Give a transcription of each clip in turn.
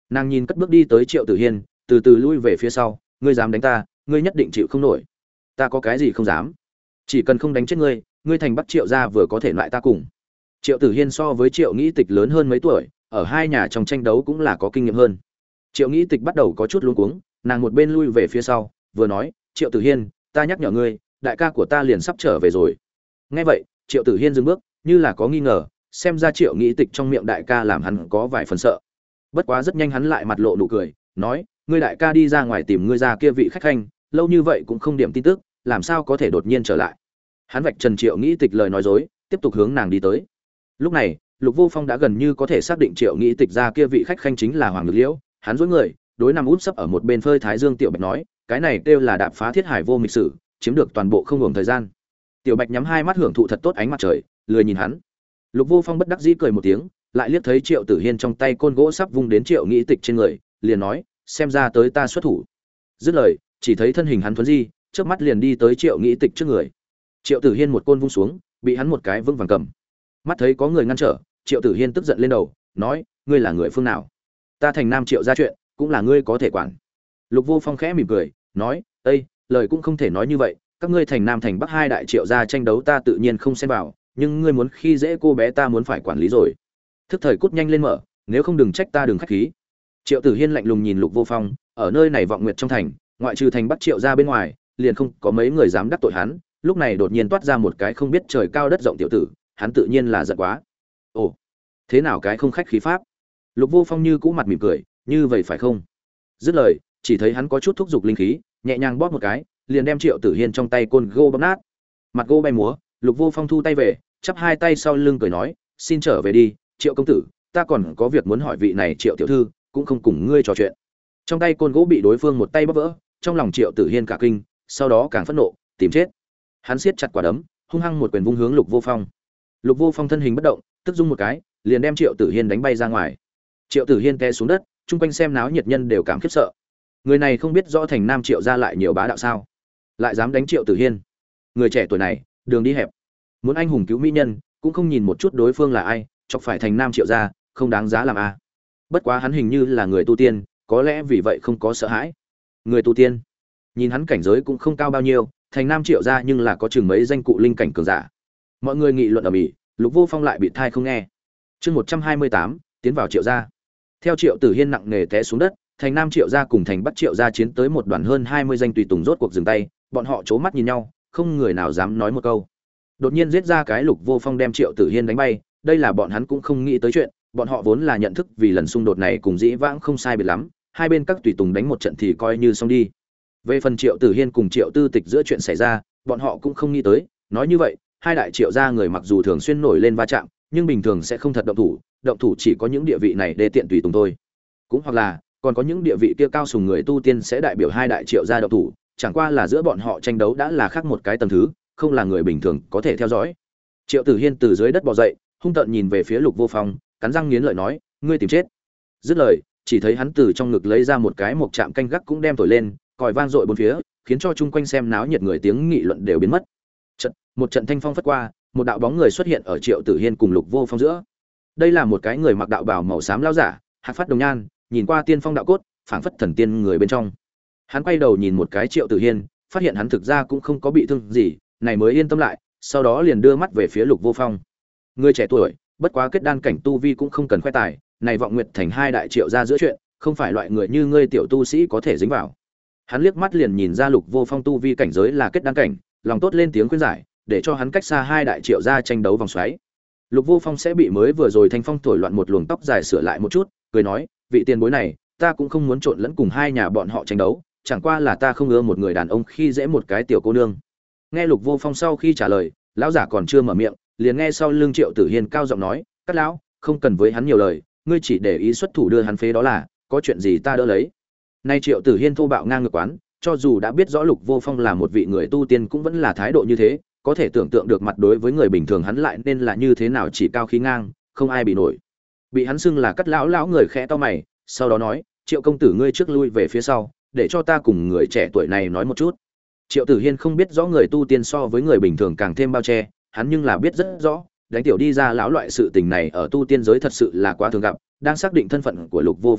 Nàng nhìn cất bước đi tới Triệu Tử Hiên, từ từ lui về phía sau, ngươi dám đánh ta, ngươi nhất định chịu không nổi. Ta có cái gì không dám? Chỉ cần không đánh chết ngươi, ngươi thành Bắc Triệu gia vừa có thể lại ta cùng. Triệu Tử Hiên so với Triệu Nghĩ Tịch lớn hơn mấy tuổi, ở hai nhà trong tranh đấu cũng là có kinh nghiệm hơn. Triệu Nghĩ Tịch bắt đầu có chút luống cuống, nàng một bên lui về phía sau, vừa nói, Triệu Tử Hiên, ta nhắc nhở ngươi, đại ca của ta liền sắp trở về rồi. Nghe vậy, Triệu Tử Hiên dừng bước, như là có nghi ngờ, xem ra Triệu Nghĩ Tịch trong miệng đại ca làm hắn có vài phần sợ. Bất quá rất nhanh hắn lại mặt lộ nụ cười, nói, ngươi đại ca đi ra ngoài tìm ngươi ra kia vị khách khanh, lâu như vậy cũng không điểm tin tức, làm sao có thể đột nhiên trở lại. Hắn vạch trần Triệu Nghĩ Tịch lời nói dối, tiếp tục hướng nàng đi tới. Lúc này, Lục Vô Phong đã gần như có thể xác định Triệu Nghĩ Tịch ra kia vị khách khanh chính là Hoàng Nhược Liễu, hắn duỗi người, đối nằm úp sấp ở một bên phơi thái dương Tiểu Bạch nói, cái này kêu là đạp phá thiết hải vô mịch sử, chiếm được toàn bộ không hưởng thời gian. Tiểu Bạch nhắm hai mắt hưởng thụ thật tốt ánh mặt trời, lười nhìn hắn. Lục Vô Phong bất đắc dĩ cười một tiếng, lại liếc thấy Triệu Tử Hiên trong tay côn gỗ sắp vung đến Triệu Nghĩ Tịch trên người, liền nói, xem ra tới ta xuất thủ. Dứt lời, chỉ thấy thân hình hắn thuấn di, trước mắt liền đi tới Triệu Nghĩ Tịch trước người. Triệu Tử Hiên một côn vung xuống, bị hắn một cái vững vàng cầm. Mắt thấy có người ngăn trở, Triệu Tử Hiên tức giận lên đầu, nói, ngươi là người phương nào? Ta thành Nam Triệu gia chuyện, cũng là ngươi có thể quản. Lục Vô Phong khẽ mỉm cười, nói, "Ê, lời cũng không thể nói như vậy, các ngươi thành Nam thành Bắc hai đại Triệu gia tranh đấu ta tự nhiên không xen vào, nhưng ngươi muốn khi dễ cô bé ta muốn phải quản lý rồi. Thức thời cút nhanh lên mở, nếu không đừng trách ta đừng khách khí." Triệu Tử Hiên lạnh lùng nhìn Lục Vô Phong, ở nơi này vọng nguyệt trong thành, ngoại trừ thành Bắc Triệu gia bên ngoài, liền không có mấy người dám đắc tội hắn, lúc này đột nhiên toát ra một cái không biết trời cao đất rộng tiểu tử, hắn tự nhiên là giận quá. Ồ, thế nào cái không khách khí pháp? Lục Vô Phong như cũ mặt mỉm cười, như vậy phải không? Dứt lời, chỉ thấy hắn có chút thúc giục linh khí, nhẹ nhàng bóp một cái, liền đem Triệu Tử Hiên trong tay côn gỗ bóp nát. Mặt gỗ bay múa, Lục Vô Phong thu tay về, chắp hai tay sau lưng cười nói, xin trở về đi, Triệu công tử, ta còn có việc muốn hỏi vị này Triệu tiểu thư, cũng không cùng ngươi trò chuyện. Trong tay côn gỗ bị đối phương một tay bóp vỡ, trong lòng Triệu Tử Hiên cả kinh, sau đó càng phẫn nộ, tìm chết. Hắn siết chặt quả đấm, hung hăng một quyền vung hướng Lục Vô Phong. Lục Vô Phong thân hình bất động, tức rung một cái, liền đem Triệu Tử Hiên đánh bay ra ngoài. Triệu Tử Hiên té xuống đất, chung quanh xem náo nhiệt nhân đều cảm khiếp sợ. Người này không biết rõ thành Nam Triệu gia lại nhiều bá đạo sao, lại dám đánh Triệu Tử Hiên. Người trẻ tuổi này, đường đi hẹp. Muốn anh hùng cứu mỹ nhân, cũng không nhìn một chút đối phương là ai, chọc phải thành Nam Triệu gia, không đáng giá làm a. Bất quá hắn hình như là người tu tiên, có lẽ vì vậy không có sợ hãi. Người tu tiên, nhìn hắn cảnh giới cũng không cao bao nhiêu, thành Nam Triệu gia nhưng là có chừng mấy danh cụ linh cảnh cường giả. Mọi người nghị luận ầm ĩ, Lục Vô Phong lại bị thai không nghe. Chương 128, tiến vào Triệu gia. Theo Triệu Tử Hiên nặng nề té xuống đất, thành Nam Triệu gia cùng thành Bắc Triệu gia chiến tới một đoàn hơn 20 danh tùy tùng rốt cuộc dừng tay, bọn họ chố mắt nhìn nhau, không người nào dám nói một câu. Đột nhiên giết ra cái Lục Vô Phong đem Triệu Tử Hiên đánh bay, đây là bọn hắn cũng không nghĩ tới chuyện, bọn họ vốn là nhận thức vì lần xung đột này cùng dĩ vãng không sai biệt lắm, hai bên các tùy tùng đánh một trận thì coi như xong đi. Về phần Triệu Tử Hiên cùng Triệu Tư Tịch giữa chuyện xảy ra, bọn họ cũng không nghĩ tới, nói như vậy, hai đại Triệu gia người mặc dù thường xuyên nổi lên va chạm, nhưng bình thường sẽ không thật động thủ chỉ có những địa vị này để tiện tùy tùng thôi. Cũng hoặc là, còn có những địa vị kia cao sùng người tu tiên sẽ đại biểu hai đại Triệu gia động thủ, chẳng qua là giữa bọn họ tranh đấu đã là khác một cái tầng thứ, không là người bình thường có thể theo dõi. Triệu Tử Hiên từ dưới đất bò dậy, hung tợn nhìn về phía Lục Vô Phong, cắn răng nghiến lợi nói, ngươi tìm chết. Dứt lời, chỉ thấy hắn từ trong ngực lấy ra một cái mộc chạm canh gác cũng đem thổi lên, còi vang dội bốn phía, khiến cho chung quanh xem náo nhiệt người tiếng nghị luận đều biến mất. Một trận thanh phong phất qua, một đạo bóng người xuất hiện ở Triệu Tử Hiên cùng Lục Vô Phong giữa. Đây là một cái người mặc đạo bào màu xám lão giả, hạc phát đồng nhan, nhìn qua tiên phong đạo cốt, phảng phất thần tiên người bên trong. Hắn quay đầu nhìn một cái Triệu Tử Hiên, phát hiện hắn thực ra cũng không có bị thương gì, này mới yên tâm lại, sau đó liền đưa mắt về phía Lục Vô Phong. Người trẻ tuổi, bất quá kết đan cảnh tu vi cũng không cần khoe tài, này vọng nguyệt thành hai đại Triệu gia giữa chuyện, không phải loại người như ngươi tiểu tu sĩ có thể dính vào. Hắn liếc mắt liền nhìn ra Lục Vô Phong tu vi cảnh giới là kết đan cảnh, lòng tốt lên tiếng khuyên giải, để cho hắn cách xa hai đại Triệu gia tranh đấu vòng xoáy. Lục Vô Phong sẽ bị mới vừa rồi thanh phong thổi loạn một luồng tóc dài sửa lại một chút, cười nói, vị tiền bối này, ta cũng không muốn trộn lẫn cùng hai nhà bọn họ tranh đấu, chẳng qua là ta không ưa một người đàn ông khi dễ một cái tiểu cô nương. Nghe Lục Vô Phong sau khi trả lời, lão giả còn chưa mở miệng, liền nghe sau lưng Triệu Tử Hiên cao giọng nói, "Các lão, không cần với hắn nhiều lời, ngươi chỉ để ý xuất thủ đưa hắn phế đó là, có chuyện gì ta đỡ lấy." Nay Triệu Tử Hiên thô bạo ngang ngược quán, cho dù đã biết rõ Lục Vô Phong là một vị người tu tiên cũng vẫn là thái độ như thế, có thể tưởng tượng được mặt đối với người bình thường hắn lại nên là như thế nào, chỉ cao khí ngang, không ai bị nổi. Bị hắn xưng là Cắt lão người khẽ to mày, sau đó nói, "Triệu công tử ngươi trước lui về phía sau, để cho ta cùng người trẻ tuổi này nói một chút." Triệu Tử Hiên không biết rõ người tu tiên so với người bình thường càng thêm bao che, hắn nhưng là biết rất rõ, đánh tiểu đi ra lão loại sự tình này ở tu tiên giới thật sự là quá thường gặp, đang xác định thân phận của Lục Vô Phong trước,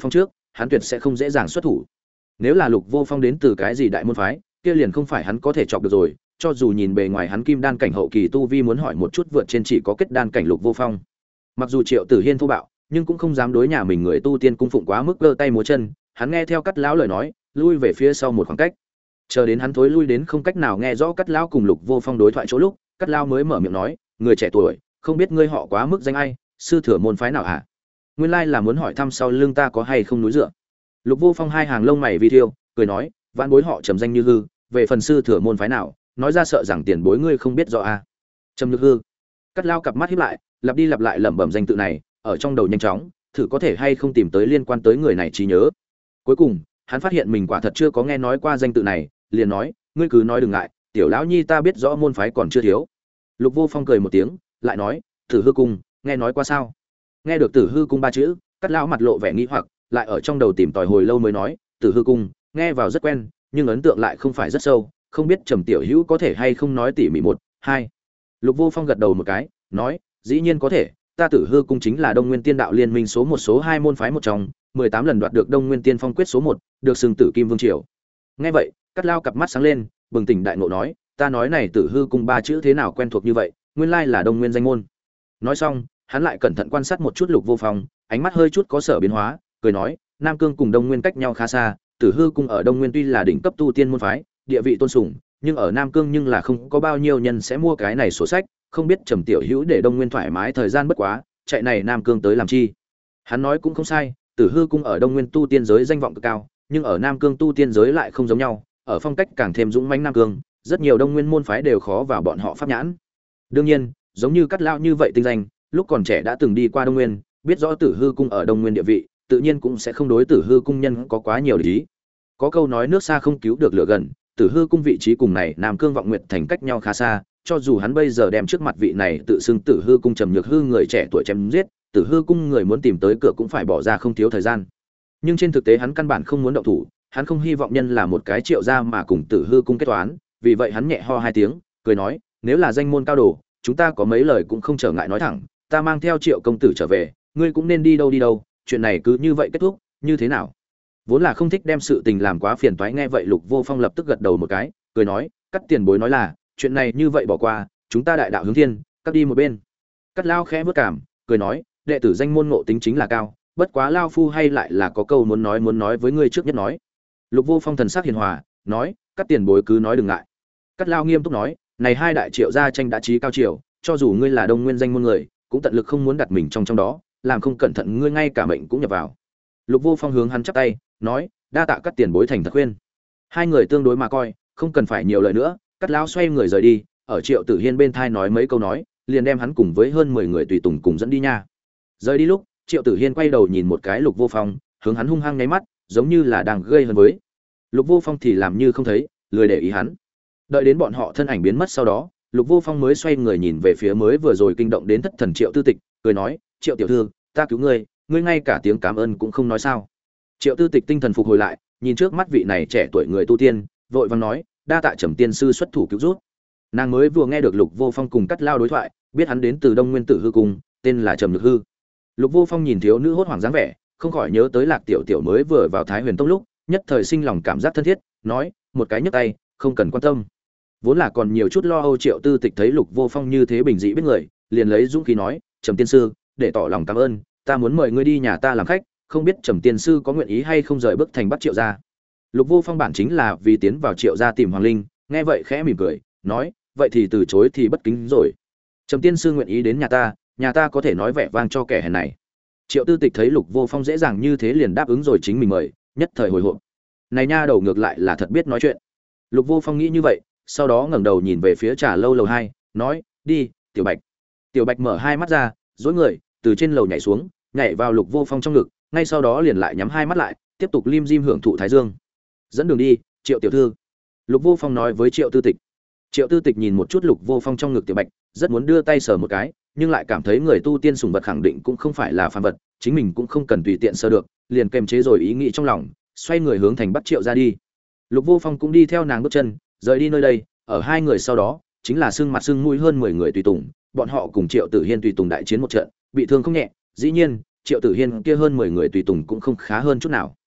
hắn tuyệt sẽ không dễ dàng xuất thủ. Nếu là Lục Vô Phong đến từ cái gì đại môn phái, kia liền không phải hắn có thể chọc được rồi, cho dù nhìn bề ngoài hắn kim đan cảnh hậu kỳ tu vi muốn hỏi một chút vượt trên chỉ có kết đan cảnh Lục Vô Phong. Mặc dù Triệu Tử Hiên thô bạo, nhưng cũng không dám đối nhà mình người tu tiên cung phụng quá mức giơ tay múa chân, hắn nghe theo Cắt lão lời nói, lui về phía sau một khoảng cách. Chờ đến hắn thối lui đến không cách nào nghe rõ Cắt lão cùng Lục Vô Phong đối thoại chỗ lúc, Cắt lão mới mở miệng nói, người trẻ tuổi, không biết ngươi họ quá mức danh ai, sư thừa môn phái nào hả? Nguyên lai là muốn hỏi thăm sau lưng ta có hay không núi dựa. Lục Vô Phong hai hàng lông mày vi thiêu, cười nói, vãn bối họ trầm danh như hư, về phần sư thừa môn phái nào, nói ra sợ rằng tiền bối ngươi không biết rõ a. Trầm Nhược Hư. Cắt lao cặp mắt híp lại, lặp đi lặp lại lẩm bẩm danh tự này, ở trong đầu nhanh chóng, thử có thể hay không tìm tới liên quan tới người này trí nhớ. Cuối cùng, hắn phát hiện mình quả thật chưa có nghe nói qua danh tự này, liền nói, ngươi cứ nói đừng ngại, tiểu lão nhi ta biết rõ môn phái còn chưa thiếu. Lục Vô Phong cười một tiếng, lại nói, Tử Hư cung, nghe nói qua sao? Nghe được Tử Hư cung ba chữ, Cắt lão mặt lộ vẻ nghi hoặc, lại ở trong đầu tìm tòi hồi lâu mới nói, Tử Hư cung, nghe vào rất quen, nhưng ấn tượng lại không phải rất sâu, không biết Trầm tiểu hữu có thể hay không nói tỉ mỉ một, hai. Lục Vô Phong gật đầu một cái, nói, dĩ nhiên có thể, ta Tử Hư cung chính là Đông Nguyên Tiên Đạo Liên minh số một số hai môn phái một trong, 18 lần đoạt được Đông Nguyên Tiên Phong quyết số một, được xưng Tử Kim Vương triều. Nghe vậy, Cắt lao cặp mắt sáng lên, bừng tỉnh đại ngộ nói, ta nói này Tử Hư cung ba chữ thế nào quen thuộc như vậy, nguyên lai là Đông Nguyên danh môn. Nói xong, hắn lại cẩn thận quan sát một chút Lục Vô Phong, ánh mắt hơi chút có sở biến hóa, cười nói, Nam Cương cùng Đông Nguyên cách nhau khá xa, Tử Hư cung ở Đông Nguyên tuy là đỉnh cấp tu tiên môn phái, địa vị tôn sùng, nhưng ở Nam Cương nhưng là không có bao nhiêu nhân sẽ mua cái này sổ sách, không biết Trầm tiểu hữu để Đông Nguyên thoải mái thời gian bất quá, chạy này Nam Cương tới làm chi? Hắn nói cũng không sai, Tử Hư cung ở Đông Nguyên tu tiên giới danh vọng cực cao, nhưng ở Nam Cương tu tiên giới lại không giống nhau, ở phong cách càng thêm dũng mãnh Nam Cương, rất nhiều Đông Nguyên môn phái đều khó vào bọn họ pháp nhãn. Đương nhiên, giống như Cắt lão như vậy tinh danh, lúc còn trẻ đã từng đi qua Đông Nguyên, biết rõ Tử Hư cung ở Đông Nguyên địa vị, tự nhiên cũng sẽ không đối Tử Hư cung nhân có quá nhiều để ý. Có câu nói nước xa không cứu được lửa gần, Tử Hư cung vị trí cùng này Nam Cương Vọng Nguyệt thành cách nhau khá xa, cho dù hắn bây giờ đem trước mặt vị này tự xưng Tử Hư cung Trầm Nhược Hư người trẻ tuổi chém giết, Tử Hư cung người muốn tìm tới cửa cũng phải bỏ ra không thiếu thời gian. Nhưng trên thực tế hắn căn bản không muốn động thủ, hắn không hy vọng nhân là một cái Triệu gia mà cùng Tử Hư cung kết toán, vì vậy hắn nhẹ ho hai tiếng, cười nói, nếu là danh môn cao đồ, chúng ta có mấy lời cũng không trở ngại nói thẳng, ta mang theo Triệu công tử trở về, ngươi cũng nên đi đâu, chuyện này cứ như vậy kết thúc, như thế nào? Vốn là không thích đem sự tình làm quá phiền toái, nghe vậy Lục Vô Phong lập tức gật đầu một cái, cười nói, Cắt tiền bối nói là, chuyện này như vậy bỏ qua, chúng ta đại đạo hướng thiên, cắt đi một bên. Cắt lao khẽ bước cảm, cười nói, đệ tử danh môn ngộ tính chính là cao, bất quá lao phu hay lại là có câu muốn nói với ngươi trước nhất nói. Lục Vô Phong thần sắc hiền hòa, nói, Cắt tiền bối cứ nói đừng ngại. Cắt lao nghiêm túc nói, này hai đại Triệu gia tranh đã chí cao triều, cho dù ngươi là Đông Nguyên danh môn người, cũng tận lực không muốn đặt mình trong đó, làm không cẩn thận ngươi ngay cả mệnh cũng nhập vào. Lục Vô Phong hướng hắn chắp tay, nói, đa tạ Cắt tiền bối thành thật khuyên. Hai người tương đối mà coi, không cần phải nhiều lời nữa, Cắt lão xoay người rời đi, ở Triệu Tử Hiên bên thai nói mấy câu nói, liền đem hắn cùng với hơn 10 người tùy tùng cùng dẫn đi nha. Rời đi lúc, Triệu Tử Hiên quay đầu nhìn một cái Lục Vô Phong, hướng hắn hung hăng nháy mắt, giống như là đang gây hấn với. Lục Vô Phong thì làm như không thấy, lười để ý hắn. Đợi đến bọn họ thân ảnh biến mất sau đó, Lục Vô Phong mới xoay người nhìn về phía mới vừa rồi kinh động đến thất thần Triệu Tư Tịch, cười nói, Triệu tiểu thư, ta cứu ngươi, ngươi ngay cả tiếng cảm ơn cũng không nói sao? Triệu Tư Tịch tinh thần phục hồi lại, nhìn trước mắt vị này trẻ tuổi người tu tiên, vội vàng nói, đa tạ Trầm tiên sư xuất thủ cứu giúp. Nàng mới vừa nghe được Lục Vô Phong cùng Cắt lao đối thoại, biết hắn đến từ Đông Nguyên Tử Hư cung, tên là Trầm Nhược Hư. Lục Vô Phong nhìn thiếu nữ hốt hoảng dáng vẻ, không khỏi nhớ tới Lạc Tiểu Tiểu mới vừa vào Thái Huyền Tông lúc, nhất thời sinh lòng cảm giác thân thiết, nói, một cái nhấc tay, không cần quan tâm. Vốn là còn nhiều chút lo âu, Triệu Tư Tịch thấy Lục Vô Phong như thế bình dị biết người, liền lấy dũng khí nói, Trầm tiên sư, để tỏ lòng cảm ơn, ta muốn mời ngươi đi nhà ta làm khách, không biết Trầm tiên sư có nguyện ý hay không rời bước thành Bắc Triệu gia. Lục Vô Phong bản chính là vì tiến vào Triệu gia tìm Hoàng Linh, nghe vậy khẽ mỉm cười, nói, vậy thì từ chối thì bất kính rồi. Trầm tiên sư nguyện ý đến nhà ta có thể nói vẻ vang cho kẻ hèn này. Triệu Tư Tịch thấy Lục Vô Phong dễ dàng như thế liền đáp ứng rồi chính mình mời, nhất thời hồi hộp. Này nha đầu ngược lại là thật biết nói chuyện. Lục Vô Phong nghĩ như vậy, sau đó ngẩng đầu nhìn về phía trà lâu lầu 2, nói, đi, Tiểu Bạch. Tiểu Bạch mở hai mắt ra, duỗi người, từ trên lầu nhảy xuống, nhảy vào Lục Vô Phong trong ngực, ngay sau đó liền lại nhắm hai mắt lại, tiếp tục lim dim hưởng thụ thái dương. Dẫn đường đi, Triệu tiểu thư. Lục Vô Phong nói với Triệu Tư Tịch. Triệu Tư Tịch nhìn một chút Lục Vô Phong trong ngực Tiểu Bạch, rất muốn đưa tay sờ một cái, nhưng lại cảm thấy người tu tiên sủng vật khẳng định cũng không phải là phàm vật, chính mình cũng không cần tùy tiện sờ được, liền kềm chế rồi ý nghĩ trong lòng, xoay người hướng thành Bắc Triệu ra đi. Lục Vô Phong cũng đi theo nàng bước chân, rời đi nơi đây, ở hai người sau đó, chính là xương mặt xương mũi hơn 10 người tùy tùng, bọn họ cùng Triệu Tử Hiên tùy tùng đại chiến một trận, bị thương không nhẹ, dĩ nhiên, Triệu Tử Hiên kia hơn 10 người tùy tùng cũng không khá hơn chút nào.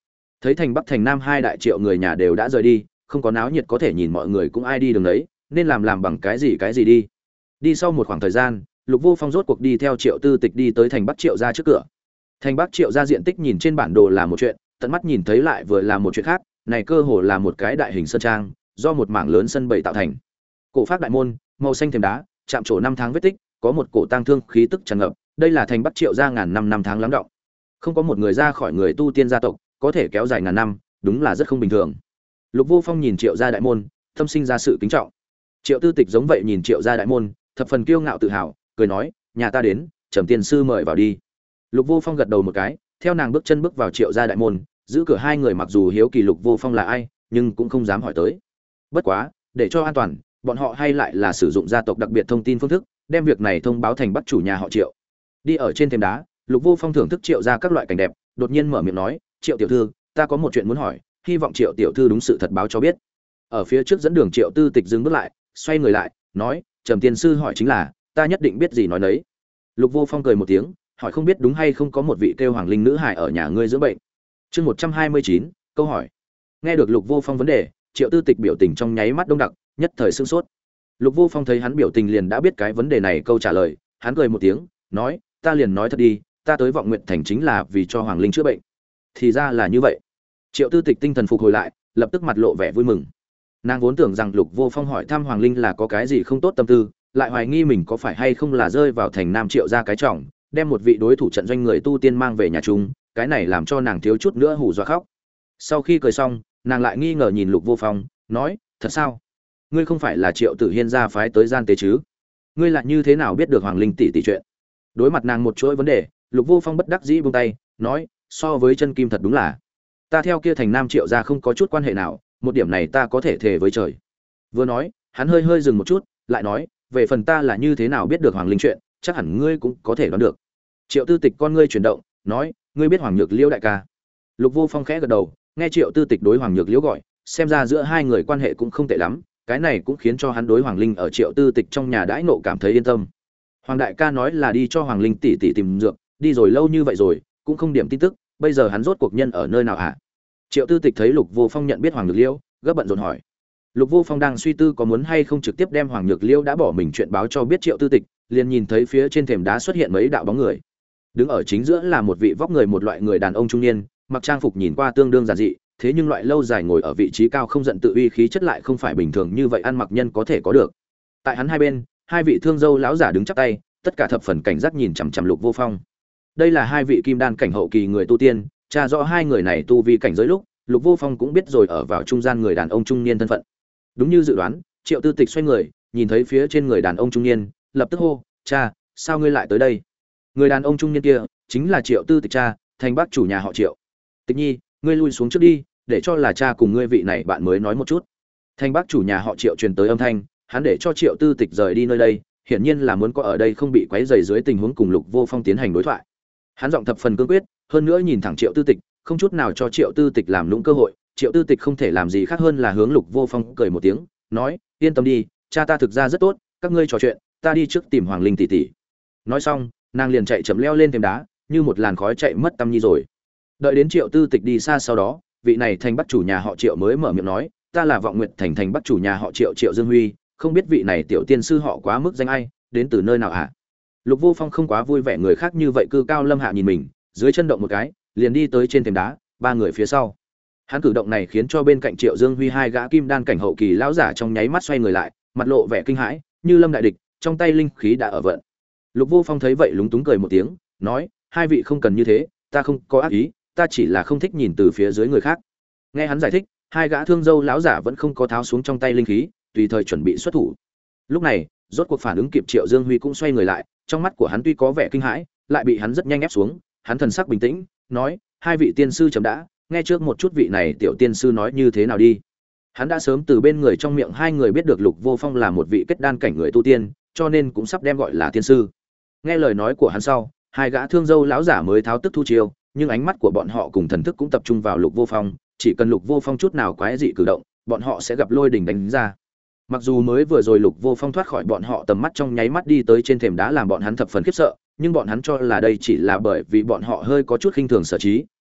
Thấy thành Bắc thành Nam hai đại triệu người nhà đều đã rời đi, không có náo nhiệt có thể nhìn mọi người cũng ai đi đường đấy, nên làm bằng cái gì đi. Đi sau một khoảng thời gian, Lục Vô Phong rốt cuộc đi theo Triệu Tư Tịch đi tới thành Bắc Triệu gia trước cửa. Thành Bắc Triệu gia diện tích nhìn trên bản đồ là một chuyện, tận mắt nhìn thấy lại vừa là một chuyện khác, này cơ hồ là một cái đại hình sơn trang, do một mảng lớn sân bày tạo thành. Cổ phác đại môn, màu xanh thềm đá, chạm trổ năm tháng vết tích, có một cổ tang thương khí tức tràn ngập, đây là thành Bắc Triệu gia ngàn năm tháng lắng đọng. Không có một người ra khỏi người tu tiên gia tộc, có thể kéo dài ngàn năm, đúng là rất không bình thường. Lục Vô Phong nhìn Triệu gia đại môn, tâm sinh ra sự kính trọng. Triệu Tư Tịch giống vậy nhìn Triệu gia đại môn, thập phần kiêu ngạo tự hào, cười nói, nhà ta đến, Trầm tiên sư mời vào đi. Lục Vô Phong gật đầu một cái, theo nàng bước chân bước vào Triệu gia đại môn, giữ cửa hai người mặc dù hiếu kỳ Lục Vô Phong là ai, nhưng cũng không dám hỏi tới. Bất quá, để cho an toàn, bọn họ hay lại là sử dụng gia tộc đặc biệt thông tin phương thức, đem việc này thông báo thành Bắc chủ nhà họ Triệu. Đi ở trên thềm đá, Lục Vô Phong thưởng thức Triệu gia các loại cảnh đẹp, đột nhiên mở miệng nói, Triệu tiểu thư, ta có một chuyện muốn hỏi, hy vọng Triệu tiểu thư đúng sự thật báo cho biết. Ở phía trước dẫn đường Triệu Tư Tịch dừng bước lại, xoay người lại, nói, Trầm tiên sư hỏi chính là, ta nhất định biết gì nói nấy. Lục Vô Phong cười một tiếng, hỏi không biết đúng hay không có một vị kêu Hoàng Linh nữ hài ở nhà ngươi dưỡng bệnh. Chương 129, câu hỏi. Nghe được Lục Vô Phong vấn đề, Triệu Tư Tịch biểu tình trong nháy mắt đông đặc, nhất thời sửng sốt. Lục Vô Phong thấy hắn biểu tình liền đã biết cái vấn đề này câu trả lời, hắn cười một tiếng, nói, ta liền nói thật đi, ta tới Vọng Nguyện thành chính là vì cho Hoàng Linh chữa bệnh. Thì ra là như vậy. Triệu Tư Tịch tinh thần phục hồi lại, lập tức mặt lộ vẻ vui mừng. Nàng vốn tưởng rằng Lục Vô Phong hỏi thăm Hoàng Linh là có cái gì không tốt tâm tư, lại hoài nghi mình có phải hay không là rơi vào thành Nam Triệu gia cái trọng, đem một vị đối thủ trận doanh người tu tiên mang về nhà chung, cái này làm cho nàng thiếu chút nữa hù dọa khóc. Sau khi cười xong, nàng lại nghi ngờ nhìn Lục Vô Phong, nói, thật sao? Ngươi không phải là Triệu Tử Hiên gia phái tới gian tế chứ? Ngươi lại như thế nào biết được Hoàng Linh tỷ tỷ chuyện? Đối mặt nàng một chuỗi vấn đề, Lục Vô Phong bất đắc dĩ buông tay, nói, so với chân kim thật đúng là, ta theo kia thành Nam Triệu gia không có chút quan hệ nào, một điểm này ta có thể thề với trời. Vừa nói, hắn hơi dừng một chút, lại nói, về phần ta là như thế nào biết được Hoàng Linh chuyện, chắc hẳn ngươi cũng có thể đoán được. Triệu Tư Tịch con ngươi chuyển động, nói, ngươi biết Hoàng Nhược Liễu đại ca? Lục Vô Phong khẽ gật đầu, nghe Triệu Tư Tịch đối Hoàng Nhược Liễu gọi, xem ra giữa hai người quan hệ cũng không tệ lắm, cái này cũng khiến cho hắn đối Hoàng Linh ở Triệu Tư Tịch trong nhà đãi nộ cảm thấy yên tâm. Hoàng đại ca nói là đi cho Hoàng Linh tỷ tỷ tìm dược, đi rồi lâu như vậy rồi, cũng không điểm tin tức, bây giờ hắn rốt cuộc nhân ở nơi nào hả? Triệu Tư Tịch thấy Lục Vô Phong nhận biết Hoàng Nhược Liễu, gấp bận rộn hỏi. Lục Vô Phong đang suy tư có muốn hay không trực tiếp đem Hoàng Nhược Liễu đã bỏ mình chuyện báo cho biết Triệu Tư Tịch, liền nhìn thấy phía trên thềm đá xuất hiện mấy đạo bóng người. Đứng ở chính giữa là một vị vóc người một loại người đàn ông trung niên, mặc trang phục nhìn qua tương đương giản dị, thế nhưng loại lâu dài ngồi ở vị trí cao không giận tự uy khí chất lại không phải bình thường như vậy ăn mặc nhân có thể có được. Tại hắn hai bên, hai vị thương dâu lão giả đứng chắp tay, tất cả thập phần cảnh giác nhìn chằm chằm Lục Vô Phong. Đây là hai vị kim đan cảnh hậu kỳ người tu tiên, tra rõ hai người này tu vi cảnh giới lúc, Lục Vô Phong cũng biết rồi ở vào trung gian người đàn ông trung niên thân phận. Đúng như dự đoán, Triệu Tư Tịch xoay người, nhìn thấy phía trên người đàn ông trung niên, lập tức hô, "Cha, sao ngươi lại tới đây?" Người đàn ông trung niên kia chính là Triệu Tư Tịch cha, thành Bắc chủ nhà họ Triệu. "Tịch Nhi, ngươi lui xuống trước đi, để cho là cha cùng ngươi vị này bạn mới nói một chút." Thành Bắc chủ nhà họ Triệu truyền tới âm thanh, hắn để cho Triệu Tư Tịch rời đi nơi đây, hiển nhiên là muốn có ở đây không bị quấy rầy dưới tình huống cùng Lục Vô Phong tiến hành đối thoại. Hắn giọng thập phần cương quyết, hơn nữa nhìn thẳng Triệu Tư Tịch, không chút nào cho Triệu Tư Tịch làm lũng cơ hội. Triệu Tư Tịch không thể làm gì khác hơn là hướng Lục Vô Phong cười một tiếng, nói, yên tâm đi, cha ta thực ra rất tốt, các ngươi trò chuyện, ta đi trước tìm Hoàng Linh tỷ tỷ. Nói xong, nàng liền chạy chậm leo lên thềm đá, như một làn khói chạy mất tăm nhi rồi. Đợi đến Triệu Tư Tịch đi xa sau đó, vị này thành Bắc chủ nhà họ Triệu mới mở miệng nói, ta là Vọng Nguyệt thành thành Bắc chủ nhà họ Triệu Triệu Dương Huy, không biết vị này tiểu tiên sư họ quá mức danh ai, đến từ nơi nào hả? Lục Vô Phong không quá vui vẻ người khác như vậy cư cao lâm hạ nhìn mình, dưới chân động một cái, liền đi tới trên thềm đá, ba người phía sau. Hắn cử động này khiến cho bên cạnh Triệu Dương Huy hai gã kim đan cảnh hậu kỳ lão giả trong nháy mắt xoay người lại, mặt lộ vẻ kinh hãi, như lâm đại địch, trong tay linh khí đã ở vận. Lục Vô Phong thấy vậy lúng túng cười một tiếng, nói, hai vị không cần như thế, ta không có ác ý, ta chỉ là không thích nhìn từ phía dưới người khác. Nghe hắn giải thích, hai gã thương dâu lão giả vẫn không có tháo xuống trong tay linh khí, tùy thời chuẩn bị xuất thủ. Lúc này, rốt cuộc phản ứng kịp Triệu Dương Huy cũng xoay người lại, trong mắt của hắn tuy có vẻ kinh hãi, lại bị hắn rất nhanh ép xuống, hắn thần sắc bình tĩnh, nói, hai vị tiên sư chấm đã, nghe trước một chút vị này tiểu tiên sư nói như thế nào đi. Hắn đã sớm từ bên người trong miệng hai người biết được Lục Vô Phong là một vị kết đan cảnh người tu tiên, cho nên cũng sắp đem gọi là tiên sư. Nghe lời nói của hắn sau, hai gã thương dâu lão giả mới tháo tức thu chiêu, nhưng ánh mắt của bọn họ cùng thần thức cũng tập trung vào Lục Vô Phong, chỉ cần Lục Vô Phong chút nào quái dị cử động, bọn họ sẽ gặp lôi đỉnh đánh ra. Mặc dù mới vừa rồi Lục Vô Phong thoát khỏi bọn họ tầm mắt trong nháy mắt đi tới trên thềm đá làm bọn hắn thập phần khiếp sợ, nhưng bọn hắn cho là đây chỉ là bởi vì bọn họ hơi có chút khinh thường sở trí,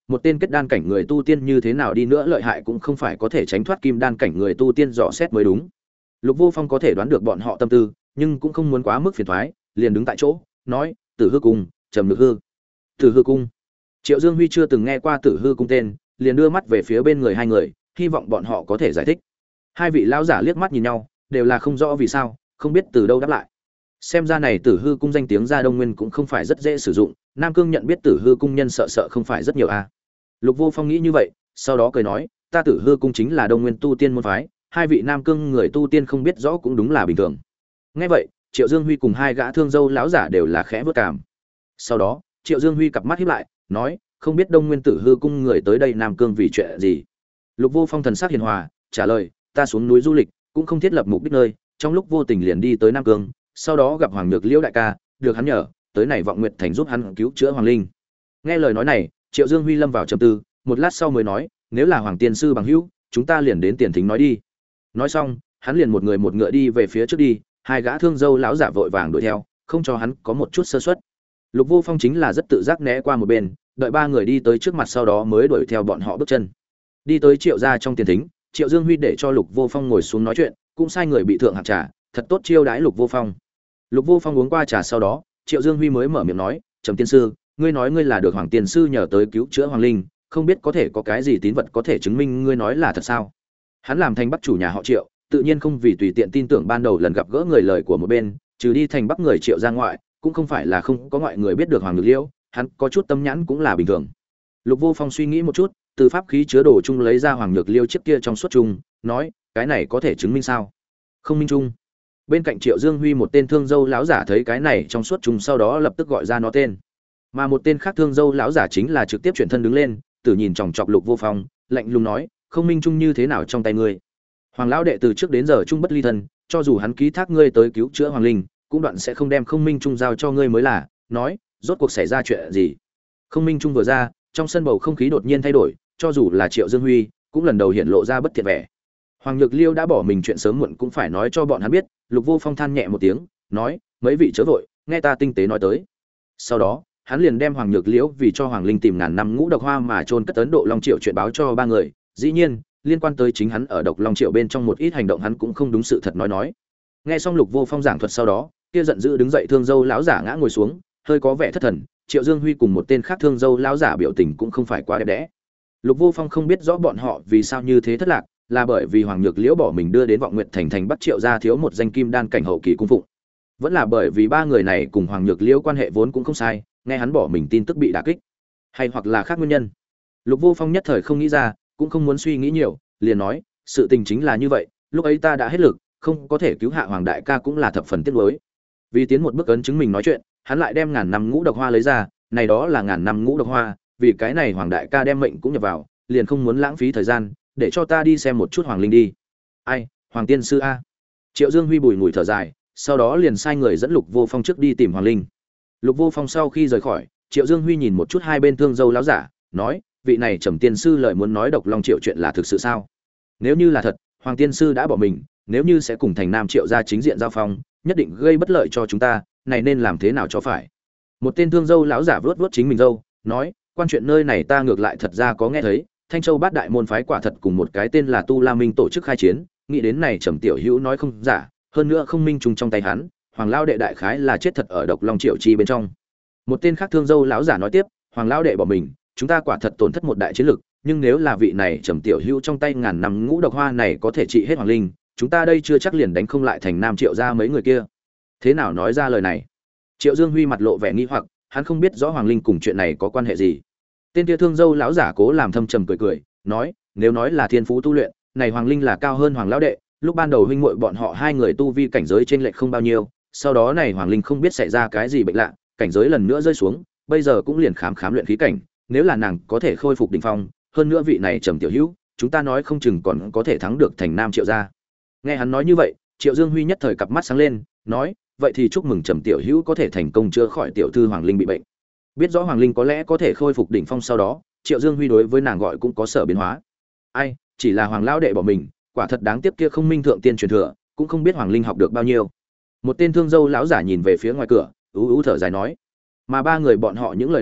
một tên kết đan cảnh người tu tiên như thế nào đi nữa lợi hại cũng không phải có thể tránh thoát kim đan cảnh người tu tiên dò xét mới đúng. Lục Vô Phong có thể đoán được bọn họ tâm tư, nhưng cũng không muốn quá mức phiền toái, liền đứng tại chỗ, nói: "Tử Hư Cung, Trầm Lực Hư." Tử Hư Cung. Triệu Dương Huy chưa từng nghe qua Tử Hư Cung tên, liền đưa mắt về phía bên người hai người, hy vọng bọn họ có thể giải thích. Hai vị lão giả liếc mắt nhìn nhau, đều là không rõ vì sao, không biết từ đâu đáp lại. Xem ra này Tử Hư Cung danh tiếng ra Đông Nguyên cũng không phải rất dễ sử dụng, Nam Cương nhận biết Tử Hư Cung nhân sợ không phải rất nhiều a. Lục Vô Phong nghĩ như vậy, sau đó cười nói: "Ta Tử Hư Cung chính là Đông Nguyên tu tiên môn phái, hai vị Nam Cương người tu tiên không biết rõ cũng đúng là bình thường." Nghe vậy, Triệu Dương Huy cùng hai gã thương dâu lão giả đều là khẽ vớt cảm. Sau đó, Triệu Dương Huy cặp mắt híp lại, nói: "Không biết Đông Nguyên Tử Hư Cung người tới đây Nam Cương vì chuyện gì?" Lục Vô Phong thần sắc hiền hòa, trả lời: "Ta xuống núi du lịch, cũng không thiết lập mục đích nơi, trong lúc vô tình liền đi tới Nam Cương, sau đó gặp Hoàng Nhược Liễu đại ca, được hắn nhờ, tới này Vọng Nguyệt Thành giúp hắn cứu chữa Hoàng Linh." Nghe lời nói này, Triệu Dương Huy lâm vào trầm tư, một lát sau mới nói: "Nếu là Hoàng tiên sư bằng hữu, chúng ta liền đến tiền thính nói đi." Nói xong, hắn liền một người một ngựa đi về phía trước đi, hai gã thương dâu lão giả vội vàng đuổi theo, không cho hắn có một chút sơ suất. Lục Vô Phong chính là rất tự giác né qua một bên, đợi ba người đi tới trước mặt sau đó mới đuổi theo bọn họ bước chân. Đi tới Triệu gia trong tiền thính, Triệu Dương Huy để cho Lục Vô Phong ngồi xuống nói chuyện, cũng sai người bị thượng hạng trà, thật tốt chiêu đãi Lục Vô Phong. Lục Vô Phong uống qua trà sau đó, Triệu Dương Huy mới mở miệng nói: "Trầm tiên sư, ngươi nói ngươi là được Hoàng tiên sư nhờ tới cứu chữa Hoàng Linh, không biết có thể có cái gì tín vật có thể chứng minh ngươi nói là thật sao?" Hắn làm thành Bắc chủ nhà họ Triệu, tự nhiên không vì tùy tiện tin tưởng ban đầu lần gặp gỡ người lời của một bên, trừ đi thành Bắc người Triệu ra ngoại, cũng không phải là không có ngoại người biết được Hoàng Nhược Liễu, hắn có chút tâm nhãn cũng là bình thường. Lục Vô Phong suy nghĩ một chút, từ pháp khí chứa đồ chung lấy ra Hoàng Nhược Liễu chiếc kia trong suốt chung, nói: "Cái này có thể chứng minh sao?" "Không minh chung." Bên cạnh Triệu Dương Huy một tên thương dâu lão giả thấy cái này trong suốt chung sau đó lập tức gọi ra nó tên. Mà một tên khác thương dâu lão giả chính là trực tiếp chuyển thân đứng lên, tử nhìn chòng chọc Lục Vô Phong, lạnh lùng nói: "Không minh chung như thế nào trong tay ngươi?" "Hoàng lão đệ từ trước đến giờ chung bất ly thân, cho dù hắn ký thác ngươi tới cứu chữa Hoàng Linh, cũng đoạn sẽ không đem không minh chung giao cho ngươi mới là." Nói, rốt cuộc xảy ra chuyện gì? Không minh chung vừa ra, trong sân bầu không khí đột nhiên thay đổi, cho dù là Triệu Dương Huy, cũng lần đầu hiện lộ ra bất thiện vẻ. Hoàng Nhược Liêu đã bỏ mình chuyện sớm muộn cũng phải nói cho bọn hắn biết. Lục Vô Phong than nhẹ một tiếng, nói: "Mấy vị chớ vội, nghe ta tinh tế nói tới." Sau đó, hắn liền đem Hoàng Nhược Liễu vì cho Hoàng Linh tìm ngàn năm ngũ độc hoa mà chôn cất Ấn Độ Long Triệu chuyện báo cho ba người. Dĩ nhiên, liên quan tới chính hắn ở Độc Long Triệu bên trong một ít hành động hắn cũng không đúng sự thật nói. Nghe xong Lục Vô Phong giảng thuật sau đó, kia giận dữ đứng dậy thương dâu lão giả ngã ngồi xuống, hơi có vẻ thất thần. Triệu Dương Huy cùng một tên khác thương dâu lão giả biểu tình cũng không phải quá đẹp đẽ. Lục Vô Phong không biết rõ bọn họ vì sao như thế thất lạc, là bởi vì Hoàng Nhược Liễu bỏ mình đưa đến Vọng Nguyệt Thành thành Bắc Triệu gia thiếu một danh kim đan cảnh hậu kỳ cung phụng. Vẫn là bởi vì ba người này cùng Hoàng Nhược Liễu quan hệ vốn cũng không sai, nghe hắn bỏ mình tin tức bị đả kích, hay hoặc là khác nguyên nhân. Lục Vô Phong nhất thời không nghĩ ra, cũng không muốn suy nghĩ nhiều, liền nói: "Sự tình chính là như vậy, lúc ấy ta đã hết lực, không có thể cứu hạ Hoàng đại ca cũng là thập phần tiếc nuối." Vì tiến một bước ấn chứng mình nói chuyện, hắn lại đem ngàn năm ngũ độc hoa lấy ra, này đó là ngàn năm ngũ độc hoa, vì cái này Hoàng đại ca đem mệnh cũng nhập vào, liền không muốn lãng phí thời gian, để cho ta đi xem một chút Hoàng Linh đi. Ai, Hoàng tiên sư a. Triệu Dương Huy bùi ngùi thở dài, sau đó liền sai người dẫn Lục Vô Phong trước đi tìm Hoàng Linh. Lục Vô Phong sau khi rời khỏi, Triệu Dương Huy nhìn một chút hai bên thương dâu lão giả, nói: "Vị này Trầm tiên sư lời muốn nói Độc Long Triệu chuyện là thực sự sao? Nếu như là thật, Hoàng tiên sư đã bỏ mình, nếu như sẽ cùng thành Nam Triệu gia chính diện giao phong, nhất định gây bất lợi cho chúng ta, này nên làm thế nào cho phải?" Một tên thương dâu lão giả vuốt vuốt chính mình dâu, nói: "Quan chuyện nơi này ta ngược lại thật ra có nghe thấy, Thanh Châu Bát Đại môn phái quả thật cùng một cái tên là Tu La Minh tổ chức khai chiến, nghĩ đến này Trầm tiểu hữu nói không giả, hơn nữa không minh trùng trong tay hắn, Hoàng lão đệ đại khái là chết thật ở Độc Long Triệu chi bên trong." Một tên khác thương dâu lão giả nói tiếp: "Hoàng lão đệ bỏ mình, chúng ta quả thật tổn thất một đại chiến lực, nhưng nếu là vị này Trầm tiểu hữu trong tay ngàn năm ngũ độc hoa này có thể trị hết Hoàng Linh, chúng ta đây chưa chắc liền đánh không lại thành Nam Triệu gia mấy người kia." Thế nào nói ra lời này? Triệu Dương Huy mặt lộ vẻ nghi hoặc, hắn không biết rõ Hoàng Linh cùng chuyện này có quan hệ gì. Tên kia thương dâu lão giả cố làm thâm trầm cười, nói: "Nếu nói là thiên phú tu luyện, này Hoàng Linh là cao hơn Hoàng lão đệ, lúc ban đầu huynh muội bọn họ hai người tu vi cảnh giới trên lệch không bao nhiêu, sau đó này Hoàng Linh không biết xảy ra cái gì bệnh lạ, cảnh giới lần nữa rơi xuống, bây giờ cũng liền khám luyện khí cảnh, nếu là nàng có thể khôi phục đỉnh phong, hơn nữa vị này Trầm tiểu hữu, chúng ta nói không chừng còn có thể thắng được thành Nam Triệu gia." Nghe hắn nói như vậy, Triệu Dương Huy nhất thời cặp mắt sáng lên, nói: "Vậy thì chúc mừng Trầm tiểu hữu có thể thành công chữa khỏi tiểu thư Hoàng Linh bị bệnh." Biết rõ Hoàng Linh có lẽ có thể khôi phục đỉnh phong sau đó, Triệu Dương Huy đối với nàng gọi cũng có sở biến hóa. Ai, chỉ là Hoàng lão đệ bỏ mình, quả thật đáng tiếc, kia không minh thượng tiên truyền thừa, cũng không biết Hoàng Linh học được bao nhiêu. Một tên thương dâu lão giả nhìn về phía ngoài cửa, ú ú thở dài nói. Mà ba người bọn họ những lời này,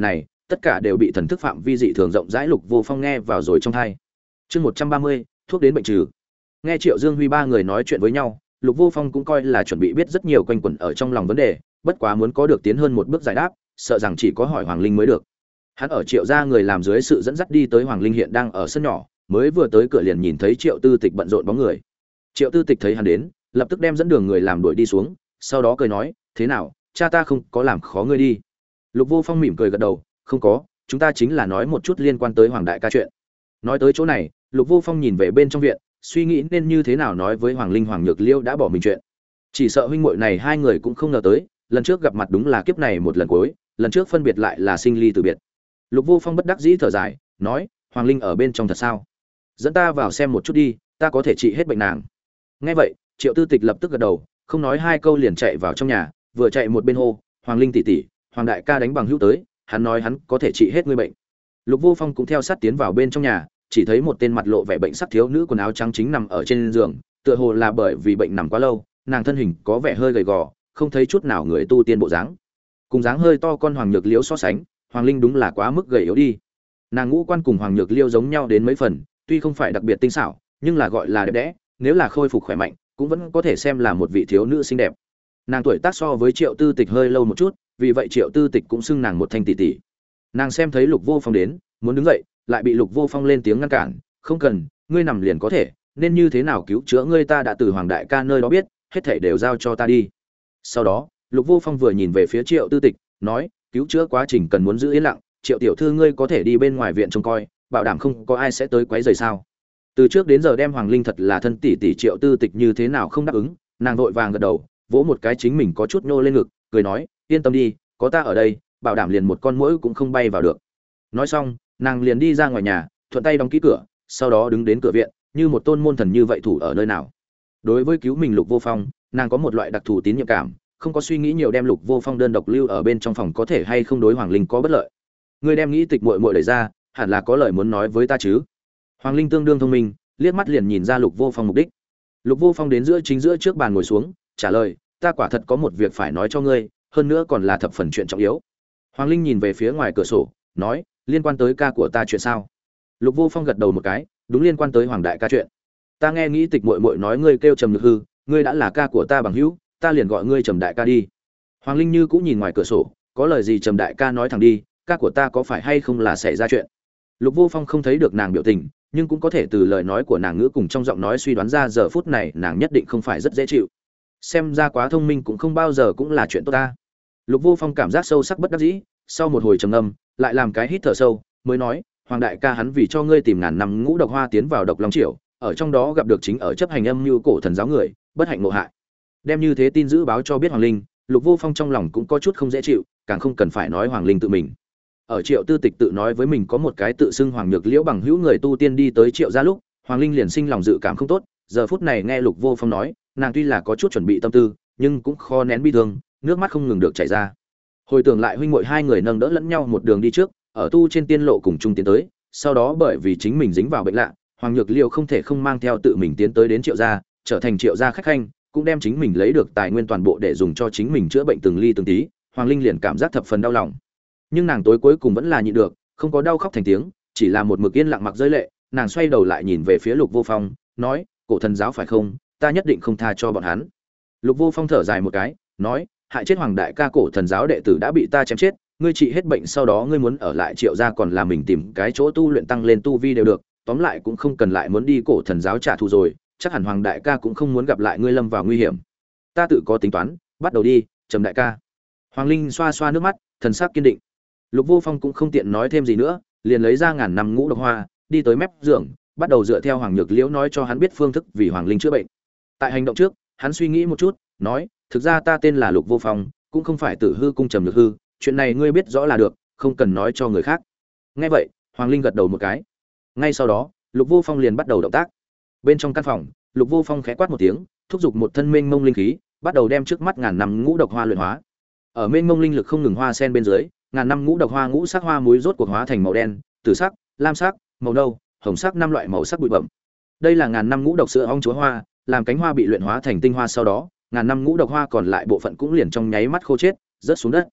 tất cả đều bị thần thức phạm vi dị thường rộng rãi Lục Vô Phong nghe vào rồi trong tai. Chương 130, thuốc đến bệnh trừ. Nghe Triệu Dương Huy ba người nói chuyện với nhau, Lục Vô Phong cũng coi là chuẩn bị biết rất nhiều quanh quẩn ở trong lòng vấn đề, bất quá muốn có được tiến hơn một bước giải đáp, sợ rằng chỉ có hỏi Hoàng Linh mới được. Hắn ở Triệu gia người làm dưới sự dẫn dắt đi tới Hoàng Linh hiện đang ở sân nhỏ, mới vừa tới cửa liền nhìn thấy Triệu Tư Tịch bận rộn bóng người. Triệu Tư Tịch thấy hắn đến, lập tức đem dẫn đường người làm đuổi đi xuống, sau đó cười nói, "Thế nào, cha ta không có làm khó ngươi đi?" Lục Vô Phong mỉm cười gật đầu, "Không có, chúng ta chính là nói một chút liên quan tới Hoàng đại ca chuyện." Nói tới chỗ này, Lục Vô Phong nhìn về bên trong viện, suy nghĩ nên như thế nào nói với Hoàng Linh Hoàng Nhược Liêu đã bỏ mình chuyện. Chỉ sợ huynh muội này hai người cũng không ngờ tới, lần trước gặp mặt đúng là kiếp này một lần cuối, lần trước phân biệt lại là sinh ly từ biệt. Lục Vô Phong bất đắc dĩ thở dài, nói, "Hoàng Linh ở bên trong thật sao? Dẫn ta vào xem một chút đi, ta có thể trị hết bệnh nàng." Nghe vậy, Triệu Tư Tịch lập tức gật đầu, không nói hai câu liền chạy vào trong nhà, vừa chạy một bên hô, "Hoàng Linh tỷ tỷ, Hoàng đại ca đánh bằng hữu tới, hắn nói hắn có thể trị hết ngươi bệnh." Lục Vô Phong cũng theo sát tiến vào bên trong nhà, chỉ thấy một tên mặt lộ vẻ bệnh sắc thiếu nữ quần áo trắng chính nằm ở trên giường, tựa hồ là bởi vì bệnh nằm quá lâu, nàng thân hình có vẻ hơi gầy gò, không thấy chút nào người tu tiên bộ dáng. Cùng dáng hơi to con Hoàng Nhược Liễu so sánh, Hoàng Linh đúng là quá mức gầy yếu đi. Nàng ngũ quan cùng Hoàng Nhược Liêu giống nhau đến mấy phần, tuy không phải đặc biệt tinh xảo, nhưng là gọi là đẹp đẽ, nếu là khôi phục khỏe mạnh, cũng vẫn có thể xem là một vị thiếu nữ xinh đẹp. Nàng tuổi tác so với Triệu Tư Tịch hơi lâu một chút, vì vậy Triệu Tư Tịch cũng xưng nàng một thanh tỷ tỷ. Nàng xem thấy Lục Vô Phong đến, muốn đứng dậy, lại bị Lục Vô Phong lên tiếng ngăn cản, "Không cần, ngươi nằm liền có thể, nên như thế nào cứu chữa ngươi ta đã từ Hoàng đại ca nơi đó biết, hết thảy đều giao cho ta đi." Sau đó, Lục Vô Phong vừa nhìn về phía Triệu Tư Tịch, nói, "Cứu chữa quá trình cần muốn giữ yên lặng, Triệu tiểu thư ngươi có thể đi bên ngoài viện trông coi, bảo đảm không có ai sẽ tới quấy rầy sao?" Từ trước đến giờ đem Hoàng Linh thật là thân tỷ tỷ Triệu Tư Tịch như thế nào không đáp ứng, nàng vội vàng gật đầu, vỗ một cái chính mình có chút nhô lên ngực, cười nói, "Yên tâm đi, có ta ở đây, bảo đảm liền một con muỗi cũng không bay vào được." Nói xong, nàng liền đi ra ngoài nhà, thuận tay đóng kỹ cửa, sau đó đứng đến cửa viện, như một tôn môn thần như vậy thủ ở nơi nào. Đối với cứu mình Lục Vô Phong, nàng có một loại đặc thù tín nhiệm cảm, không có suy nghĩ nhiều đem Lục Vô Phong đơn độc lưu ở bên trong phòng có thể hay không đối Hoàng Linh có bất lợi. Ngươi đem nghĩ tịch muội muội đẩy ra, hẳn là có lời muốn nói với ta chứ? Hoàng Linh tương đương thông minh, liếc mắt liền nhìn ra Lục Vô Phong mục đích. Lục Vô Phong đến chính giữa trước bàn ngồi xuống, trả lời, "Ta quả thật có một việc phải nói cho ngươi, hơn nữa còn là thập phần chuyện trọng yếu." Hoàng Linh nhìn về phía ngoài cửa sổ, nói, "Liên quan tới ca của ta chuyện sao?" Lục Vô Phong gật đầu một cái, "Đúng liên quan tới Hoàng đại ca chuyện. Ta nghe nghĩ tịch muội muội nói ngươi kêu Trầm Nhược Hư, ngươi đã là ca của ta bằng hữu, ta liền gọi ngươi Trầm đại ca đi." Hoàng Linh như cũng nhìn ngoài cửa sổ, "Có lời gì Trầm đại ca nói thẳng đi, ca của ta có phải hay không là xảy ra chuyện?" Lục Vô Phong không thấy được nàng biểu tình, nhưng cũng có thể từ lời nói của nàng ngữ cùng trong giọng nói suy đoán ra giờ phút này nàng nhất định không phải rất dễ chịu. Xem ra quá thông minh cũng không bao giờ cũng là chuyện tốt ta. Lục Vô Phong cảm giác sâu sắc bất đắc dĩ, sau một hồi trầm ngâm, lại làm cái hít thở sâu, mới nói, "Hoàng đại ca hắn vì cho ngươi tìm ngàn năm ngũ độc hoa tiến vào độc long triều, ở trong đó gặp được chính ở chấp hành âm mưu cổ thần giáo người, bất hạnh ngộ hại." Đem như thế tin dữ báo cho biết Hoàng Linh, Lục Vô Phong trong lòng cũng có chút không dễ chịu, càng không cần phải nói Hoàng Linh tự mình. Ở Triệu Tư Tịch tự nói với mình có một cái tự xưng Hoàng Nhược Liễu bằng hữu người tu tiên đi tới Triệu gia lúc, Hoàng Linh liền sinh lòng dự cảm không tốt, giờ phút này nghe Lục Vô Phong nói, nàng tuy là có chút chuẩn bị tâm tư, nhưng cũng khó nén bi thương, nước mắt không ngừng được chảy ra. Hồi tưởng lại huynh muội hai người nâng đỡ lẫn nhau một đường đi trước, ở tu trên tiên lộ cùng chung tiến tới, sau đó bởi vì chính mình dính vào bệnh lạ, Hoàng Nhược Liễu không thể không mang theo tự mình tiến tới đến Triệu gia, trở thành Triệu gia khách khanh, cũng đem chính mình lấy được tài nguyên toàn bộ để dùng cho chính mình chữa bệnh từng ly từng tí, Hoàng Linh liền cảm giác thập phần đau lòng. Nhưng nàng tối cuối cùng vẫn là nhịn được, không có đau khóc thành tiếng, chỉ là một mực yên lặng mặc rơi lệ. Nàng xoay đầu lại nhìn về phía Lục Vô Phong, nói, "Cổ thần giáo phải không? Ta nhất định không tha cho bọn hắn." Lục Vô Phong thở dài một cái, nói, "Hại chết Hoàng đại ca cổ thần giáo đệ tử đã bị ta chém chết, ngươi trị hết bệnh sau đó ngươi muốn ở lại Triệu gia còn là mình tìm cái chỗ tu luyện tăng lên tu vi đều được, tóm lại cũng không cần lại muốn đi cổ thần giáo trả thù rồi, chắc hẳn Hoàng đại ca cũng không muốn gặp lại ngươi lâm vào nguy hiểm. Ta tự có tính toán, bắt đầu đi, Trầm đại ca." Hoàng Linh xoa xoa nước mắt, thần sắc kiên định. Lục Vô Phong cũng không tiện nói thêm gì nữa, liền lấy ra ngàn năm ngũ độc hoa, đi tới mép giường, bắt đầu dựa theo Hoàng Nhược Liễu nói cho hắn biết phương thức vì Hoàng Linh chữa bệnh. Tại hành động trước, hắn suy nghĩ một chút, nói, "Thực ra ta tên là Lục Vô Phong, cũng không phải Tử Hư cung Trầm Nhược Hư, chuyện này ngươi biết rõ là được, không cần nói cho người khác." Nghe vậy, Hoàng Linh gật đầu một cái. Ngay sau đó, Lục Vô Phong liền bắt đầu động tác. Bên trong căn phòng, Lục Vô Phong khẽ quát một tiếng, thúc giục một thân mênh mông linh khí, bắt đầu đem trước mắt ngàn năm ngũ độc hoa luyện hóa. Ở mênh mông linh lực không ngừng hoa sen bên dưới, ngàn năm ngũ độc hoa ngũ sắc hoa muối rốt cuộc hóa thành màu đen, tử sắc, lam sắc, màu nâu, hồng sắc năm loại màu sắc bụi bặm. Đây là ngàn năm ngũ độc sữa ong chúa hoa, làm cánh hoa bị luyện hóa thành tinh hoa sau đó, ngàn năm ngũ độc hoa còn lại bộ phận cũng liền trong nháy mắt khô chết, rớt xuống đất.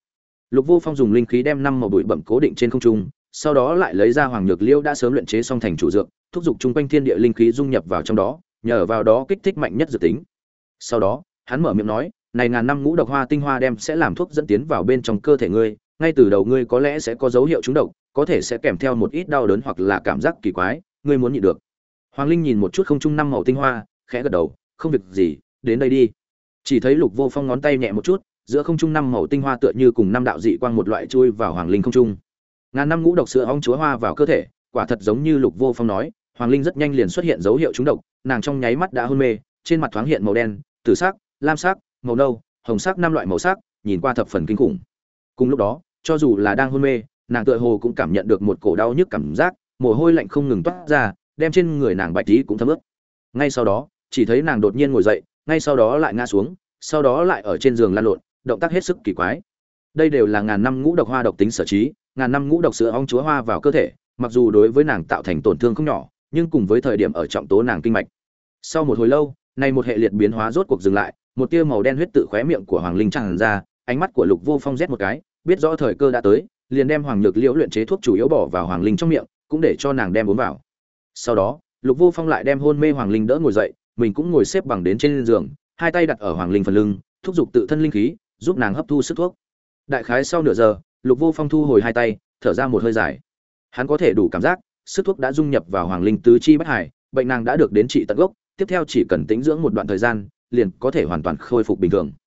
Lục Vô Phong dùng linh khí đem 5 màu bụi bặm cố định trên không trung, sau đó lại lấy ra hoàng nhược liễu đã sớm luyện chế xong thành chủ dược, thúc giục chung quanh thiên địa linh khí dung nhập vào trong đó, nhờ vào đó kích thích mạnh nhất dược tính. Sau đó, hắn mở miệng nói, "Này ngàn năm ngũ độc hoa tinh hoa đem sẽ làm thuốc dẫn tiến vào bên trong cơ thể ngươi, ngay từ đầu ngươi có lẽ sẽ có dấu hiệu trúng độc, có thể sẽ kèm theo một ít đau đớn hoặc là cảm giác kỳ quái, ngươi muốn nhịn được." Hoàng Linh nhìn một chút không trung 5 màu tinh hoa, khẽ gật đầu, "Không việc gì, đến đây đi." Chỉ thấy Lục Vô Phong ngón tay nhẹ một chút, giữa không trung 5 màu tinh hoa tựa như cùng 5 đạo dị quang một loại chui vào Hoàng Linh không trung. Ngàn năm ngũ độc sữa ong chúa hoa vào cơ thể, quả thật giống như Lục Vô Phong nói, Hoàng Linh rất nhanh liền xuất hiện dấu hiệu trúng độc, nàng trong nháy mắt đã hôn mê, trên mặt thoáng hiện màu đen, tử sắc, lam sắc, màu nâu, hồng sắc 5 loại màu sắc, nhìn qua thập phần kinh khủng. Cùng lúc đó, cho dù là đang hôn mê, nàng tựa hồ cũng cảm nhận được một cổ đau nhức cảm giác, mồ hôi lạnh không ngừng toát ra, đem trên người nàng bạch tí cũng thấm ướt. Ngay sau đó, chỉ thấy nàng đột nhiên ngồi dậy, ngay sau đó lại ngã xuống, sau đó lại ở trên giường lăn lộn, động tác hết sức kỳ quái. Đây đều là ngàn năm ngũ độc hoa độc tính sở trí, ngàn năm ngũ độc sữa ong chúa hoa vào cơ thể, mặc dù đối với nàng tạo thành tổn thương không nhỏ, nhưng cùng với thời điểm ở trọng tố nàng kinh mạch. Sau một hồi lâu, này một hệ liệt biến hóa rốt cuộc dừng lại, một tia màu đen huyết tự khóe miệng của Hoàng Linh tràn ra, ánh mắt của Lục Vô Phong rét một cái, biết rõ thời cơ đã tới, liền đem Hoàng Nhược Liễu luyện chế thuốc chủ yếu bỏ vào Hoàng Linh trong miệng, cũng để cho nàng đem uống vào. Sau đó, Lục Vô Phong lại đem hôn mê Hoàng Linh đỡ ngồi dậy, mình cũng ngồi xếp bằng đến trên giường, hai tay đặt ở Hoàng Linh phần lưng, thúc giục tự thân linh khí, giúp nàng hấp thu sức thuốc. Đại khái sau nửa giờ, Lục Vô Phong thu hồi hai tay, thở ra một hơi dài. Hắn có thể đủ cảm giác, sức thuốc đã dung nhập vào Hoàng Linh tứ chi bách hải, bệnh nàng đã được đến trị tận gốc, tiếp theo chỉ cần tĩnh dưỡng một đoạn thời gian, liền có thể hoàn toàn khôi phục bình thường.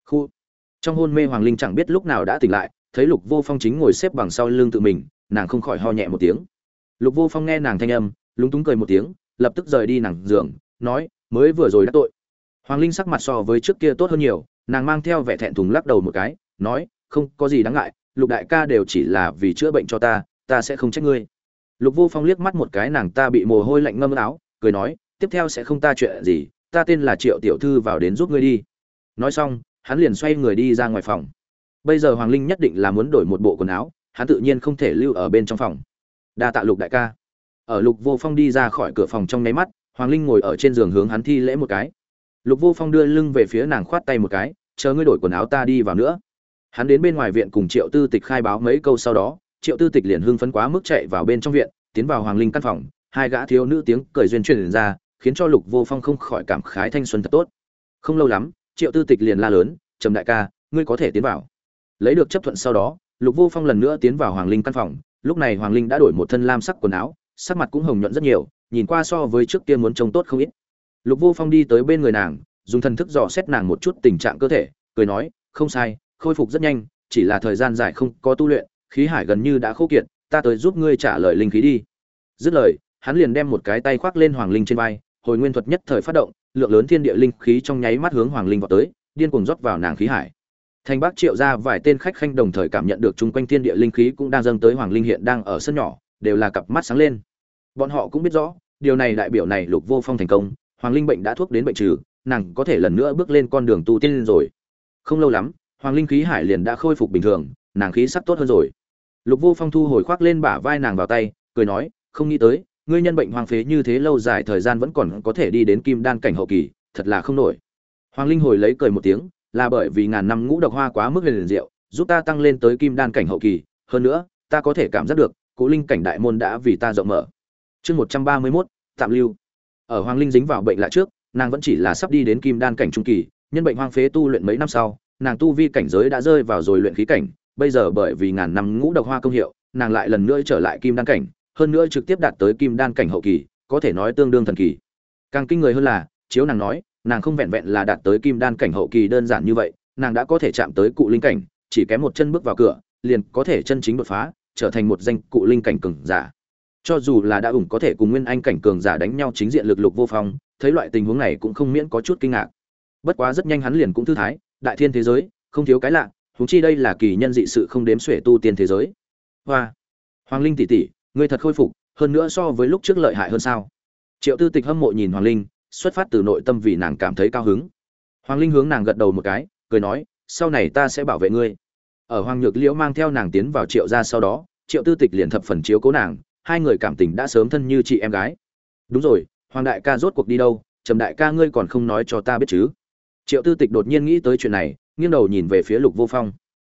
Trong hôn mê Hoàng Linh chẳng biết lúc nào đã tỉnh lại, thấy Lục Vô Phong chính ngồi xếp bằng sau lưng tự mình, nàng không khỏi ho nhẹ một tiếng. Lục Vô Phong nghe nàng thanh âm, lúng túng cười một tiếng, lập tức rời đi nàng giường, nói, mới vừa rồi đã tội. Hoàng Linh sắc mặt so với trước kia tốt hơn nhiều, nàng mang theo vẻ thẹn thùng lắc đầu một cái, nói, không có gì đáng ngại, Lục đại ca đều chỉ là vì chữa bệnh cho ta sẽ không trách ngươi. Lục Vô Phong liếc mắt một cái nàng ta bị mồ hôi lạnh ngâm áo, cười nói, tiếp theo sẽ không ta chuyện gì, ta tên là Triệu tiểu thư vào đến giúp ngươi đi. Nói xong, hắn liền xoay người đi ra ngoài phòng. Bây giờ Hoàng Linh nhất định là muốn đổi một bộ quần áo, hắn tự nhiên không thể lưu ở bên trong phòng. Đa tạ Lục đại ca. Ở Lục Vô Phong đi ra khỏi cửa phòng trong nháy mắt, Hoàng Linh ngồi ở trên giường hướng hắn thi lễ một cái. Lục Vô Phong đưa lưng về phía nàng khoát tay một cái, chờ ngươi đổi quần áo ta đi vào nữa. Hắn đến bên ngoài viện cùng Triệu Tư Tịch khai báo mấy câu sau đó, Triệu Tư Tịch liền hưng phấn quá mức chạy vào bên trong viện, tiến vào Hoàng Linh căn phòng, hai gã thiếu nữ tiếng cười duyên truyền ra, khiến cho Lục Vô Phong không khỏi cảm khái thanh xuân thật tốt. Không lâu lắm, Triệu Tư Tịch liền la lớn, "Trầm đại ca, ngươi có thể tiến vào." Lấy được chấp thuận sau đó, Lục Vô Phong lần nữa tiến vào Hoàng Linh căn phòng, lúc này Hoàng Linh đã đổi một thân lam sắc quần áo, sắc mặt cũng hồng nhuận rất nhiều, nhìn qua so với trước kia muốn trông tốt không ít. Lục Vô Phong đi tới bên người nàng, dùng thần thức dò xét nàng một chút tình trạng cơ thể, cười nói, "Không sai, khôi phục rất nhanh, chỉ là thời gian dài không có tu luyện, khí hải gần như đã khô kiệt, ta tới giúp ngươi trả lời linh khí đi." Dứt lời, hắn liền đem một cái tay khoác lên Hoàng Linh trên vai, hồi nguyên thuật nhất thời phát động, lượng lớn thiên địa linh khí trong nháy mắt hướng Hoàng Linh vọt tới, điên cuồng rót vào nàng khí hải. Thành Bắc Triệu ra vài tên khách khanh đồng thời cảm nhận được chung quanh thiên địa linh khí cũng đang dâng tới Hoàng Linh hiện đang ở sân nhỏ, đều là cặp mắt sáng lên. Bọn họ cũng biết rõ, điều này đại biểu này Lục Vô Phong thành công, Hoàng Linh bệnh đã thuốc đến bệnh trừ, nàng có thể lần nữa bước lên con đường tu tiên rồi. Không lâu lắm, Hoàng Linh khí hải liền đã khôi phục bình thường, nàng khí sắc tốt hơn rồi. Lục Vô Phong thu hồi khoác lên bả vai nàng vào tay, cười nói, "Không nghĩ tới, ngươi nhân bệnh hoang phế như thế lâu dài thời gian vẫn còn có thể đi đến kim đan cảnh hậu kỳ, thật là không nổi." Hoàng Linh hồi lấy cười một tiếng, "Là bởi vì ngàn năm ngũ độc hoa quá mức huyền diệu, giúp ta tăng lên tới kim đan cảnh hậu kỳ, hơn nữa, ta có thể cảm giác được, Cụ Linh cảnh đại môn đã vì ta rộng mở." Chương 131, tạm lưu. Ở Hoàng Linh dính vào bệnh lạ trước, nàng vẫn chỉ là sắp đi đến kim đan cảnh trung kỳ, nhân bệnh hoang phế tu luyện mấy năm sau, nàng tu vi cảnh giới đã rơi vào rồi luyện khí cảnh, bây giờ bởi vì ngàn năm ngũ độc hoa công hiệu, nàng lại lần nữa trở lại kim đan cảnh, hơn nữa trực tiếp đạt tới kim đan cảnh hậu kỳ, có thể nói tương đương thần kỳ. Càng kinh người hơn là, chiếu nàng nói, nàng không vẹn vẹn là đạt tới kim đan cảnh hậu kỳ đơn giản như vậy, nàng đã có thể chạm tới cụ linh cảnh, chỉ kém một chân bước vào cửa, liền có thể chân chính đột phá, trở thành một danh cụ linh cảnh cường giả. Cho dù là đã ủng có thể cùng nguyên anh cảnh cường giả đánh nhau chính diện lực Lục Vô Phong, thấy loại tình huống này cũng không miễn có chút kinh ngạc. Bất quá rất nhanh hắn liền cũng thư thái, đại thiên thế giới, không thiếu cái lạ, huống chi đây là kỳ nhân dị sự không đếm xuể tu tiên thế giới. Hoa, Hoàng Linh tỷ tỷ, ngươi thật khôi phục, hơn nữa so với lúc trước lợi hại hơn sao? Triệu Tư Tịch hâm mộ nhìn Hoàng Linh, xuất phát từ nội tâm vì nàng cảm thấy cao hứng. Hoàng Linh hướng nàng gật đầu một cái, cười nói, sau này ta sẽ bảo vệ ngươi. Ở Hoàng Nhược Liễu mang theo nàng tiến vào Triệu gia sau đó, Triệu Tư Tịch liền thập phần chiếu cố nàng, hai người cảm tình đã sớm thân như chị em gái. Đúng rồi, Hoàng đại ca rốt cuộc đi đâu? Trầm đại ca ngươi còn không nói cho ta biết chứ? Triệu Tư Tịch đột nhiên nghĩ tới chuyện này, nghiêng đầu nhìn về phía Lục Vô Phong.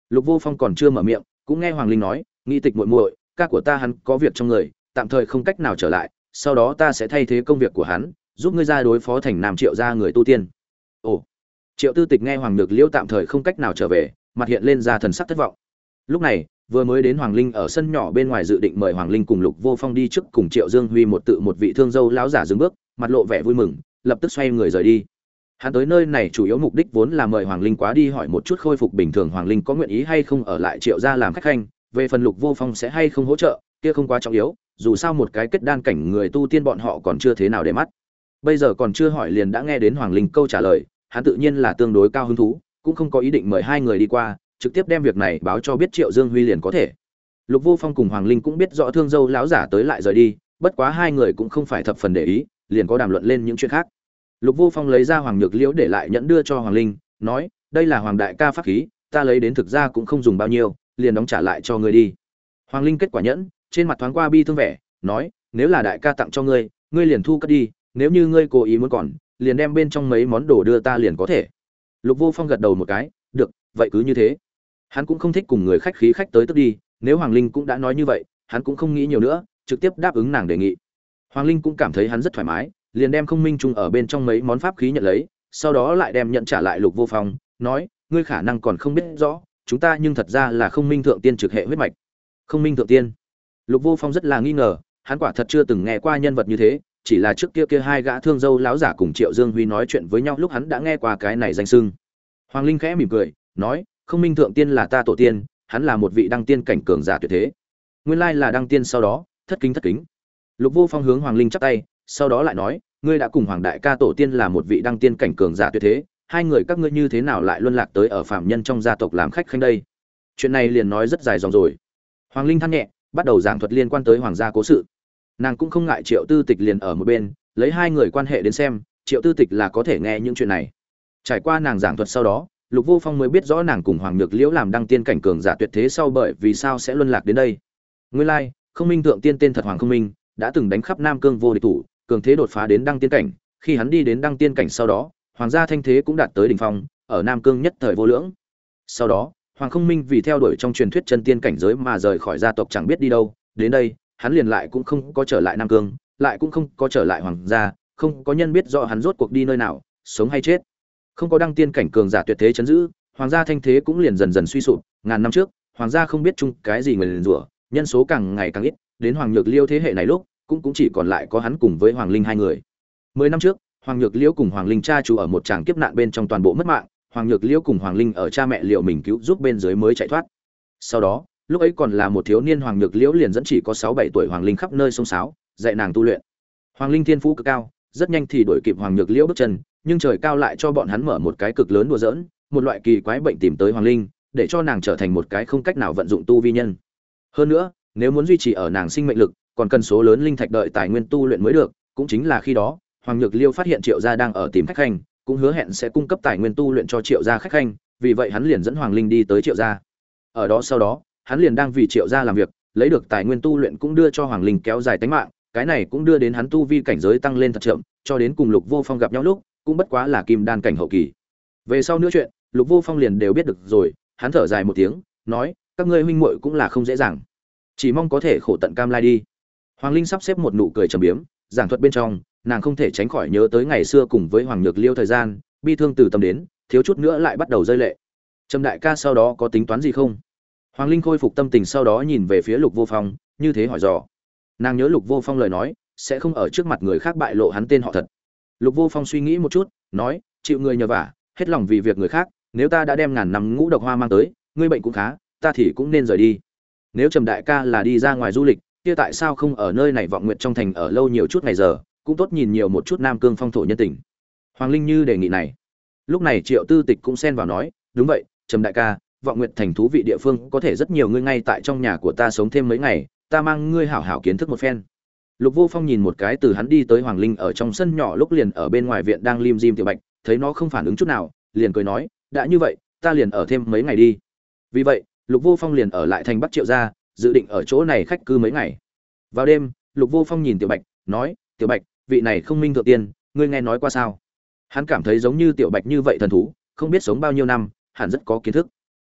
Lục Vô Phong còn chưa mở miệng, cũng nghe Hoàng Linh nói, "Nghị Tịch muội muội, ca của ta hắn có việc trong người, tạm thời không cách nào trở lại, sau đó ta sẽ thay thế công việc của hắn, giúp ngươi ra đối phó thành Nam Triệu gia người tu tiên." Ồ. Triệu Tư Tịch nghe Hoàng Nhược Liễu tạm thời không cách nào trở về, mặt hiện lên ra thần sắc thất vọng. Lúc này, vừa mới đến Hoàng Linh ở sân nhỏ bên ngoài dự định mời Hoàng Linh cùng Lục Vô Phong đi trước cùng Triệu Dương Huy một tự một vị thương dâu lão giả dừng bước, mặt lộ vẻ vui mừng, lập tức xoay người rời đi. Hắn tới nơi này chủ yếu mục đích vốn là mời Hoàng Linh quá đi hỏi một chút khôi phục bình thường Hoàng Linh có nguyện ý hay không ở lại Triệu gia làm khách khanh, về phần Lục Vô Phong sẽ hay không hỗ trợ, kia không quá trọng yếu, dù sao một cái kết đan cảnh người tu tiên bọn họ còn chưa thế nào để mắt. Bây giờ còn chưa hỏi liền đã nghe đến Hoàng Linh câu trả lời, hắn tự nhiên là tương đối cao hứng thú, cũng không có ý định mời hai người đi qua, trực tiếp đem việc này báo cho biết Triệu Dương Huy liền có thể. Lục Vô Phong cùng Hoàng Linh cũng biết rõ thương dâu lão giả tới lại rời đi, bất quá hai người cũng không phải thập phần để ý, liền có đàm luận lên những chuyện khác. Lục Vô Phong lấy ra Hoàng Nhược Liễu để lại nhẫn đưa cho Hoàng Linh, nói: "Đây là Hoàng đại ca pháp khí, ta lấy đến thực ra cũng không dùng bao nhiêu, liền đóng trả lại cho ngươi đi." Hoàng Linh kết quả nhẫn, trên mặt thoáng qua bi thương vẻ, nói: "Nếu là đại ca tặng cho ngươi, ngươi liền thu cất đi, nếu như ngươi cố ý muốn còn, liền đem bên trong mấy món đồ đưa ta liền có thể." Lục Vô Phong gật đầu một cái, "Được, vậy cứ như thế." Hắn cũng không thích cùng người khách khí khách tới tức đi, nếu Hoàng Linh cũng đã nói như vậy, hắn cũng không nghĩ nhiều nữa, trực tiếp đáp ứng nàng đề nghị. Hoàng Linh cũng cảm thấy hắn rất thoải mái, liền đem Không Minh Trung ở bên trong mấy món pháp khí nhận lấy, sau đó lại đem nhận trả lại Lục Vô Phong, nói: "Ngươi khả năng còn không biết rõ, chúng ta nhưng thật ra là Không Minh thượng tiên trực hệ huyết mạch." Không Minh thượng tiên? Lục Vô Phong rất là nghi ngờ, hắn quả thật chưa từng nghe qua nhân vật như thế, chỉ là trước kia hai gã thương dâu lão giả cùng Triệu Dương Huy nói chuyện với nhau lúc hắn đã nghe qua cái này danh xưng. Hoàng Linh khẽ mỉm cười, nói: "Không Minh thượng tiên là ta tổ tiên, hắn là một vị đăng tiên cảnh cường giả tuyệt thế." Nguyên lai là đăng tiên sau đó, thất kính. Lục Vô Phong hướng Hoàng Linh chắp tay, sau đó lại nói: "Ngươi đã cùng Hoàng đại ca tổ tiên là một vị đăng tiên cảnh cường giả tuyệt thế, hai người các ngươi như thế nào lại luân lạc tới ở phạm nhân trong gia tộc làm khách khanh đây?" Chuyện này liền nói rất dài dòng rồi. Hoàng Linh than nhẹ, bắt đầu giảng thuật liên quan tới hoàng gia cố sự. Nàng cũng không ngại Triệu Tư Tịch liền ở một bên, lấy hai người quan hệ đến xem, Triệu Tư Tịch là có thể nghe những chuyện này. Trải qua nàng giảng thuật sau đó, Lục Vô Phong mới biết rõ nàng cùng Hoàng Nhược Liễu làm đăng tiên cảnh cường giả tuyệt thế sau bởi vì sao sẽ luân lạc đến đây. Nguyên lai, Không Minh thượng tiên tên thật Hoàng Không Minh, đã từng đánh khắp Nam Cương vô địch thủ, cường thế đột phá đến đăng tiên cảnh, khi hắn đi đến đăng tiên cảnh sau đó, hoàng gia thanh thế cũng đạt tới đỉnh phong, ở Nam Cương nhất thời vô lưỡng. Sau đó, Hoàng Không Minh vì theo đuổi trong truyền thuyết chân tiên cảnh giới mà rời khỏi gia tộc chẳng biết đi đâu, đến đây, hắn liền lại cũng không có trở lại Nam Cương, lại cũng không có trở lại hoàng gia, không có nhân biết rõ hắn rốt cuộc đi nơi nào, sống hay chết. Không có đăng tiên cảnh cường giả tuyệt thế chấn giữ, hoàng gia thanh thế cũng liền dần dần suy sụp, ngàn năm trước, hoàng gia không biết chung cái gì nguyền rủa, nhân số càng ngày càng ít, đến Hoàng Nhược Liêu thế hệ này lúc, cũng chỉ còn lại có hắn cùng với Hoàng Linh hai người. 10 năm trước, Hoàng Nhược Liễu cùng Hoàng Linh cha chú ở một tràng kiếp nạn bên trong toàn bộ mất mạng, Hoàng Nhược Liễu cùng Hoàng Linh ở cha mẹ liệu mình cứu giúp bên dưới mới chạy thoát. Sau đó, lúc ấy còn là một thiếu niên Hoàng Nhược Liễu liền dẫn chỉ có 6-7 tuổi Hoàng Linh khắp nơi xông xáo, dạy nàng tu luyện. Hoàng Linh thiên phú cực cao, rất nhanh thì đuổi kịp Hoàng Nhược Liễu bước chân, nhưng trời cao lại cho bọn hắn mở một cái cực lớn đùa giỡn, một loại kỳ quái bệnh tìm tới Hoàng Linh, để cho nàng trở thành một cái không cách nào vận dụng tu vi nhân. Hơn nữa, nếu muốn duy trì ở nàng sinh mệnh lực, còn cần số lớn linh thạch đợi tài nguyên tu luyện mới được, cũng chính là khi đó, Hoàng Nhược Liêu phát hiện Triệu gia đang ở tìm khách khanh, cũng hứa hẹn sẽ cung cấp tài nguyên tu luyện cho Triệu gia khách khanh, vì vậy hắn liền dẫn Hoàng Linh đi tới Triệu gia. Ở đó sau đó, hắn liền đang vì Triệu gia làm việc, lấy được tài nguyên tu luyện cũng đưa cho Hoàng Linh kéo dài tính mạng, cái này cũng đưa đến hắn tu vi cảnh giới tăng lên thật chậm, cho đến cùng Lục Vô Phong gặp nhau lúc, cũng bất quá là kim đan cảnh hậu kỳ. Về sau nữa chuyện, Lục Vô Phong liền đều biết được rồi, hắn thở dài một tiếng, nói: "Các ngươi huynh muội cũng là không dễ dàng, chỉ mong có thể khổ tận cam lai đi." Hoàng Linh sắp xếp một nụ cười trầm biếm, giảng thuật bên trong, nàng không thể tránh khỏi nhớ tới ngày xưa cùng với Hoàng Nhược Liêu thời gian, bi thương từ tâm đến, thiếu chút nữa lại bắt đầu rơi lệ. Trầm đại ca sau đó có tính toán gì không? Hoàng Linh khôi phục tâm tình sau đó nhìn về phía Lục Vô Phong, như thế hỏi dò. Nàng nhớ Lục Vô Phong lời nói, sẽ không ở trước mặt người khác bại lộ hắn tên họ thật. Lục Vô Phong suy nghĩ một chút, nói: "Chịu người nhờ vả, hết lòng vì việc người khác, nếu ta đã đem ngàn năm ngũ độc hoa mang tới, ngươi bệnh cũng khá, ta thì cũng nên rời đi. Nếu Trầm đại ca là đi ra ngoài du lịch, kia tại sao không ở nơi này Vọng Nguyệt trong thành ở lâu nhiều chút ngày giờ, cũng tốt nhìn nhiều một chút Nam Cương phong thổ nhân tình." Hoàng Linh như đề nghị này. Lúc này Triệu Tư Tịch cũng xen vào nói: "Đúng vậy, Trầm đại ca, Vọng Nguyệt thành thú vị địa phương có thể rất nhiều, ngươi ngay tại trong nhà của ta sống thêm mấy ngày, ta mang ngươi hảo hảo kiến thức một phen." Lục Vô Phong nhìn một cái từ hắn đi tới Hoàng Linh ở trong sân nhỏ lúc liền ở bên ngoài viện đang lim dim Tiểu Bạch, thấy nó không phản ứng chút nào, liền cười nói: "Đã như vậy, ta liền ở thêm mấy ngày đi." Vì vậy, Lục Vô Phong liền ở lại thành Bắc Triệu gia, dự định ở chỗ này khách cư mấy ngày. Vào đêm, Lục Vô Phong nhìn Tiểu Bạch, nói: "Tiểu Bạch, vị này Không Minh thượng tiên, ngươi nghe nói qua sao?" Hắn cảm thấy giống như Tiểu Bạch như vậy thần thú, không biết sống bao nhiêu năm, hẳn rất có kiến thức.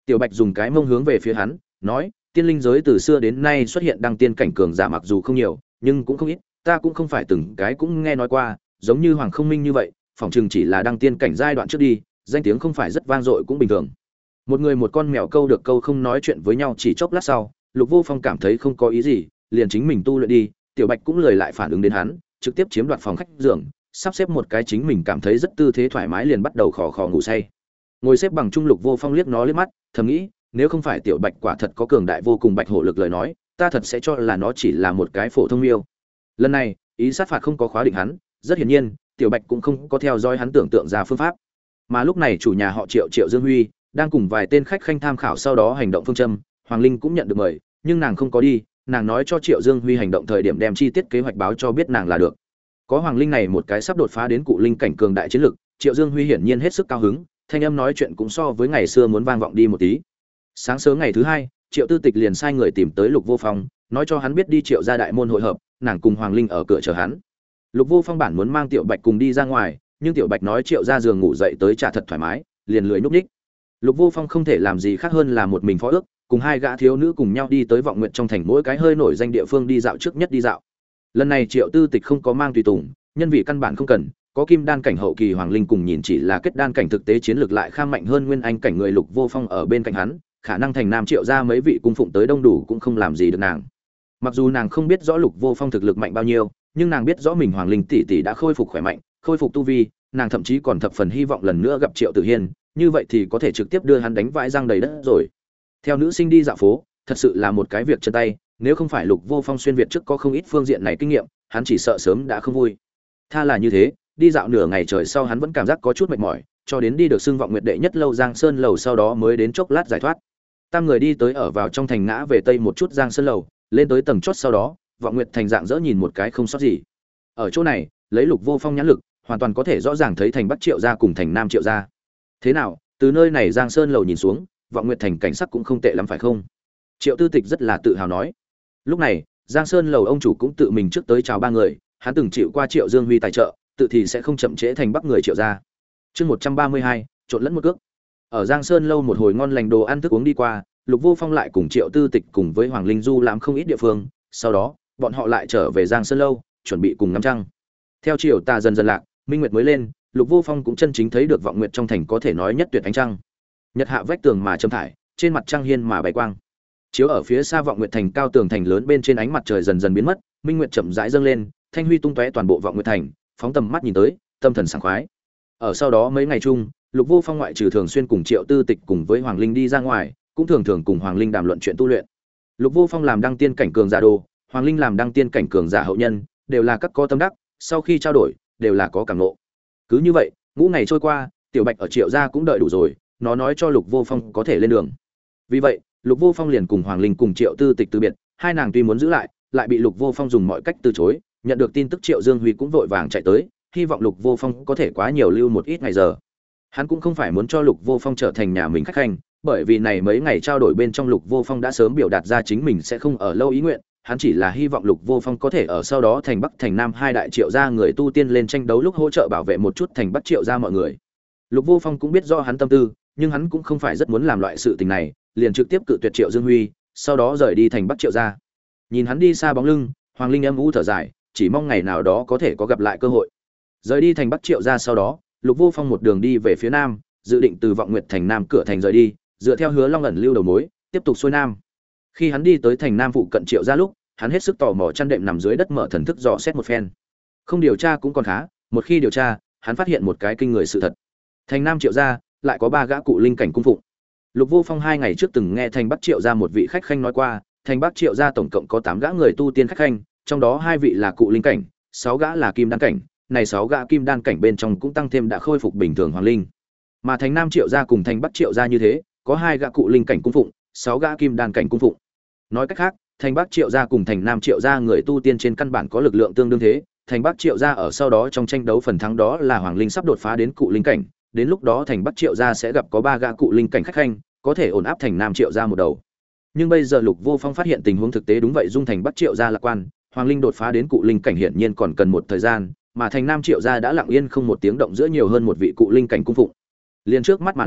Tiểu Bạch dùng cái mông hướng về phía hắn, nói, tiên linh giới từ xưa đến nay xuất hiện đăng tiên cảnh cường giả mặc dù không nhiều, nhưng cũng không ít, ta cũng không phải từng cái cũng nghe nói qua, giống như Hoàng Không Minh như vậy, phỏng chừng chỉ là đăng tiên cảnh giai đoạn trước đi, danh tiếng không phải rất vang dội cũng bình thường. Một người một con mèo câu được câu không nói chuyện với nhau chỉ chốc lát sau, Lục Vô Phong cảm thấy không có ý gì, liền chính mình tu luyện đi, Tiểu Bạch cũng lười lại phản ứng đến hắn, trực tiếp chiếm đoạt phòng khách giường, sắp xếp một cái chính mình cảm thấy rất tư thế thoải mái liền bắt đầu khò khò ngủ say. Ngồi xếp bằng trung, Lục Vô Phong liếc nó liếc mắt, thầm nghĩ, nếu không phải Tiểu Bạch quả thật có cường đại vô cùng bạch hổ lực lời nói, ta thật sẽ cho là nó chỉ là một cái phổ thông miêu. Lần này, ý sát phạt không có khóa định hắn, rất hiển nhiên, Tiểu Bạch cũng không có theo dõi hắn tưởng tượng ra phương pháp. Mà lúc này chủ nhà họ Triệu Dương Huy đang cùng vài tên khách khanh tham khảo sau đó hành động phương châm, Hoàng Linh cũng nhận được mời, nhưng nàng không có đi, nàng nói cho Triệu Dương Huy hành động thời điểm đem chi tiết kế hoạch báo cho biết nàng là được. Có Hoàng Linh này một cái sắp đột phá đến cụ linh cảnh cường đại chiến lực, Triệu Dương Huy hiển nhiên hết sức cao hứng, thanh âm nói chuyện cũng so với ngày xưa muốn vang vọng đi một tí. Sáng sớm ngày thứ hai, Triệu Tư Tịch liền sai người tìm tới Lục Vô Phong, nói cho hắn biết đi Triệu gia đại môn hội hợp, nàng cùng Hoàng Linh ở cửa chờ hắn. Lục Vô Phong bản muốn mang Tiểu Bạch cùng đi ra ngoài, nhưng Tiểu Bạch nói Triệu gia giường ngủ dậy tới trả thật thoải mái, liền lười nhúc nhích. Lục Vô Phong không thể làm gì khác hơn là một mình phó ước, cùng hai gã thiếu nữ cùng nhau đi tới Vọng Nguyện trong thành mỗi cái hơi nổi danh địa phương đi dạo trước nhất đi dạo. Lần này Triệu Tư Tịch không có mang tùy tùng, nhân vì căn bản không cần, có kim đan cảnh hậu kỳ Hoàng Linh cùng nhìn chỉ là kết đan cảnh thực tế chiến lược lại kham mạnh hơn nguyên anh cảnh người Lục Vô Phong ở bên cạnh hắn, khả năng thành nam Triệu gia mấy vị cung phụng tới đông đủ cũng không làm gì được nàng. Mặc dù nàng không biết rõ Lục Vô Phong thực lực mạnh bao nhiêu, nhưng nàng biết rõ mình Hoàng Linh tỷ tỷ đã khôi phục khỏe mạnh, khôi phục tu vi, nàng thậm chí còn thập phần hy vọng lần nữa gặp Triệu Tử Hiên, như vậy thì có thể trực tiếp đưa hắn đánh vãi răng đầy đất rồi. Theo nữ sinh đi dạo phố, thật sự là một cái việc chân tay, nếu không phải Lục Vô Phong xuyên việt trước có không ít phương diện này kinh nghiệm, hắn chỉ sợ sớm đã không vui. Tha là như thế, đi dạo nửa ngày trời sau hắn vẫn cảm giác có chút mệt mỏi, cho đến đi được xưng Vọng Nguyệt đệ nhất lâu Giang Sơn lầu sau đó mới đến chốc lát giải thoát. Tam người đi tới ở vào trong thành ngã về tây một chút Giang Sơn lầu, lên tới tầng chót sau đó, Vọng Nguyệt thành dạng dỡ nhìn một cái không sót gì. Ở chỗ này, lấy Lục Vô Phong nhãn lực, hoàn toàn có thể rõ ràng thấy thành Bắc Triệu gia cùng thành Nam Triệu gia. Thế nào, từ nơi này Giang Sơn lầu nhìn xuống, Vọng Nguyệt thành cảnh sắc cũng không tệ lắm phải không? Triệu Tư Tịch rất là tự hào nói. Lúc này, Giang Sơn lầu ông chủ cũng tự mình trước tới chào ba người, hắn từng chịu qua Triệu Dương Huy tài trợ, tự thì sẽ không chậm trễ thành Bắc người Triệu gia. Chương 132, trộn lẫn một cước. Ở Giang Sơn lâu một hồi ngon lành đồ ăn thức uống đi qua, Lục Vô Phong lại cùng Triệu Tư Tịch cùng với Hoàng Linh Du làm không ít địa phương, sau đó, bọn họ lại trở về Giang Sơn lâu, chuẩn bị cùng ngắm trăng. Theo chiều tà dần dần lạc, minh nguyệt mới lên, Lục Vô Phong cũng chân chính thấy được Vọng Nguyệt trong thành có thể nói nhất tuyệt ánh trăng. Nhật hạ vách tường mà châm thải, trên mặt trăng hiên mà bay quang. Chiếu ở phía xa Vọng Nguyệt thành cao tường thành lớn bên trên ánh mặt trời dần dần biến mất, minh nguyệt chậm rãi dâng lên, thanh huy tung tóe toàn bộ Vọng Nguyệt thành, phóng tầm mắt nhìn tới, tâm thần sảng khoái. Ở sau đó mấy ngày chung, Lục Vô Phong ngoại trừ thường xuyên cùng Triệu Tư Tịch cùng với Hoàng Linh đi ra ngoài, cũng thường thường cùng Hoàng Linh đàm luận chuyện tu luyện. Lục Vô Phong làm đăng tiên cảnh cường giả đồ, Hoàng Linh làm đăng tiên cảnh cường giả hậu nhân, đều là các có tâm đắc, sau khi trao đổi, đều là có cảm ngộ. Cứ như vậy, ngũ ngày trôi qua, Tiểu Bạch ở Triệu gia cũng đợi đủ rồi, nó nói cho Lục Vô Phong có thể lên đường. Vì vậy, Lục Vô Phong liền cùng Hoàng Linh cùng Triệu Tư Tịch từ biệt, hai nàng tuy muốn giữ lại bị Lục Vô Phong dùng mọi cách từ chối, nhận được tin tức Triệu Dương Huy cũng vội vàng chạy tới, hy vọng Lục Vô Phong có thể quá nhiều lưu một ít ngày giờ. Hắn cũng không phải muốn cho Lục Vô Phong trở thành nhà mình khách khanh, bởi vì này mấy ngày trao đổi bên trong Lục Vô Phong đã sớm biểu đạt ra chính mình sẽ không ở lâu ý nguyện, hắn chỉ là hy vọng Lục Vô Phong có thể ở sau đó thành Bắc thành Nam hai đại Triệu gia người tu tiên lên tranh đấu lúc hỗ trợ bảo vệ một chút thành Bắc Triệu gia mọi người. Lục Vô Phong cũng biết rõ hắn tâm tư, nhưng hắn cũng không phải rất muốn làm loại sự tình này, liền trực tiếp cự tuyệt Triệu Dương Huy, sau đó rời đi thành Bắc Triệu gia. Nhìn hắn đi xa bóng lưng, Hoàng Linh âm u thở dài, chỉ mong ngày nào đó có thể có gặp lại cơ hội. Rời đi thành Bắc Triệu gia sau đó, Lục Vô Phong một đường đi về phía nam, dự định từ Vọng Nguyệt thành Nam cửa thành rời đi, dựa theo Hứa Long ẩn lưu đầu mối, tiếp tục xuôi nam. Khi hắn đi tới thành Nam phụ cận Triệu gia lúc, hắn hết sức tò mò chăn đệm nằm dưới đất mở thần thức dò xét một phen. Không điều tra cũng còn khá, một khi điều tra, hắn phát hiện một cái kinh người sự thật. Thành Nam Triệu gia lại có 3 gã cụ linh cảnh cung phụng. Lục Vô Phong 2 ngày trước từng nghe thành Bắc Triệu gia một vị khách khanh nói qua, thành Bắc Triệu gia tổng cộng có 8 gã người tu tiên khách khanh, trong đó 2 vị là cụ linh cảnh, 6 gã là kim đan cảnh, này 6 gã kim đan cảnh bên trong cũng tăng thêm đã khôi phục bình thường Hoàng Linh. Mà thành Nam Triệu gia cùng thành Bắc Triệu gia như thế, có 2 gã cụ linh cảnh cung phụng, 6 gã kim đan cảnh cung phụng. Nói cách khác, thành Bắc Triệu gia cùng thành Nam Triệu gia người tu tiên trên căn bản có lực lượng tương đương thế, thành Bắc Triệu gia ở sau đó trong tranh đấu phần thắng đó là Hoàng Linh sắp đột phá đến cụ linh cảnh, đến lúc đó thành Bắc Triệu gia sẽ gặp có 3 gã cụ linh cảnh khách khanh, có thể ổn áp thành Nam Triệu gia một đầu. Nhưng bây giờ Lục Vô Phong phát hiện tình huống thực tế đúng vậy, dung thành Bắc Triệu gia lạc quan, Hoàng Linh đột phá đến cụ linh cảnh hiển nhiên còn cần một thời gian, mà thành Nam Triệu gia đã lặng yên không một tiếng động giữa nhiều hơn một vị cụ linh cảnh cung phụng. Liên trước mắt mà nói,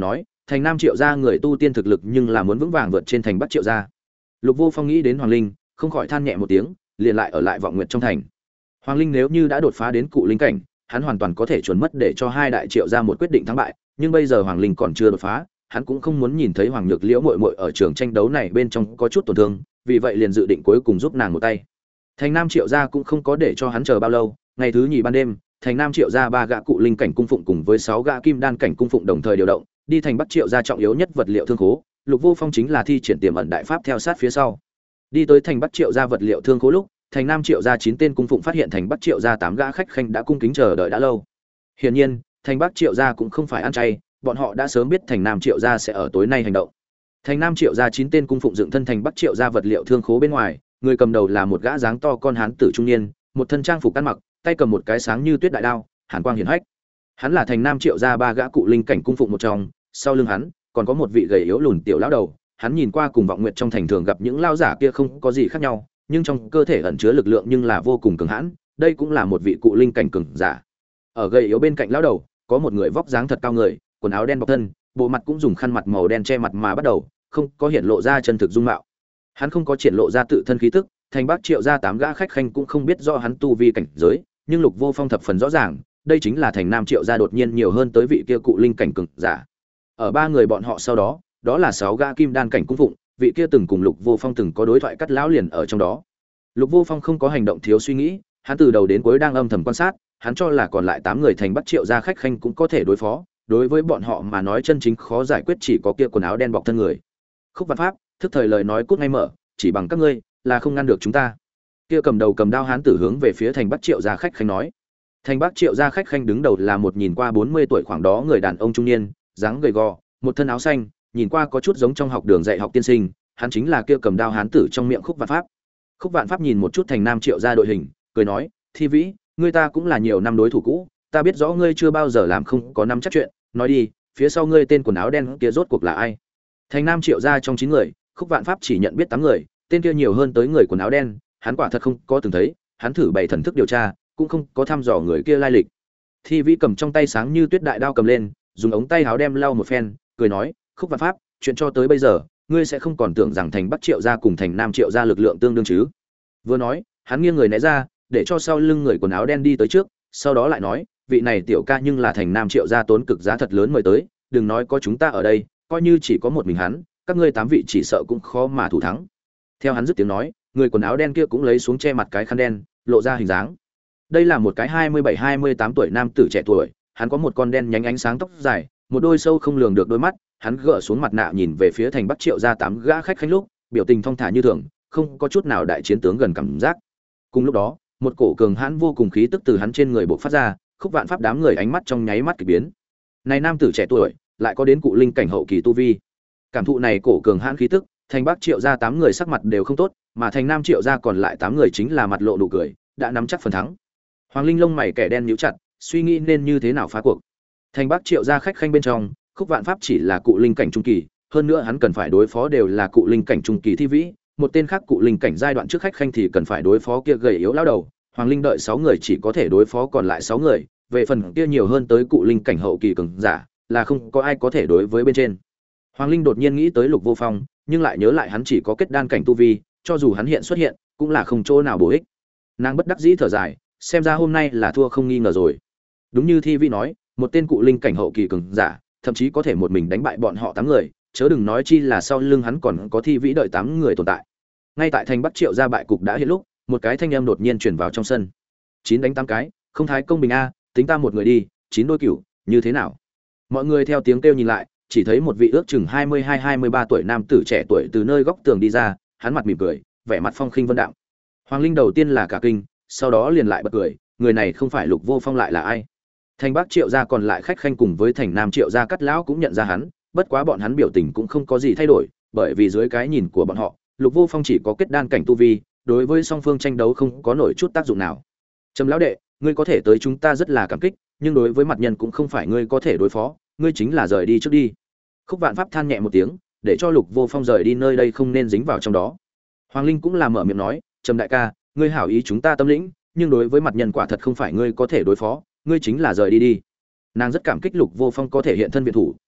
thành Nam Triệu gia người tu tiên thực lực nhưng là muốn vững vàng vượt trên thành Bắc Triệu gia. Lục Vô Phong nghĩ đến Hoàng Linh, không khỏi than nhẹ một tiếng, liền lại ở lại Vọng Nguyệt trong thành. Hoàng Linh nếu như đã đột phá đến cụ linh cảnh, hắn hoàn toàn có thể chuẩn mất để cho hai đại Triệu gia một quyết định thắng bại, nhưng bây giờ Hoàng Linh còn chưa đột phá, hắn cũng không muốn nhìn thấy Hoàng Nhược Liễu muội muội ở trường tranh đấu này bên trong có chút tổn thương, vì vậy liền dự định cuối cùng giúp nàng một tay. Thành Nam Triệu gia cũng không có để cho hắn chờ bao lâu, ngày thứ nhì ban đêm, thành Nam Triệu gia 3 gã cụ linh cảnh cung phụng cùng với 6 gã kim đan cảnh cung phụng đồng thời điều động, đi thành Bắc Triệu gia trọng yếu nhất vật liệu thương khố, Lục Vô Phong chính là thi triển tiềm ẩn đại pháp theo sát phía sau. Đi tới thành Bắc Triệu gia vật liệu thương khố lúc, thành Nam Triệu gia 9 tên cung phụng phát hiện thành Bắc Triệu gia 8 gã khách khanh đã cung kính chờ đợi đã lâu. Hiển nhiên, thành Bắc Triệu gia cũng không phải ăn chay, bọn họ đã sớm biết thành Nam Triệu gia sẽ ở tối nay hành động. Thành Nam Triệu gia 9 tên cung phụng dựng thân thành Bắc Triệu gia vật liệu thương khố bên ngoài, người cầm đầu là một gã dáng to con hán tử trung niên, một thân trang phục ăn mặc, tay cầm một cái sáng như tuyết đại đao, hàn quang hiển hách. Hắn là thành Nam Triệu gia 3 gã cụ linh cảnh cung phụng một trong, sau lưng hắn còn có một vị gầy yếu lùn tiểu lão đầu, hắn nhìn qua cùng Vọng Nguyệt trong thành thường gặp những lão giả kia không có gì khác nhau, nhưng trong cơ thể ẩn chứa lực lượng nhưng là vô cùng cường hãn, đây cũng là một vị cụ linh cảnh cường giả. Ở gầy yếu bên cạnh lão đầu, có một người vóc dáng thật cao người, quần áo đen bọc thân, bộ mặt cũng dùng khăn mặt màu đen che mặt mà bắt đầu, không có hiện lộ ra chân thực dung mạo. Hắn không có triển lộ ra tự thân khí tức, thành Bắc Triệu gia 8 gã khách khanh cũng không biết rõ hắn tu vi cảnh giới, nhưng Lục Vô Phong thập phần rõ ràng, đây chính là thành Nam Triệu gia đột nhiên nhiều hơn tới vị kia cụ linh cảnh cường giả. Ở 3 người bọn họ sau đó, đó là 6 gã kim đan cảnh cung phụng, vị kia từng cùng Lục Vô Phong từng có đối thoại cắt lão liền ở trong đó. Lục Vô Phong không có hành động thiếu suy nghĩ, hắn từ đầu đến cuối đang âm thầm quan sát, hắn cho là còn lại 8 người thành Bắc Triệu gia khách khanh cũng có thể đối phó, đối với bọn họ mà nói chân chính khó giải quyết chỉ có kia quần áo đen bọc thân người. Khúc Vạn Pháp, thức thời lời nói cút ngay mở, chỉ bằng các ngươi là không ngăn được chúng ta. Kia cầm đầu cầm đao hán tử hướng về phía thành Bắc Triệu gia khách khanh nói. Thành Bắc Triệu gia khách khanh đứng đầu là một nhìn qua 40 tuổi khoảng đó người đàn ông trung niên, dáng gầy gò, một thân áo xanh, nhìn qua có chút giống trong học đường dạy học tiên sinh, hắn chính là kia cầm đao hán tử trong miệng Khúc Vạn Pháp. Khúc Vạn Pháp nhìn một chút thành Nam Triệu gia đội hình, cười nói, "Thi Vĩ, ngươi ta cũng là nhiều năm đối thủ cũ, ta biết rõ ngươi chưa bao giờ làm không có năm chắc chuyện, nói đi, phía sau ngươi tên quần áo đen kia rốt cuộc là ai?" Thành Nam Triệu gia trong 9 người, Khúc Vạn Pháp chỉ nhận biết 8 người, tên kia nhiều hơn tới người quần áo đen, hắn quả thật không có từng thấy, hắn thử bày thần thức điều tra, cũng không có thăm dò người kia lai lịch. Thi Vĩ cầm trong tay sáng như tuyết đại đao cầm lên, dùng ống tay áo đem lau một phen, cười nói, "Khúc Vạn Pháp, chuyện cho tới bây giờ, ngươi sẽ không còn tưởng rằng thành Bắc Triệu gia cùng thành Nam Triệu gia lực lượng tương đương chứ?" Vừa nói, hắn nghiêng người né ra, để cho sau lưng người quần áo đen đi tới trước, sau đó lại nói, "Vị này tiểu ca nhưng là thành Nam Triệu gia tốn cực giá thật lớn mời tới, đừng nói có chúng ta ở đây, coi như chỉ có một mình hắn, các ngươi 8 vị chỉ sợ cũng khó mà thủ thắng." Theo hắn dứt tiếng nói, người quần áo đen kia cũng lấy xuống che mặt cái khăn đen, lộ ra hình dáng. Đây là một cái 27-28 tuổi nam tử trẻ tuổi, hắn có một con đen nhánh ánh sáng tóc dài, một đôi sâu không lường được đôi mắt, hắn gỡ xuống mặt nạ nhìn về phía thành Bắc Triệu gia 8 gã khách khanh lúc, biểu tình thong thả như thường, không có chút nào đại chiến tướng gần cảm giác. Cùng lúc đó, một cổ cường hãn vô cùng khí tức từ hắn trên người bộc phát ra, Khúc Vạn Pháp đám người ánh mắt trong nháy mắt kỳ biến. Này nam tử trẻ tuổi, lại có đến cụ linh cảnh hậu kỳ tu vi. Cảm thụ này cổ cường hãn khí tức, thành Bắc Triệu gia 8 người sắc mặt đều không tốt, mà thành Nam Triệu gia còn lại 8 người chính là mặt lộ nụ cười, đã nắm chắc phần thắng. Hoàng Linh lông mày kẻ đen nhíu chặt, suy nghĩ nên như thế nào phá cuộc. Thành Bắc Triệu gia khách khanh bên trong, Khúc Vạn Pháp chỉ là cụ linh cảnh trung kỳ, hơn nữa hắn cần phải đối phó đều là cụ linh cảnh trung kỳ Thi Vĩ, một tên khác cụ linh cảnh giai đoạn trước khách khanh thì cần phải đối phó kia gầy yếu lão đầu. Hoàng Linh đợi 6 người chỉ có thể đối phó còn lại 6 người, về phần kia nhiều hơn tới cụ linh cảnh hậu kỳ cường giả, là không có ai có thể đối với bên trên. Hoàng Linh đột nhiên nghĩ tới Lục Vô Phong, nhưng lại nhớ lại hắn chỉ có kết đan cảnh tu vi, cho dù hắn hiện xuất hiện, cũng là không chỗ nào bổ ích. Nàng bất đắc dĩ thở dài, xem ra hôm nay là thua không nghi ngờ rồi. Đúng như Thi Vi nói, một tên cụ linh cảnh hậu kỳ cường giả, thậm chí có thể một mình đánh bại bọn họ 8 người, chớ đừng nói chi là sau lưng hắn còn có Thi Vĩ đợi 8 người tồn tại. Ngay tại thành Bắc Triệu gia bại cục đã hiện lúc, một cái thanh âm đột nhiên truyền vào trong sân. 9 đánh 8 cái, không thái công bình a, tính ta một người đi, 9 đôi cửu, như thế nào? Mọi người theo tiếng kêu nhìn lại, chỉ thấy một vị ước chừng 22-23 tuổi nam tử trẻ tuổi từ nơi góc tường đi ra, hắn mặt mỉm cười, vẻ mặt phong khinh vân đạm. Hoàng Linh đầu tiên là cả kinh, sau đó liền lại bật cười, người này không phải Lục Vô Phong lại là ai? Thành Bắc Triệu gia còn lại khách khanh cùng với thành Nam Triệu gia cắt lão cũng nhận ra hắn, bất quá bọn hắn biểu tình cũng không có gì thay đổi, bởi vì dưới cái nhìn của bọn họ, Lục Vô Phong chỉ có kết đan cảnh tu vi, đối với song phương tranh đấu không có nổi chút tác dụng nào. Trầm lão đệ, ngươi có thể tới chúng ta rất là cảm kích, nhưng đối với mặt nhân cũng không phải ngươi có thể đối phó, ngươi chính là rời đi trước đi. Khúc Vạn Pháp than nhẹ một tiếng, để cho Lục Vô Phong rời đi nơi đây không nên dính vào trong đó. Hoàng Linh cũng là mở miệng nói, Trầm đại ca, ngươi hảo ý chúng ta tâm lĩnh, nhưng đối với mặt nhân quả thật không phải ngươi có thể đối phó, ngươi chính là rời đi đi. Nàng rất cảm kích Lục Vô Phong có thể hiện thân viện thủ,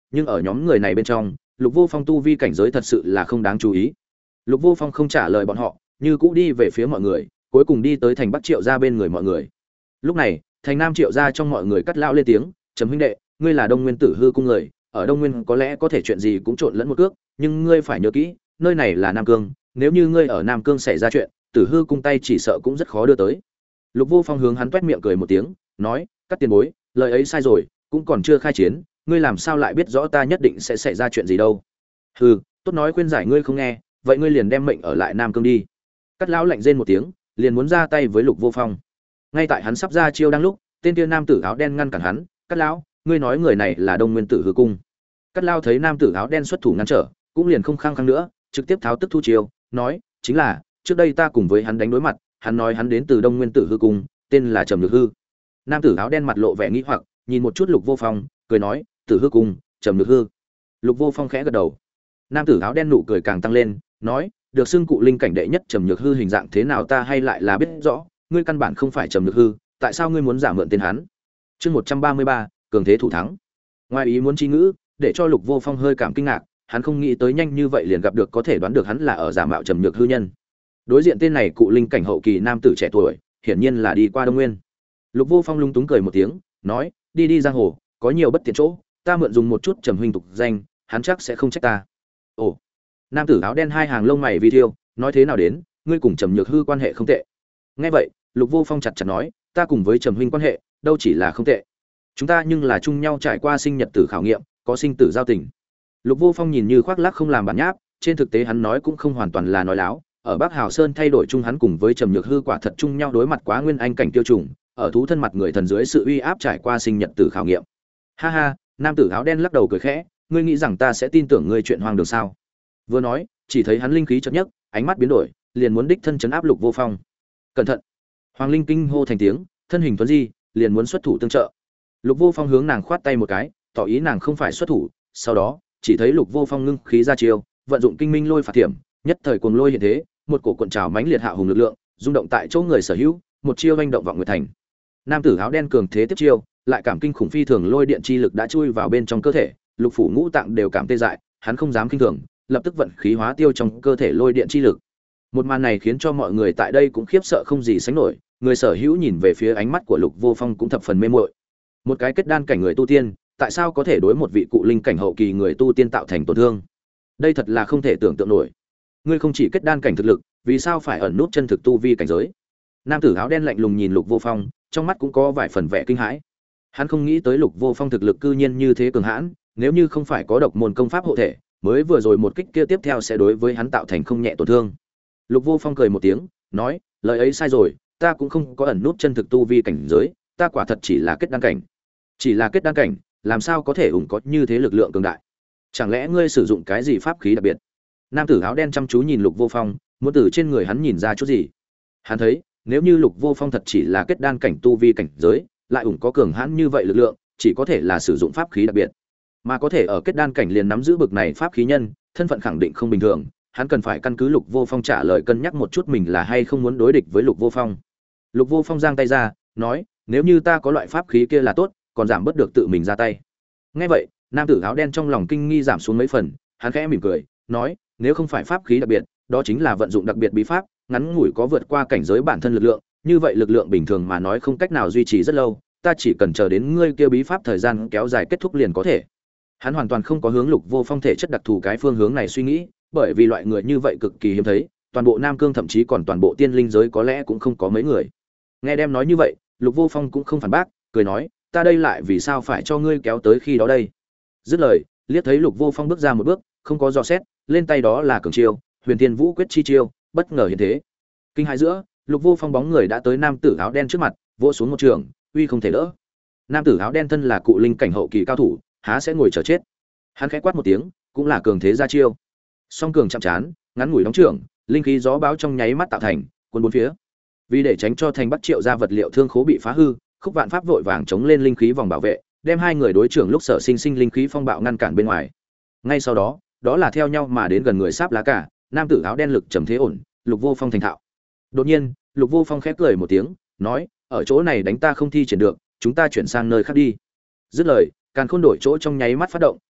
nhưng ở nhóm người này bên trong Lục Vô Phong tu vi cảnh giới thật sự là không đáng chú ý. Lục Vô Phong không trả lời bọn họ, như cũ đi về phía mọi người, cuối cùng đi tới thành Bắc Triệu gia bên người mọi người. Lúc này, thành Nam Triệu gia trong mọi người cắt lão lên tiếng, "Trầm huynh đệ, ngươi là Đông Nguyên Tử Hư cung người, ở Đông Nguyên có lẽ có thể chuyện gì cũng trộn lẫn một cước, nhưng ngươi phải nhớ kỹ, nơi này là Nam Cương, nếu như ngươi ở Nam Cương xảy ra chuyện, Tử Hư cung tay chỉ sợ cũng rất khó đưa tới." Lục Vô Phong hướng hắn toét miệng cười một tiếng, nói, "Các tiền bối, lời ấy sai rồi, cũng còn chưa khai chiến, ngươi làm sao lại biết rõ ta nhất định sẽ xảy ra chuyện gì đâu?" "Hừ, tốt nói khuyên giải ngươi không nghe, vậy ngươi liền đem mệnh ở lại Nam Cương đi." Cắt lão lạnh rên một tiếng, liền muốn ra tay với Lục Vô Phong. Ngay tại hắn sắp ra chiêu đang lúc, tên kia nam tử áo đen ngăn cản hắn, "Cắt lão, ngươi nói người này là Đông Nguyên Tử Hư cung." Cắt lão thấy nam tử áo đen xuất thủ ngăn trở, cũng liền không khăng khăng nữa, trực tiếp tháo tức thu chiêu, nói, "Chính là, trước đây ta cùng với hắn đánh đối mặt, hắn nói hắn đến từ Đông Nguyên Tử Hư cung, tên là Trầm Nhược Hư." Nam tử áo đen mặt lộ vẻ nghi hoặc, nhìn một chút Lục Vô Phong, cười nói, "Tử Hư cung, Trầm Nhược Hư." Lục Vô Phong khẽ gật đầu. Nam tử áo đen nụ cười càng tăng lên, nói, "Được xưng cụ linh cảnh đệ nhất Trầm Nhược Hư hình dạng thế nào ta hay lại là biết rõ, ngươi căn bản không phải Trầm Nhược Hư, tại sao ngươi muốn giả mượn tên hắn?" Chương 133, cường thế thủ thắng. Ngoài ý muốn chi ngữ, để cho Lục Vô Phong hơi cảm kinh ngạc, hắn không nghĩ tới nhanh như vậy liền gặp được có thể đoán được hắn là ở giả mạo Trầm Nhược Hư nhân. Đối diện tên này cụ linh cảnh hậu kỳ nam tử trẻ tuổi, hiển nhiên là đi qua Đông Nguyên. Lục Vô Phong lung túng cười một tiếng, nói, "Đi đi giang hồ, có nhiều bất tiện chỗ, ta mượn dùng một chút Trầm huynh tục danh, hắn chắc sẽ không trách ta." Ồ. Nam tử áo đen hai hàng lông mày vi thiêu, nói, "Thế nào đến, ngươi cùng Trầm Nhược Hư quan hệ không tệ." Nghe vậy, Lục Vô Phong chặt chặt nói, "Ta cùng với Trầm huynh quan hệ, đâu chỉ là không tệ. Chúng ta nhưng là chung nhau trải qua sinh nhật tử khảo nghiệm, có sinh tử giao tình." Lục Vô Phong nhìn như khoác lác không làm bản nháp, trên thực tế hắn nói cũng không hoàn toàn là nói láo, ở Bắc Hào Sơn thay đổi chung hắn cùng với Trầm Nhược Hư quả thật chung nhau đối mặt quá nguyên anh cảnh tiêu trùng, ở thú thân mặt người thần dưới sự uy áp trải qua sinh nhật tử khảo nghiệm. Ha ha, nam tử áo đen lắc đầu cười khẽ, "Ngươi nghĩ rằng ta sẽ tin tưởng ngươi chuyện hoang đường sao?" Vừa nói, chỉ thấy hắn linh khí chợt nhấc, ánh mắt biến đổi, liền muốn đích thân chấn áp Lục Vô Phong. "Cẩn thận!" Hoàng Linh kinh hô thành tiếng, thân hình tuấn di, liền muốn xuất thủ tương trợ. Lục Vô Phong hướng nàng khoát tay một cái, tỏ ý nàng không phải xuất thủ, sau đó, chỉ thấy Lục Vô Phong ngưng khí ra chiêu, vận dụng kinh minh lôi phạt thiểm, nhất thời cuồng lôi hiện thế, một cổ cuộn trào mãnh liệt hạ hùng lực lượng, rung động tại chỗ người sở hữu, một chiêu vành động vọng nguyệt thành. Nam tử áo đen cường thế tiếp chiêu, lại cảm kinh khủng phi thường lôi điện chi lực đã chui vào bên trong cơ thể, lục phủ ngũ tạng đều cảm tê dại, hắn không dám kinh thường, lập tức vận khí hóa tiêu trong cơ thể lôi điện chi lực. Một màn này khiến cho mọi người tại đây cũng khiếp sợ không gì sánh nổi, người sở hữu nhìn về phía ánh mắt của Lục Vô Phong cũng thập phần mê muội. Một cái kết đan cảnh người tu tiên, tại sao có thể đối một vị cụ linh cảnh hậu kỳ người tu tiên tạo thành tổn thương? Đây thật là không thể tưởng tượng nổi. Ngươi không chỉ kết đan cảnh thực lực, vì sao phải ẩn nút chân thực tu vi cảnh giới? Nam tử áo đen lạnh lùng nhìn Lục Vô Phong, trong mắt cũng có vài phần vẻ kinh hãi. Hắn không nghĩ tới Lục Vô Phong thực lực cư nhiên như thế cường hãn, nếu như không phải có độc môn công pháp hộ thể, mới vừa rồi một kích kia tiếp theo sẽ đối với hắn tạo thành không nhẹ tổn thương. Lục Vô Phong cười một tiếng, nói, lời ấy sai rồi, ta cũng không có ẩn nút chân thực tu vi cảnh giới, ta quả thật chỉ là kết đan cảnh. Chỉ là kết đan cảnh, làm sao có thể ủng có như thế lực lượng cường đại? Chẳng lẽ ngươi sử dụng cái gì pháp khí đặc biệt? Nam tử áo đen chăm chú nhìn Lục Vô Phong, muốn từ trên người hắn nhìn ra chút gì. Hắn thấy, nếu như Lục Vô Phong thật chỉ là kết đan cảnh tu vi cảnh giới, lại ủng có cường hãn như vậy lực lượng, chỉ có thể là sử dụng pháp khí đặc biệt. Mà có thể ở kết đan cảnh liền nắm giữ bực này pháp khí nhân, thân phận khẳng định không bình thường, hắn cần phải căn cứ Lục Vô Phong trả lời cân nhắc một chút mình là hay không muốn đối địch với Lục Vô Phong. Lục Vô Phong giang tay ra, nói, nếu như ta có loại pháp khí kia là tốt, còn giảm bớt được tự mình ra tay. Nghe vậy, nam tử áo đen trong lòng kinh nghi giảm xuống mấy phần, hắn khẽ mỉm cười, nói, nếu không phải pháp khí đặc biệt, đó chính là vận dụng đặc biệt bí pháp, ngắn ngủi có vượt qua cảnh giới bản thân lực lượng, như vậy lực lượng bình thường mà nói không cách nào duy trì rất lâu, ta chỉ cần chờ đến ngươi kia bí pháp thời gian kéo dài kết thúc liền có thể. Hắn hoàn toàn không có hướng Lục Vô Phong thể chất đặc thù cái phương hướng này suy nghĩ, bởi vì loại người như vậy cực kỳ hiếm thấy, toàn bộ Nam Cương thậm chí còn toàn bộ tiên linh giới có lẽ cũng không có mấy người. Nghe đem nói như vậy, Lục Vô Phong cũng không phản bác, cười nói, ta đây lại vì sao phải cho ngươi kéo tới khi đó đây? Dứt lời, liếc thấy Lục Vô Phong bước ra một bước, không có dò xét, lên tay đó là cường chiêu, Huyền Thiên Vũ quyết chi chiêu, bất ngờ hiện thế. Kinh hãi giữa, Lục Vô Phong bóng người đã tới nam tử áo đen trước mặt, vỗ xuống một trường, uy không thể đỡ. Nam tử áo đen thân là cụ linh cảnh hậu kỳ cao thủ, há sẽ ngồi chờ chết. Hắn khẽ quát một tiếng, cũng là cường thế ra chiêu. Song cường chạm chán, ngắn ngủi đóng trưởng, linh khí gió báo trong nháy mắt tạo thành, cuốn bốn phía. Vì để tránh cho thành Bắc Triệu ra vật liệu thương khố bị phá hư, Khúc Vạn Pháp vội vàng chống lên linh khí vòng bảo vệ, đem hai người đối trưởng lúc sở sinh sinh linh khí phong bạo ngăn cản bên ngoài. Ngay sau đó, đó là theo nhau mà đến gần người sáp lá cả, nam tử áo đen lực trầm thế ổn, Lục Vô Phong thành thạo. Đột nhiên, Lục Vô Phong khép cười một tiếng, nói, ở chỗ này đánh ta không thi triển được, chúng ta chuyển sang nơi khác đi. Dứt lời, càn khôn đổi chỗ trong nháy mắt phát động,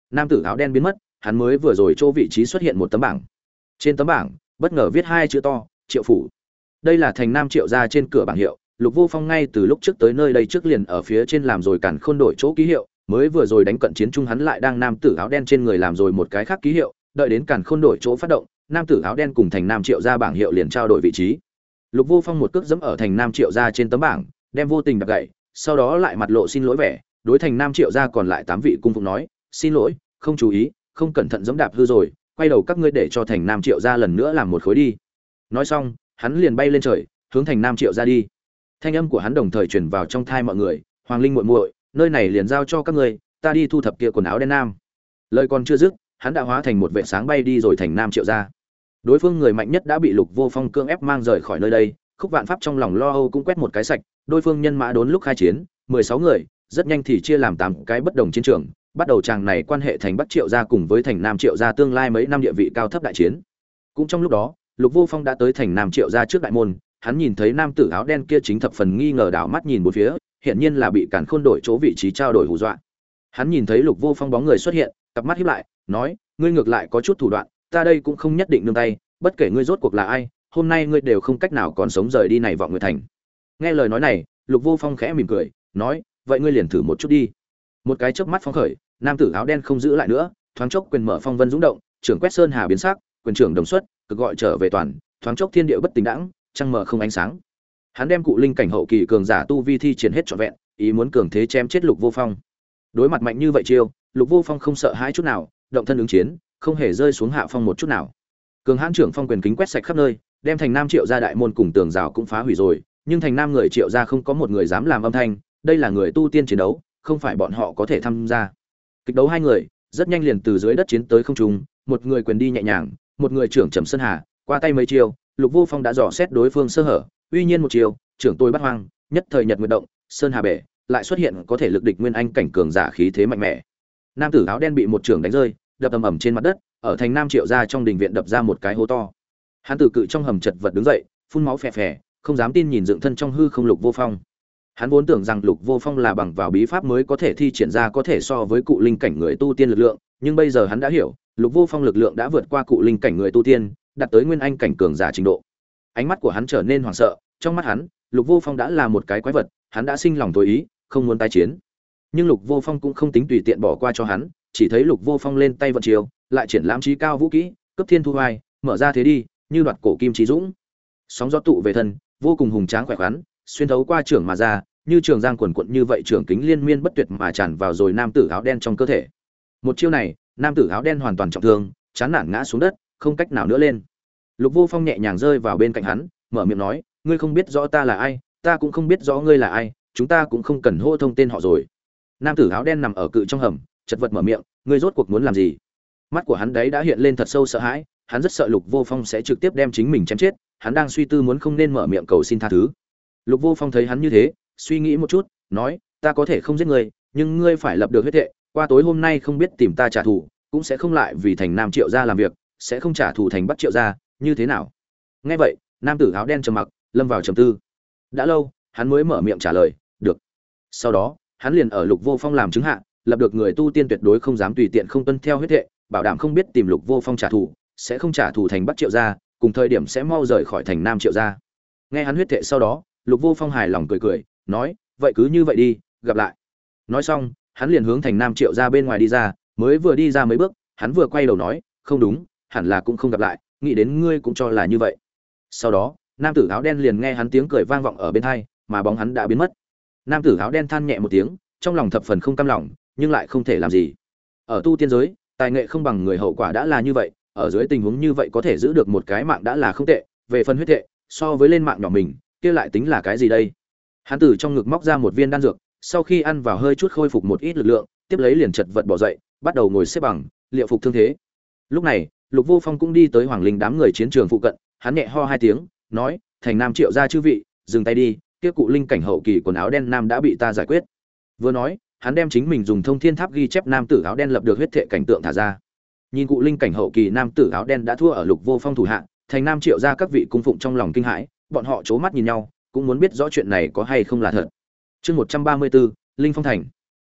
nam tử áo đen biến mất, hắn mới vừa rồi chỗ vị trí xuất hiện một tấm bảng. Trên tấm bảng bất ngờ viết hai chữ to, Triệu phủ. Đây là thành Nam Triệu gia trên cửa bảng hiệu, Lục Vô Phong ngay từ lúc trước tới nơi đây trước liền ở phía trên làm rồi cản khôn đổi chỗ ký hiệu, mới vừa rồi đánh cận chiến chung hắn lại đang nam tử áo đen trên người làm rồi một cái khác ký hiệu, đợi đến cản khôn đổi chỗ phát động, nam tử áo đen cùng thành Nam Triệu gia bảng hiệu liền trao đổi vị trí. Lục Vô Phong một cước dẫm ở thành Nam Triệu gia trên tấm bảng, đem vô tình đập gãy, sau đó lại mặt lộ xin lỗi vẻ, đối thành Nam Triệu gia còn lại 8 vị cung phụng nói, "Xin lỗi, không chú ý, không cẩn thận dẫm đạp hư rồi, quay đầu các ngươi để cho thành Nam Triệu gia lần nữa làm một khối đi." Nói xong, hắn liền bay lên trời, hướng thành Nam Triệu gia đi. Thanh âm của hắn đồng thời truyền vào trong tai mọi người, "Hoàng Linh muội muội, nơi này liền giao cho các ngươi, ta đi thu thập kia quần áo đen nam." Lời còn chưa dứt, hắn đã hóa thành một vệt sáng bay đi rồi thành Nam Triệu gia. Đối phương người mạnh nhất đã bị Lục Vô Phong cưỡng ép mang rời khỏi nơi đây, Khúc Vạn Pháp trong lòng lo âu cũng quét một cái sạch, đối phương nhân mã đốn lúc khai chiến, 16 người, rất nhanh thì chia làm 8 cái bất đồng chiến trường, bắt đầu chàng này quan hệ thành Bắc Triệu gia cùng với thành Nam Triệu gia tương lai mấy năm địa vị cao thấp đại chiến. Cũng trong lúc đó, Lục Vô Phong đã tới thành Nam Triệu gia trước đại môn, hắn nhìn thấy nam tử áo đen kia chính thập phần nghi ngờ đảo mắt nhìn bốn phía, hiện nhiên là bị cản khôn đổi chỗ vị trí trao đổi hù dọa. Hắn nhìn thấy Lục Vô Phong bóng người xuất hiện, cặp mắt híp lại, nói: "Ngươi ngược lại có chút thủ đoạn, ta đây cũng không nhất định nương tay, bất kể ngươi rốt cuộc là ai, hôm nay ngươi đều không cách nào còn sống rời đi này vọng người thành." Nghe lời nói này, Lục Vô Phong khẽ mỉm cười, nói: "Vậy ngươi liền thử một chút đi." Một cái chớp mắt phóng khởi, nam tử áo đen không giữ lại nữa, thoáng chốc quyền mở phong vân dũng động, trưởng quét sơn hà biến sắc, quyền trưởng đồng xuất, cực gọi trở về toàn, thoáng chốc thiên địa bất tỉnh đãng, trăng mờ không ánh sáng. Hắn đem cụ linh cảnh hậu kỳ cường giả tu vi thi triển hết trọn vẹn, ý muốn cường thế chém chết Lục Vô Phong. Đối mặt mạnh như vậy chiêu, Lục Vô Phong không sợ hãi chút nào, động thân ứng chiến, không hề rơi xuống hạ phong một chút nào. Cường hãn trưởng phong quyền kính quét sạch khắp nơi, đem thành Nam Triệu gia đại môn cùng tường rào cũng phá hủy rồi, nhưng thành Nam người Triệu gia không có một người dám làm âm thanh, đây là người tu tiên chiến đấu, không phải bọn họ có thể tham gia. Kịch đấu hai người, rất nhanh liền từ dưới đất chiến tới không trung, một người quyền đi nhẹ nhàng, một người trưởng trầm sơn hà, qua tay mấy chiêu, Lục Vô Phong đã dò xét đối phương sơ hở, uy nhiên một chiêu, trưởng tôi bắt hoang, nhất thời nhật nguyệt động, sơn hà bể, lại xuất hiện có thể lực địch nguyên anh cảnh cường giả khí thế mạnh mẽ. Nam tử áo đen bị một trưởng đánh rơi, đập ầm ầm trên mặt đất, ở thành Nam Triệu gia trong đình viện đập ra một cái hố to. Hắn từ cự trong hầm chật vật đứng dậy, phun máu phè phè, không dám tin nhìn dựng thân trong hư không Lục Vô Phong. Hắn vốn tưởng rằng Lục Vô Phong là bằng vào bí pháp mới có thể thi triển ra có thể so với cụ linh cảnh người tu tiên lực lượng, nhưng bây giờ hắn đã hiểu, Lục Vô Phong lực lượng đã vượt qua cụ linh cảnh người tu tiên, đạt tới nguyên anh cảnh cường giả trình độ. Ánh mắt của hắn trở nên hoảng sợ, trong mắt hắn, Lục Vô Phong đã là một cái quái vật, hắn đã sinh lòng tối ý, không muốn tái chiến. Nhưng Lục Vô Phong cũng không tính tùy tiện bỏ qua cho hắn, chỉ thấy Lục Vô Phong lên tay vận chiêu, lại triển lãm trí cao vũ kỹ, cấp thiên thu hoài, mở ra thế đi, như đoạt cổ kim chí dũng. Sóng gió tụ về thân, vô cùng hùng tráng khỏe khoắn, xuyên thấu qua trưởng mà ra, như trường giang quần quận như vậy trưởng kính liên miên bất tuyệt mà tràn vào rồi nam tử áo đen trong cơ thể. Một chiêu này, nam tử áo đen hoàn toàn trọng thương, chán nản ngã xuống đất, không cách nào nữa lên. Lục Vô Phong nhẹ nhàng rơi vào bên cạnh hắn, mở miệng nói: "Ngươi không biết rõ ta là ai, ta cũng không biết rõ ngươi là ai, chúng ta cũng không cần hô thông tên họ rồi." Nam tử áo đen nằm ở cự trong hầm, chật vật mở miệng: "Ngươi rốt cuộc muốn làm gì?" Mắt của hắn đấy đã hiện lên thật sâu sợ hãi, hắn rất sợ Lục Vô Phong sẽ trực tiếp đem chính mình chém chết, hắn đang suy tư muốn không nên mở miệng cầu xin tha thứ. Lục Vô Phong thấy hắn như thế, suy nghĩ một chút, nói: "Ta có thể không giết ngươi, nhưng ngươi phải lập được huyết thệ, qua tối hôm nay không biết tìm ta trả thù, cũng sẽ không lại vì thành Nam Triệu gia làm việc, sẽ không trả thù thành Bắc Triệu gia, như thế nào?" Nghe vậy, nam tử áo đen trầm mặc, lâm vào trầm tư. Đã lâu, hắn mới mở miệng trả lời: "Được." Sau đó, hắn liền ở Lục Vô Phong làm chứng hạ, lập được người tu tiên tuyệt đối không dám tùy tiện không tuân theo huyết thệ, bảo đảm không biết tìm Lục Vô Phong trả thù, sẽ không trả thù thành Bắc Triệu gia, cùng thời điểm sẽ mau rời khỏi thành Nam Triệu gia. Nghe hắn huyết thệ sau đó, Lục Vô Phong hài lòng cười cười, nói: "Vậy cứ như vậy đi, gặp lại." Nói xong, hắn liền hướng thành Nam Triệu gia bên ngoài đi ra, mới vừa đi ra mấy bước, hắn vừa quay đầu nói: "Không đúng, hẳn là cũng không gặp lại, nghĩ đến ngươi cũng cho là như vậy." Sau đó, nam tử áo đen liền nghe hắn tiếng cười vang vọng ở bên tai, mà bóng hắn đã biến mất. Nam tử áo đen than nhẹ một tiếng, trong lòng thập phần không cam lòng, nhưng lại không thể làm gì. Ở tu tiên giới, tài nghệ không bằng người hậu quả đã là như vậy, ở dưới tình huống như vậy có thể giữ được một cái mạng đã là không tệ, về phần huyết thệ, so với lên mạng nhỏ mình, kia lại tính là cái gì đây? Hắn từ trong ngực móc ra một viên đan dược, sau khi ăn vào hơi chút khôi phục một ít lực lượng, tiếp lấy liền chật vật bỏ dậy, bắt đầu ngồi xếp bằng, liệu phục thương thế. Lúc này, Lục Vô Phong cũng đi tới Hoàng Linh đám người chiến trường phụ cận, hắn nhẹ ho hai tiếng, nói: "Thành Nam Triệu gia chư vị, dừng tay đi, kia cụ linh cảnh hậu kỳ quần áo đen nam đã bị ta giải quyết." Vừa nói, hắn đem chính mình dùng thông thiên tháp ghi chép nam tử áo đen lập được huyết thệ cảnh tượng thả ra. Nhìn cụ linh cảnh hậu kỳ nam tử áo đen đã thua ở Lục Vô Phong thủ hạ, Thành Nam Triệu gia các vị cung phụng trong lòng kinh hãi, bọn họ chố mắt nhìn nhau, cũng muốn biết rõ chuyện này có hay không là thật. Chương 134, Linh Phong thành.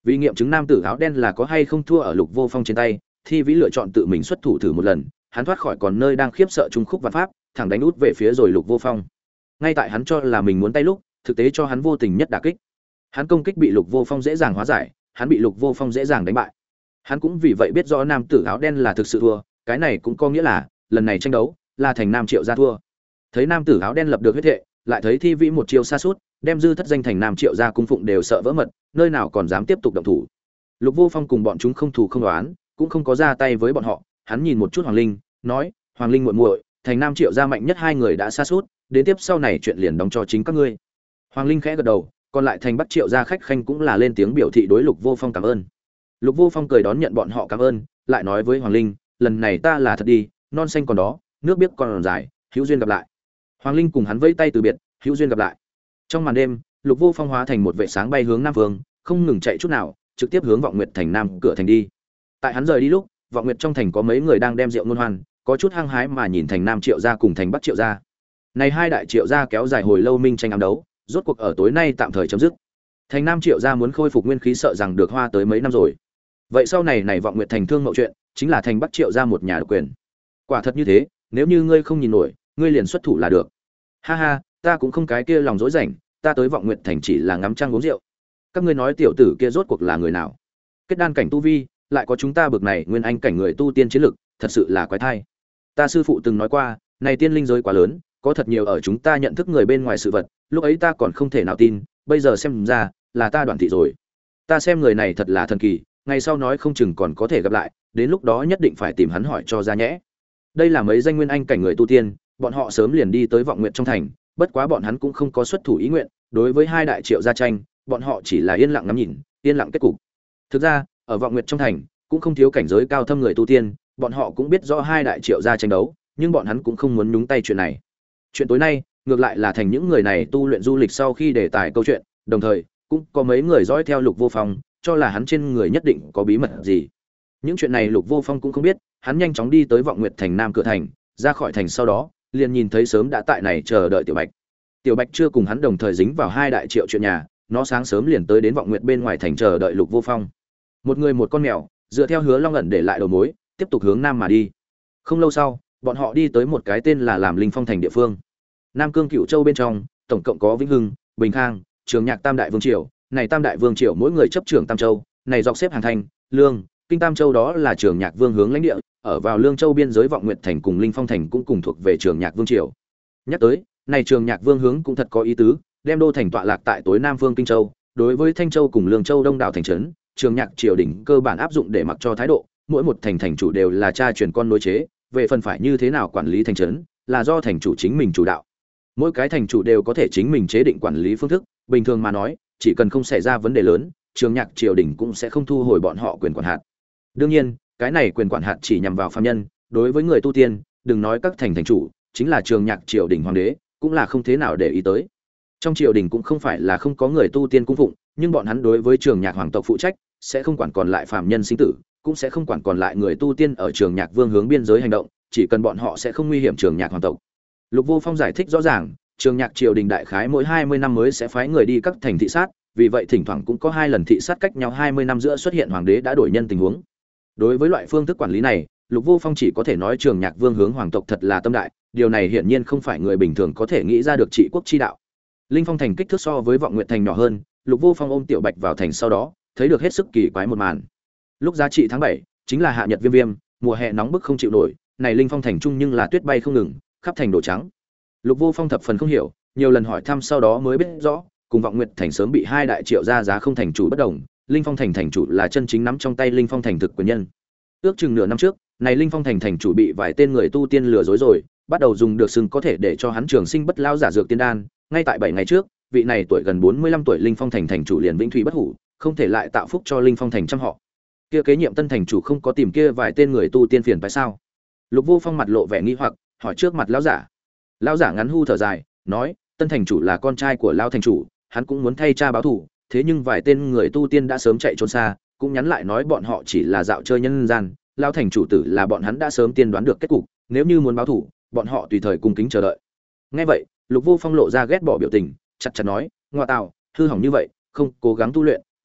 Vì nghiệm chứng nam tử áo đen là có hay không thua ở Lục Vô Phong trên tay, Thi Vĩ lựa chọn tự mình xuất thủ thử một lần, hắn thoát khỏi còn nơi đang khiếp sợ trung khúc vạn pháp, thẳng đánh út về phía rồi Lục Vô Phong. Ngay tại hắn cho là mình muốn tay lúc, thực tế cho hắn vô tình nhất đả kích. Hắn công kích bị Lục Vô Phong dễ dàng hóa giải, hắn bị Lục Vô Phong dễ dàng đánh bại. Hắn cũng vì vậy biết rõ nam tử áo đen là thực sự thua, cái này cũng có nghĩa là lần này tranh đấu là thành Nam Triệu gia thua. Thấy nam tử áo đen lập được huyết thệ, lại thấy Thi Vĩ một chiêu sa sút, đem dư thất danh thành Nam Triệu gia cung phụng đều sợ vỡ mật, nơi nào còn dám tiếp tục động thủ. Lục Vô Phong cùng bọn chúng không thù không đoán, cũng không có ra tay với bọn họ, hắn nhìn một chút Hoàng Linh, nói: "Hoàng Linh muội muội, thành Nam Triệu gia mạnh nhất hai người đã sa sút, đến tiếp sau này chuyện liền đóng cho chính các ngươi." Hoàng Linh khẽ gật đầu, còn lại thành Bắc Triệu gia khách khanh cũng là lên tiếng biểu thị đối Lục Vô Phong cảm ơn. Lục Vô Phong cười đón nhận bọn họ cảm ơn, lại nói với Hoàng Linh: "Lần này ta là thật đi, non xanh còn đó, nước biếc còn dài, hữu duyên gặp lại." Hoàng Linh cùng hắn vẫy tay từ biệt, hữu duyên gặp lại. Trong màn đêm, Lục Vô Phong hóa thành một vệ sáng bay hướng nam phương, không ngừng chạy chút nào, trực tiếp hướng Vọng Nguyệt thành nam cửa thành đi. Tại hắn rời đi lúc, Vọng Nguyệt trong thành có mấy người đang đem rượu ngôn hoan, có chút hăng hái mà nhìn thành Nam Triệu gia cùng thành Bắc Triệu gia. Này hai đại Triệu gia kéo dài hồi lâu minh tranh ám đấu, rốt cuộc ở tối nay tạm thời chấm dứt. Thành Nam Triệu gia muốn khôi phục nguyên khí sợ rằng được hoa tới mấy năm rồi. Vậy sau này Vọng Nguyệt thành thương mậu chuyện, chính là thành Bắc Triệu gia một nhà độc quyền. Quả thật như thế, nếu như ngươi không nhìn nổi, ngươi liền xuất thủ là được. Ha ha, ta cũng không cái kia lòng dối rảnh, ta tới Vọng Nguyệt thành chỉ là ngắm trăng uống rượu. Các ngươi nói tiểu tử kia rốt cuộc là người nào? Kết đan cảnh tu vi, lại có chúng ta bực này nguyên anh cảnh người tu tiên chiến lực, thật sự là quái thai. Ta sư phụ từng nói qua, này tiên linh giới quá lớn, có thật nhiều ở chúng ta nhận thức người bên ngoài sự vật, lúc ấy ta còn không thể nào tin, bây giờ xem ra là ta đoạn thị rồi. Ta xem người này thật là thần kỳ, ngày sau nói không chừng còn có thể gặp lại, đến lúc đó nhất định phải tìm hắn hỏi cho ra nhẽ. Đây là mấy danh nguyên anh cảnh người tu tiên, bọn họ sớm liền đi tới Vọng Nguyệt trong thành, bất quá bọn hắn cũng không có xuất thủ ý nguyện, đối với hai đại Triệu gia tranh, bọn họ chỉ là yên lặng ngắm nhìn, yên lặng kết cục. Thực ra, ở Vọng Nguyệt trong thành, cũng không thiếu cảnh giới cao thâm người tu tiên, bọn họ cũng biết rõ hai đại Triệu gia tranh đấu, nhưng bọn hắn cũng không muốn nhúng tay chuyện này. Chuyện tối nay, ngược lại là thành những người này tu luyện du lịch sau khi đề tài câu chuyện, đồng thời, cũng có mấy người dõi theo Lục Vô Phong, cho là hắn trên người nhất định có bí mật gì. Những chuyện này Lục Vô Phong cũng không biết, hắn nhanh chóng đi tới Vọng Nguyệt thành nam cửa thành, ra khỏi thành sau đó, liền nhìn thấy sớm đã tại này chờ đợi Tiểu Bạch. Tiểu Bạch chưa cùng hắn đồng thời dính vào hai đại Triệu chuyện nhà, nó sáng sớm liền tới đến Vọng Nguyệt bên ngoài thành chờ đợi Lục Vô Phong. Một người một con mèo, dựa theo Hứa Long ẩn để lại đầu mối, tiếp tục hướng nam mà đi. Không lâu sau, bọn họ đi tới một cái tên là làm Linh Phong thành địa phương. Nam Cương Cửu Châu bên trong, tổng cộng có Vĩnh Hưng, Bình Khang, Trường Nhạc tam đại vương triều, này tam đại vương triều mỗi người chấp trưởng Tam Châu, này dọc xếp hàng thành, Lương, Kinh Tam Châu đó là Trường Nhạc vương hướng lãnh địa, ở vào Lương Châu biên giới Vọng Nguyệt thành cùng Linh Phong thành cũng cùng thuộc về Trường Nhạc vương triều. Nhắc tới, này Trường Nhạc vương hướng cũng thật có ý tứ, đem đô thành tọa lạc tại tối nam phương Kinh Châu, đối với Thanh Châu cùng Lương Châu đông đảo thành trấn, Trường Nhạc triều đình cơ bản áp dụng để mặc cho thái độ, mỗi một thành thành chủ đều là cha truyền con nối chế, về phần phải như thế nào quản lý thành trấn, là do thành chủ chính mình chủ đạo. Mỗi cái thành chủ đều có thể chính mình chế định quản lý phương thức, bình thường mà nói, chỉ cần không xảy ra vấn đề lớn, Trường Nhạc triều đình cũng sẽ không thu hồi bọn họ quyền quản hạt. Đương nhiên, cái này quyền quản hạt chỉ nhằm vào phàm nhân, đối với người tu tiên, đừng nói các thành chủ, chính là Trường Nhạc triều đình hoàng đế, cũng là không thế nào để ý tới. Trong triều đình cũng không phải là không có người tu tiên cung phụng, nhưng bọn hắn đối với Trường Nhạc hoàng tộc phụ trách, sẽ không quản còn lại phàm nhân sinh tử, cũng sẽ không quản còn lại người tu tiên ở Trường Nhạc vương hướng biên giới hành động, chỉ cần bọn họ sẽ không nguy hiểm Trường Nhạc hoàng tộc. Lục Vô Phong giải thích rõ ràng, Trường Nhạc triều đình đại khái mỗi 20 năm mới sẽ phái người đi các thành thị sát, vì vậy thỉnh thoảng cũng có 2 lần thị sát cách nhau 20 năm giữa xuất hiện hoàng đế đã đổi nhân tình huống. Đối với loại phương thức quản lý này, Lục Vô Phong chỉ có thể nói Trường Nhạc vương hướng hoàng tộc thật là tâm đại, điều này hiển nhiên không phải người bình thường có thể nghĩ ra được trị quốc chi đạo. Linh Phong thành kích thước so với Vọng Nguyệt thành nhỏ hơn, Lục Vô Phong ôm Tiểu Bạch vào thành sau đó, thấy được hết sức kỳ quái một màn. Lúc giá trị tháng 7, chính là hạ nhật viêm viêm, mùa hè nóng bức không chịu nổi, này Linh Phong thành trung nhưng là tuyết bay không ngừng, khắp thành đổ trắng. Lục Vô Phong thập phần không hiểu, nhiều lần hỏi thăm sau đó mới biết rõ, cùng Vọng Nguyệt thành sớm bị hai đại Triệu gia giá không thành chủ bất đồng, Linh Phong thành thành chủ là chân chính nắm trong tay Linh Phong thành thực quyền nhân. Ước chừng nửa năm trước, này Linh Phong thành thành chủ bị vài tên người tu tiên lừa dối rồi, bắt đầu dùng được xưng có thể để cho hắn trường sinh bất lao giả dược tiên đan, ngay tại 7 ngày trước, vị này tuổi gần 45 tuổi Linh Phong thành thành chủ liền vĩnh thủy bất hủ, không thể lại tạo phúc cho Linh Phong thành trăm họ. Kia kế nhiệm tân thành chủ không có tìm kia vài tên người tu tiên phiền phải sao? Lục Vô Phong mặt lộ vẻ nghi hoặc, hỏi trước mặt lão giả. Lão giả ngắn hu thở dài, nói, tân thành chủ là con trai của lão thành chủ, hắn cũng muốn thay cha báo thù, thế nhưng vài tên người tu tiên đã sớm chạy trốn xa, cũng nhắn lại nói bọn họ chỉ là dạo chơi nhân gian, lão thành chủ tử là bọn hắn đã sớm tiên đoán được kết cục, nếu như muốn báo thù, bọn họ tùy thời cung kính chờ đợi. Nghe vậy, Lục Vô Phong lộ ra ghét bỏ biểu tình, chặt chặt nói, ngoa tạo, hư hỏng như vậy, không cố gắng tu luyện,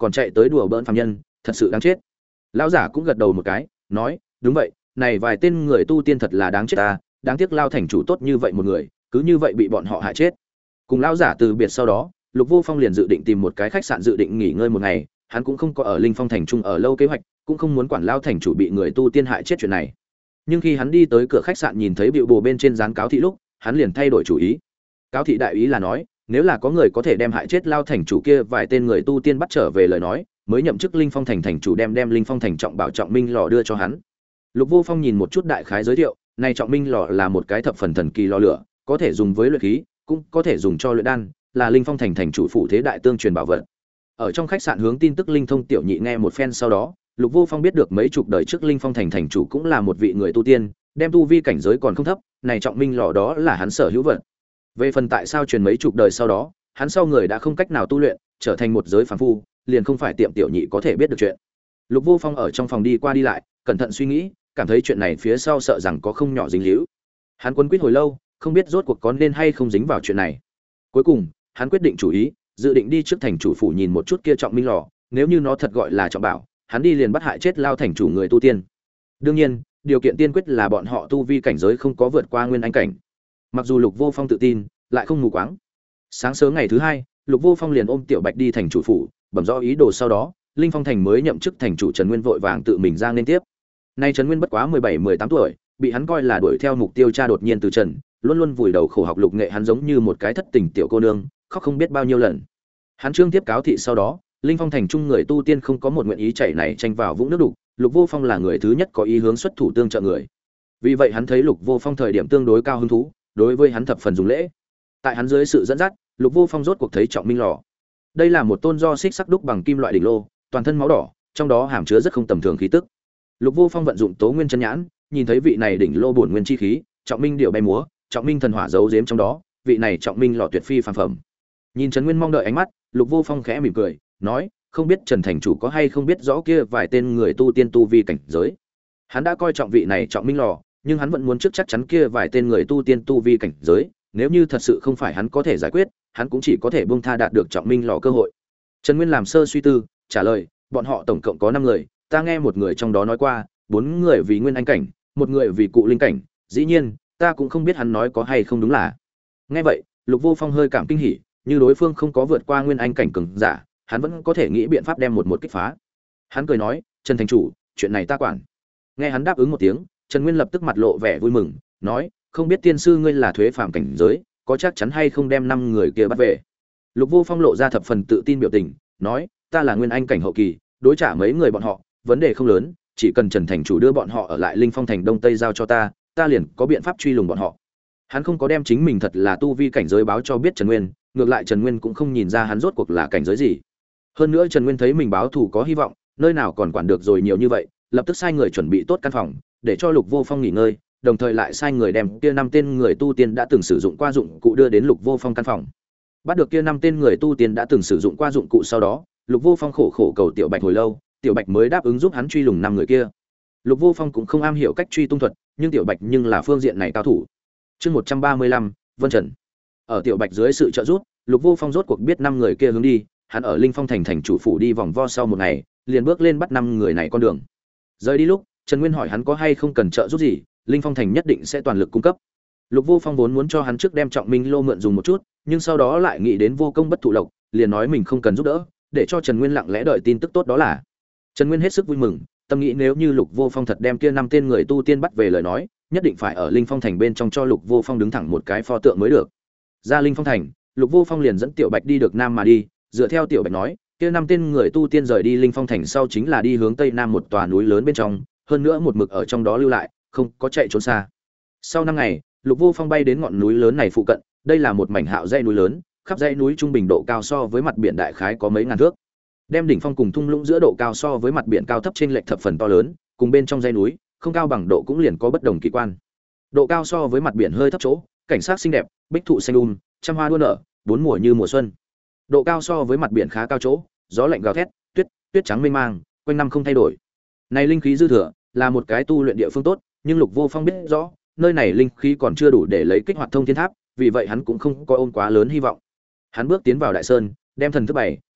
còn chạy tới đùa bỡn phàm nhân, thật sự đáng chết. Lão giả cũng gật đầu một cái, nói, đúng vậy, này vài tên người tu tiên thật là đáng chết ta, đáng tiếc Lao thành chủ tốt như vậy một người, cứ như vậy bị bọn họ hại chết. Cùng lão giả từ biệt sau đó, Lục Vô Phong liền dự định tìm một cái khách sạn dự định nghỉ ngơi một ngày, hắn cũng không có ở Linh Phong thành trung ở lâu kế hoạch, cũng không muốn quản Lao thành chủ bị người tu tiên hại chết chuyện này. Nhưng khi hắn đi tới cửa khách sạn nhìn thấy bìu bồ bên trên dán cáo thị lúc, hắn liền thay đổi chủ ý. Cáo thị đại ý là nói, nếu là có người có thể đem hại chết Lao thành chủ kia vài tên người tu tiên bắt trở về lời nói, mới nhậm chức Linh Phong thành thành chủ đem Linh Phong thành trọng bảo trọng minh lò đưa cho hắn. Lục Vô Phong nhìn một chút đại khái giới thiệu, này trọng minh lò là một cái thập phần thần kỳ lò lửa, có thể dùng với luyện khí, cũng có thể dùng cho luyện đan, là Linh Phong thành thành chủ phụ thế đại tương truyền bảo vật. Ở trong khách sạn hướng tin tức linh thông tiểu nhị nghe một phen sau đó, Lục Vô Phong biết được mấy chục đời trước Linh Phong thành thành chủ cũng là một vị người tu tiên, đem tu vi cảnh giới còn không thấp, này trọng minh lò đó là hắn sở hữu vật. Về phần tại sao truyền mấy chục đời sau đó, hắn sau người đã không cách nào tu luyện, trở thành một giới phàm phu, liền không phải tiệm tiểu nhị có thể biết được chuyện. Lục Vô Phong ở trong phòng đi qua đi lại, cẩn thận suy nghĩ, cảm thấy chuyện này phía sau sợ rằng có không nhỏ dính líu. Hắn quấn quýt hồi lâu, không biết rốt cuộc có nên hay không dính vào chuyện này. Cuối cùng, hắn quyết định chủ ý, dự định đi trước thành chủ phủ nhìn một chút kia trọng minh lò, nếu như nó thật gọi là trọng bảo, hắn đi liền bắt hại chết Lao thành chủ người tu tiên. Đương nhiên, điều kiện tiên quyết là bọn họ tu vi cảnh giới không có vượt qua nguyên anh cảnh. Mặc dù Lục Vô Phong tự tin, lại không mù quáng. Sáng sớm ngày thứ hai, Lục Vô Phong liền ôm Tiểu Bạch đi thành chủ phủ, bẩm rõ ý đồ sau đó, Linh Phong thành mới nhậm chức thành chủ Trần Nguyên vội vàng tự mình ra nên tiếp. Nay Trần Nguyên bất quá 17-18 tuổi, bị hắn coi là đuổi theo mục tiêu cha đột nhiên từ trần, luôn luôn vùi đầu khổ học lục nghệ, hắn giống như một cái thất tình tiểu cô nương, khóc không biết bao nhiêu lần. Hắn trương tiếp cáo thị sau đó, Linh Phong thành trung người tu tiên không có một nguyện ý chảy này tranh vào vũng nước đục, Lục Vô Phong là người thứ nhất có ý hướng xuất thủ tương trợ người. Vì vậy hắn thấy Lục Vô Phong thời điểm tương đối cao hứng thú, đối với hắn thập phần dùng lễ. Tại hắn dưới sự dẫn dắt, Lục Vô Phong rốt cuộc thấy trọng minh lò. Đây là một tôn do xích sắc đúc bằng kim loại đỉnh lô, toàn thân máu đỏ, trong đó hàm chứa rất không tầm thường khí tức. Lục Vô Phong vận dụng Tố Nguyên chân nhãn, nhìn thấy vị này đỉnh lô bổn nguyên chi khí, trọng minh điệu bay múa, trọng minh thần hỏa giấu giếm trong đó, vị này trọng minh lò tuyệt phi phàm phẩm. Nhìn Trần Nguyên mong đợi ánh mắt, Lục Vô Phong khẽ mỉm cười, nói, không biết Trần thành chủ có hay không biết rõ kia vài tên người tu tiên tu vi cảnh giới. Hắn đã coi trọng vị này trọng minh lò, nhưng hắn vẫn muốn trước chắc chắn kia vài tên người tu tiên tu vi cảnh giới, nếu như thật sự không phải hắn có thể giải quyết, hắn cũng chỉ có thể buông tha đạt được trọng minh lò cơ hội. Trần Nguyên làm sơ suy tư, trả lời, bọn họ tổng cộng có 5 người, ta nghe một người trong đó nói qua, 4 người vì nguyên anh cảnh, một người vì cụ linh cảnh, dĩ nhiên, ta cũng không biết hắn nói có hay không đúng là. Nghe vậy, Lục Vô Phong hơi cảm kinh hỉ, như đối phương không có vượt qua nguyên anh cảnh cường giả, hắn vẫn có thể nghĩ biện pháp đem một kích phá. Hắn cười nói, Trần thành chủ, chuyện này ta quản. Nghe hắn đáp ứng một tiếng, Trần Nguyên lập tức mặt lộ vẻ vui mừng, nói, không biết tiên sư ngươi là thuế phàm cảnh giới, có chắc chắn hay không đem 5 người kia bắt về. Lục Vô Phong lộ ra thập phần tự tin biểu tình, nói, ta là nguyên anh cảnh hậu kỳ, đối trả mấy người bọn họ, vấn đề không lớn, chỉ cần Trần thành chủ đưa bọn họ ở lại Linh Phong thành Đông Tây giao cho ta, ta liền có biện pháp truy lùng bọn họ. Hắn không có đem chính mình thật là tu vi cảnh giới báo cho biết Trần Nguyên, ngược lại Trần Nguyên cũng không nhìn ra hắn rốt cuộc là cảnh giới gì. Hơn nữa Trần Nguyên thấy mình báo thù có hy vọng, nơi nào còn quản được rồi nhiều như vậy, lập tức sai người chuẩn bị tốt căn phòng, để cho Lục Vô Phong nghỉ ngơi, đồng thời lại sai người đem kia 5 tên người tu tiên đã từng sử dụng qua dụng cụ đưa đến Lục Vô Phong căn phòng. Bắt được kia 5 tên người tu tiên đã từng sử dụng qua dụng cụ sau đó, Lục Vô Phong khổ cầu Tiểu Bạch hồi lâu, Tiểu Bạch mới đáp ứng giúp hắn truy lùng 5 người kia. Lục Vô Phong cũng không am hiểu cách truy tung thuật, nhưng Tiểu Bạch nhưng là phương diện này cao thủ. Chương 135, Vân Trần. Ở Tiểu Bạch dưới sự trợ giúp, Lục Vô Phong rốt cuộc biết 5 người kia hướng đi, hắn ở Linh Phong thành thành chủ phủ đi vòng vo sau một ngày, liền bước lên bắt 5 người này con đường. Rời đi lúc, Trần Nguyên hỏi hắn có hay không cần trợ giúp gì, Linh Phong thành nhất định sẽ toàn lực cung cấp. Lục Vô Phong vốn muốn cho hắn trước đem trọng minh lô mượn dùng một chút, nhưng sau đó lại nghĩ đến vô công bất thụ lộc, liền nói mình không cần giúp đỡ, để cho Trần Nguyên lặng lẽ đợi tin tức tốt đó là. Trần Nguyên hết sức vui mừng, tâm nghĩ nếu như Lục Vô Phong thật đem kia 5 tên người tu tiên bắt về lời nói, nhất định phải ở Linh Phong thành bên trong cho Lục Vô Phong đứng thẳng một cái pho tượng mới được. Ra Linh Phong thành, Lục Vô Phong liền dẫn Tiểu Bạch đi được nam mà đi, dựa theo Tiểu Bạch nói, kia 5 tên người tu tiên rời đi Linh Phong thành sau chính là đi hướng tây nam một tòa núi lớn bên trong, hơn nữa một mực ở trong đó lưu lại, không có chạy trốn xa. Sau 5 ngày, Lục Vô Phong bay đến ngọn núi lớn này phụ cận, đây là một mảnh hạo dãy núi lớn, khắp dãy núi trung bình độ cao so với mặt biển đại khái có mấy ngàn thước. Đem đỉnh phong cùng thung lũng giữa độ cao so với mặt biển cao thấp trên lệch thập phần to lớn, cùng bên trong dãy núi, không cao bằng độ cũng liền có bất đồng kỳ quan. Độ cao so với mặt biển hơi thấp chỗ, cảnh sắc xinh đẹp, bích thụ xanh trăm hoa đua nở, bốn mùa như mùa xuân. Độ cao so với mặt biển khá cao chỗ, gió lạnh gào thét, tuyết trắng mênh mang, quanh năm không thay đổi. Này linh khí dư thừa, là một cái tu luyện địa phương tốt, nhưng Lục Vô Phong biết rõ, nơi này linh khí còn chưa đủ để lấy kích hoạt thông thiên tháp, vì vậy hắn cũng không có ôm quá lớn hy vọng. Hắn bước tiến vào đại sơn, đem thần thức bảy,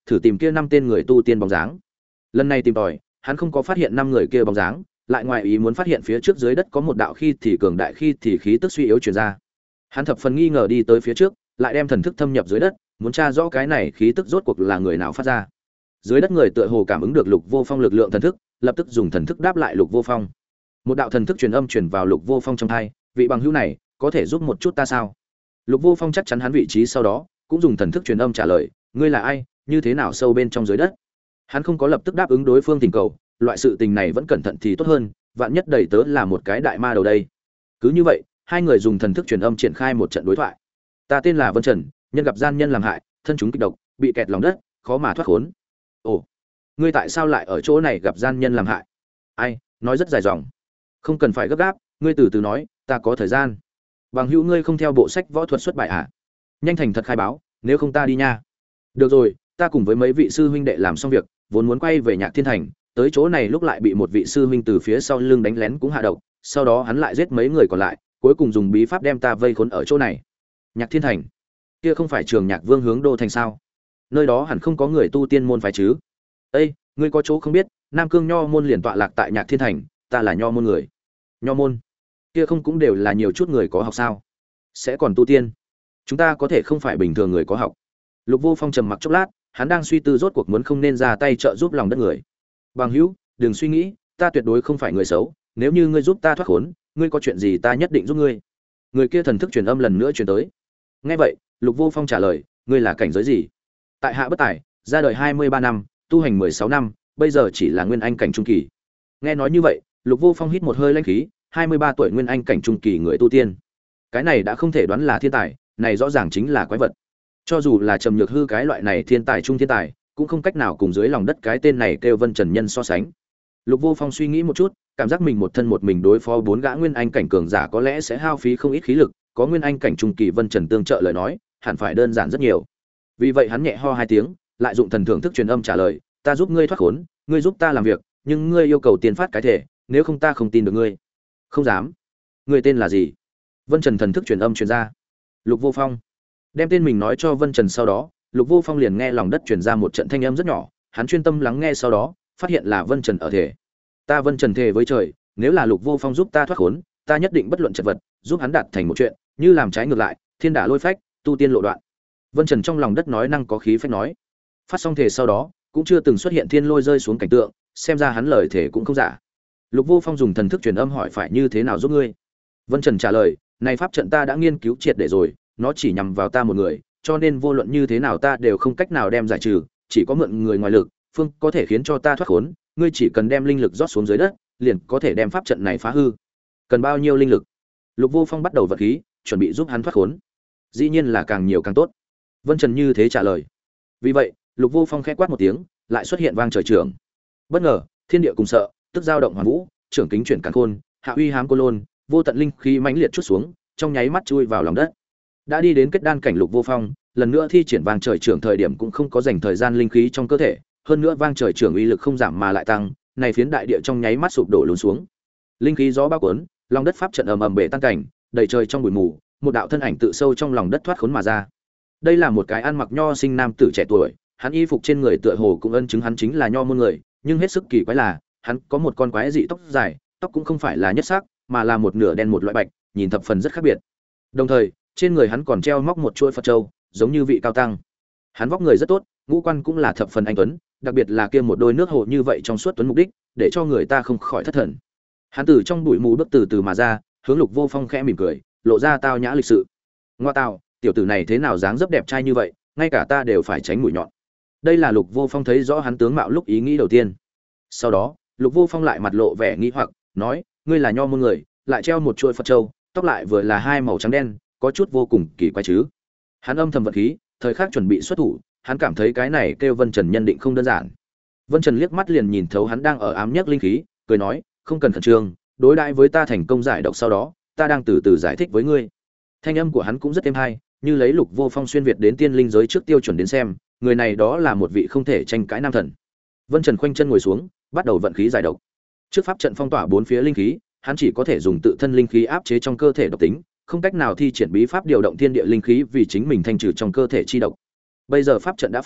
thử tìm kia 5 tên người tu tiên bóng dáng. Lần này tìm tòi, hắn không có phát hiện 5 người kia bóng dáng, lại ngoài ý muốn phát hiện phía trước dưới đất có một đạo khi thì cường đại khi thì khí tức suy yếu truyền ra. Hắn thập phần nghi ngờ đi tới phía trước, lại đem thần thức thâm nhập dưới đất, muốn tra rõ cái này khí tức rốt cuộc là người nào phát ra. Dưới đất người tựa hồ cảm ứng được Lục Vô Phong lực lượng thần thức, lập tức dùng thần thức đáp lại Lục Vô Phong. Một đạo thần thức truyền âm truyền vào Lục Vô Phong trong tai, "Vị bằng hữu này, có thể giúp một chút ta sao?" Lục Vô Phong chắc chắn hắn vị trí sau đó, cũng dùng thần thức truyền âm trả lời, "Ngươi là ai, như thế nào sâu bên trong dưới đất?" Hắn không có lập tức đáp ứng đối phương thỉnh cầu, loại sự tình này vẫn cẩn thận thì tốt hơn, vạn nhất đầy tớ là một cái đại ma đầu đây. Cứ như vậy, hai người dùng thần thức truyền âm triển khai một trận đối thoại. "Ta tên là Vân Trần, nhân gặp gian nhân làm hại, thân chúng kịch độc, bị kẹt lòng đất, khó mà thoát khốn." "Ồ, ngươi tại sao lại ở chỗ này gặp gian nhân làm hại?" "Ai, nói rất dài dòng." "Không cần phải gấp gáp, ngươi từ từ nói, ta có thời gian." "Bằng hữu ngươi không theo bộ sách võ thuật xuất bài à? Nhanh thành thật khai báo, nếu không ta đi nha." "Được rồi, ta cùng với mấy vị sư huynh đệ làm xong việc, vốn muốn quay về Nhạc Thiên Thành, tới chỗ này lúc lại bị một vị sư huynh từ phía sau lưng đánh lén cũng hạ độc, sau đó hắn lại giết mấy người còn lại, cuối cùng dùng bí pháp đem ta vây khốn ở chỗ này." "Nhạc Thiên Thành? Kia không phải Trường Nhạc Vương hướng đô thành sao? Nơi đó hẳn không có người tu tiên môn phái chứ?" "Ê, ngươi có chỗ không biết, Nam Cương Nho môn liền tọa lạc tại Nhạc Thiên Thành, ta là Nho môn người." "Nho môn? Kia không cũng đều là nhiều chút người có học sao? Sẽ còn tu tiên? Chúng ta có thể không phải bình thường người có học." Lục Vô Phong trầm mặc chốc lát, hắn đang suy tư rốt cuộc muốn không nên ra tay trợ giúp lòng đất người. "Bằng hữu, đừng suy nghĩ, ta tuyệt đối không phải người xấu, nếu như ngươi giúp ta thoát khốn, ngươi có chuyện gì ta nhất định giúp ngươi." Người kia thần thức truyền âm lần nữa truyền tới. Nghe vậy, Lục Vô Phong trả lời, "Ngươi là cảnh giới gì?" "Tại hạ bất tài, ra đời 23 năm, tu hành 16 năm, bây giờ chỉ là nguyên anh cảnh trung kỳ." Nghe nói như vậy, Lục Vô Phong hít một hơi lãnh khí, 23 tuổi nguyên anh cảnh trung kỳ người tu tiên. Cái này đã không thể đoán là thiên tài, này rõ ràng chính là quái vật. Cho dù là Trầm Nhược Hư cái loại này thiên tài trung thiên tài, cũng không cách nào cùng dưới lòng đất cái tên này kêu Vân Trần Nhân so sánh. Lục Vô Phong suy nghĩ một chút, cảm giác mình một thân một mình đối phó 4 gã nguyên anh cảnh cường giả có lẽ sẽ hao phí không ít khí lực, có nguyên anh cảnh trung kỳ Vân Trần tương trợ lời nói, hẳn phải đơn giản rất nhiều. Vì vậy hắn nhẹ ho 2 tiếng, lại dụng thần thưởng thức truyền âm trả lời, "Ta giúp ngươi thoát khốn, ngươi giúp ta làm việc, nhưng ngươi yêu cầu tiền phát cái thể, nếu không ta không tin được ngươi." "Không dám." "Ngươi tên là gì?" Vân Trần thần thức truyền âm truyền ra. "Lục Vô Phong." Đem tên mình nói cho Vân Trần sau đó, Lục Vô Phong liền nghe lòng đất truyền ra một trận thanh âm rất nhỏ, hắn chuyên tâm lắng nghe sau đó, phát hiện là Vân Trần ở thể. "Ta Vân Trần thề với trời, nếu là Lục Vô Phong giúp ta thoát khốn, ta nhất định bất luận chật vật, giúp hắn đạt thành một chuyện, như làm trái ngược lại, thiên đả lôi phách, tu tiên lộ đoạn." Vân Trần trong lòng đất nói năng có khí phách nói. Phát xong thể sau đó, cũng chưa từng xuất hiện thiên lôi rơi xuống cảnh tượng, xem ra hắn lời thể cũng không giả. Lục Vô Phong dùng thần thức truyền âm hỏi phải như thế nào giúp ngươi. Vân Trần trả lời, "Này pháp trận ta đã nghiên cứu triệt để rồi, nó chỉ nhằm vào ta một người, cho nên vô luận như thế nào ta đều không cách nào đem giải trừ, chỉ có mượn người ngoài lực, phương có thể khiến cho ta thoát khốn, ngươi chỉ cần đem linh lực rót xuống dưới đất, liền có thể đem pháp trận này phá hư." "Cần bao nhiêu linh lực?" Lục Vô Phong bắt đầu vật khí, chuẩn bị giúp hắn thoát khốn. "Dĩ nhiên là càng nhiều càng tốt." Vân Trần như thế trả lời. Vì vậy, Lục Vô Phong khẽ quát một tiếng, lại xuất hiện vang trời trưởng. Bất ngờ, thiên địa cùng sợ, tức dao động hoàn vũ, trưởng kính chuyển càn khôn, hạ uy hám cô lôn, vô tận linh khí mãnh liệt chút xuống, trong nháy mắt chui vào lòng đất. Đã đi đến kết đan cảnh Lục Vô Phong, lần nữa thi triển vang trời trưởng thời điểm cũng không có dành thời gian linh khí trong cơ thể, hơn nữa vang trời trưởng uy lực không giảm mà lại tăng, này phiến đại địa trong nháy mắt sụp đổ lún xuống. Linh khí gió bao cuốn, lòng đất pháp trận ầm ầm bể tan cảnh, đầy trời trong bụi mù, một đạo thân ảnh tự sâu trong lòng đất thoát khốn mà ra. Đây là một cái ăn mặc nho sinh nam tử trẻ tuổi, hắn y phục trên người tựa hồ cũng ân chứng hắn chính là nho môn người, nhưng hết sức kỳ quái là, hắn có một con quái dị tóc dài, tóc cũng không phải là nhất sắc, mà là một nửa đen một loại bạch, nhìn thập phần rất khác biệt. Đồng thời, trên người hắn còn treo móc một chuôi Phật châu, giống như vị cao tăng. Hắn vóc người rất tốt, ngũ quan cũng là thập phần anh tuấn, đặc biệt là kia một đôi nước hồ như vậy trong suốt tuấn mục đích, để cho người ta không khỏi thất thần. Hắn từ trong bụi mù bước từ từ mà ra, hướng Lục Vô Phong khẽ mỉm cười, lộ ra tao nhã lịch sự. "Ngoa tào, tiểu tử này thế nào dáng dấp đẹp trai như vậy, ngay cả ta đều phải tránh mũi nhọn." Đây là Lục Vô Phong thấy rõ hắn tướng mạo lúc ý nghĩ đầu tiên. Sau đó, Lục Vô Phong lại mặt lộ vẻ nghi hoặc, nói, "Ngươi là nho môn người, lại treo một chuôi Phật châu, tóc lại vừa là hai màu trắng đen, có chút vô cùng kỳ quái chứ?" Hắn âm thầm vận khí, thời khắc chuẩn bị xuất thủ, hắn cảm thấy cái này kêu Vân Trần nhân định không đơn giản. Vân Trần liếc mắt liền nhìn thấu hắn đang ở ám nhất linh khí, cười nói, "Không cần khẩn trương, đối đãi với ta thành công giải độc sau đó, ta đang từ từ giải thích với ngươi." Thanh âm của hắn cũng rất êm hay, như lấy Lục Vô Phong xuyên việt đến tiên linh giới trước tiêu chuẩn đến xem, người này đó là một vị không thể tranh cãi nam thần. Vân Trần khoanh chân ngồi xuống, bắt đầu vận khí giải độc. Trước pháp trận phong tỏa bốn phía linh khí, hắn chỉ có thể dùng tự thân linh khí áp chế trong cơ thể độc tính, không cách nào thi triển bí pháp điều động thiên địa linh khí vì chính mình thanh trừ trong cơ thể chi độc. Bây giờ pháp trận đã phá,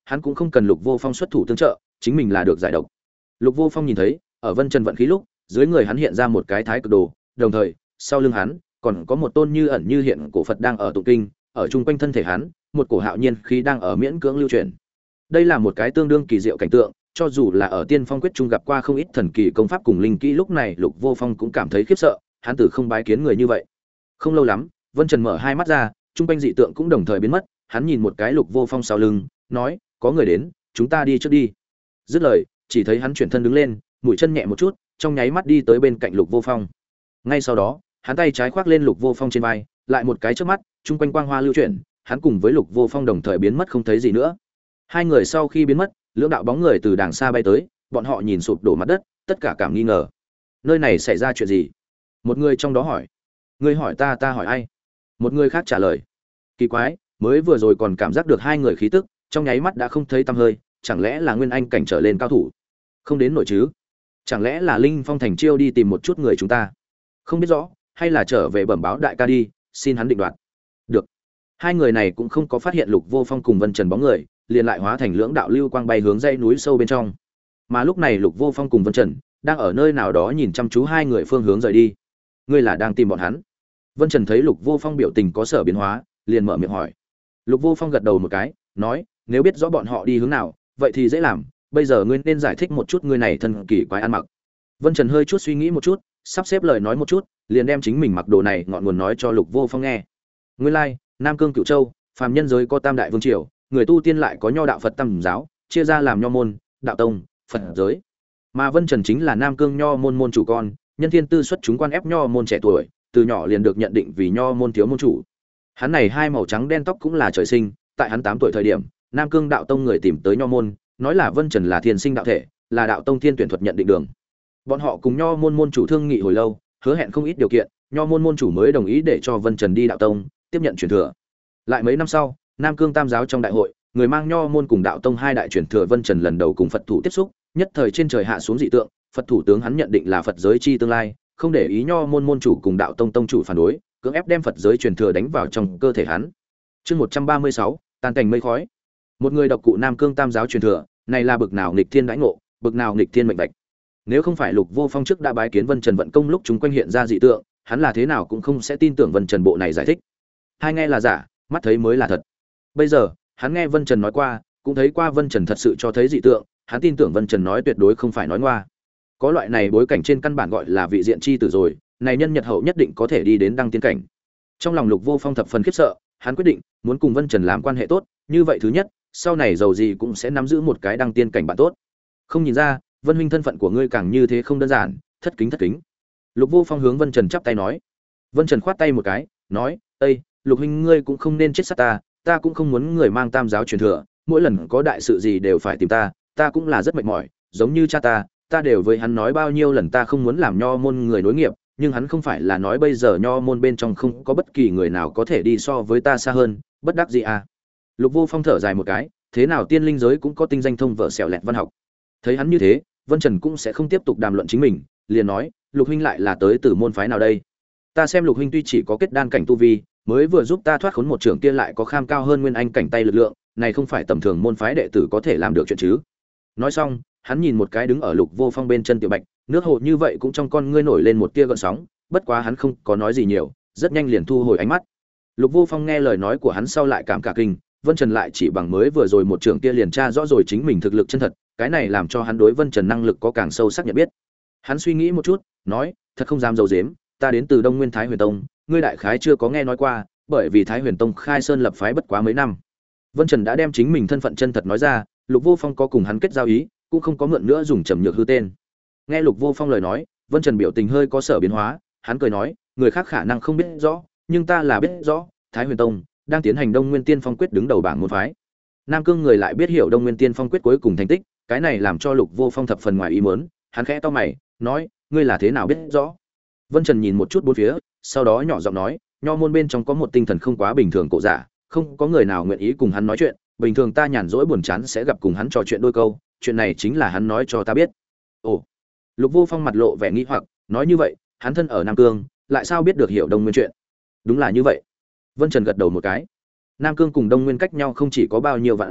hắn cũng không cần Lục Vô Phong xuất thủ tương trợ, chính mình là được giải độc. Lục Vô Phong nhìn thấy, ở Vân Trần vận khí lúc, dưới người hắn hiện ra một cái thái cực đồ, đồng thời, sau lưng hắn còn có một tôn như ẩn như hiện cổ Phật đang ở tụng kinh, ở chung quanh thân thể hắn, một cổ hạo nhiên khí đang ở miễn cưỡng lưu chuyển. Đây là một cái tương đương kỳ diệu cảnh tượng, cho dù là ở Tiên Phong quyết trung gặp qua không ít thần kỳ công pháp cùng linh kỹ, lúc này Lục Vô Phong cũng cảm thấy khiếp sợ, hắn tử không bái kiến người như vậy. Không lâu lắm, Vân Trần mở hai mắt ra, chung quanh dị tượng cũng đồng thời biến mất, hắn nhìn một cái Lục Vô Phong sau lưng, nói, có người đến, chúng ta đi trước đi. Dứt lời, chỉ thấy hắn chuyển thân đứng lên, mũi chân nhẹ một chút, trong nháy mắt đi tới bên cạnh Lục Vô Phong. Ngay sau đó, hắn tay trái khoác lên Lục Vô Phong trên vai, lại một cái chớp mắt, chung quanh quang hoa lưu chuyển, hắn cùng với Lục Vô Phong đồng thời biến mất không thấy gì nữa. Hai người sau khi biến mất, lưỡng đạo bóng người từ đàng xa bay tới, bọn họ nhìn sụp đổ mặt đất, tất cả cảm nghi ngờ. Nơi này xảy ra chuyện gì? Một người trong đó hỏi. Người hỏi ta, ta hỏi ai? Một người khác trả lời. Kỳ quái, mới vừa rồi còn cảm giác được hai người khí tức, trong nháy mắt đã không thấy tăm hơi, chẳng lẽ là nguyên anh cảnh trở lên cao thủ? Không đến nổi chứ? Chẳng lẽ là Linh Phong Thành chiêu đi tìm một chút người chúng ta? Không biết rõ, hay là trở về bẩm báo đại ca đi, xin hắn định đoạt. Được. Hai người này cũng không có phát hiện Lục Vô Phong cùng Vân Trần bóng người, liền lại hóa thành lưỡng đạo lưu quang bay hướng dãy núi sâu bên trong. Mà lúc này Lục Vô Phong cùng Vân Trần đang ở nơi nào đó nhìn chăm chú hai người phương hướng rời đi. Ngươi là đang tìm bọn hắn? Vân Trần thấy Lục Vô Phong biểu tình có sở biến hóa, liền mở miệng hỏi. Lục Vô Phong gật đầu một cái, nói, nếu biết rõ bọn họ đi hướng nào, vậy thì dễ làm, bây giờ ngươi nên giải thích một chút ngươi này thân kỳ quái ăn mặc. Vân Trần hơi chút suy nghĩ một chút, sắp xếp lời nói một chút, liền đem chính mình mặc đồ này ngọn nguồn nói cho Lục Vô Phong nghe. Nguyên lai, Nam Cương Cửu Châu, phàm nhân giới có tam đại vương triều, người tu tiên lại có nho đạo Phật tam giáo, chia ra làm nho môn, đạo tông, Phật giới. Mà Vân Trần chính là Nam Cương nho môn môn chủ con, nhân thiên tư xuất chúng quan ép nho môn trẻ tuổi, từ nhỏ liền được nhận định vì nho môn thiếu môn chủ. Hắn này hai màu trắng đen tóc cũng là trời sinh, tại hắn 8 tuổi thời điểm, Nam Cương đạo tông người tìm tới nho môn, nói là Vân Trần là thiên sinh đạo thể, là đạo tông thiên tuyển thuật nhận định đường. Bọn họ cùng nho môn môn chủ thương nghị hồi lâu, hứa hẹn không ít điều kiện, nho môn môn chủ mới đồng ý để cho Vân Trần đi đạo tông, tiếp nhận truyền thừa. Lại mấy năm sau, Nam Cương Tam giáo trong đại hội, người mang nho môn cùng đạo tông hai đại truyền thừa Vân Trần lần đầu cùng Phật thủ tiếp xúc, nhất thời trên trời hạ xuống dị tượng, Phật thủ tướng hắn nhận định là Phật giới chi tương lai, không để ý nho môn môn chủ cùng đạo tông tông chủ phản đối, cưỡng ép đem Phật giới truyền thừa đánh vào trong cơ thể hắn. Chương 136, tan cảnh mây khói. Một người độc cụ Nam Cương Tam giáo truyền thừa, này là bực nào nghịch thiên đãi ngộ, bực nào nghịch thiên mệnh vạch. Nếu không phải Lục Vô Phong trước đã bái kiến Vân Trần vận công lúc chúng quanh hiện ra dị tượng, hắn là thế nào cũng không sẽ tin tưởng Vân Trần bộ này giải thích. Hai nghe là giả, mắt thấy mới là thật. Bây giờ, hắn nghe Vân Trần nói qua, cũng thấy qua Vân Trần thật sự cho thấy dị tượng, hắn tin tưởng Vân Trần nói tuyệt đối không phải nói ngoa. Có loại này bối cảnh trên căn bản gọi là vị diện chi tử rồi, này nhân nhật hậu nhất định có thể đi đến đăng tiên cảnh. Trong lòng Lục Vô Phong thập phần khiếp sợ, hắn quyết định muốn cùng Vân Trần làm quan hệ tốt, như vậy thứ nhất, sau này giàu gì cũng sẽ nắm giữ một cái đăng tiên cảnh bạn tốt. Không nhìn ra, Vân huynh thân phận của ngươi càng như thế không đơn giản, thất kính thất kính. Lục Vô Phong hướng Vân Trần chắp tay nói. Vân Trần khoát tay một cái, nói, "Ê, Lục huynh ngươi cũng không nên chết sát ta, ta cũng không muốn người mang tam giáo truyền thừa, mỗi lần có đại sự gì đều phải tìm ta cũng là rất mệt mỏi, giống như cha ta đều với hắn nói bao nhiêu lần ta không muốn làm nho môn người nối nghiệp, nhưng hắn không phải là nói bây giờ nho môn bên trong không có bất kỳ người nào có thể đi so với ta xa hơn, bất đắc dĩ à." Lục Vô Phong thở dài một cái, thế nào tiên linh giới cũng có tinh danh thông vợ xẻo lẹt văn học. Thấy hắn như thế, Vân Trần cũng sẽ không tiếp tục đàm luận chính mình, liền nói, Lục huynh lại là tới từ môn phái nào đây? Ta xem Lục huynh tuy chỉ có kết đan cảnh tu vi, mới vừa giúp ta thoát khốn một trưởng kia lại có kham cao hơn nguyên anh cảnh tay lực lượng, này không phải tầm thường môn phái đệ tử có thể làm được chuyện chứ? Nói xong, hắn nhìn một cái đứng ở Lục Vô Phong bên chân Tiểu Bạch, nước hồ như vậy cũng trong con ngươi nổi lên một tia gợn sóng, bất quá hắn không có nói gì nhiều, rất nhanh liền thu hồi ánh mắt. Lục Vô Phong nghe lời nói của hắn sau lại cảm cả kinh, Vân Trần lại chỉ bằng mới vừa rồi một trưởng kia liền tra rõ rồi chính mình thực lực chân thật, cái này làm cho hắn đối Vân Trần năng lực có càng sâu sắc nhận biết. Hắn suy nghĩ một chút, nói, thật không dám giấu giếm, ta đến từ Đông Nguyên Thái Huyền Tông, ngươi đại khái chưa có nghe nói qua, bởi vì Thái Huyền Tông khai sơn lập phái bất quá mấy năm. Vân Trần đã đem chính mình thân phận chân thật nói ra, Lục Vô Phong có cùng hắn kết giao ý, cũng không có mượn nữa dùng trầm nhược hư tên. Nghe Lục Vô Phong lời nói, Vân Trần biểu tình hơi có sở biến hóa, hắn cười nói, người khác khả năng không biết rõ, nhưng ta là biết rõ, Thái Huyền Tông đang tiến hành Đông Nguyên Tiên Phong quyết đứng đầu bảng môn phái. Nam Cương người lại biết hiểu Đông Nguyên Tiên Phong quyết cuối cùng thành tích, cái này làm cho Lục Vô Phong thập phần ngoài ý muốn, hắn khẽ to mày, nói, ngươi là thế nào biết rõ? Vân Trần nhìn một chút bốn phía, sau đó nhỏ giọng nói, nho môn bên trong có một tinh thần không quá bình thường cổ giả, không có người nào nguyện ý cùng hắn nói chuyện, bình thường ta nhàn rỗi buồn chán sẽ gặp cùng hắn trò chuyện đôi câu, chuyện này chính là hắn nói cho ta biết. Ồ. Lục Vô Phong mặt lộ vẻ nghi hoặc, nói như vậy, hắn thân ở Nam Cương, lại sao biết được hiểu Đông Nguyên chuyện? Đúng là như vậy. Vân Trần gật đầu một cái. Nam Cương cùng Đông Nguyên cách nhau không chỉ có bao nhiêu vạn dặm,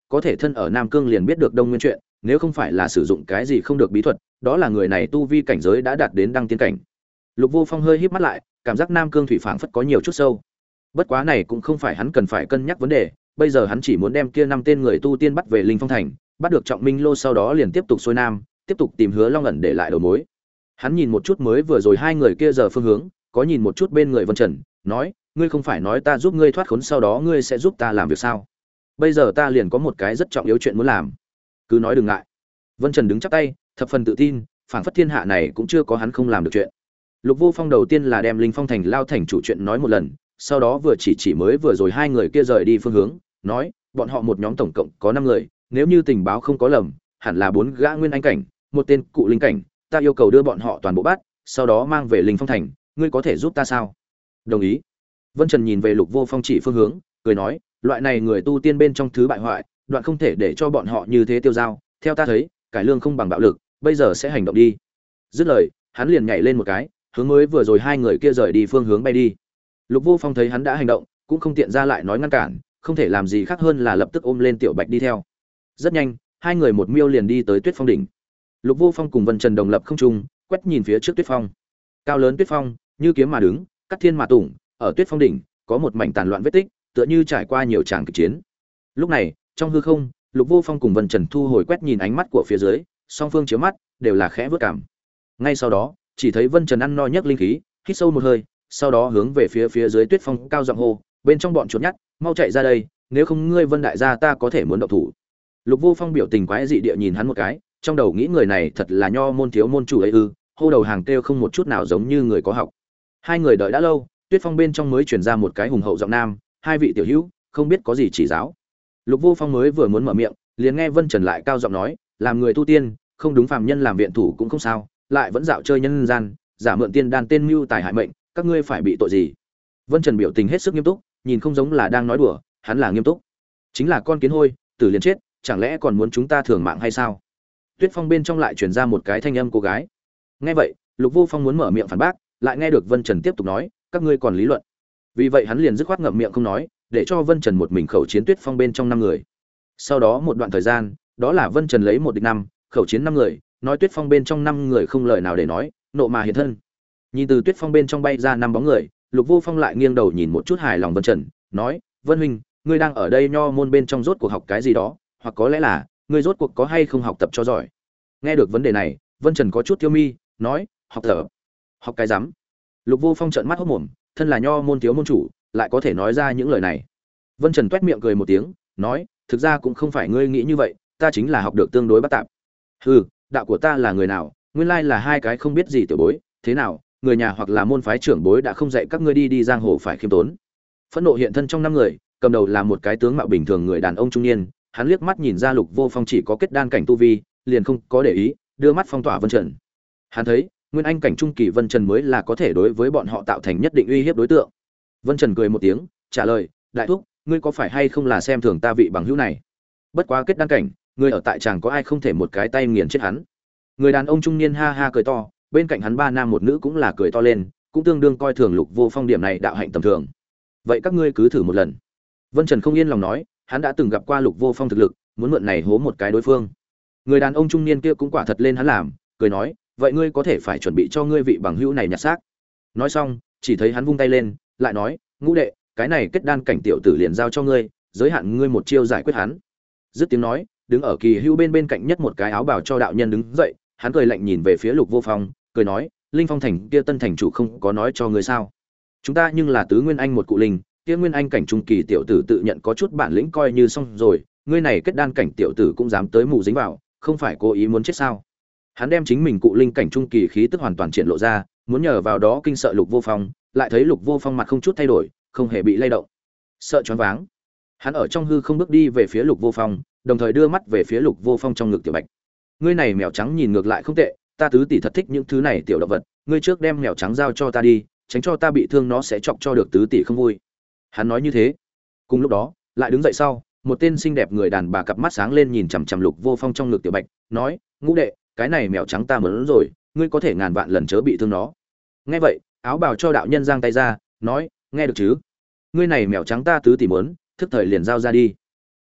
có thể thân ở Nam Cương liền biết được Đông Nguyên chuyện, nếu không phải là sử dụng cái gì không được bí thuật, đó là người này tu vi cảnh giới đã đạt đến đăng tiên cảnh. Lục Vô Phong hơi híp mắt lại, cảm giác Nam Cương thủy phảng phất có nhiều chút sâu. Bất quá này cũng không phải hắn cần phải cân nhắc vấn đề, bây giờ hắn chỉ muốn đem kia 5 tên người tu tiên bắt về Linh Phong thành, bắt được Trọng Minh Lô sau đó liền tiếp tục xuôi nam, tiếp tục tìm Hứa Long ẩn để lại đầu mối. Hắn nhìn một chút mới vừa rồi hai người kia giờ phương hướng, có nhìn một chút bên người Vân Trần, nói, ngươi không phải nói ta giúp ngươi thoát khốn sau đó ngươi sẽ giúp ta làm việc sao? Bây giờ ta liền có một cái rất trọng yếu chuyện muốn làm, cứ nói đừng ngại. Vân Trần đứng chắp tay, thập phần tự tin, phảng phất thiên hạ này cũng chưa có hắn không làm được chuyện. Lục Vô Phong đầu tiên là đem Linh Phong thành lao thành chủ chuyện nói một lần, sau đó vừa chỉ mới vừa rồi hai người kia rời đi phương hướng, nói, bọn họ một nhóm tổng cộng có 5 người, nếu như tình báo không có lầm, hẳn là 4 gã nguyên anh cảnh, một tên cụ linh cảnh, ta yêu cầu đưa bọn họ toàn bộ bắt, sau đó mang về Linh Phong thành, ngươi có thể giúp ta sao? Đồng ý. Vân Trần nhìn về Lục Vô Phong chỉ phương hướng, cười nói, loại này người tu tiên bên trong thứ bại hoại, đoạn không thể để cho bọn họ như thế tiêu dao, theo ta thấy, cải lương không bằng bạo lực, bây giờ sẽ hành động đi. Dứt lời, hắn liền nhảy lên một cái, hướng mới vừa rồi hai người kia rời đi phương hướng bay đi. Lục Vô Phong thấy hắn đã hành động, cũng không tiện ra lại nói ngăn cản, không thể làm gì khác hơn là lập tức ôm lên Tiểu Bạch đi theo. Rất nhanh, hai người một miêu liền đi tới Tuyết Phong đỉnh. Lục Vô Phong cùng Vân Trần đồng lập không trung, quét nhìn phía trước Tuyết Phong. Cao lớn Tuyết Phong, như kiếm mà đứng, cắt thiên mà tủng, ở Tuyết Phong đỉnh, có một mảnh tàn loạn vết tích, tựa như trải qua nhiều tràng kịch chiến. Lúc này, trong hư không, Lục Vô Phong cùng Vân Trần thu hồi quét nhìn ánh mắt của phía dưới, song phương chiếu mắt, đều là khẽ vước cảm. Ngay sau đó, chỉ thấy Vân Trần ăn no nhấc linh khí, hít sâu một hơi, sau đó hướng về phía dưới Tuyết Phong cao giọng hô, bên trong bọn chuột nhắt, mau chạy ra đây, nếu không ngươi Vân đại gia ta có thể muốn động thủ. Lục Vô Phong biểu tình quái dị địa nhìn hắn một cái, trong đầu nghĩ người này thật là nho môn thiếu môn chủ ấy ư, hô đầu hàng kêu không một chút nào giống như người có học. Hai người đợi đã lâu, Tuyết Phong bên trong mới truyền ra một cái hùng hậu giọng nam, hai vị tiểu hữu, không biết có gì chỉ giáo. Lục Vô Phong mới vừa muốn mở miệng, liền nghe Vân Trần lại cao giọng nói, làm người tu tiên, không đúng phàm nhân làm viện thủ cũng không sao, lại vẫn dạo chơi nhân gian, giả mượn tiên đan tên mưu tài hại mệnh, các ngươi phải bị tội gì? Vân Trần biểu tình hết sức nghiêm túc, nhìn không giống là đang nói đùa, hắn là nghiêm túc. Chính là con kiến hôi, tử liền chết, chẳng lẽ còn muốn chúng ta thường mạng hay sao? Tuyết Phong bên trong lại truyền ra một cái thanh âm cô gái. Nghe vậy, Lục Vô Phong muốn mở miệng phản bác, lại nghe được Vân Trần tiếp tục nói, các ngươi còn lý luận. Vì vậy hắn liền dứt khoát ngậm miệng không nói, để cho Vân Trần một mình khẩu chiến Tuyết Phong bên trong 5 người. Sau đó một đoạn thời gian, đó là Vân Trần lấy 1 địch 5, khẩu chiến 5 người, nói Tuyết Phong bên trong 5 người không lời nào để nói, nộ mà hiện thân. Nhìn từ Tuyết Phong bên trong bay ra 5 bóng người, Lục Vô Phong lại nghiêng đầu nhìn một chút hài lòng Vân Trần, nói, Vân huynh, ngươi đang ở đây nho môn bên trong rốt cuộc học cái gì đó, hoặc có lẽ là ngươi rốt cuộc có hay không học tập cho giỏi. Nghe được vấn đề này, Vân Trần có chút thiêu mi, nói, học tập? Học cái rắm. Lục Vô Phong trợn mắt hốt mồm, thân là nho môn thiếu môn chủ, lại có thể nói ra những lời này. Vân Trần toét miệng cười một tiếng, nói, thực ra cũng không phải ngươi nghĩ như vậy, ta chính là học được tương đối bất tạp. Hừ, đạo của ta là người nào, nguyên lai là hai cái không biết gì tiểu bối, thế nào, người nhà hoặc là môn phái trưởng bối đã không dạy các ngươi đi giang hồ phải khiêm tốn. Phẫn nộ hiện thân trong 5 người, cầm đầu là một cái tướng mạo bình thường người đàn ông trung niên, hắn liếc mắt nhìn ra Lục Vô Phong chỉ có kết đan cảnh tu vi, liền không có để ý, đưa mắt phong tỏa Vân Trần. Hắn thấy, nguyên anh cảnh trung kỳ Vân Trần mới là có thể đối với bọn họ tạo thành nhất định uy hiếp đối tượng. Vân Trần cười một tiếng, trả lời, đại thúc, ngươi có phải hay không là xem thường ta vị bằng hữu này? Bất quá kết đan cảnh, ngươi ở tại chàng có ai không thể một cái tay nghiền chết hắn? Người đàn ông trung niên ha ha cười to, bên cạnh hắn 3 nam một nữ cũng là cười to lên, cũng tương đương coi thường Lục Vô Phong điểm này đạo hạnh tầm thường. Vậy các ngươi cứ thử một lần. Vân Trần không yên lòng nói, hắn đã từng gặp qua Lục Vô Phong thực lực, muốn mượn này hố một cái đối phương. Người đàn ông trung niên kia cũng quả thật lên hắn làm, cười nói, vậy ngươi có thể phải chuẩn bị cho ngươi vị bằng hữu này nhặt xác. Nói xong, chỉ thấy hắn vung tay lên, lại nói, ngũ đệ, cái này kết đan cảnh tiểu tử liền giao cho ngươi, giới hạn ngươi một chiêu giải quyết hắn. Dứt tiếng nói, đứng ở Kỳ Hưu bên cạnh nhất một cái áo bào cho đạo nhân đứng dậy, hắn cười lạnh nhìn về phía Lục Vô Phong, cười nói, Linh Phong thành kia tân thành chủ không có nói cho ngươi sao? Chúng ta nhưng là tứ nguyên anh một cụ linh, kia nguyên anh cảnh trung kỳ tiểu tử tự nhận có chút bản lĩnh coi như xong rồi, ngươi này kết đan cảnh tiểu tử cũng dám tới mù dính vào, không phải cố ý muốn chết sao? Hắn đem chính mình cụ linh cảnh trung kỳ khí tức hoàn toàn triển lộ ra, muốn nhờ vào đó kinh sợ Lục Vô Phong, lại thấy Lục Vô Phong mặt không chút thay đổi, không hề bị lay động. Sợ choáng váng, hắn ở trong hư không bước đi về phía Lục Vô Phong, đồng thời đưa mắt về phía Lục Vô Phong trong ngực Tiểu Bạch. Ngươi này mèo trắng nhìn ngược lại không tệ, ta tứ tỷ thật thích những thứ này tiểu động vật, ngươi trước đem mèo trắng giao cho ta đi, tránh cho ta bị thương nó sẽ chọc cho được tứ tỷ không vui. Hắn nói như thế. Cùng lúc đó, lại đứng dậy sau, một tên xinh đẹp người đàn bà cặp mắt sáng lên nhìn chằm chằm Lục Vô Phong trong ngực Tiểu Bạch, nói, ngũ đệ, cái này mèo trắng ta muốn rồi, ngươi có thể ngàn vạn lần chớ bị thương nó. Nghe vậy, áo bào cho đạo nhân giang tay ra, nói, nghe được chứ? Ngươi này mèo trắng ta tứ tỷ muốn, thức thời liền giao ra đi.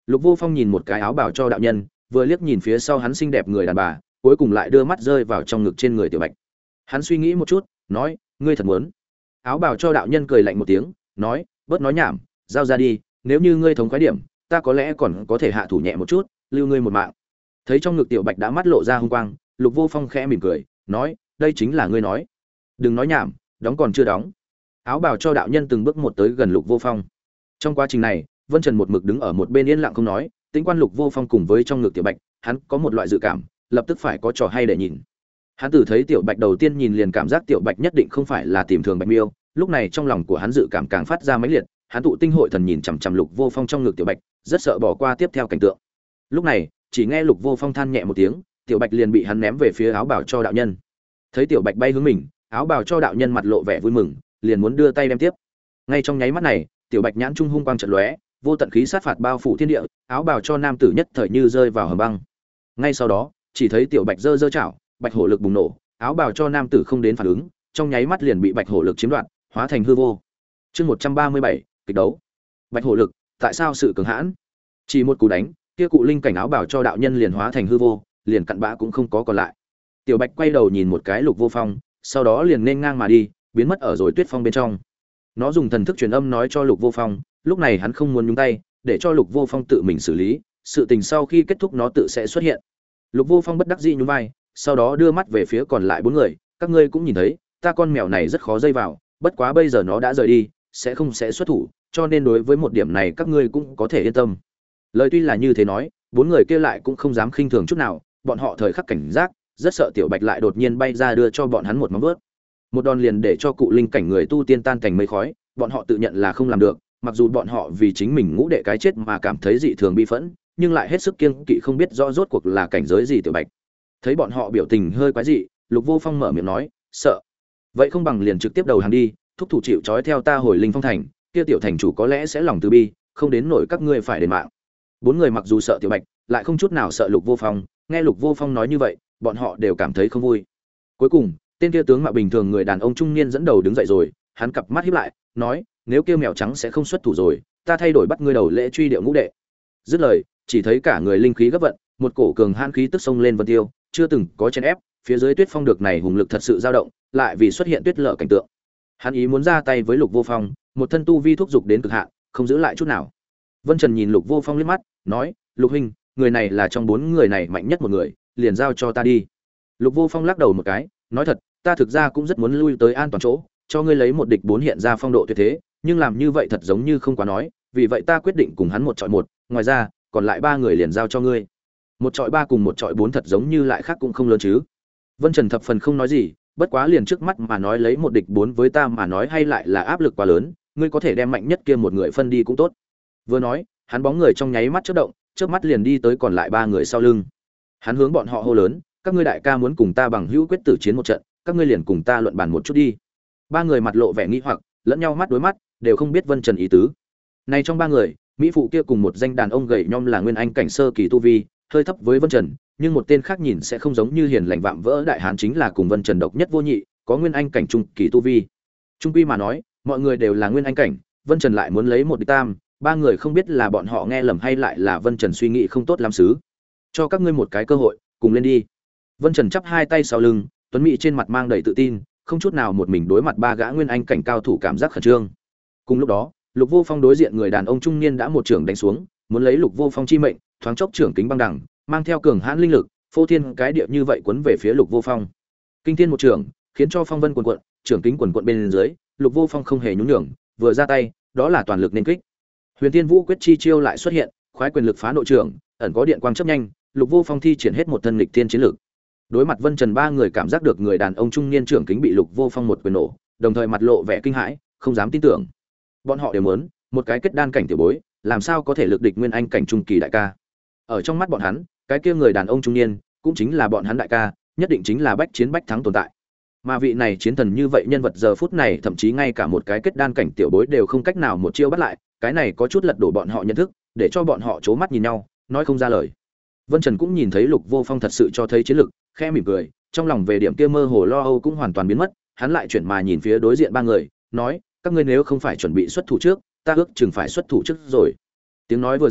Lục Vô Phong nhìn một cái áo bào cho đạo nhân, vừa liếc nhìn phía sau hắn xinh đẹp người đàn bà, cuối cùng lại đưa mắt rơi vào trong ngực trên người Tiểu Bạch. Hắn suy nghĩ một chút, nói, ngươi thật muốn? Áo bào cho đạo nhân cười lạnh một tiếng, nói, bớt nói nhảm, giao ra đi, nếu như ngươi thống khoái điểm, ta có lẽ còn có thể hạ thủ nhẹ một chút, lưu ngươi một mạng. Thấy trong ngực Tiểu Bạch đã mắt lộ ra hung quang, Lục Vô Phong khẽ mỉm cười, nói, đây chính là ngươi nói. Đừng nói nhảm, đóng còn chưa đóng. Áo bào cho đạo nhân từng bước một tới gần Lục Vô Phong. Trong quá trình này, Vân Trần một mực đứng ở một bên yên lặng không nói, tính quan Lục Vô Phong cùng với trong ngực Tiểu Bạch, hắn có một loại dự cảm, lập tức phải có trò hay để nhìn. Hắn từ thấy Tiểu Bạch đầu tiên nhìn liền cảm giác Tiểu Bạch nhất định không phải là tìm thường Bạch Miêu, lúc này trong lòng của hắn dự cảm càng phát ra mãnh liệt, hắn tụ tinh hội thần nhìn chằm chằm Lục Vô Phong trong ngực Tiểu Bạch, rất sợ bỏ qua tiếp theo cảnh tượng. Lúc này, chỉ nghe Lục Vô Phong than nhẹ một tiếng, Tiểu Bạch liền bị hắn ném về phía áo bào cho đạo nhân. Thấy Tiểu Bạch bay hướng mình, áo bào cho đạo nhân mặt lộ vẻ vui mừng, liền muốn đưa tay đem tiếp. Ngay trong nháy mắt này, Tiểu Bạch nhãn trung hung quang chợt lóe, vô tận khí sát phạt bao phủ thiên địa, áo bào cho nam tử nhất thời như rơi vào hầm băng. Ngay sau đó, chỉ thấy Tiểu Bạch giơ giơ chảo, bạch hổ lực bùng nổ, áo bào cho nam tử không đến phản ứng, trong nháy mắt liền bị bạch hổ lực chiếm đoạt, hóa thành hư vô. Chương 137, kịch đấu. Bạch hổ lực, tại sao sự cường hãn? Chỉ một cú đánh, kia cụ linh cảnh áo bào cho đạo nhân liền hóa thành hư vô, liền cặn bã cũng không có còn lại. Tiểu Bạch quay đầu nhìn một cái Lục Vô Phong, sau đó liền nên ngang mà đi, biến mất ở rồi tuyết phong bên trong. Nó dùng thần thức truyền âm nói cho Lục Vô Phong, lúc này hắn không muốn nhúng tay, để cho Lục Vô Phong tự mình xử lý, sự tình sau khi kết thúc nó tự sẽ xuất hiện. Lục Vô Phong bất đắc dĩ nhún vai, sau đó đưa mắt về phía còn lại bốn người, các ngươi cũng nhìn thấy, ta con mèo này rất khó dây vào, bất quá bây giờ nó đã rời đi, sẽ không xuất thủ, cho nên đối với một điểm này các ngươi cũng có thể yên tâm. Lời tuy là như thế nói, bốn người kia lại cũng không dám khinh thường chút nào, bọn họ thời khắc cảnh giác, rất sợ Tiểu Bạch lại đột nhiên bay ra đưa cho bọn hắn một móng vuốt. Một đòn liền để cho cụ linh cảnh người tu tiên tan thành mây khói, bọn họ tự nhận là không làm được, mặc dù bọn họ vì chính mình ngũ đệ cái chết mà cảm thấy dị thường bi phẫn, nhưng lại hết sức kiêng kỵ không biết rõ rốt cuộc là cảnh giới gì Tiểu Bạch. Thấy bọn họ biểu tình hơi quái dị, Lục Vô Phong mở miệng nói, sợ. Vậy không bằng liền trực tiếp đầu hàng đi, thúc thủ chịu trói theo ta hồi Linh Phong thành, kia tiểu thành chủ có lẽ sẽ lòng từ bi, không đến nỗi các ngươi phải đền mạng. Bốn người mặc dù sợ Tiểu Bạch, lại không chút nào sợ Lục Vô Phong, nghe Lục Vô Phong nói như vậy, bọn họ đều cảm thấy không vui. Cuối cùng, tên kia tướng mạo bình thường người đàn ông trung niên dẫn đầu đứng dậy rồi, hắn cặp mắt híp lại, nói, nếu kêu mèo trắng sẽ không xuất thủ rồi, ta thay đổi bắt ngươi đầu lễ truy điệu ngũ đệ. Dứt lời, chỉ thấy cả người linh khí gấp vận, một cổ cường hãn khí tức sông lên vân tiêu, chưa từng có chèn ép, phía dưới tuyết phong được này hùng lực thật sự dao động, lại vì xuất hiện tuyết lở cảnh tượng. Hắn ý muốn ra tay với Lục Vô Phong, một thân tu vi thúc dục đến cực hạn, không giữ lại chút nào. Vân Trần nhìn Lục Vô Phong liếc mắt, nói, Lục huynh, người này là trong bốn người này mạnh nhất một người, liền giao cho ta đi. Lục Vô Phong lắc đầu một cái, nói thật, ta thực ra cũng rất muốn lui tới an toàn chỗ, cho ngươi lấy một địch bốn hiện ra phong độ tuyệt thế, nhưng làm như vậy thật giống như không quá nói, vì vậy ta quyết định cùng hắn một chọi một, ngoài ra, còn lại ba người liền giao cho ngươi. Một chọi ba cùng một chọi bốn thật giống như lại khác cũng không lớn chứ. Vân Trần thập phần không nói gì, bất quá liền trước mắt mà nói lấy một địch bốn với ta mà nói hay lại là áp lực quá lớn, ngươi có thể đem mạnh nhất kia một người phân đi cũng tốt. Vừa nói, hắn bóng người trong nháy mắt chớp động, chớp mắt liền đi tới còn lại ba người sau lưng. Hắn hướng bọn họ hô lớn, các ngươi đại ca muốn cùng ta bằng hữu quyết tử chiến một trận, các ngươi liền cùng ta luận bàn một chút đi. Ba người mặt lộ vẻ nghi hoặc, lẫn nhau mắt đối mắt, đều không biết Vân Trần ý tứ. Này trong ba người, mỹ phụ kia cùng một danh đàn ông gầy nhom là nguyên anh cảnh sơ kỳ tu vi, hơi thấp với Vân Trần, nhưng một tên khác nhìn sẽ không giống như hiền lành vạm vỡ đại hán chính là cùng Vân Trần độc nhất vô nhị, có nguyên anh cảnh trung kỳ tu vi. Trung quy mà nói, mọi người đều là nguyên anh cảnh, Vân Trần lại muốn lấy một địch tam, ba người không biết là bọn họ nghe lầm hay lại là Vân Trần suy nghĩ không tốt lắm xứ. Cho các ngươi một cái cơ hội, cùng lên đi. Vân Trần chắp hai tay sau lưng, tuấn mỹ trên mặt mang đầy tự tin, không chút nào một mình đối mặt ba gã nguyên anh cảnh cao thủ cảm giác khẩn trương. Cùng lúc đó, Lục Vô Phong đối diện người đàn ông trung niên đã một trưởng đánh xuống, muốn lấy Lục Vô Phong chi mệnh, thoáng chốc trưởng kính băng đẳng, mang theo cường hãn linh lực, phô thiên cái địa như vậy quấn về phía Lục Vô Phong. Kinh thiên một trưởng, khiến cho phong vân cuồn cuộn, trưởng kính quần cuộn bên dưới, Lục Vô Phong không hề nhún nhường, vừa ra tay, đó là toàn lực nên kích. Huyền Tiên Vũ quyết chi chiêu lại xuất hiện, khoái quyền lực phá nội trưởng, ẩn có điện quang chớp nhanh, Lục Vô Phong thi triển hết một thân nghịch thiên chiến lực. Đối mặt Vân Trần ba người cảm giác được người đàn ông trung niên trưởng kính bị Lục Vô Phong một quyền nổ, đồng thời mặt lộ vẻ kinh hãi, không dám tin tưởng. Bọn họ đều muốn, một cái kết đan cảnh tiểu bối, làm sao có thể lực địch nguyên anh cảnh trung kỳ đại ca. Ở trong mắt bọn hắn, cái kia người đàn ông trung niên, cũng chính là bọn hắn đại ca, nhất định chính là bách chiến bách thắng tồn tại. Mà vị này chiến thần như vậy nhân vật giờ phút này thậm chí ngay cả một cái kết đan cảnh tiểu bối đều không cách nào một chiêu bắt lại, cái này có chút lật đổ bọn họ nhận thức, để cho bọn họ chố mắt nhìn nhau, nói không ra lời. Vân Trần cũng nhìn thấy Lục Vô Phong thật sự cho thấy chiến lực, khẽ mỉm cười, trong lòng về điểm kia mơ hồ lo âu cũng hoàn toàn biến mất, hắn lại chuyển mà nhìn phía đối diện ba người, nói, các ngươi nếu không phải chuẩn bị xuất thủ trước, ta ước chừng phải xuất thủ trước rồi. Tiếng nói vừa dứt,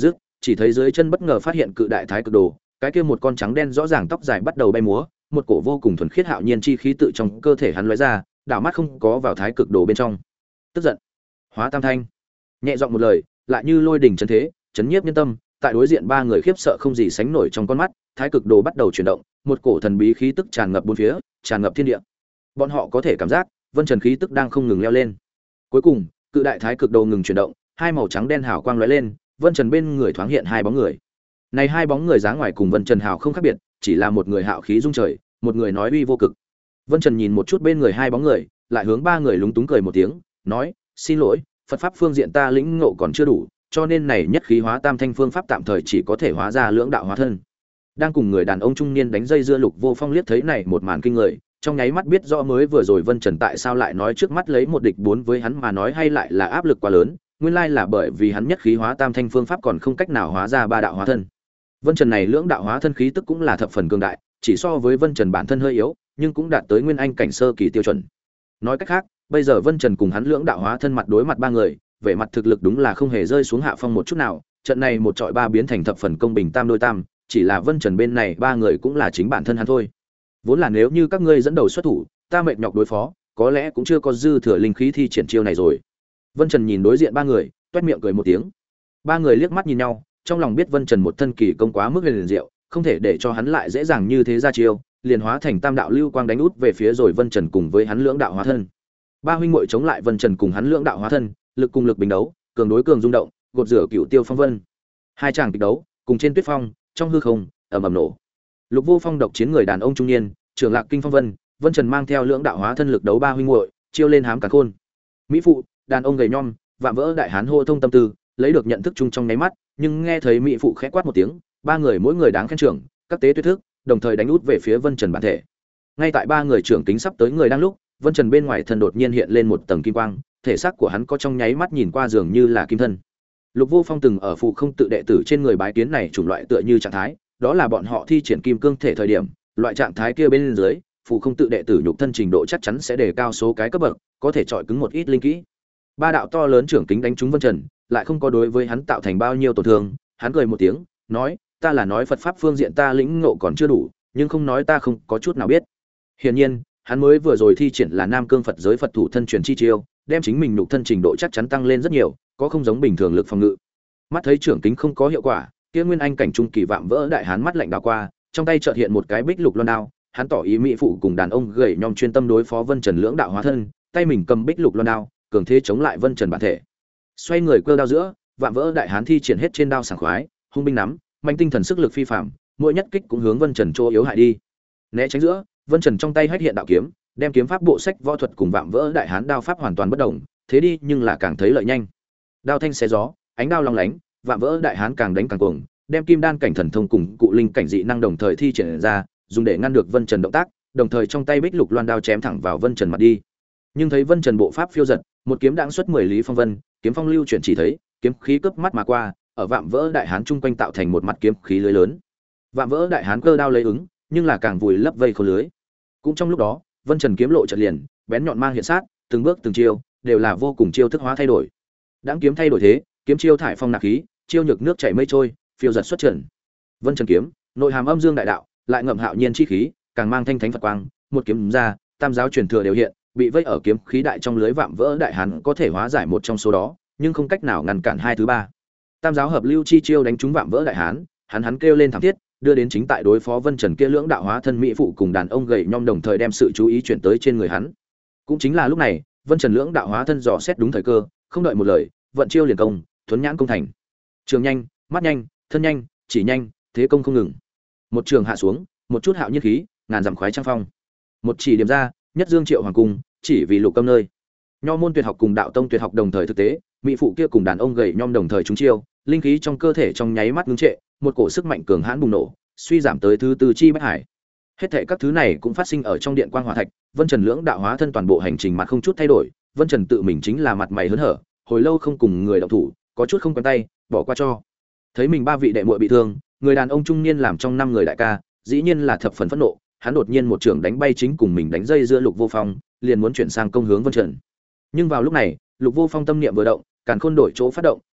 Chỉ thấy dưới chân bất ngờ phát hiện cự đại thái cực đồ, cái kia một con trắng đen rõ ràng tóc dài bắt đầu bay múa, một cổ vô cùng thuần khiết hạo nhiên chi khí tự trong cơ thể hắn lóe ra, đảo mắt không có vào thái cực đồ bên trong. Tức giận, hóa tam thanh. Nhẹ giọng một lời, lại như lôi đình chấn thế, chấn nhiếp nhân tâm, tại đối diện ba người khiếp sợ không gì sánh nổi trong con mắt, thái cực đồ bắt đầu chuyển động, một cổ thần bí khí tức tràn ngập bốn phía, tràn ngập thiên địa. Bọn họ có thể cảm giác, Vân Trần khí tức đang không ngừng leo lên. Cuối cùng, cự đại thái cực đồ ngừng chuyển động, hai màu trắng đen hào quang lóe lên, Vân Trần bên người thoáng hiện hai bóng người. Này hai bóng người dáng ngoài cùng Vân Trần hào không khác biệt, chỉ là một người hạo khí dung trời, một người nói uy vô cực. Vân Trần nhìn một chút bên người hai bóng người, lại hướng ba người lúng túng cười một tiếng, nói: "Xin lỗi, Phật pháp phương diện ta lĩnh ngộ còn chưa đủ, cho nên này nhất khí hóa tam thanh phương pháp tạm thời chỉ có thể hóa ra lưỡng đạo hóa thân." Đang cùng người đàn ông trung niên đánh dây dưa Lục Vô Phong liếc thấy này một màn kinh người, trong nháy mắt biết rõ mới vừa rồi Vân Trần tại sao lại nói trước mắt lấy một địch bốn với hắn mà nói hay lại là áp lực quá lớn, nguyên lai là bởi vì hắn nhất khí hóa tam thanh phương pháp còn không cách nào hóa ra ba đạo hóa thân. Vân Trần này lưỡng đạo hóa thân khí tức cũng là thập phần cường đại, chỉ so với Vân Trần bản thân hơi yếu, nhưng cũng đạt tới nguyên anh cảnh sơ kỳ tiêu chuẩn. Nói cách khác, bây giờ Vân Trần cùng hắn lưỡng đạo hóa thân mặt đối mặt ba người, vẻ mặt thực lực đúng là không hề rơi xuống hạ phong một chút nào, trận này một trọi ba biến thành thập phần công bình tam đôi tam, chỉ là Vân Trần bên này ba người cũng là chính bản thân hắn thôi. Vốn là nếu như các ngươi dẫn đầu xuất thủ, ta mệt nhọc đối phó, có lẽ cũng chưa có dư thừa linh khí thi triển chiêu này rồi. Vân Trần nhìn đối diện ba người, toét miệng cười một tiếng. Ba người liếc mắt nhìn nhau, trong lòng biết Vân Trần một thân kỳ công quá mức huyền diệu, không thể để cho hắn lại dễ dàng như thế ra chiêu, liền hóa thành tam đạo lưu quang đánh út về phía rồi Vân Trần cùng với hắn lưỡng đạo hóa thân. Ba huynh muội chống lại Vân Trần cùng hắn lưỡng đạo hóa thân, lực cùng lực bình đấu, cường đối cường rung động, gột rửa cựu tiêu phong vân. Hai chàng kịch đấu, cùng trên tuyết phong, trong hư không, ầm ầm nổ. Lục Vô Phong độc chiến người đàn ông trung niên, trưởng lạc kinh phong vân, Vân Trần mang theo lưỡng đạo hóa thân lực đấu ba huynh muội, chiêu lên hám cả khôn. Mỹ phụ, đàn ông gầy nhom, vạm vỡ đại hán hô thông tâm tư, lấy được nhận thức chung trong nháy mắt, nhưng nghe thấy mỹ phụ khẽ quát một tiếng, ba người mỗi người đáng khen trưởng, các tế tuyệt thức, đồng thời đánh út về phía Vân Trần bản thể. Ngay tại ba người trưởng kính sắp tới người đang lúc, Vân Trần bên ngoài thân đột nhiên hiện lên một tầng kim quang, thể xác của hắn có trong nháy mắt nhìn qua dường như là kim thân. Lục Vô Phong từng ở phụ không tự đệ tử trên người bái kiến này chủng loại tựa như trạng thái, đó là bọn họ thi triển kim cương thể thời điểm, loại trạng thái kia bên dưới, phụ không tự đệ tử nhục thân trình độ chắc chắn sẽ đề cao số cái cấp bậc, có thể chọi cứng một ít linh kỹ. Ba đạo to lớn trưởng kính đánh trúng Vân Trần, lại không có đối với hắn tạo thành bao nhiêu tổn thương, hắn cười một tiếng, nói: "Ta là nói Phật pháp phương diện ta lĩnh ngộ còn chưa đủ, nhưng không nói ta không có chút nào biết." Hiển nhiên, hắn mới vừa rồi thi triển là Nam Cương Phật giới Phật thủ thân truyền chi chiêu, đem chính mình nhục thân trình độ chắc chắn tăng lên rất nhiều, có không giống bình thường lực phòng ngự. Mắt thấy trưởng kính không có hiệu quả, kia nguyên anh cảnh trung kỳ vạm vỡ đại hán mắt lạnh đảo qua, trong tay chợt hiện một cái bích lục loan đao, hắn tỏ ý mỹ phụ cùng đàn ông gầy nhom chuyên tâm đối phó Vân Trần lưỡng đạo hóa thân, tay mình cầm bích lục loan đao, cường thế chống lại Vân Trần bản thể. Xoay người cơ đao giữa, vạm vỡ đại hán thi triển hết trên đao sảng khoái, hung binh nắm, mạnh tinh thần sức lực phi phàm, mỗi nhất kích cũng hướng Vân Trần chỗ yếu hại đi. Né tránh giữa, Vân Trần trong tay hách hiện đạo kiếm, đem kiếm pháp bộ sách võ thuật cùng vạm vỡ đại hán đao pháp hoàn toàn bất động, thế đi nhưng là càng thấy lợi nhanh. Đao thanh xé gió, ánh đao long lánh, vạm vỡ đại hán càng đánh càng cuồng, đem kim đan cảnh thần thông cùng cụ linh cảnh dị năng đồng thời thi triển ra, dùng để ngăn được Vân Trần động tác, đồng thời trong tay bích lục loan đao chém thẳng vào Vân Trần mặt đi. Nhưng thấy Vân Trần bộ pháp phiêu giật, một kiếm đãng xuất 10 lý phong vân, kiếm phong lưu chuyển chỉ thấy, kiếm khí cướp mắt mà qua, ở vạm vỡ đại hán trung quanh tạo thành một mặt kiếm khí lưới lớn. Vạm vỡ đại hán cơ đao lấy ứng, nhưng là càng vùi lấp vây khốn lưới. Cũng trong lúc đó, Vân Trần kiếm lộ chợt liền, bén nhọn mang hiện sát, từng bước từng chiêu, đều là vô cùng chiêu thức hóa thay đổi. Đãng kiếm thay đổi thế, kiếm chiêu thải phong nạp khí, chiêu nhược nước chảy mây trôi, phiêu giật xuất trận. Vân Trần kiếm, nội hàm âm dương đại đạo, lại ngậm hạo nhiên chi khí, càng mang thanh thánh Phật quang, một kiếm ra, tam giáo truyền thừa đều hiện, bị vây ở kiếm khí đại trong lưới vạm vỡ đại hán có thể hóa giải một trong số đó, nhưng không cách nào ngăn cản hai thứ ba. Tam giáo hợp lưu chi chiêu đánh trúng vạm vỡ đại hán, hắn kêu lên thảm thiết, đưa đến chính tại đối phó Vân Trần kia lưỡng đạo hóa thân mỹ phụ cùng đàn ông gầy nhom đồng thời đem sự chú ý chuyển tới trên người hắn. Cũng chính là lúc này, Vân Trần lưỡng đạo hóa thân dò xét đúng thời cơ, không đợi một lời, vận chiêu liền công, thuấn nhãn công thành. Trường nhanh, mắt nhanh, thân nhanh, chỉ nhanh, thế công không ngừng. Một trường hạ xuống, một chút hạo nhiên khí, ngàn dặm khoái trang phong. Một chỉ điểm ra, nhất dương triệu hoàng cung, chỉ vì lục âm nơi. Nho môn tuyệt học cùng đạo tông tuyệt học đồng thời thực tế, mỹ phụ kia cùng đàn ông gầy nhom đồng thời trúng chiêu, linh khí trong cơ thể trong nháy mắt ngưng trệ, một cổ sức mạnh cường hãn bùng nổ, suy giảm tới thứ tư chi bách hải. Hết thảy các thứ này cũng phát sinh ở trong điện quang hỏa thạch, Vân Trần lưỡng đạo hóa thân toàn bộ hành trình mặt không chút thay đổi, Vân Trần tự mình chính là mặt mày hớn hở, hồi lâu không cùng người động thủ, có chút không quen tay, bỏ qua cho. Thấy mình ba vị đệ muội bị thương, người đàn ông trung niên làm trong năm người đại ca, dĩ nhiên là thập phần phẫn nộ, hắn đột nhiên một trường đánh bay chính cùng mình đánh dây giữa Lục Vô Phong, liền muốn chuyển sang công hướng Vân Trần. Nhưng vào lúc này, Lục Vô Phong tâm niệm vừa động, càn khôn đổi chỗ phát động,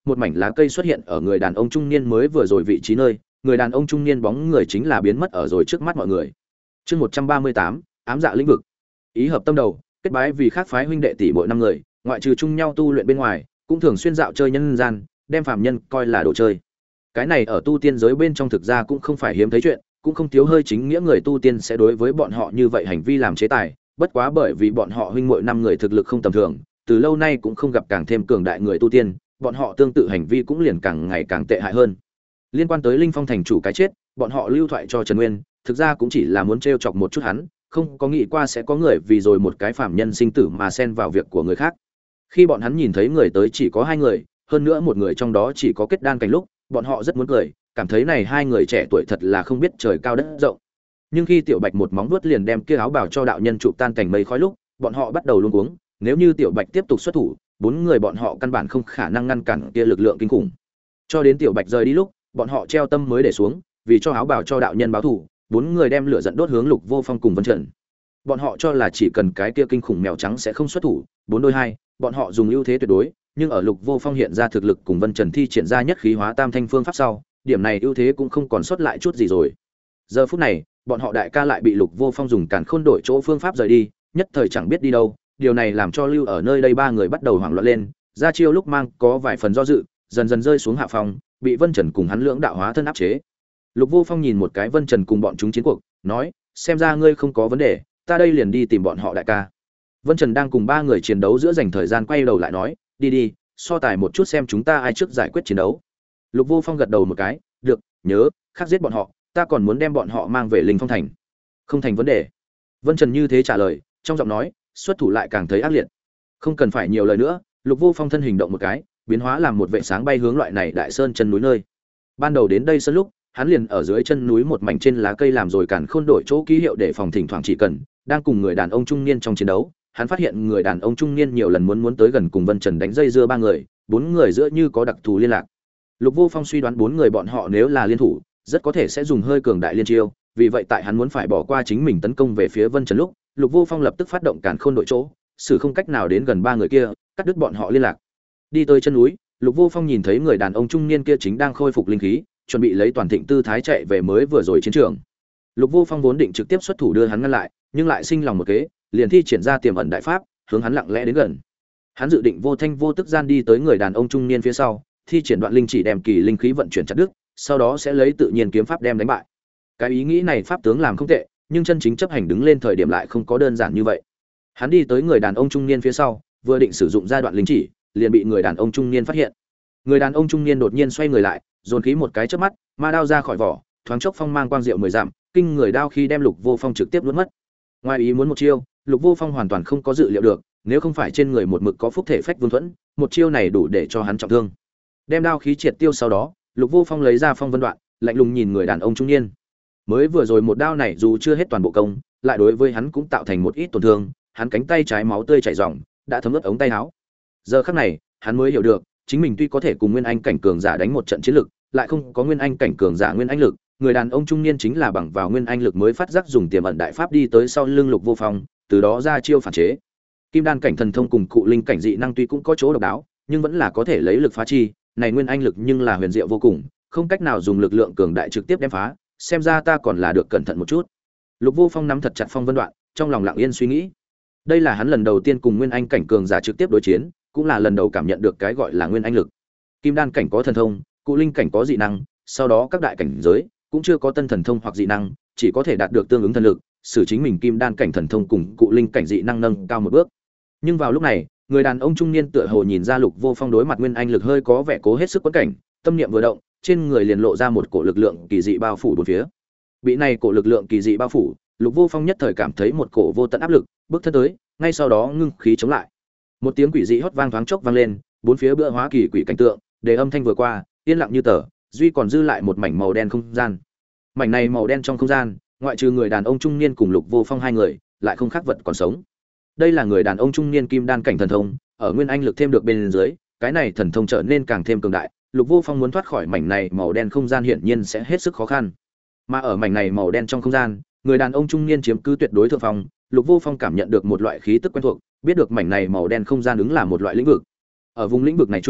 một mảnh lá cây xuất hiện ở người đàn ông trung niên mới vừa rồi vị trí nơi, người đàn ông trung niên bóng người chính là biến mất ở rồi trước mắt mọi người. Chương 138, ám dạ lĩnh vực. Ý hợp tâm đầu, kết bái vì khác phái huynh đệ tỷ muội năm người, ngoại trừ chung nhau tu luyện bên ngoài, cũng thường xuyên dạo chơi nhân gian, đem phàm nhân coi là đồ chơi. Cái này ở tu tiên giới bên trong thực ra cũng không phải hiếm thấy chuyện, cũng không thiếu hơi chính nghĩa người tu tiên sẽ đối với bọn họ như vậy hành vi làm chế tài, bất quá bởi vì bọn họ huynh muội năm người thực lực không tầm thường, từ lâu nay cũng không gặp càng thêm cường đại người tu tiên, bọn họ tương tự hành vi cũng liền càng ngày càng tệ hại hơn. Liên quan tới Linh Phong thành chủ cái chết, bọn họ lưu thoại cho Trần Nguyên, thực ra cũng chỉ là muốn trêu chọc một chút hắn, không có nghĩ qua sẽ có người vì rồi một cái phàm nhân sinh tử mà xen vào việc của người khác. Khi bọn hắn nhìn thấy người tới chỉ có 2 người, hơn nữa một người trong đó chỉ có kết đan cảnh lúc, bọn họ rất muốn cười, cảm thấy này 2 người trẻ tuổi thật là không biết trời cao đất rộng. Nhưng khi Tiểu Bạch một móng vuốt liền đem kia áo bào cho đạo nhân chụp tan cảnh mây khói lúc, bọn họ bắt đầu luống cuống, nếu như Tiểu Bạch tiếp tục xuất thủ, 4 người bọn họ căn bản không khả năng ngăn cản kia lực lượng kinh khủng. Cho đến Tiểu Bạch rời đi lúc, bọn họ treo tâm mới để xuống, vì cho áo bào cho đạo nhân báo thù, 4 người đem lửa giận đốt hướng Lục Vô Phong cùng Vân Trần. Bọn họ cho là chỉ cần cái kia kinh khủng mèo trắng sẽ không xuất thủ, 4 đôi 2, bọn họ dùng ưu thế tuyệt đối, nhưng ở Lục Vô Phong hiện ra thực lực cùng Vân Trần thi triển ra nhất khí hóa tam thanh phương pháp sau, điểm này ưu thế cũng không còn sót lại chút gì rồi. Giờ phút này, bọn họ đại ca lại bị Lục Vô Phong dùng càn khôn đổi chỗ phương pháp rời đi, nhất thời chẳng biết đi đâu, điều này làm cho lưu ở nơi đây 3 người bắt đầu hoảng loạn lên, ra chiêu lúc mang có vài phần do dự, dần dần rơi xuống hạ phòng, bị Vân Trần cùng hắn lưỡng đạo hóa thân áp chế. Lục Vô Phong nhìn một cái Vân Trần cùng bọn chúng chiến cuộc, nói: "Xem ra ngươi không có vấn đề, ta đây liền đi tìm bọn họ đại ca." Vân Trần đang cùng 3 người chiến đấu giữa dành thời gian quay đầu lại nói: "Đi đi, so tài một chút xem chúng ta ai trước giải quyết chiến đấu." Lục Vô Phong gật đầu một cái: "Được, nhớ, khắc giết bọn họ, ta còn muốn đem bọn họ mang về Linh Phong thành." "Không thành vấn đề." Vân Trần như thế trả lời, trong giọng nói xuất thủ lại càng thấy ác liệt. Không cần phải nhiều lời nữa, Lục Vô Phong thân hình động một cái, biến hóa làm một vệ sáng bay hướng loại này đại sơn chân núi nơi. Ban đầu đến đây sân lúc, hắn liền ở dưới chân núi một mảnh trên lá cây làm rồi cản khôn đổi chỗ ký hiệu để phòng thỉnh thoảng chỉ cần đang cùng người đàn ông trung niên trong chiến đấu, hắn phát hiện người đàn ông trung niên nhiều lần muốn tới gần cùng Vân Trần đánh dây dưa 3 người, 4 người giữa như có đặc thù liên lạc. Lục Vô Phong suy đoán 4 người bọn họ nếu là liên thủ, rất có thể sẽ dùng hơi cường đại liên chiêu, vì vậy tại hắn muốn phải bỏ qua chính mình tấn công về phía Vân Trần lúc, Lục Vô Phong lập tức phát động càn khôn đổi chỗ, sử không cách nào đến gần 3 người kia, cắt đứt bọn họ liên lạc. Đi tới chân núi, Lục Vô Phong nhìn thấy người đàn ông trung niên kia chính đang khôi phục linh khí, chuẩn bị lấy toàn thịnh tư thái chạy về mới vừa rồi chiến trường. Lục Vô Phong vốn định trực tiếp xuất thủ đưa hắn ngăn lại, nhưng lại sinh lòng một kế, liền thi triển ra tiềm ẩn đại pháp, hướng hắn lặng lẽ đến gần. Hắn dự định vô thanh vô tức gian đi tới người đàn ông trung niên phía sau, thi triển đoạn linh chỉ đem kỳ linh khí vận chuyển chặt đứt, sau đó sẽ lấy tự nhiên kiếm pháp đem đánh bại. Cái ý nghĩ này pháp tướng làm không tệ, nhưng chân chính chấp hành đứng lên thời điểm lại không có đơn giản như vậy. Hắn đi tới người đàn ông trung niên phía sau, vừa định sử dụng ra đoạn linh chỉ, liền bị người đàn ông trung niên phát hiện. Người đàn ông trung niên đột nhiên xoay người lại, dồn khí một cái chớp mắt, ma đao ra khỏi vỏ, thoáng chốc phong mang quang diệu 10 dặm, kinh người đao khi đem Lục Vô Phong trực tiếp nuốt mất. Ngoài ý muốn một chiêu, Lục Vô Phong hoàn toàn không có dự liệu được, nếu không phải trên người một mực có phúc thể phách vương thuẫn, một chiêu này đủ để cho hắn trọng thương. Đem đao khí triệt tiêu sau đó, Lục Vô Phong lấy ra phong vân đoạn, lạnh lùng nhìn người đàn ông trung niên. Mới vừa rồi một đao này dù chưa hết toàn bộ công, lại đối với hắn cũng tạo thành một ít tổn thương, hắn cánh tay trái máu tươi chảy ròng, đã thấm ướt ống tay áo. Giờ khắc này, hắn mới hiểu được, chính mình tuy có thể cùng nguyên anh cảnh cường giả đánh một trận chiến lực, lại không có nguyên anh cảnh cường giả nguyên anh lực, người đàn ông trung niên chính là bằng vào nguyên anh lực mới phát giác dùng tiềm ẩn đại pháp đi tới sau lưng Lục Vô Phong, từ đó ra chiêu phản chế. Kim đan cảnh thần thông cùng cụ linh cảnh dị năng tuy cũng có chỗ độc đáo, nhưng vẫn là có thể lấy lực phá chi, này nguyên anh lực nhưng là huyền diệu vô cùng, không cách nào dùng lực lượng cường đại trực tiếp đem phá, xem ra ta còn là được cẩn thận một chút. Lục Vô Phong nắm thật chặt phong vân đoạn, trong lòng lặng yên suy nghĩ. Đây là hắn lần đầu tiên cùng nguyên anh cảnh cường giả trực tiếp đối chiến, cũng là lần đầu cảm nhận được cái gọi là nguyên anh lực. Kim đan cảnh có thần thông, cụ linh cảnh có dị năng, sau đó các đại cảnh giới cũng chưa có tân thần thông hoặc dị năng, chỉ có thể đạt được tương ứng thần lực, sử chính mình kim đan cảnh thần thông cùng cụ linh cảnh dị năng nâng cao một bước. Nhưng vào lúc này, người đàn ông trung niên tựa hồ nhìn ra Lục Vô Phong đối mặt nguyên anh lực hơi có vẻ cố hết sức quẫn cảnh, tâm niệm vừa động, trên người liền lộ ra một cổ lực lượng kỳ dị bao phủ bốn phía. Bị này cổ lực lượng kỳ dị bao phủ, Lục Vô Phong nhất thời cảm thấy một cổ vô tận áp lực, bước thân tới, ngay sau đó ngưng khí chống lại. Một tiếng quỷ dị hót vang thoáng chốc vang lên, bốn phía bữa hóa kỳ quỷ cảnh tượng, để âm thanh vừa qua, yên lặng như tờ, duy còn dư lại một mảnh màu đen không gian. Mảnh này màu đen trong không gian, ngoại trừ người đàn ông trung niên cùng Lục Vô Phong hai người, lại không khác vật còn sống. Đây là người đàn ông trung niên kim đan cảnh thần thông, ở nguyên anh lực thêm được bên dưới, cái này thần thông trở nên càng thêm cường đại. Lục Vô Phong muốn thoát khỏi mảnh này màu đen không gian hiển nhiên sẽ hết sức khó khăn. Mà ở mảnh này màu đen trong không gian, người đàn ông trung niên chiếm cứ tuyệt đối thượng phong, Lục Vô Phong cảm nhận được một loại khí tức quen thuộc, biết được mảnh này màu đen không gian ứng là một loại lĩnh vực. Ở vùng lĩnh vực này chung,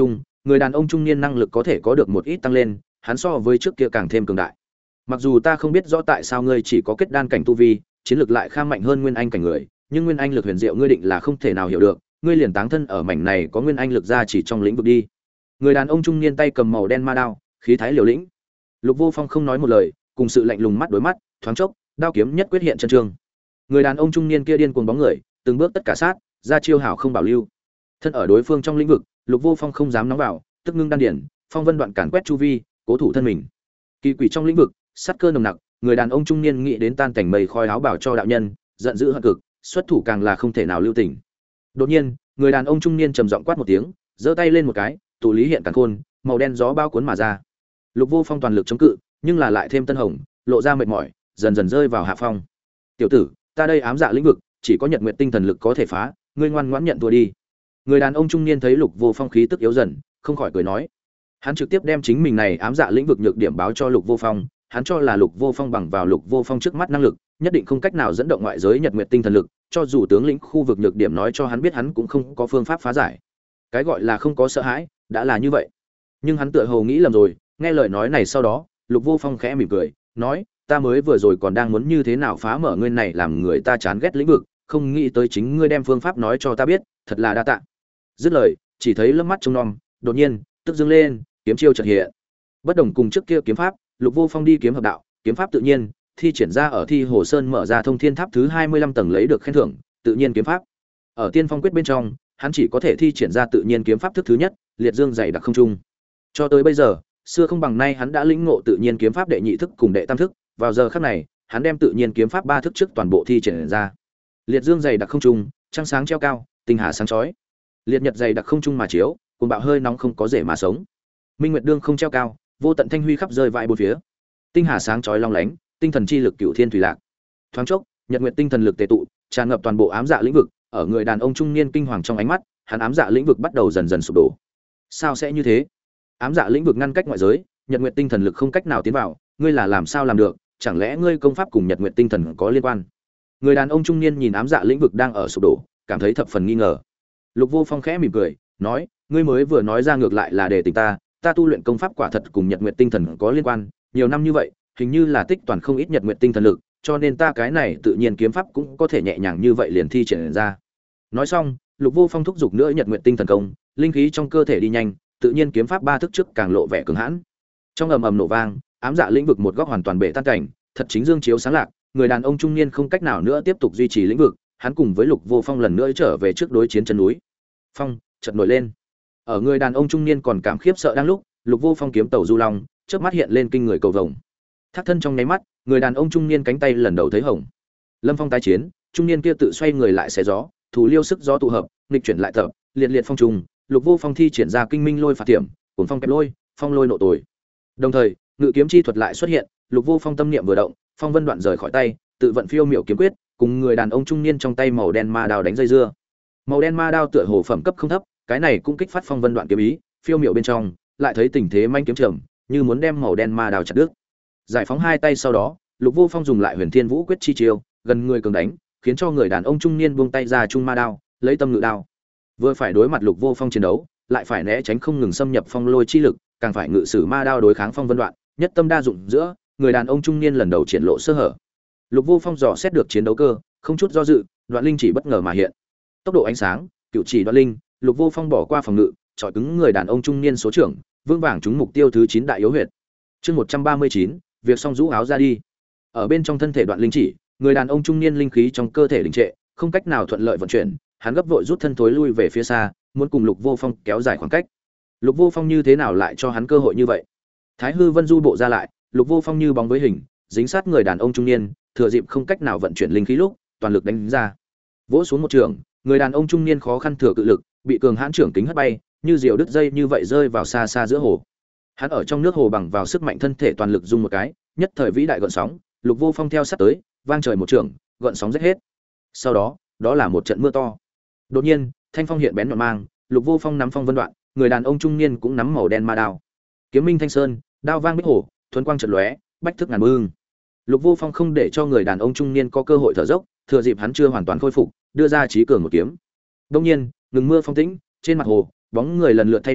người đàn ông trung niên năng lực có thể có được một ít tăng lên, hắn so với trước kia càng thêm cường đại. Mặc dù ta không biết rõ tại sao ngươi chỉ có kết đan cảnh tu vi, chiến lược lại kham mạnh hơn nguyên anh cảnh người, nhưng nguyên anh lực huyền diệu ngươi định là không thể nào hiểu được, ngươi liền táng thân ở mảnh này có nguyên anh lực ra chỉ trong lĩnh vực đi. Người đàn ông trung niên tay cầm màu đen ma đao, khí thái liều lĩnh. Lục Vô Phong không nói một lời, cùng sự lạnh lùng mắt đối mắt, thoáng chốc, đao kiếm nhất quyết hiện chân trường. Người đàn ông trung niên kia điên cuồng bóng người, từng bước tất cả sát, ra chiêu hảo không bảo lưu. Thân ở đối phương trong lĩnh vực, Lục Vô Phong không dám nóng vào, tức ngưng đan điển, phong vân đoạn càn quét chu vi, cố thủ thân mình. Kỳ quỷ trong lĩnh vực, sát cơ nồng nặc, người đàn ông trung niên nghĩ đến tan cảnh mây khói áo bảo cho đạo nhân, giận dữ hận cực, xuất thủ càng là không thể nào lưu tình. Đột nhiên, người đàn ông trung niên trầm giọng quát một tiếng, giơ tay lên một cái, tụ lý hiện càn khôn, màu đen gió bao cuốn mà ra. Lục Vô Phong toàn lực chống cự, nhưng là lại thêm tân hồng, lộ ra mệt mỏi, dần dần rơi vào hạ phong. "Tiểu tử, ta đây ám dạ lĩnh vực, chỉ có Nhật Nguyệt tinh thần lực có thể phá, ngươi ngoan ngoãn nhận thua đi." Người đàn ông trung niên thấy Lục Vô Phong khí tức yếu dần, không khỏi cười nói. Hắn trực tiếp đem chính mình này ám dạ lĩnh vực nhược điểm báo cho Lục Vô Phong, hắn cho là Lục Vô Phong bằng vào Lục Vô Phong trước mắt năng lực, nhất định không cách nào dẫn động ngoại giới Nhật Nguyệt tinh thần lực, cho dù tướng lĩnh khu vực nhược điểm nói cho hắn biết hắn cũng không có phương pháp phá giải. Cái gọi là không có sợ hãi, đã là như vậy. Nhưng hắn tựa hồ nghĩ lầm rồi, nghe lời nói này sau đó, Lục Vô Phong khẽ mỉm cười, nói, ta mới vừa rồi còn đang muốn như thế nào phá mở ngươi này làm người ta chán ghét lĩnh vực, không nghĩ tới chính ngươi đem phương pháp nói cho ta biết, thật là đa tạ. Dứt lời, chỉ thấy lấp mắt trông nom, đột nhiên, tức dưng lên, kiếm chiêu chợt hiện. Bất đồng cùng trước kia kiếm pháp, Lục Vô Phong đi kiếm hợp đạo, kiếm pháp tự nhiên, thi triển ra ở Thi Hồ Sơn mở ra thông thiên tháp thứ 25 tầng lấy được khen thưởng, tự nhiên kiếm pháp. Ở Tiên Phong quyết bên trong, hắn chỉ có thể thi triển ra tự nhiên kiếm pháp thức thứ nhất, liệt dương dày đặc không trung. Cho tới bây giờ, xưa không bằng nay hắn đã lĩnh ngộ tự nhiên kiếm pháp đệ nhị thức cùng đệ tam thức, vào giờ khắc này, hắn đem tự nhiên kiếm pháp ba thức trước toàn bộ thi triển ra. Liệt dương dày đặc không trung, trăng sáng treo cao, tinh hà sáng chói. Liệt nhật dày đặc không trung mà chiếu, cùng bạo hơi nóng không có rễ mà sống. Minh nguyệt đương không treo cao, vô tận thanh huy khắp rơi vãi bốn phía. Tinh hà sáng chói long lánh, tinh thần chi lực cửu thiên thủy lạc. Thoáng chốc, nhật nguyệt tinh thần lực tề tụ, tràn ngập toàn bộ ám dạ lĩnh vực, ở người đàn ông trung niên kinh hoàng trong ánh mắt, hắn ám dạ lĩnh vực bắt đầu dần dần sụp đổ. Sao sẽ như thế? Ám dạ lĩnh vực ngăn cách ngoại giới, nhật nguyệt tinh thần lực không cách nào tiến vào, ngươi là làm sao làm được? Chẳng lẽ ngươi công pháp cùng nhật nguyệt tinh thần có liên quan? Người đàn ông trung niên nhìn ám dạ lĩnh vực đang ở sụp đổ, cảm thấy thập phần nghi ngờ. Lục Vô Phong khẽ mỉm cười, nói, ngươi mới vừa nói ra ngược lại là để tình ta tu luyện công pháp quả thật cùng nhật nguyệt tinh thần có liên quan, nhiều năm như vậy, hình như là tích toàn không ít nhật nguyệt tinh thần lực, cho nên ta cái này tự nhiên kiếm pháp cũng có thể nhẹ nhàng như vậy liền thi triển ra. Nói xong, Lục Vô Phong thúc giục nữa nhật nguyệt tinh thần công, linh khí trong cơ thể đi nhanh, tự nhiên kiếm pháp ba thức trước càng lộ vẻ cứng hãn. Trong ầm ầm nổ vang, ám dạ lĩnh vực một góc hoàn toàn bể tan cảnh, thật chính dương chiếu sáng lạc, người đàn ông trung niên không cách nào nữa tiếp tục duy trì lĩnh vực, hắn cùng với Lục Vô Phong lần nữa trở về trước đối chiến chân núi. Phong chợt nổi lên. Ở người đàn ông trung niên còn cảm khiếp sợ đang lúc, Lục Vô Phong kiếm tàu du long, chớp mắt hiện lên kinh người cầu vồng. Thác thân trong nháy mắt, người đàn ông trung niên cánh tay lần đầu thấy hồng. Lâm Phong tái chiến, trung niên kia tự xoay người lại xé gió, thủ liêu sức gió tụ hợp, nghịch chuyển lại tập, liệt liệt phong trùng, Lục Vô Phong thi triển ra kinh minh lôi phạt tiệm, cuốn phong kẹp lôi, phong lôi nộ tồi. Đồng thời, ngự kiếm chi thuật lại xuất hiện, Lục Vô Phong tâm niệm vừa động, phong vân đoạn rời khỏi tay, tự vận phiêu miểu kiếm quyết, cùng người đàn ông trung niên trong tay màu đen ma đao đánh dây dưa. Màu đen ma đao tựa hồ phẩm cấp không thấp, cái này cũng kích phát phong vân đoạn kiếm ý, phiêu miểu bên trong, lại thấy tình thế manh kiếm trầm, như muốn đem màu đen ma đao chặt đứt. Giải phóng hai tay sau đó, Lục Vô Phong dùng lại Huyền Thiên Vũ quyết chi chiêu, gần người cường đánh, khiến cho người đàn ông trung niên buông tay ra trung ma đao, lấy tâm ngự đao. Vừa phải đối mặt Lục Vô Phong chiến đấu, lại phải né tránh không ngừng xâm nhập phong lôi chi lực, càng phải ngự sử ma đao đối kháng phong vân đoạn, nhất tâm đa dụng giữa, người đàn ông trung niên lần đầu triển lộ sơ hở. Lục Vô Phong dò xét được chiến đấu cơ, không chút do dự, đoạn linh chỉ bất ngờ mà hiện. Tốc độ ánh sáng, cựu chỉ đoạn linh, Lục Vô Phong bỏ qua phòng ngự, chọi cứng người đàn ông trung niên số trưởng, vương vàng trúng mục tiêu thứ 9 đại yếu huyệt. Chương 139, việc xong rũ áo ra đi. Ở bên trong thân thể đoạn linh chỉ, người đàn ông trung niên linh khí trong cơ thể đình trệ, không cách nào thuận lợi vận chuyển, hắn gấp vội rút thân thối lui về phía xa, muốn cùng Lục Vô Phong kéo dài khoảng cách. Lục Vô Phong như thế nào lại cho hắn cơ hội như vậy? Thái Hư Vân Du bộ ra lại, Lục Vô Phong như bóng với hình, dính sát người đàn ông trung niên, thừa dịp không cách nào vận chuyển linh khí lúc, toàn lực đánh ra. Vỗ xuống một trường, người đàn ông trung niên khó khăn thừa cự lực, bị cường hãn trưởng kính hất bay, như diều đứt dây như vậy rơi vào xa xa giữa hồ. Hắn ở trong nước hồ bằng vào sức mạnh thân thể toàn lực dung một cái, nhất thời vĩ đại gợn sóng, Lục Vô Phong theo sát tới, vang trời một trường, gợn sóng rách hết. Sau đó, đó là một trận mưa to. Đột nhiên, thanh phong hiện bén nhọn mang, Lục Vô Phong nắm phong vân đoạn, người đàn ông trung niên cũng nắm màu đen ma đao. Kiếm minh thanh sơn, đao vang bích hồ, thuần quang chợt lóe, bách thức ngàn bưng. Lục Vô Phong không để cho người đàn ông trung niên có cơ hội thở dốc, thừa dịp hắn chưa hoàn toàn khôi phục, đưa ra chí cường một kiếm. Đương nhiên, ngừng mưa phong tĩnh, trên mặt hồ, bóng người lần lượt thay nhau,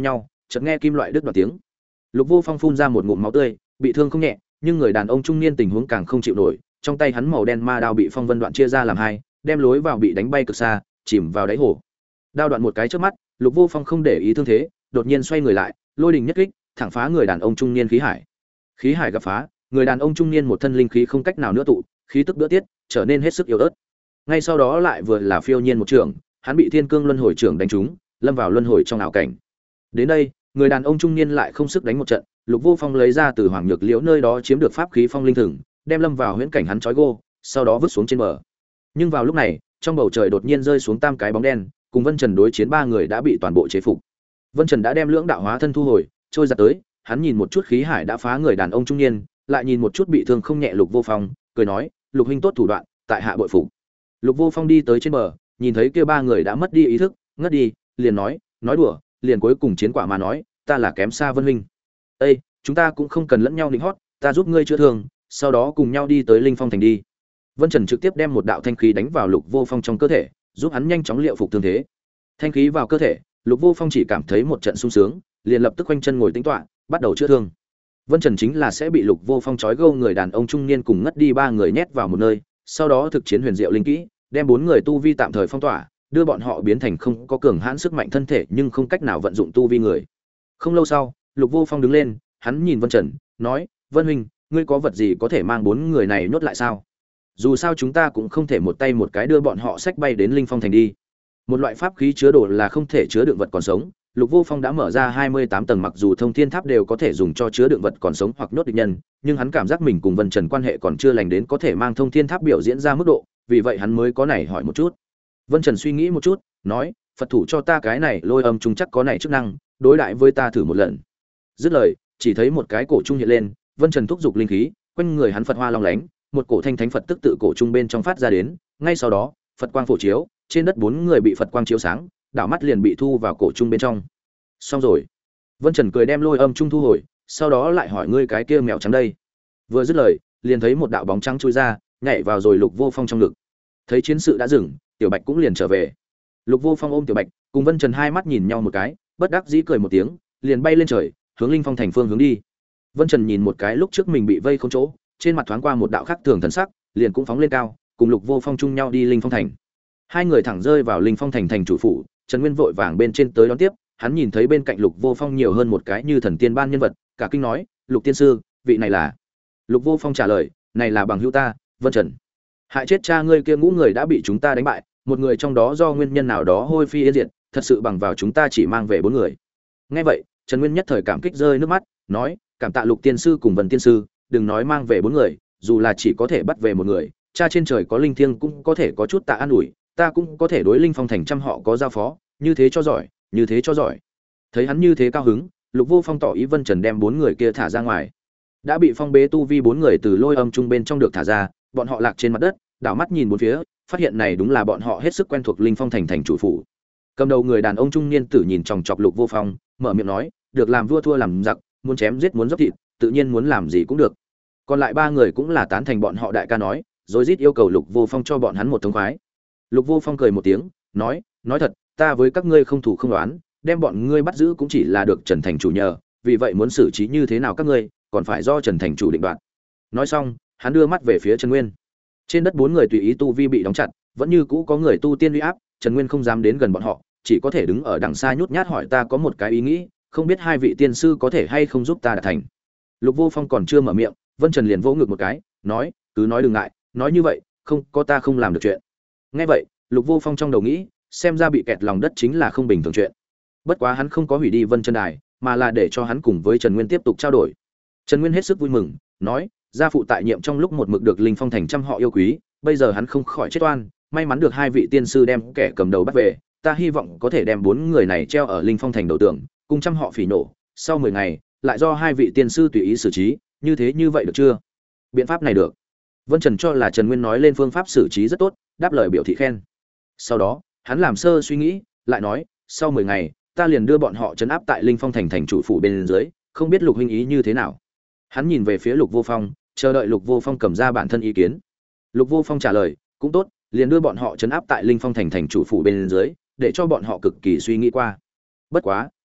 chợt nghe kim loại đứt đoạn tiếng. Lục Vô Phong phun ra một ngụm máu tươi, bị thương không nhẹ, nhưng người đàn ông trung niên tình huống càng không chịu nổi, trong tay hắn màu đen ma đao bị phong vân đoạn chia ra làm hai, đem lối vào bị đánh bay cực xa, chìm vào đáy hồ. Đao đoạn một cái trước mắt, Lục Vô Phong không để ý thương thế, đột nhiên xoay người lại, lôi đình nhất kích, thẳng phá người đàn ông trung niên khí hải. Khí hải gặp phá, người đàn ông trung niên một thân linh khí không cách nào nữa tụ, khí tức bữa tiết, trở nên hết sức yếu ớt. Ngay sau đó lại vừa là phiêu nhiên một trường, hắn bị Thiên Cương Luân Hồi trưởng đánh trúng, lâm vào luân hồi trong ảo cảnh. Đến đây, người đàn ông trung niên lại không sức đánh một trận, Lục Vô Phong lấy ra từ Hoàng Nhược Liễu nơi đó chiếm được pháp khí phong linh thừng, đem lâm vào huyễn cảnh hắn trói gô, sau đó vứt xuống trên bờ. Nhưng vào lúc này, trong bầu trời đột nhiên rơi xuống tam cái bóng đen, cùng Vân Trần đối chiến ba người đã bị toàn bộ chế phục. Vân Trần đã đem lưỡng đạo hóa thân thu hồi, trôi giặt tới, hắn nhìn một chút khí hải đã phá người đàn ông trung niên, lại nhìn một chút bị thương không nhẹ Lục Vô Phong, cười nói, "Lục huynh tốt thủ đoạn, tại hạ bội phục." Lục Vô Phong đi tới trên bờ, nhìn thấy kia ba người đã mất đi ý thức, ngất đi, liền nói đùa, liền cuối cùng chiến quả mà nói, "Ta là kém xa Vân huynh. Ê, chúng ta cũng không cần lẫn nhau nịnh hót, ta giúp ngươi chữa thương, sau đó cùng nhau đi tới Linh Phong thành đi." Vân Trần trực tiếp đem một đạo thanh khí đánh vào Lục Vô Phong trong cơ thể, giúp hắn nhanh chóng liệu phục thương thế. Thanh khí vào cơ thể, Lục Vô Phong chỉ cảm thấy một trận sung sướng, liền lập tức quanh chân ngồi tĩnh tọa, bắt đầu chữa thương. Vân Trần chính là sẽ bị Lục Vô Phong trói gô người đàn ông trung niên cùng ngất đi ba người nhét vào một nơi, sau đó thực chiến huyền diệu linh kỹ, đem bốn người tu vi tạm thời phong tỏa, đưa bọn họ biến thành không có cường hãn sức mạnh thân thể nhưng không cách nào vận dụng tu vi người. Không lâu sau, Lục Vô Phong đứng lên, hắn nhìn Vân Trần, nói: "Vân huynh, ngươi có vật gì có thể mang bốn người này nhốt lại sao? Dù sao chúng ta cũng không thể một tay một cái đưa bọn họ xách bay đến Linh Phong thành đi." Một loại pháp khí chứa đồ là không thể chứa đựng vật còn sống. Lục Vô Phong đã mở ra 28 tầng, mặc dù thông thiên tháp đều có thể dùng cho chứa đựng vật còn sống hoặc nhốt địch nhân, nhưng hắn cảm giác mình cùng Vân Trần quan hệ còn chưa lành đến có thể mang thông thiên tháp biểu diễn ra mức độ, vì vậy hắn mới có này hỏi một chút. Vân Trần suy nghĩ một chút, nói: "Phật thủ cho ta cái này lôi âm trung chắc có này chức năng, đối đãi với ta thử một lần." Dứt lời, chỉ thấy một cái cổ trung hiện lên, Vân Trần thúc giục linh khí, quanh người hắn Phật hoa long lánh, một cổ thanh thánh Phật tức tự cổ trung bên trong phát ra đến, ngay sau đó, Phật quang phổ chiếu, trên đất bốn người bị Phật quang chiếu sáng, đảo mắt liền bị thu vào cổ trung bên trong. Xong rồi. Vân Trần cười đem lôi âm trung thu hồi, sau đó lại hỏi: "Ngươi cái kia mèo trắng đây?" Vừa dứt lời, liền thấy một đạo bóng trắng chui ra, nhảy vào rồi Lục Vô Phong trong ngực. Thấy chiến sự đã dừng, Tiểu Bạch cũng liền trở về. Lục Vô Phong ôm Tiểu Bạch, cùng Vân Trần hai mắt nhìn nhau một cái, bất đắc dĩ cười một tiếng, liền bay lên trời, hướng Linh Phong thành phương hướng đi. Vân Trần nhìn một cái lúc trước mình bị vây không chỗ, trên mặt thoáng qua một đạo khác thường thần sắc, liền cũng phóng lên cao, cùng Lục Vô Phong chung nhau đi Linh Phong thành. Hai người thẳng rơi vào Linh Phong thành thành chủ phủ, Trần Nguyên vội vàng bên trên tới đón tiếp, hắn nhìn thấy bên cạnh Lục Vô Phong nhiều hơn một cái như thần tiên ban nhân vật, cả kinh nói: "Lục tiên sư, vị này là?" Lục Vô Phong trả lời: "Này là bằng hữu ta, Vân Trần. Hại chết cha ngươi kia ngũ người đã bị chúng ta đánh bại, một người trong đó do nguyên nhân nào đó hôi phi yên diệt, thật sự bằng vào chúng ta chỉ mang về bốn người." Nghe vậy, Trần Nguyên nhất thời cảm kích rơi nước mắt, nói: "Cảm tạ Lục tiên sư cùng Vân tiên sư, đừng nói mang về bốn người, dù là chỉ có thể bắt về một người, cha trên trời có linh thiêng cũng có thể có chút tạ an ủi, ta cũng có thể đối Linh Phong thành trăm họ có giao phó, như thế cho giỏi, như thế cho giỏi." Thấy hắn như thế cao hứng, Lục Vô Phong tỏ ý Vân Trần đem bốn người kia thả ra ngoài. Đã bị phong bế tu vi bốn người từ lôi âm trung bên trong được thả ra, bọn họ lạc trên mặt đất, đảo mắt nhìn bốn phía, phát hiện này đúng là bọn họ hết sức quen thuộc Linh Phong thành thành chủ phủ. Cầm đầu người đàn ông trung niên tử nhìn chòng chọc Lục Vô Phong, mở miệng nói: "Được làm vua thua làm giặc, muốn chém giết muốn dốc thịt, tự nhiên muốn làm gì cũng được." Còn lại ba người cũng là tán thành bọn họ đại ca nói, rồi rít yêu cầu Lục Vô Phong cho bọn hắn một thông khoái. Lục Vô Phong cười một tiếng, nói thật, ta với các ngươi không thủ không đoán, đem bọn ngươi bắt giữ cũng chỉ là được Trần thành chủ nhờ, vì vậy muốn xử trí như thế nào các ngươi, còn phải do Trần thành chủ định đoạt. Nói xong, hắn đưa mắt về phía Trần Nguyên. Trên đất bốn người tùy ý tu vi bị đóng chặt, vẫn như cũ có người tu tiên uy áp, Trần Nguyên không dám đến gần bọn họ, chỉ có thể đứng ở đằng xa nhút nhát hỏi: "Ta có một cái ý nghĩ, không biết hai vị tiên sư có thể hay không giúp ta đạt thành." Lục Vô Phong còn chưa mở miệng, Vân Trần liền vỗ ngực một cái, nói: "Cứ nói đừng ngại, nói như vậy, không có ta không làm được chuyện." Nghe vậy, Lục Vô Phong trong đầu nghĩ, xem ra bị kẹt lòng đất chính là không bình thường chuyện. Bất quá hắn không có hủy đi Vân Chân Đài, mà là để cho hắn cùng với Trần Nguyên tiếp tục trao đổi. Trần Nguyên hết sức vui mừng, nói: "Gia phụ tại nhiệm trong lúc một mực được Linh Phong thành trăm họ yêu quý, bây giờ hắn không khỏi chết oan, may mắn được hai vị tiên sư đem kẻ cầm đầu bắt về, ta hy vọng có thể đem bốn người này treo ở Linh Phong thành đầu tường, cùng trăm họ phỉ nổ, sau 10 ngày, lại do hai vị tiên sư tùy ý xử trí, như vậy được chưa?" Biện pháp này được. Vân Trần cho là Trần Nguyên nói lên phương pháp xử trí rất tốt, đáp lời biểu thị khen. Sau đó, hắn làm sơ suy nghĩ, lại nói: "Sau 10 ngày, ta liền đưa bọn họ trấn áp tại Linh Phong thành thành chủ phủ bên dưới, không biết Lục huynh ý như thế nào?" Hắn nhìn về phía Lục Vô Phong, chờ đợi Lục Vô Phong cầm ra bản thân ý kiến. Lục Vô Phong trả lời: "Cũng tốt, liền đưa bọn họ trấn áp tại Linh Phong thành thành chủ phủ bên dưới, để cho bọn họ cực kỳ suy nghĩ qua. Bất quá,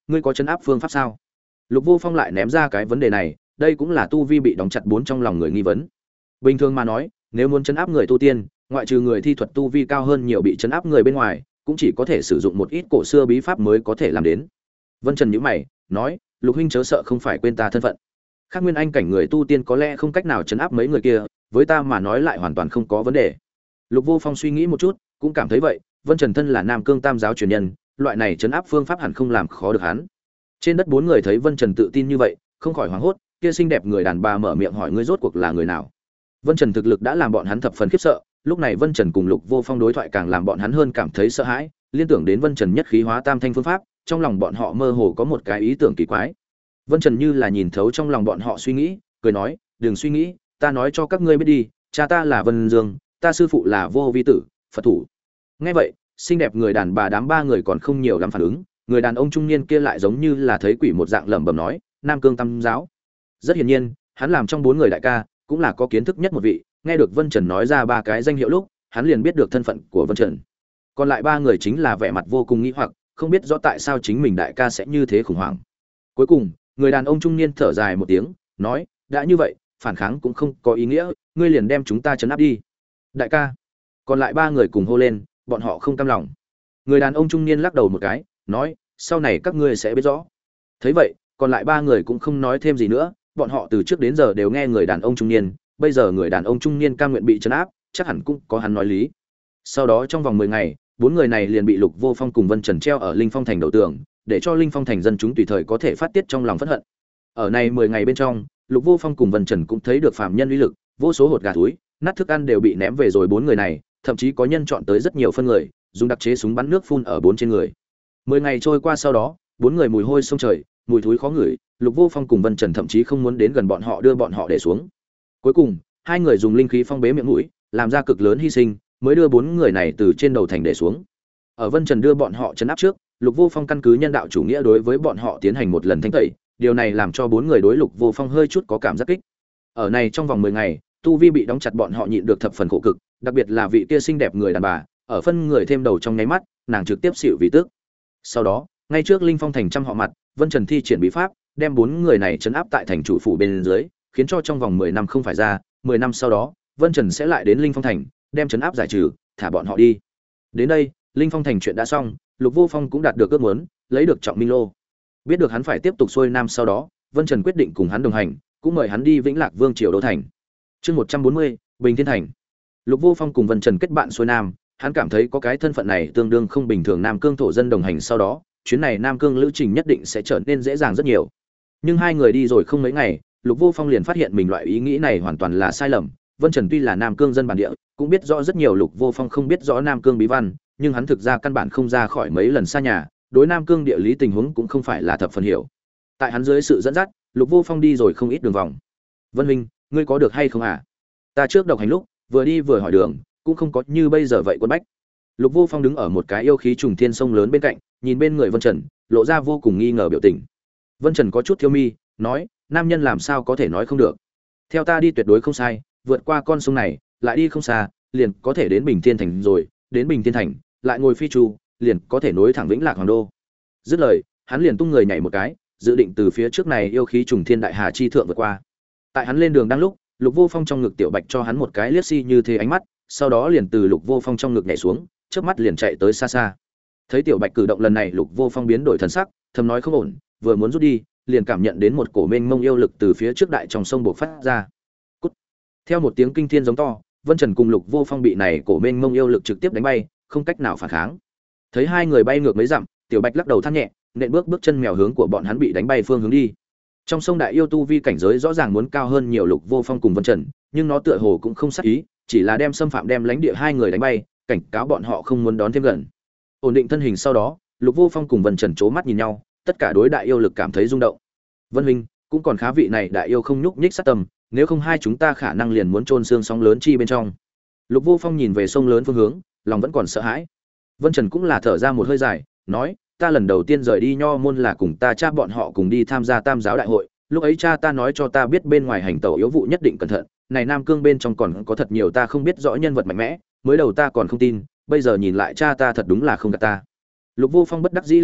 ngươi có chấn áp phương pháp sao? Lục Vô Phong lại ném ra cái vấn đề này, đây cũng là tu vi bị đóng chặt bốn trong lòng người nghi vấn. Bình thường mà nói, nếu muốn chấn áp người tu tiên, ngoại trừ người thi thuật tu vi cao hơn nhiều bị chấn áp người bên ngoài, cũng chỉ có thể sử dụng một ít cổ xưa bí pháp mới có thể làm đến. Vân Trần nhíu mày, nói, Lục huynh chớ sợ không phải quên ta thân phận. Khác nguyên anh cảnh người tu tiên có lẽ không cách nào chấn áp mấy người kia, với ta mà nói lại hoàn toàn không có vấn đề. Lục Vô Phong suy nghĩ một chút, cũng cảm thấy vậy, Vân Trần thân là Nam Cương Tam giáo truyền nhân, loại này chấn áp phương pháp hẳn không làm khó được hắn. Trên đất bốn người thấy Vân Trần tự tin như vậy, không khỏi hoảng hốt, kia xinh đẹp người đàn bà mở miệng hỏi ngươi rốt cuộc là người nào. Vân Trần thực lực đã làm bọn hắn thập phần khiếp sợ, lúc này Vân Trần cùng Lục Vô Phong đối thoại càng làm bọn hắn hơn cảm thấy sợ hãi, liên tưởng đến Vân Trần nhất khí hóa tam thanh phương pháp, trong lòng bọn họ mơ hồ có một cái ý tưởng kỳ quái. Vân Trần như là nhìn thấu trong lòng bọn họ suy nghĩ, cười nói, đừng suy nghĩ, ta nói cho các ngươi biết đi, cha ta là Vân Dương, ta sư phụ là Vô Vi Tử, Phật thủ. Nghe vậy, xinh đẹp người đàn bà đám ba người còn không nhiều lắm phản ứng, người đàn ông trung niên kia lại giống như là thấy quỷ một dạng lẩm bẩm nói, Nam Cương Tam giáo. Rất hiển nhiên, hắn làm trong bốn người đại ca, cũng là có kiến thức nhất một vị, nghe được Vân Trần nói ra ba cái danh hiệu lúc, hắn liền biết được thân phận của Vân Trần. Còn lại ba người chính là vẻ mặt vô cùng nghi hoặc, không biết rõ tại sao chính mình đại ca sẽ như thế khủng hoảng. Cuối cùng, người đàn ông trung niên thở dài một tiếng, nói, đã như vậy, phản kháng cũng không có ý nghĩa, ngươi liền đem chúng ta trấn áp đi. Đại ca. Còn lại ba người cùng hô lên, bọn họ không cam lòng. Người đàn ông trung niên lắc đầu một cái, nói, sau này các ngươi sẽ biết rõ. Thấy vậy, còn lại ba người cũng không nói thêm gì nữa, bọn họ từ trước đến giờ đều nghe người đàn ông trung niên, bây giờ người đàn ông trung niên cam nguyện bị trấn áp, chắc hẳn cũng có hắn nói lý. Sau đó trong vòng 10 ngày, bốn người này liền bị Lục Vô Phong cùng Vân Trần treo ở Linh Phong thành đầu tường, để cho Linh Phong thành dân chúng tùy thời có thể phát tiết trong lòng phẫn hận. Ở này 10 ngày bên trong, Lục Vô Phong cùng Vân Trần cũng thấy được phàm nhân uy lực, vô số hột gà túi, nát thức ăn đều bị ném về rồi bốn người này, thậm chí có nhân chọn tới rất nhiều phân người, dùng đặc chế súng bắn nước phun ở bốn trên người. 10 ngày trôi qua sau đó, bốn người mùi hôi sông trời, mùi thối khó ngửi, Lục Vô Phong cùng Vân Trần thậm chí không muốn đến gần bọn họ đưa bọn họ để xuống. Cuối cùng, hai người dùng linh khí phong bế miệng mũi, làm ra cực lớn hy sinh, mới đưa bốn người này từ trên đầu thành để xuống. Ở Vân Trần đưa bọn họ trấn áp trước, Lục Vô Phong căn cứ nhân đạo chủ nghĩa đối với bọn họ tiến hành một lần thanh tẩy, điều này làm cho bốn người đối Lục Vô Phong hơi chút có cảm giác kích. Ở này trong vòng 10 ngày, tu vi bị đóng chặt bọn họ nhịn được thập phần khổ cực, đặc biệt là vị kia xinh đẹp người đàn bà, ở phân người thêm đầu trong nháy mắt, nàng trực tiếp xỉu vì tức. Sau đó, ngay trước Linh Phong thành trăm họ mặt, Vân Trần thi triển bí pháp, đem bốn người này trấn áp tại thành chủ phủ bên dưới, khiến cho trong vòng 10 năm không phải ra, 10 năm sau đó, Vân Trần sẽ lại đến Linh Phong thành, đem trấn áp giải trừ, thả bọn họ đi. Đến đây, Linh Phong thành chuyện đã xong, Lục Vô Phong cũng đạt được ước muốn, lấy được Trọng Minh lô. Biết được hắn phải tiếp tục xuôi nam sau đó, Vân Trần quyết định cùng hắn đồng hành, cũng mời hắn đi Vĩnh Lạc Vương triều đô thành. Chương 140, Bình Thiên thành. Lục Vô Phong cùng Vân Trần kết bạn xuôi nam, hắn cảm thấy có cái thân phận này tương đương không bình thường Nam Cương thổ dân đồng hành sau đó, chuyến này Nam Cương lữ trình nhất định sẽ trở nên dễ dàng rất nhiều. Nhưng hai người đi rồi không mấy ngày, Lục Vô Phong liền phát hiện mình loại ý nghĩ này hoàn toàn là sai lầm. Vân Trần tuy là Nam Cương dân bản địa, cũng biết rõ rất nhiều Lục Vô Phong không biết rõ Nam Cương bí văn, nhưng hắn thực ra căn bản không ra khỏi mấy lần xa nhà, đối Nam Cương địa lý tình huống cũng không phải là thập phần hiểu. Tại hắn dưới sự dẫn dắt, Lục Vô Phong đi rồi không ít đường vòng. Vân huynh, ngươi có được hay không à? Ta trước độc hành lúc, vừa đi vừa hỏi đường, cũng không có như bây giờ vậy quân bách. Lục Vô Phong đứng ở một cái yêu khí trùng thiên sông lớn bên cạnh, nhìn bên người Vân Trần, lộ ra vô cùng nghi ngờ biểu tình. Vân Trần có chút thiêu mi, nói, nam nhân làm sao có thể nói không được? Theo ta đi tuyệt đối không sai, vượt qua con sông này, lại đi không xa, liền có thể đến Bình Thiên thành rồi, đến Bình Thiên thành, lại ngồi phi chu, liền có thể nối thẳng Vĩnh Lạc Hoàng đô. Dứt lời, hắn liền tung người nhảy một cái, dự định từ phía trước này yêu khí trùng thiên đại hà chi thượng vượt qua. Tại hắn lên đường đang lúc, Lục Vô Phong trong ngực Tiểu Bạch cho hắn một cái liếc như thế ánh mắt, sau đó liền từ Lục Vô Phong trong ngực nhảy xuống, chớp mắt liền chạy tới xa xa. Thấy Tiểu Bạch cử động lần này, Lục Vô Phong biến đổi thần sắc, thầm nói không ổn, vừa muốn rút đi, liền cảm nhận đến một cổ mênh mông yêu lực từ phía trước đại trong sông bộc phát ra. Cút. Theo một tiếng kinh thiên giống to, Vân Trần cùng Lục Vô Phong bị này cổ mênh mông yêu lực trực tiếp đánh bay, không cách nào phản kháng. Thấy hai người bay ngược mấy dặm, Tiểu Bạch lắc đầu than nhẹ, nện bước chân mèo hướng của bọn hắn bị đánh bay phương hướng đi. Trong sông đại yêu tu vi cảnh giới rõ ràng muốn cao hơn nhiều Lục Vô Phong cùng Vân Trần, nhưng nó tựa hồ cũng không sát ý, chỉ là đem xâm phạm đem lãnh địa hai người đánh bay, cảnh cáo bọn họ không muốn đón thêm gần. Ổn định thân hình sau đó, Lục Vô Phong cùng Vân Trần chố mắt nhìn nhau, tất cả đối đại yêu lực cảm thấy rung động. Vân huynh, cũng còn khá vị này đại yêu không nhúc nhích sát tâm, nếu không hai chúng ta khả năng liền muốn chôn xương sóng lớn chi bên trong. Lục Vô Phong nhìn về sông lớn phương hướng, lòng vẫn còn sợ hãi. Vân Trần cũng là thở ra một hơi dài, nói, ta lần đầu tiên rời đi Nho môn là cùng ta cha bọn họ cùng đi tham gia Tam giáo đại hội, lúc ấy cha ta nói cho ta biết bên ngoài hành tẩu yếu vụ nhất định cẩn thận, này Nam Cương bên trong còn có thật nhiều ta không biết rõ nhân vật mạnh mẽ, mới đầu ta còn không tin, bây giờ nhìn lại cha ta thật đúng là không gạt ta. Lục Vô Phong bất đắc dĩ lắc đầu,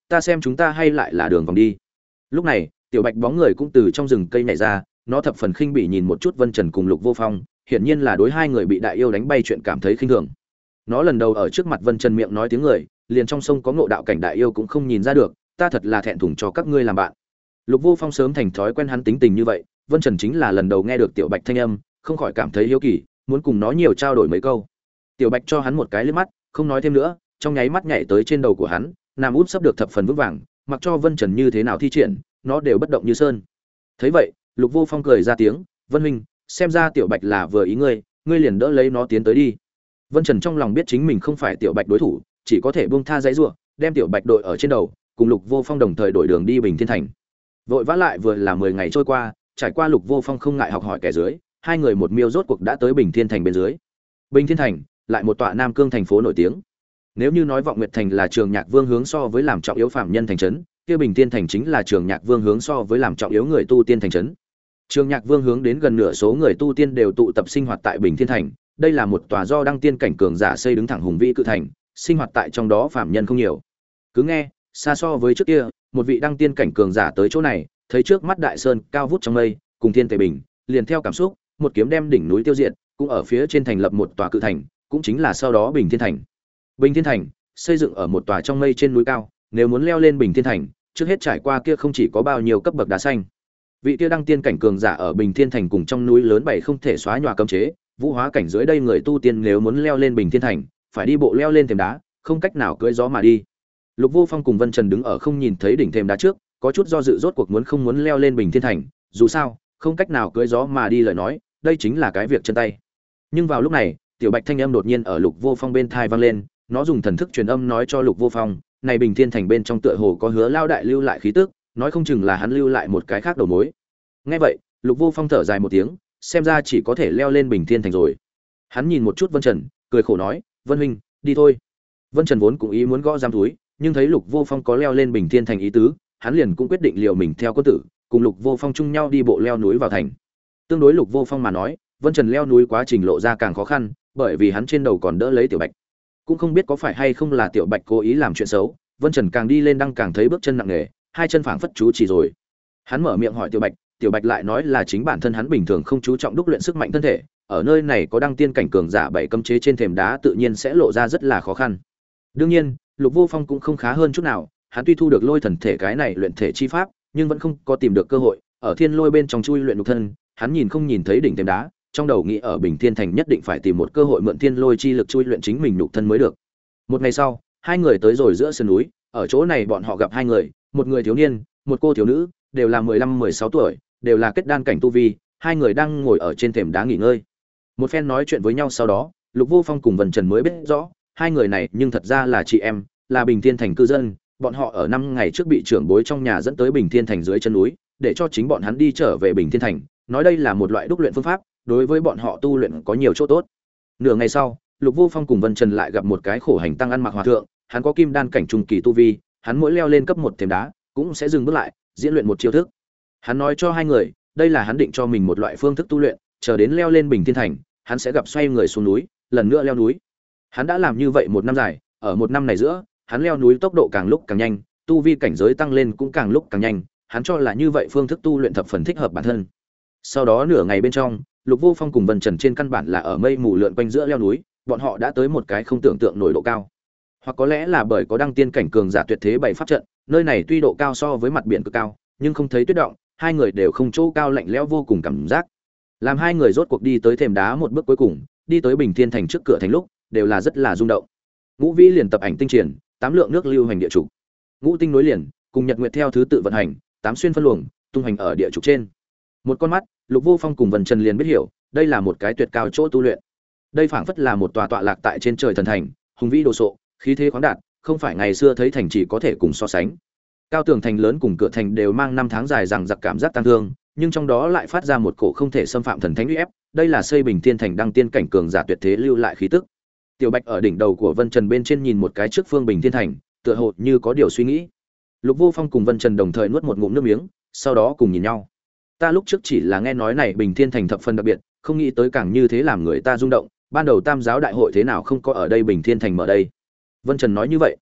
ta xem chúng ta hay lại là đường vòng đi. Lúc này, tiểu bạch bóng người cũng từ trong rừng cây nhảy ra, nó thập phần khinh bỉ nhìn một chút Vân Trần cùng Lục Vô Phong, hiển nhiên là đối hai người bị đại yêu đánh bay chuyện cảm thấy khinh thường. Nó lần đầu ở trước mặt Vân Trần miệng nói tiếng người, liền trong sông có ngộ đạo cảnh đại yêu cũng không nhìn ra được, ta thật là thẹn thùng cho các ngươi làm bạn. Lục Vô Phong sớm thành thói quen hắn tính tình như vậy, Vân Trần chính là lần đầu nghe được tiểu bạch thanh âm, không khỏi cảm thấy hiếu kỳ, muốn cùng nó nhiều trao đổi mấy câu. Tiểu bạch cho hắn một cái liếc mắt, không nói thêm nữa, trong nháy mắt nhảy tới trên đầu của hắn, nằm úp sấp được thập phần vững vàng, mặc cho Vân Trần như thế nào thi triển, nó đều bất động như sơn. Thấy vậy, Lục Vô Phong cười ra tiếng, "Vân huynh, xem ra tiểu bạch là vừa ý ngươi, ngươi liền đỡ lấy nó tiến tới đi." Vân Trần trong lòng biết chính mình không phải tiểu bạch đối thủ, chỉ có thể buông tha giãy giụa, đem tiểu bạch đội ở trên đầu, cùng Lục Vô Phong đồng thời đổi đường đi Bình Thiên Thành. Vội vã lại vừa là 10 ngày trôi qua, trải qua Lục Vô Phong không ngại học hỏi kẻ dưới, hai người một miêu rốt cuộc đã tới Bình Thiên Thành bên dưới. Bình Thiên Thành, lại một tọa Nam Cương thành phố nổi tiếng. Nếu như nói Vọng Nguyệt Thành là Trường Nhạc Vương hướng so với làm trọng yếu phạm nhân thành trấn, kia Bình Thiên Thành chính là Trường Nhạc Vương hướng so với làm trọng yếu người tu tiên thành trấn. Trường Nhạc Vương hướng đến gần nửa số người tu tiên đều tụ tập sinh hoạt tại Bình Thiên Thành, đây là một tòa do đăng tiên cảnh cường giả xây đứng thẳng hùng vĩ cự thành, sinh hoạt tại trong đó phạm nhân không nhiều. Cứ nghe, xa so với trước kia, một vị đăng tiên cảnh cường giả tới chỗ này, thấy trước mắt đại sơn cao vút trong mây, cùng thiên tề bình, liền theo cảm xúc, một kiếm đem đỉnh núi tiêu diệt, cũng ở phía trên thành lập một tòa cự thành, cũng chính là sau đó Bình Thiên Thành. Bình Thiên Thành xây dựng ở một tòa trong mây trên núi cao, nếu muốn leo lên Bình Thiên Thành, trước hết trải qua kia không chỉ có bao nhiêu cấp bậc đá xanh. Vị kia đăng tiên cảnh cường giả ở Bình Thiên Thành cùng trong núi lớn bảy không thể xóa nhòa cấm chế, vũ hóa cảnh dưới đây người tu tiên nếu muốn leo lên Bình Thiên Thành, phải đi bộ leo lên thềm đá, không cách nào cưỡi gió mà đi. Lục Vô Phong cùng Vân Trần đứng ở không nhìn thấy đỉnh thềm đá trước, có chút do dự rốt cuộc không muốn leo lên Bình Thiên Thành, dù sao, không cách nào cưỡi gió mà đi lời nói, đây chính là cái việc chân tay. Nhưng vào lúc này, tiểu bạch thanh âm đột nhiên ở Lục Vô Phong bên tai vang lên, nó dùng thần thức truyền âm nói cho Lục Vô Phong, này Bình Thiên Thành bên trong tựa hồ có Hứa lao đại lưu lại khí tức, nói không chừng là hắn lưu lại một cái khác đầu mối. Nghe vậy, Lục Vô Phong thở dài một tiếng, xem ra chỉ có thể leo lên Bình Thiên Thành rồi. Hắn nhìn một chút Vân Trần, cười khổ nói, "Vân huynh, đi thôi." Vân Trần vốn cũng ý muốn gõ giam túi, nhưng thấy Lục Vô Phong có leo lên Bình Thiên Thành ý tứ, hắn liền cũng quyết định liều mình theo quân tử, cùng Lục Vô Phong chung nhau đi bộ leo núi vào thành. Tương đối Lục Vô Phong mà nói, Vân Trần leo núi quá trình lộ ra càng khó khăn, bởi vì hắn trên đầu còn đỡ lấy tiểu bạch. Cũng không biết có phải hay không là tiểu bạch cố ý làm chuyện xấu, Vân Trần càng đi lên càng thấy bước chân nặng nề, hai chân phảng phất chú chỉ rồi. Hắn mở miệng hỏi tiểu bạch lại nói là chính bản thân hắn bình thường không chú trọng đúc luyện sức mạnh thân thể, ở nơi này có đăng tiên cảnh cường giả bảy cấm chế trên thềm đá tự nhiên sẽ lộ ra rất là khó khăn. Đương nhiên, Lục Vô Phong cũng không khá hơn chút nào, hắn tuy thu được lôi thần thể cái này luyện thể chi pháp, nhưng vẫn không có tìm được cơ hội, ở thiên lôi bên trong chui luyện nhục thân, hắn nhìn không nhìn thấy đỉnh thềm đá, trong đầu nghĩ ở Bình Thiên Thành nhất định phải tìm một cơ hội mượn thiên lôi chi lực chui luyện chính mình nhục thân mới được. Một ngày sau, hai người tới rồi giữa sườn núi, ở chỗ này bọn họ gặp hai người, một người thiếu niên, một cô thiếu nữ, đều là 15-16 tuổi, đều là kết đan cảnh tu vi, hai người đang ngồi ở trên thềm đá nghỉ ngơi. Một phen nói chuyện với nhau sau đó, Lục Vô Phong cùng Vân Trần mới biết rõ, hai người này nhưng thật ra là chị em, là Bình Thiên Thành cư dân, bọn họ ở 5 ngày trước bị trưởng bối trong nhà dẫn tới Bình Thiên Thành dưới chân núi, để cho chính bọn hắn đi trở về Bình Thiên Thành, nói đây là một loại đúc luyện phương pháp, đối với bọn họ tu luyện có nhiều chỗ tốt. Nửa ngày sau, Lục Vô Phong cùng Vân Trần lại gặp một cái khổ hành tăng ăn mặc hòa thượng, hắn có kim đan cảnh trung kỳ tu vi, hắn mỗi leo lên cấp một thềm đá, cũng sẽ dừng bước lại, diễn luyện một chiêu thức. Hắn nói cho hai người, đây là hắn định cho mình một loại phương thức tu luyện, chờ đến leo lên Bình Thiên Thành, hắn sẽ gặp xoay người xuống núi, lần nữa leo núi. Hắn đã làm như vậy một năm dài, ở một năm này giữa, hắn leo núi tốc độ càng lúc càng nhanh, tu vi cảnh giới tăng lên cũng càng lúc càng nhanh, hắn cho là như vậy phương thức tu luyện thập phần thích hợp bản thân. Sau đó nửa ngày bên trong, Lục Vô Phong cùng Vân Trần trên căn bản là ở mây mù lượn quanh giữa leo núi, bọn họ đã tới một cái không tưởng tượng nổi độ cao. Hoặc có lẽ là bởi có đăng tiên cảnh cường giả tuyệt thế bày pháp trận, nơi này tuy độ cao so với mặt biển cực cao, nhưng không thấy tuyết động, hai người đều không chỗ cao lạnh lẽo vô cùng cảm giác. Làm hai người rốt cuộc đi tới thềm đá một bước cuối cùng, đi tới Bình Thiên Thành trước cửa thành lúc, đều là rất là rung động. Ngũ Vĩ liền tập ảnh tinh triển, tám lượng nước lưu hành địa trục. Ngũ tinh nối liền, cùng nhật nguyệt theo thứ tự vận hành, tám xuyên phân luồng, tung hành ở địa trục trên. Một con mắt, Lục Vô Phong cùng Vân Trần liền biết hiểu, đây là một cái tuyệt cao chỗ tu luyện. Đây phảng phất là một tòa tọa lạc tại trên trời thần thành, hùng vĩ đồ sộ, khí thế khoáng đạt, không phải ngày xưa thấy thành chỉ có thể cùng so sánh. Cao tường thành lớn cùng cửa thành đều mang năm tháng dài rằng giặc cảm giác tăng thương, nhưng trong đó lại phát ra một cổ không thể xâm phạm thần thánh uy ép, đây là xây Bình Thiên Thành đăng tiên cảnh cường giả tuyệt thế lưu lại khí tức. Tiểu Bạch ở đỉnh đầu của Vân Trần bên trên nhìn một cái trước phương Bình Thiên Thành, tựa hồ như có điều suy nghĩ. Lục Vô Phong cùng Vân Trần đồng thời nuốt một ngụm nước miếng, sau đó cùng nhìn nhau. Ta lúc trước chỉ là nghe nói này Bình Thiên Thành thập phần đặc biệt, không nghĩ tới càng như thế làm người ta rung động, ban đầu Tam giáo đại hội thế nào không có ở đây Bình Thiên Thành mở đây. Vân Trần nói như vậy.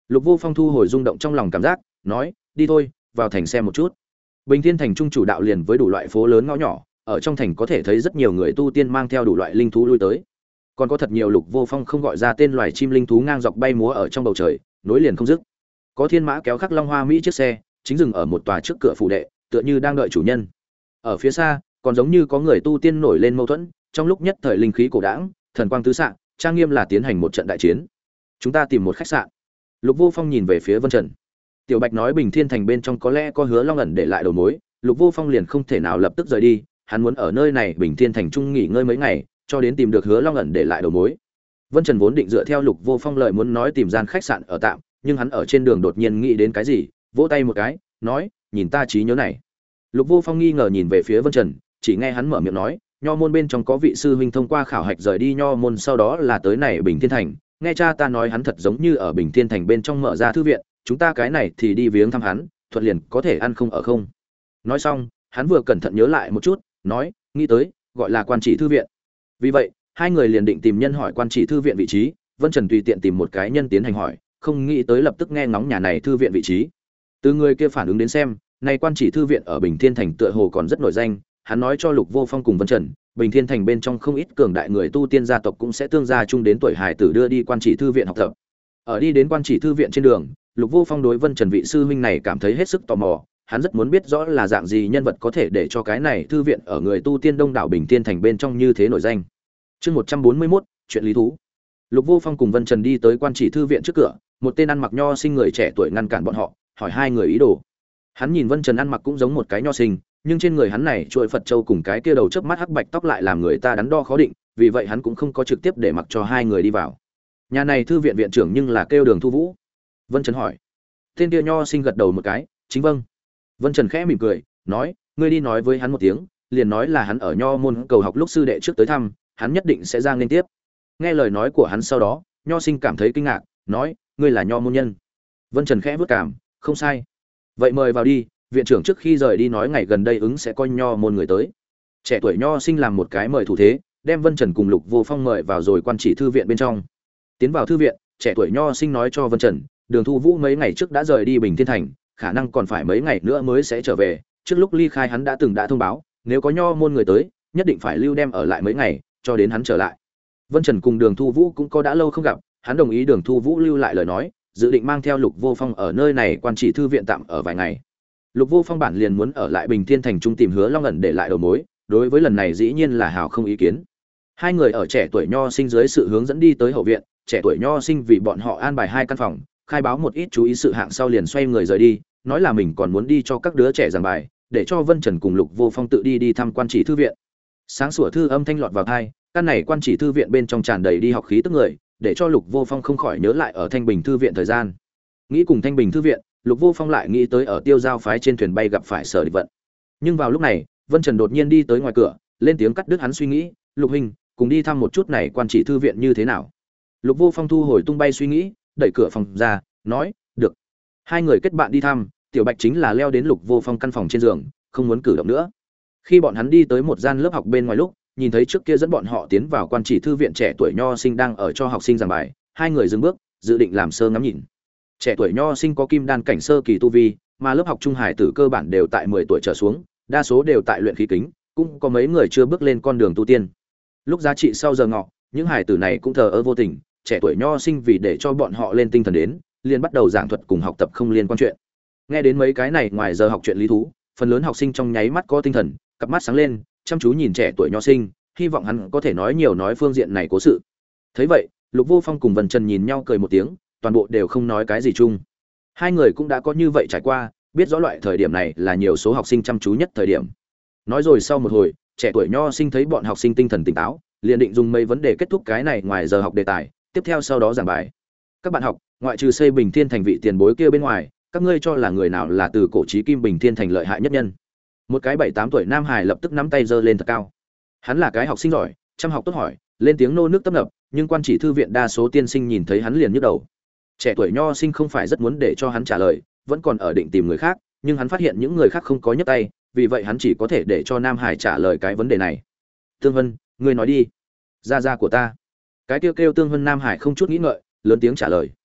Lục Vô Phong thu hồi rung động trong lòng cảm giác, nói, đi thôi, vào thành xem một chút. Bình Thiên thành trung chủ đạo liền với đủ loại phố lớn ngõ nhỏ, ở trong thành có thể thấy rất nhiều người tu tiên mang theo đủ loại linh thú lui tới. Còn có thật nhiều Lục Vô Phong không gọi ra tên loài chim linh thú ngang dọc bay múa ở trong bầu trời, nối liền không dứt. Có thiên mã kéo khắc long hoa mỹ chiếc xe, chính dừng ở một tòa trước cửa phủ đệ, tựa như đang đợi chủ nhân. Ở phía xa, còn giống như có người tu tiên nổi lên mâu thuẫn, trong lúc nhất thời linh khí cổ đãng, thần quang tứ xạ, trang nghiêm là tiến hành một trận đại chiến. Chúng ta tìm một khách sạn. Lục Vô Phong nhìn về phía Vân Trần. Tiểu Bạch nói Bình Thiên thành bên trong có lẽ có Hứa Long ẩn để lại đầu mối, Lục Vô Phong liền không thể nào lập tức rời đi, hắn muốn ở nơi này Bình Thiên thành trung nghỉ ngơi mấy ngày, cho đến tìm được Hứa Long ẩn để lại đầu mối. Vân Trần vốn định dựa theo Lục Vô Phong lời muốn nói tìm gian khách sạn ở tạm, nhưng hắn ở trên đường đột nhiên nghĩ đến cái gì, vỗ tay một cái, nói, nhìn ta trí nhớ này. Lục Vô Phong nghi ngờ nhìn về phía Vân Trần, chỉ nghe hắn mở miệng nói, Nho môn bên trong có vị sư huynh thông qua khảo hạch rời đi Nho môn, sau đó là tới này Bình Thiên thành, nghe cha ta nói hắn thật giống như ở Bình Thiên thành bên trong mở ra thư viện, chúng ta cái này thì đi viếng thăm hắn, thuận liền có thể ăn không ở không. Nói xong, hắn vừa cẩn thận nhớ lại một chút, nói, nghĩ tới, gọi là Quan Chỉ thư viện. Vì vậy, hai người liền định tìm nhân hỏi Quan Chỉ thư viện vị trí, Vân Trần tùy tiện tìm một cái nhân tiến hành hỏi, không nghĩ tới lập tức nghe ngóng nhà này thư viện vị trí. Từ người kia phản ứng đến xem, này Quan Chỉ thư viện ở Bình Thiên thành tựa hồ còn rất nổi danh, hắn nói cho Lục Vô Phong cùng Vân Trần, Bình Thiên thành bên trong không ít cường đại người tu tiên gia tộc cũng sẽ tương gia chung đến tuổi hài tử đưa đi Quan Chỉ thư viện học tập. Ở đi đến Quan Chỉ thư viện trên đường, Lục Vô Phong đối Vân Trần vị sư huynh này cảm thấy hết sức tò mò, hắn rất muốn biết rõ là dạng gì nhân vật có thể để cho cái này thư viện ở người tu tiên đông đảo Bình Thiên thành bên trong như thế nổi danh. Chương 141, chuyện lý thú. Lục Vô Phong cùng Vân Trần đi tới Quan Chỉ thư viện trước cửa, một tên ăn mặc nho sinh người trẻ tuổi ngăn cản bọn họ, hỏi hai người ý đồ. Hắn nhìn Vân Trần ăn mặc cũng giống một cái nho sinh, nhưng trên người hắn này chuỗi Phật châu cùng cái kia đầu chớp mắt hắc bạch tóc lại làm người ta đắn đo khó định, vì vậy hắn cũng không có trực tiếp để mặc cho hai người đi vào. Nhà này thư viện viện trưởng nhưng là kêu Đường Thu Vũ. Vân Trần hỏi. Tên kia nho sinh gật đầu một cái, chính vâng. Vân Trần khẽ mỉm cười, nói, ngươi đi nói với hắn một tiếng, liền nói là hắn ở nho môn cầu học lúc sư đệ trước tới thăm, hắn nhất định sẽ ra nên tiếp. Nghe lời nói của hắn sau đó, nho sinh cảm thấy kinh ngạc, nói, ngươi là nho môn nhân. Vân Trần khẽ vút cảm, không sai. Vậy mời vào đi, viện trưởng trước khi rời đi nói ngày gần đây ứng sẽ coi nho môn người tới. Trẻ tuổi nho sinh làm một cái mời thủ thế, đem Vân Trần cùng Lục Vô Phong mời vào rồi Quan Chỉ thư viện bên trong. Tiến vào thư viện, trẻ tuổi nho sinh nói cho Vân Trần, Đường Thu Vũ mấy ngày trước đã rời đi Bình Thiên thành, khả năng còn phải mấy ngày nữa mới sẽ trở về, trước lúc ly khai hắn đã thông báo, nếu có nho môn người tới, nhất định phải lưu đem ở lại mấy ngày, cho đến hắn trở lại. Vân Trần cùng Đường Thu Vũ cũng có đã lâu không gặp, hắn đồng ý Đường Thu Vũ lưu lại lời nói, dự định mang theo Lục Vô Phong ở nơi này Quan Chỉ thư viện tạm ở vài ngày. Lục Vô Phong bản liền muốn ở lại Bình Thiên thành trung tìm Hứa Long ẩn để lại đầu mối, đối với lần này dĩ nhiên là hào không ý kiến. Hai người ở trẻ tuổi nho sinh dưới sự hướng dẫn đi tới hậu viện, trẻ tuổi nho sinh vì bọn họ an bài hai căn phòng, khai báo một ít chú ý sự hạng sau liền xoay người rời đi, nói là mình còn muốn đi cho các đứa trẻ giảng bài, để cho Vân Trần cùng Lục Vô Phong tự đi thăm Quan Chỉ thư viện. Sáng sủa thư âm thanh lọt vào tai, căn này Quan Chỉ thư viện bên trong tràn đầy đi học khí tức người, để cho Lục Vô Phong không khỏi nhớ lại ở Thanh Bình thư viện thời gian. Nghĩ cùng Thanh Bình thư viện, Lục Vô Phong lại nghĩ tới ở Tiêu Giao phái trên thuyền bay gặp phải Sở Địch Vận. Nhưng vào lúc này, Vân Trần đột nhiên đi tới ngoài cửa, lên tiếng cắt đứt hắn suy nghĩ, "Lục huynh, cùng đi thăm một chút này Quan Chỉ thư viện như thế nào?" Lục Vô Phong thu hồi tung bay suy nghĩ, đẩy cửa phòng ra, nói, "Được." Hai người kết bạn đi thăm, Tiểu Bạch chính là leo đến Lục Vô Phong căn phòng trên giường, không muốn cử động nữa. Khi bọn hắn đi tới một gian lớp học bên ngoài lúc, nhìn thấy trước kia dẫn bọn họ tiến vào Quan Chỉ thư viện trẻ tuổi nho sinh đang ở cho học sinh giảng bài, hai người dừng bước, dự định làm sơ ngắm nhìn. Trẻ tuổi nho sinh có kim đan cảnh sơ kỳ tu vi, mà lớp học trung hải tử cơ bản đều tại 10 tuổi trở xuống, đa số đều tại luyện khí kính, cũng có mấy người chưa bước lên con đường tu tiên. Lúc giá trị sau giờ ngọ, những hải tử này cũng thờ ơ vô tình, trẻ tuổi nho sinh vì để cho bọn họ lên tinh thần đến, liền bắt đầu giảng thuật cùng học tập không liên quan chuyện. Nghe đến mấy cái này ngoài giờ học chuyện lý thú, phần lớn học sinh trong nháy mắt có tinh thần, cặp mắt sáng lên, chăm chú nhìn trẻ tuổi nho sinh, hy vọng hắn có thể nói nhiều nói phương diện này cố sự. Thấy vậy, Lục Vô Phong cùng Vân Trần nhìn nhau cười một tiếng, toàn bộ đều không nói cái gì chung. Hai người cũng đã có như vậy trải qua, biết rõ loại thời điểm này là nhiều số học sinh chăm chú nhất thời điểm. Nói rồi sau một hồi, trẻ tuổi nho sinh thấy bọn học sinh tinh thần tỉnh táo, liền định dùng mấy vấn đề kết thúc cái này ngoài giờ học đề tài, tiếp theo sau đó giảng bài. Các bạn học, ngoại trừ xây Bình Thiên thành vị tiền bối kia bên ngoài, các ngươi cho là người nào là từ cổ chí kim Bình Thiên thành lợi hại nhất nhân? Một cái 7-8 tuổi nam hài lập tức nắm tay giơ lên thật cao. Hắn là cái học sinh giỏi, chăm học tốt hỏi, lên tiếng nô nước tấp nập, nhưng Quan Chỉ thư viện đa số tiên sinh nhìn thấy hắn liền nhức đầu. Trẻ tuổi nho sinh không phải rất muốn để cho hắn trả lời, vẫn còn ở định tìm người khác, nhưng hắn phát hiện những người khác không có nhấc tay, vì vậy hắn chỉ có thể để cho nam hải trả lời cái vấn đề này. Tương Vân, ngươi nói đi. Gia gia của ta. Cái kêu Tương Vân nam hải không chút nghĩ ngợi, lớn tiếng trả lời.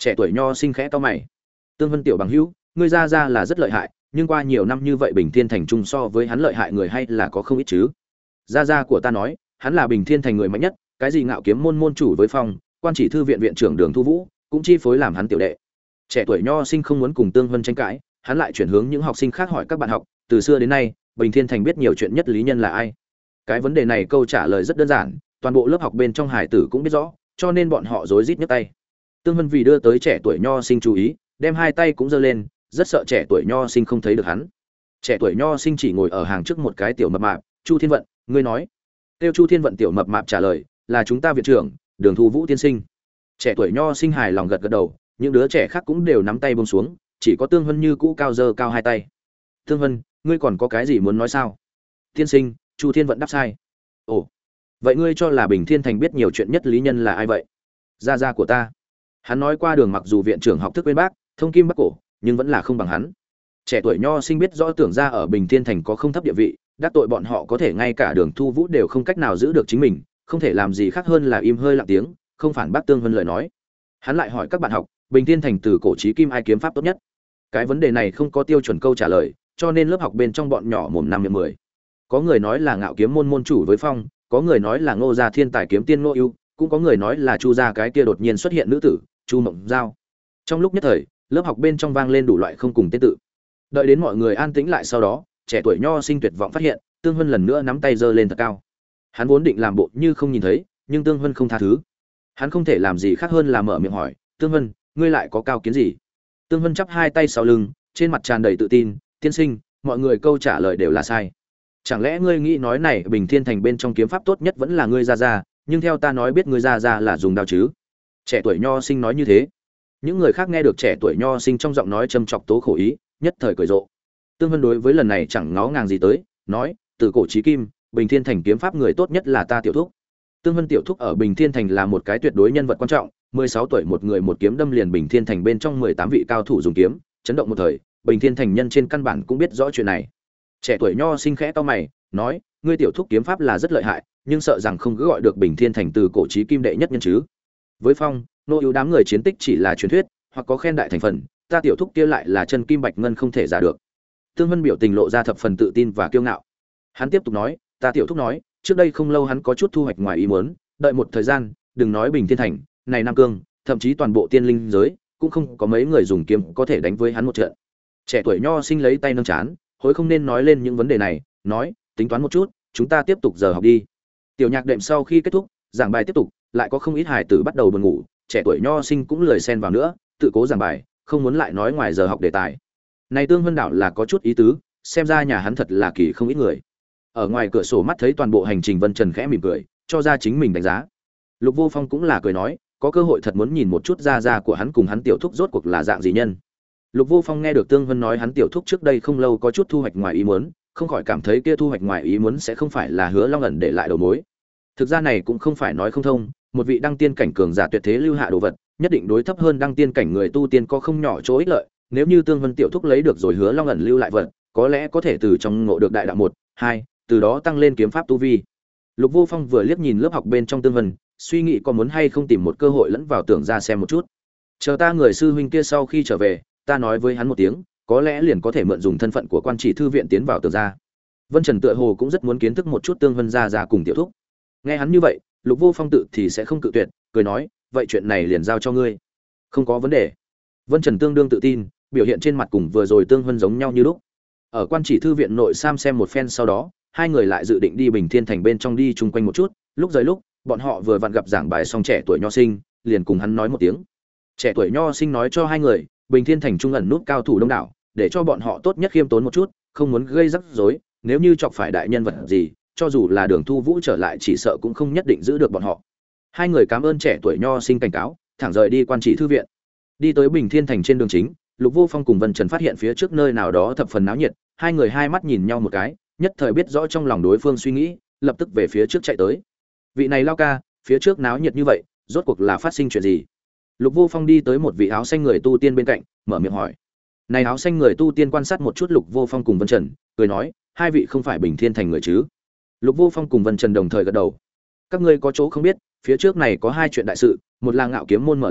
Trẻ tuổi nho sinh khẽ to mày. Tương Vân tiểu bằng hữu, ngươi ra là rất lợi hại, nhưng qua nhiều năm như vậy Bình Thiên Thành trung so với hắn lợi hại người hay là có không ít chứ. Gia của ta nói, hắn là Bình Thiên Thành người mạnh nhất, cái gì ngạo kiếm môn môn chủ với phong, quan chỉ thư viện viện trưởng Đường Thu Vũ, cũng chi phối làm hắn tiểu đệ. Trẻ tuổi nho sinh không muốn cùng Tương Vân tranh cãi, hắn lại chuyển hướng những học sinh khác hỏi các bạn học, từ xưa đến nay, Bình Thiên Thành biết nhiều chuyện nhất lý nhân là ai? Cái vấn đề này câu trả lời rất đơn giản, toàn bộ lớp học bên trong hải tử cũng biết rõ, cho nên bọn họ rối rít nhấc tay. Tương Vân vì đưa tới trẻ tuổi nho sinh chú ý, đem hai tay cũng giơ lên, rất sợ trẻ tuổi nho sinh không thấy được hắn. Trẻ tuổi nho sinh chỉ ngồi ở hàng trước một cái tiểu mập mạp, Chu Thiên Vận, ngươi nói. Tiêu Chu Thiên Vận tiểu mập mạp trả lời, là chúng ta viện trưởng, Đường Thu Vũ tiên sinh. Trẻ tuổi nho sinh hài lòng gật gật đầu, những đứa trẻ khác cũng đều nắm tay buông xuống, chỉ có Tương Vân như cũ cao giơ cao hai tay. Tương Vân, ngươi còn có cái gì muốn nói sao? Tiên sinh, Chu Thiên Vận đáp sai. Ồ, vậy ngươi cho là Bình Thiên Thành biết nhiều chuyện nhất lý nhân là ai vậy? Gia của ta. Hắn nói qua Đường mặc dù viện trưởng học thức bên bác, thông kim bắc cổ, nhưng vẫn là không bằng hắn. Trẻ tuổi nho sinh biết rõ Tưởng gia ở Bình Thiên Thành có không thấp địa vị, đắc tội bọn họ có thể ngay cả Đường Thu Vũ đều không cách nào giữ được chính mình, không thể làm gì khác hơn là im hơi lặng tiếng, không phản bác Tương Vân lời nói. Hắn lại hỏi các bạn học, Bình Thiên Thành từ cổ chí kim ai kiếm pháp tốt nhất? Cái vấn đề này không có tiêu chuẩn câu trả lời, cho nên lớp học bên trong bọn nhỏ mồm năm miệng mười. Có người nói là ngạo kiếm môn môn chủ với phong, có người nói là Ngô gia thiên tài kiếm tiên Ngô Ưu, cũng có người nói là Chu gia cái kia đột nhiên xuất hiện nữ tử, Chu Mộng Giao. Trong lúc nhất thời, lớp học bên trong vang lên đủ loại không cùng tên tự. Đợi đến mọi người an tĩnh lại sau đó, trẻ tuổi nho sinh tuyệt vọng phát hiện, Tương Vân lần nữa nắm tay giơ lên thật cao. Hắn vốn định làm bộ như không nhìn thấy, nhưng Tương Vân không tha thứ. Hắn không thể làm gì khác hơn là mở miệng hỏi, "Tương Vân, ngươi lại có cao kiến gì?" Tương Vân chắp hai tay sau lưng, trên mặt tràn đầy tự tin, "Tiên sinh, mọi người câu trả lời đều là sai. Chẳng lẽ ngươi nghĩ nói này Bình Thiên Thành bên trong kiếm pháp tốt nhất vẫn là ngươi ra, nhưng theo ta nói biết ngươi ra là dùng đao chứ?" Trẻ tuổi nho sinh nói như thế. Những người khác nghe được trẻ tuổi nho sinh trong giọng nói châm chọc tố khổ ý, nhất thời cười rộ. Tương Vân đối với lần này chẳng ngó ngàng gì tới, nói, "Từ cổ chí kim, Bình Thiên Thành kiếm pháp người tốt nhất là ta tiểu thúc." Tương Vân tiểu thúc ở Bình Thiên Thành là một cái tuyệt đối nhân vật quan trọng, 16 tuổi một người một kiếm đâm liền Bình Thiên Thành bên trong 18 vị cao thủ dùng kiếm, chấn động một thời, Bình Thiên Thành nhân trên căn bản cũng biết rõ chuyện này. Trẻ tuổi nho sinh khẽ to mày, nói, "Ngươi tiểu thúc kiếm pháp là rất lợi hại, nhưng sợ rằng không cứ gọi được Bình Thiên Thành từ cổ chí kim đệ nhất nhân chứ?" Với phong, Nô Ưu đám người chiến tích chỉ là truyền thuyết, hoặc có khen đại thành phần, ta tiểu thúc kia lại là chân kim bạch ngân không thể giả được. Tương Vân biểu tình lộ ra thập phần tự tin và kiêu ngạo. Hắn tiếp tục nói, "Ta tiểu thúc nói, trước đây không lâu hắn có chút thu hoạch ngoài ý muốn, đợi một thời gian, đừng nói Bình Thiên Thành, này Nam Cương, thậm chí toàn bộ tiên linh giới, cũng không có mấy người dùng kiếm có thể đánh với hắn một trận." Trẻ tuổi nho sinh lấy tay nâng chán, hối không nên nói lên những vấn đề này, nói, "Tính toán một chút, chúng ta tiếp tục giờ học đi." Tiểu nhạc đệm sau khi kết thúc, giảng bài tiếp tục, lại có không ít hài tử bắt đầu buồn ngủ, trẻ tuổi nho sinh cũng lười xen vào nữa, tự cố giảng bài, không muốn lại nói ngoài giờ học đề tài. Này Tương Vân đảo là có chút ý tứ, xem ra nhà hắn thật là kỳ không ít người. Ở ngoài cửa sổ mắt thấy toàn bộ hành trình, Vân Trần khẽ mỉm cười, cho ra chính mình đánh giá. Lục Vô Phong cũng là cười nói, có cơ hội thật muốn nhìn một chút ra của hắn cùng hắn tiểu thúc rốt cuộc là dạng gì nhân. Lục Vô Phong nghe được Tương Vân nói hắn tiểu thúc trước đây không lâu có chút thu hoạch ngoài ý muốn, không khỏi cảm thấy kia thu hoạch ngoài ý muốn sẽ không phải là Hứa Long ẩn để lại đầu mối. Thực ra này cũng không phải nói không thông, một vị đăng tiên cảnh cường giả tuyệt thế lưu hạ đồ vật, nhất định đối thấp hơn đăng tiên cảnh người tu tiên có không nhỏ chỗ ích lợi, nếu như Tương Vân tiểu thúc lấy được rồi Hứa Long ẩn lưu lại vật, có lẽ có thể từ trong ngộ được đại đạo 1, 2, từ đó tăng lên kiếm pháp tu vi. Lục Vô Phong vừa liếc nhìn lớp học bên trong Tương Vân, suy nghĩ có muốn hay không tìm một cơ hội lẫn vào Tưởng ra xem một chút. Chờ ta người sư huynh kia sau khi trở về, ta nói với hắn một tiếng, có lẽ liền có thể mượn dùng thân phận của quan chỉ thư viện tiến vào Tưởng ra. Vân Trần tựa hồ cũng rất muốn kiến thức một chút Tương Vân ra cùng tiểu thúc. Nghe hắn như vậy, Lục Vô Phong tự thì sẽ không cự tuyệt, cười nói, vậy chuyện này liền giao cho ngươi. Không có vấn đề. Vân Trần tương đương tự tin, biểu hiện trên mặt cùng vừa rồi Tương Vân giống nhau như lúc. Ở quan chỉ thư viện nội Sam xem một phen sau đó, hai người lại dự định đi Bình Thiên Thành bên trong đi chung quanh một chút, lúc rời lúc, bọn họ vừa vặn gặp giảng bài xong trẻ tuổi nho sinh, liền cùng hắn nói một tiếng. Trẻ tuổi nho sinh nói cho hai người, Bình Thiên Thành trung ẩn nút cao thủ đông đảo, để cho bọn họ tốt nhất khiêm tốn một chút, không muốn gây rắc rối, nếu như chọc phải đại nhân vật gì, cho dù là Đường Thu Vũ trở lại chỉ sợ cũng không nhất định giữ được bọn họ. Hai người cảm ơn trẻ tuổi nho sinh cảnh cáo, thẳng rời đi quan chỉ thư viện. Đi tới Bình Thiên Thành trên đường chính, Lục Vô Phong cùng Vân Trần phát hiện phía trước nơi nào đó thập phần náo nhiệt, hai người hai mắt nhìn nhau một cái, nhất thời biết rõ trong lòng đối phương suy nghĩ, lập tức về phía trước chạy tới. Vị này lao ca, phía trước náo nhiệt như vậy, rốt cuộc là phát sinh chuyện gì? Lục Vô Phong đi tới một vị áo xanh người tu tiên bên cạnh, mở miệng hỏi. Này áo xanh người tu tiên quan sát một chút Lục Vô Phong cùng Vân Trần, cười nói, hai vị không phải Bình Thiên Thành người chứ? Lục Vô Phong cùng Vân Trần đồng thời gật đầu. Các ngươi có chỗ không biết, phía trước này có hai chuyện đại sự, một là ngạo kiếm môn mở lại,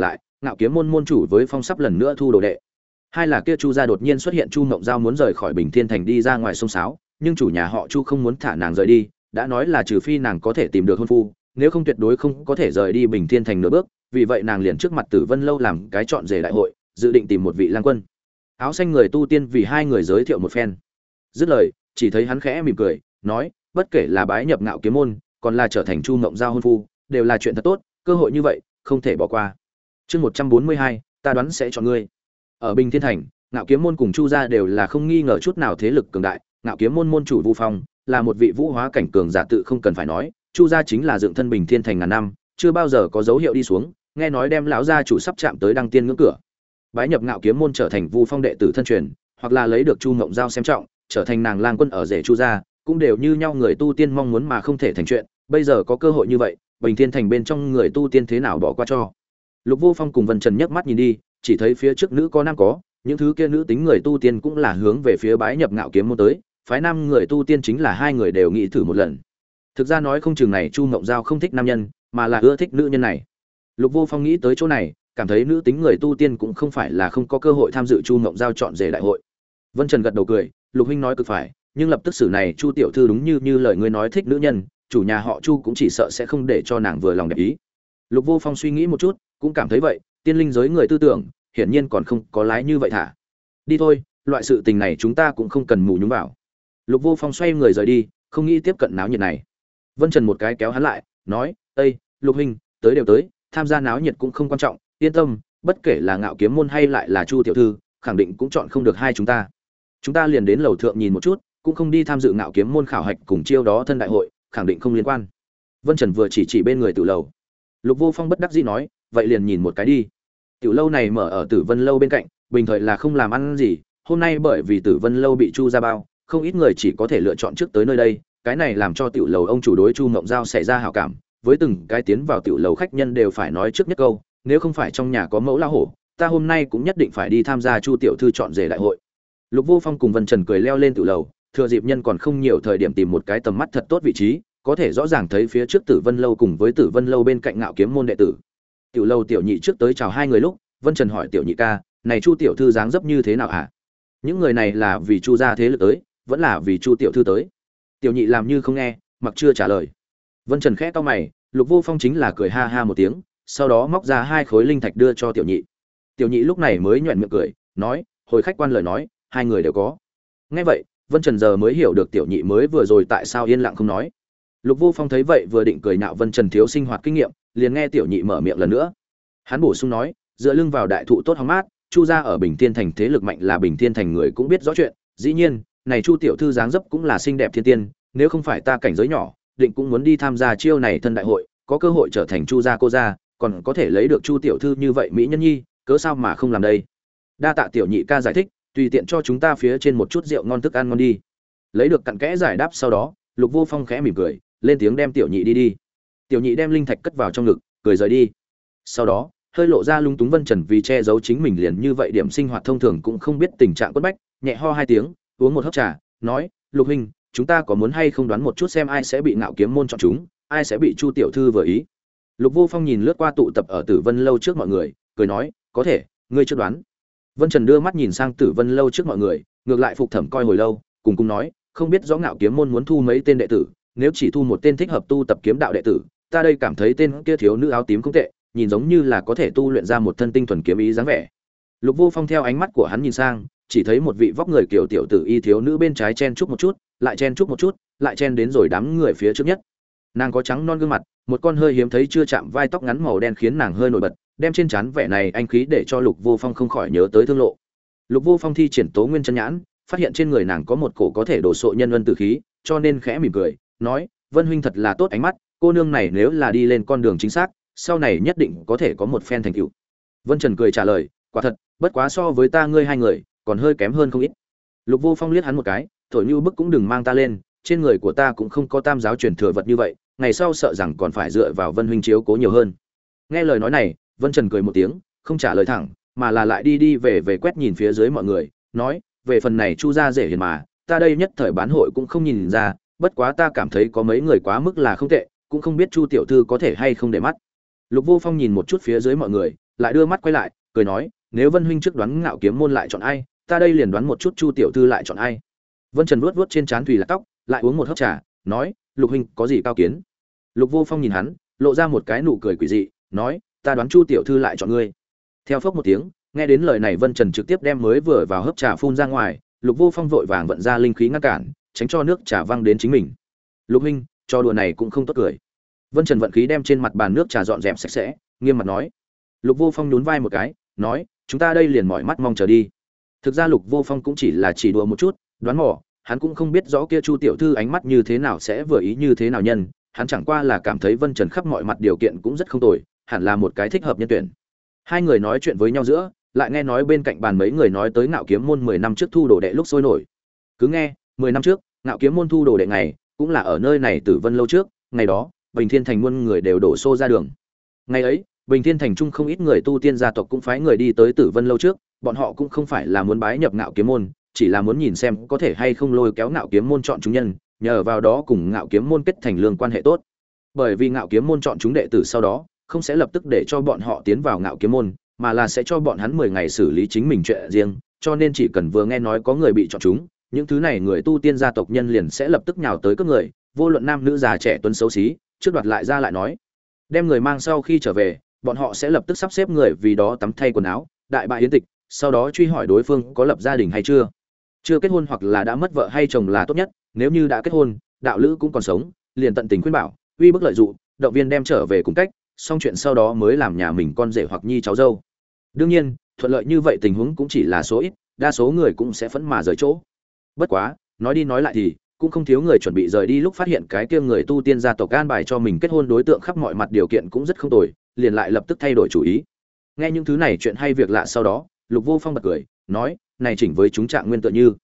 Ngạo Kiếm môn môn chủ với Phong sắp lần nữa thu đồ đệ. Hai là kia Chu gia đột nhiên xuất hiện Chu Mộng Giao muốn rời khỏi Bình Thiên thành đi ra ngoài sông sáo, nhưng chủ nhà họ Chu không muốn thả nàng rời đi, đã nói là trừ phi nàng có thể tìm được hôn phu, nếu không tuyệt đối không có thể rời đi Bình Thiên thành nửa bước, vì vậy nàng liền trước mặt Tử Vân lâu làm cái chọn rể đại hội, dự định tìm một vị lang quân. Áo xanh người tu tiên vì hai người giới thiệu một phen. Dứt lời, chỉ thấy hắn khẽ mỉm cười, nói, bất kể là bái nhập Ngạo Kiếm môn, còn là trở thành Chu Mộng Giao hôn phu, đều là chuyện thật tốt, cơ hội như vậy, không thể bỏ qua. Chương 142, ta đoán sẽ chọn ngươi. Ở Bình Thiên thành, Ngạo Kiếm môn cùng Chu gia đều là không nghi ngờ chút nào thế lực cường đại, Ngạo Kiếm môn môn chủ Vu Phong là một vị vũ hóa cảnh cường giả tự không cần phải nói, Chu gia chính là dựng thân Bình Thiên thành ngàn năm, chưa bao giờ có dấu hiệu đi xuống, nghe nói đem lão gia chủ sắp chạm tới đăng tiên ngưỡng cửa. Bái nhập Ngạo Kiếm môn trở thành Vu Phong đệ tử thân truyền, hoặc là lấy được Chu Mộng Giao xem trọng, trở thành nàng lang quân ở rể Chu gia, cũng đều như nhau người tu tiên mong muốn mà không thể thành chuyện, bây giờ có cơ hội như vậy, Bình Thiên thành bên trong người tu tiên thế nào bỏ qua cho. Lục Vô Phong cùng Vân Trần nhấc mắt nhìn đi, chỉ thấy phía trước nữ có nam có, những thứ kia nữ tính người tu tiên cũng là hướng về phía bái nhập Ngạo Kiếm môn tới, phái nam người tu tiên chính là hai người đều nghĩ thử một lần. Thực ra nói không chừng này Chu Mộng Giao không thích nam nhân, mà là ưa thích nữ nhân này. Lục Vô Phong nghĩ tới chỗ này, cảm thấy nữ tính người tu tiên cũng không phải là không có cơ hội tham dự Chu Mộng Giao chọn rể đại hội. Vân Trần gật đầu cười, Lục huynh nói cực phải, nhưng lập tức xử này Chu tiểu thư đúng như lời ngươi nói thích nữ nhân, chủ nhà họ Chu cũng chỉ sợ sẽ không để cho nàng vừa lòng đẹp ý. Lục Vô Phong suy nghĩ một chút, cũng cảm thấy vậy, tiên linh giới người tư tưởng, hiển nhiên còn không có lái như vậy thả. Đi thôi, loại sự tình này chúng ta cũng không cần mù nhúng vào. Lục Vô Phong xoay người rời đi, không nghĩ tiếp cận náo nhiệt này. Vân Trần một cái kéo hắn lại, nói, "Ê, Lục huynh, tới đều tới, tham gia náo nhiệt cũng không quan trọng, yên tâm, bất kể là Ngạo Kiếm môn hay lại là Chu tiểu thư, khẳng định cũng chọn không được hai chúng ta. Chúng ta liền đến lầu thượng nhìn một chút, cũng không đi tham dự Ngạo Kiếm môn khảo hạch cùng chiêu đó thân đại hội, khẳng định không liên quan." Vân Trần vừa chỉ bên người Tử lầu. Lục Vô Phong bất đắc dĩ nói, "Vậy liền nhìn một cái đi." Tiểu lâu này mở ở Tử Vân lâu bên cạnh, bình thời là không làm ăn gì, hôm nay bởi vì Tử Vân lâu bị Chu gia bao, không ít người chỉ có thể lựa chọn trước tới nơi đây, cái này làm cho tiểu lầu ông chủ đối Chu Mộng Giao xảy ra hảo cảm, với từng cái tiến vào tiểu lầu khách nhân đều phải nói trước nhất câu, nếu không phải trong nhà có mẫu la hổ, ta hôm nay cũng nhất định phải đi tham gia Chu tiểu thư chọn rể đại hội. Lục Vô Phong cùng Vân Trần cười leo lên tiểu lầu, thừa dịp nhân còn không nhiều thời điểm tìm một cái tầm mắt thật tốt vị trí, có thể rõ ràng thấy phía trước Tử Vân lâu cùng với Tử Vân lâu bên cạnh Ngạo Kiếm môn đệ tử. Tiểu lâu tiểu nhị trước tới chào hai người lúc, Vân Trần hỏi tiểu nhị ca, "Này Chu tiểu thư dáng dấp như thế nào hả? Những người này là vì Chu gia thế lực tới, vẫn là vì Chu tiểu thư tới?" Tiểu nhị làm như không nghe, mặc chưa trả lời. Vân Trần khẽ cau mày, Lục Vô Phong chính là cười ha ha một tiếng, sau đó móc ra hai khối linh thạch đưa cho tiểu nhị. Tiểu nhị lúc này mới nhuyễn miệng cười, nói, "Hồi khách quan lời nói, hai người đều có." Nghe vậy, Vân Trần giờ mới hiểu được tiểu nhị mới vừa rồi tại sao yên lặng không nói. Lục Vô Phong thấy vậy vừa định cười nhạo Vân Trần thiếu sinh hoạt kinh nghiệm, liền nghe tiểu nhị mở miệng lần nữa. Hắn bổ sung nói, dựa lưng vào đại thụ tốt hóng mát, Chu gia ở Bình Thiên thành thế lực mạnh là Bình Thiên thành người cũng biết rõ chuyện, dĩ nhiên, này Chu tiểu thư dáng dấp cũng là xinh đẹp thiên tiên, nếu không phải ta cảnh giới nhỏ, định cũng muốn đi tham gia chiêu này thân đại hội, có cơ hội trở thành Chu gia cô gia, còn có thể lấy được Chu tiểu thư như vậy mỹ nhân nhi, cớ sao mà không làm đây. Đa tạ tiểu nhị ca giải thích, tùy tiện cho chúng ta phía trên một chút rượu ngon thức ăn ngon đi. Lấy được cặn kẽ giải đáp sau đó, Lục Vô Phong khẽ mỉm cười, lên tiếng đem tiểu nhị đi đi. Tiểu nhị đem linh thạch cất vào trong ngực, cười rời đi. Sau đó, hơi lộ ra lung túng Vân Trần vì che giấu chính mình liền như vậy điểm sinh hoạt thông thường cũng không biết tình trạng quất bách, nhẹ ho hai tiếng, uống một hớp trà, nói, "Lục huynh, chúng ta có muốn hay không đoán một chút xem ai sẽ bị Ngạo Kiếm môn chọn chúng, ai sẽ bị Chu tiểu thư vừa ý?" Lục Vô Phong nhìn lướt qua tụ tập ở Tử Vân lâu trước mọi người, cười nói, "Có thể, ngươi chưa đoán." Vân Trần đưa mắt nhìn sang Tử Vân lâu trước mọi người, ngược lại phục thẩm coi hồi lâu, cùng nói, "Không biết rõ Ngạo Kiếm môn muốn thu mấy tên đệ tử, nếu chỉ thu một tên thích hợp tu tập kiếm đạo đệ tử, ta đây cảm thấy tên kia thiếu nữ áo tím không tệ, nhìn giống như là có thể tu luyện ra một thân tinh thuần kiếm ý dáng vẻ." Lục Vô Phong theo ánh mắt của hắn nhìn sang, chỉ thấy một vị vóc người kiểu tiểu tử y thiếu nữ bên trái chen chúc một chút, lại chen chúc một chút, lại chen đến rồi đám người phía trước nhất. Nàng có trắng non gương mặt, một con hơi hiếm thấy chưa chạm vai tóc ngắn màu đen khiến nàng hơi nổi bật, đem trên trán vẻ này anh khí để cho Lục Vô Phong không khỏi nhớ tới Thương Lộ. Lục Vô Phong thi triển Tố Nguyên chân nhãn, phát hiện trên người nàng có một cổ có thể đổ sộ nhân ân tử khí, cho nên khẽ mỉm cười, nói, "Vân huynh thật là tốt ánh mắt, cô nương này nếu là đi lên con đường chính xác, sau này nhất định có thể có một phen thành tựu." Vân Trần cười trả lời, "Quả thật, bất quá so với ta ngươi hai người, còn hơi kém hơn không ít." Lục Vô Phong liếc hắn một cái, "Thổi như bức cũng đừng mang ta lên, trên người của ta cũng không có tam giáo truyền thừa vật như vậy, ngày sau sợ rằng còn phải dựa vào Vân huynh chiếu cố nhiều hơn." Nghe lời nói này, Vân Trần cười một tiếng, không trả lời thẳng, mà là lại đi về quét nhìn phía dưới mọi người, nói, "Về phần này Chu gia dễ hiền mà, ta đây nhất thời bán hội cũng không nhìn ra, bất quá ta cảm thấy có mấy người quá mức là không tệ, cũng không biết Chu tiểu thư có thể hay không để mắt." Lục Vô Phong nhìn một chút phía dưới mọi người, lại đưa mắt quay lại cười nói, nếu Vân huynh trước đoán Ngạo Kiếm môn lại chọn ai, ta đây liền đoán một chút Chu tiểu thư lại chọn ai. Vân Trần vuốt vuốt trên trán thùy lạc tóc, lại uống một hớp trà, nói, Lục huynh có gì cao kiến? Lục Vô Phong nhìn hắn, lộ ra một cái nụ cười quỷ dị, nói, ta đoán Chu tiểu thư lại chọn ngươi. Theo phốc một tiếng, nghe đến lời này Vân Trần trực tiếp đem mới vừa vào hớp trà phun ra ngoài, Lục Vô Phong vội vàng vận ra linh khí ngăn cản, tránh cho nước trà văng đến chính mình. Lục huynh, trò đùa này cũng không tốt cười. Vân Trần vận khí đem trên mặt bàn nước trà dọn dẹp sạch sẽ, nghiêm mặt nói. Lục Vô Phong nhún vai một cái, nói, chúng ta đây liền mỏi mắt mong chờ đi. Thực ra Lục Vô Phong cũng chỉ là chỉ đùa một chút, đoán mò, hắn cũng không biết rõ kia Chu tiểu thư ánh mắt như thế nào sẽ vừa ý như thế nào nhân, hắn chẳng qua là cảm thấy Vân Trần khắp mọi mặt điều kiện cũng rất không tồi, hẳn là một cái thích hợp nhân tuyển. Hai người nói chuyện với nhau giữa, lại nghe nói bên cạnh bàn mấy người nói tới Ngạo Kiếm môn 10 năm trước thu đồ đệ lúc sôi nổi. Cứ nghe, 10 năm trước, Ngạo Kiếm môn thu đồ đệ ngày, cũng là ở nơi này Tử Vân lâu trước, ngày đó, Bình Thiên thành muôn người đều đổ xô ra đường. Ngày ấy, Bình Thiên thành trung không ít người tu tiên gia tộc cũng phái người đi tới Tử Vân lâu trước, bọn họ cũng không phải là muốn bái nhập Ngạo Kiếm môn, chỉ là muốn nhìn xem có thể hay không lôi kéo Ngạo Kiếm môn chọn chúng nhân, nhờ vào đó cùng Ngạo Kiếm môn kết thành lương quan hệ tốt. Bởi vì Ngạo Kiếm môn chọn chúng đệ tử sau đó, không sẽ lập tức để cho bọn họ tiến vào Ngạo Kiếm môn, mà là sẽ cho bọn hắn 10 ngày xử lý chính mình chuyện riêng, cho nên chỉ cần vừa nghe nói có người bị chọn chúng, những thứ này người tu tiên gia tộc nhân liền sẽ lập tức nhào tới cướp người, vô luận nam nữ già trẻ tuấn xấu xí, trước đoạt lại ra lại nói. Đem người mang sau khi trở về, bọn họ sẽ lập tức sắp xếp người vì đó tắm thay quần áo, đại bại yến tịch, sau đó truy hỏi đối phương có lập gia đình hay chưa. Chưa kết hôn hoặc là đã mất vợ hay chồng là tốt nhất, nếu như đã kết hôn, đạo lữ cũng còn sống, liền tận tình khuyên bảo, uy bức lợi dụng, động viên đem trở về cùng cách, xong chuyện sau đó mới làm nhà mình con rể hoặc nhi cháu dâu. Đương nhiên, thuận lợi như vậy tình huống cũng chỉ là số ít, đa số người cũng sẽ phẫn mà rời chỗ. Bất quá, nói đi nói lại thì cũng không thiếu người chuẩn bị rời đi lúc phát hiện cái kia người tu tiên gia tộc an bài cho mình kết hôn đối tượng khắp mọi mặt điều kiện cũng rất không tồi, liền lại lập tức thay đổi chủ ý. Nghe những thứ này chuyện hay việc lạ sau đó, Lục Vô Phong bật cười, nói, này chỉnh với chúng Trạng Nguyên tựa như.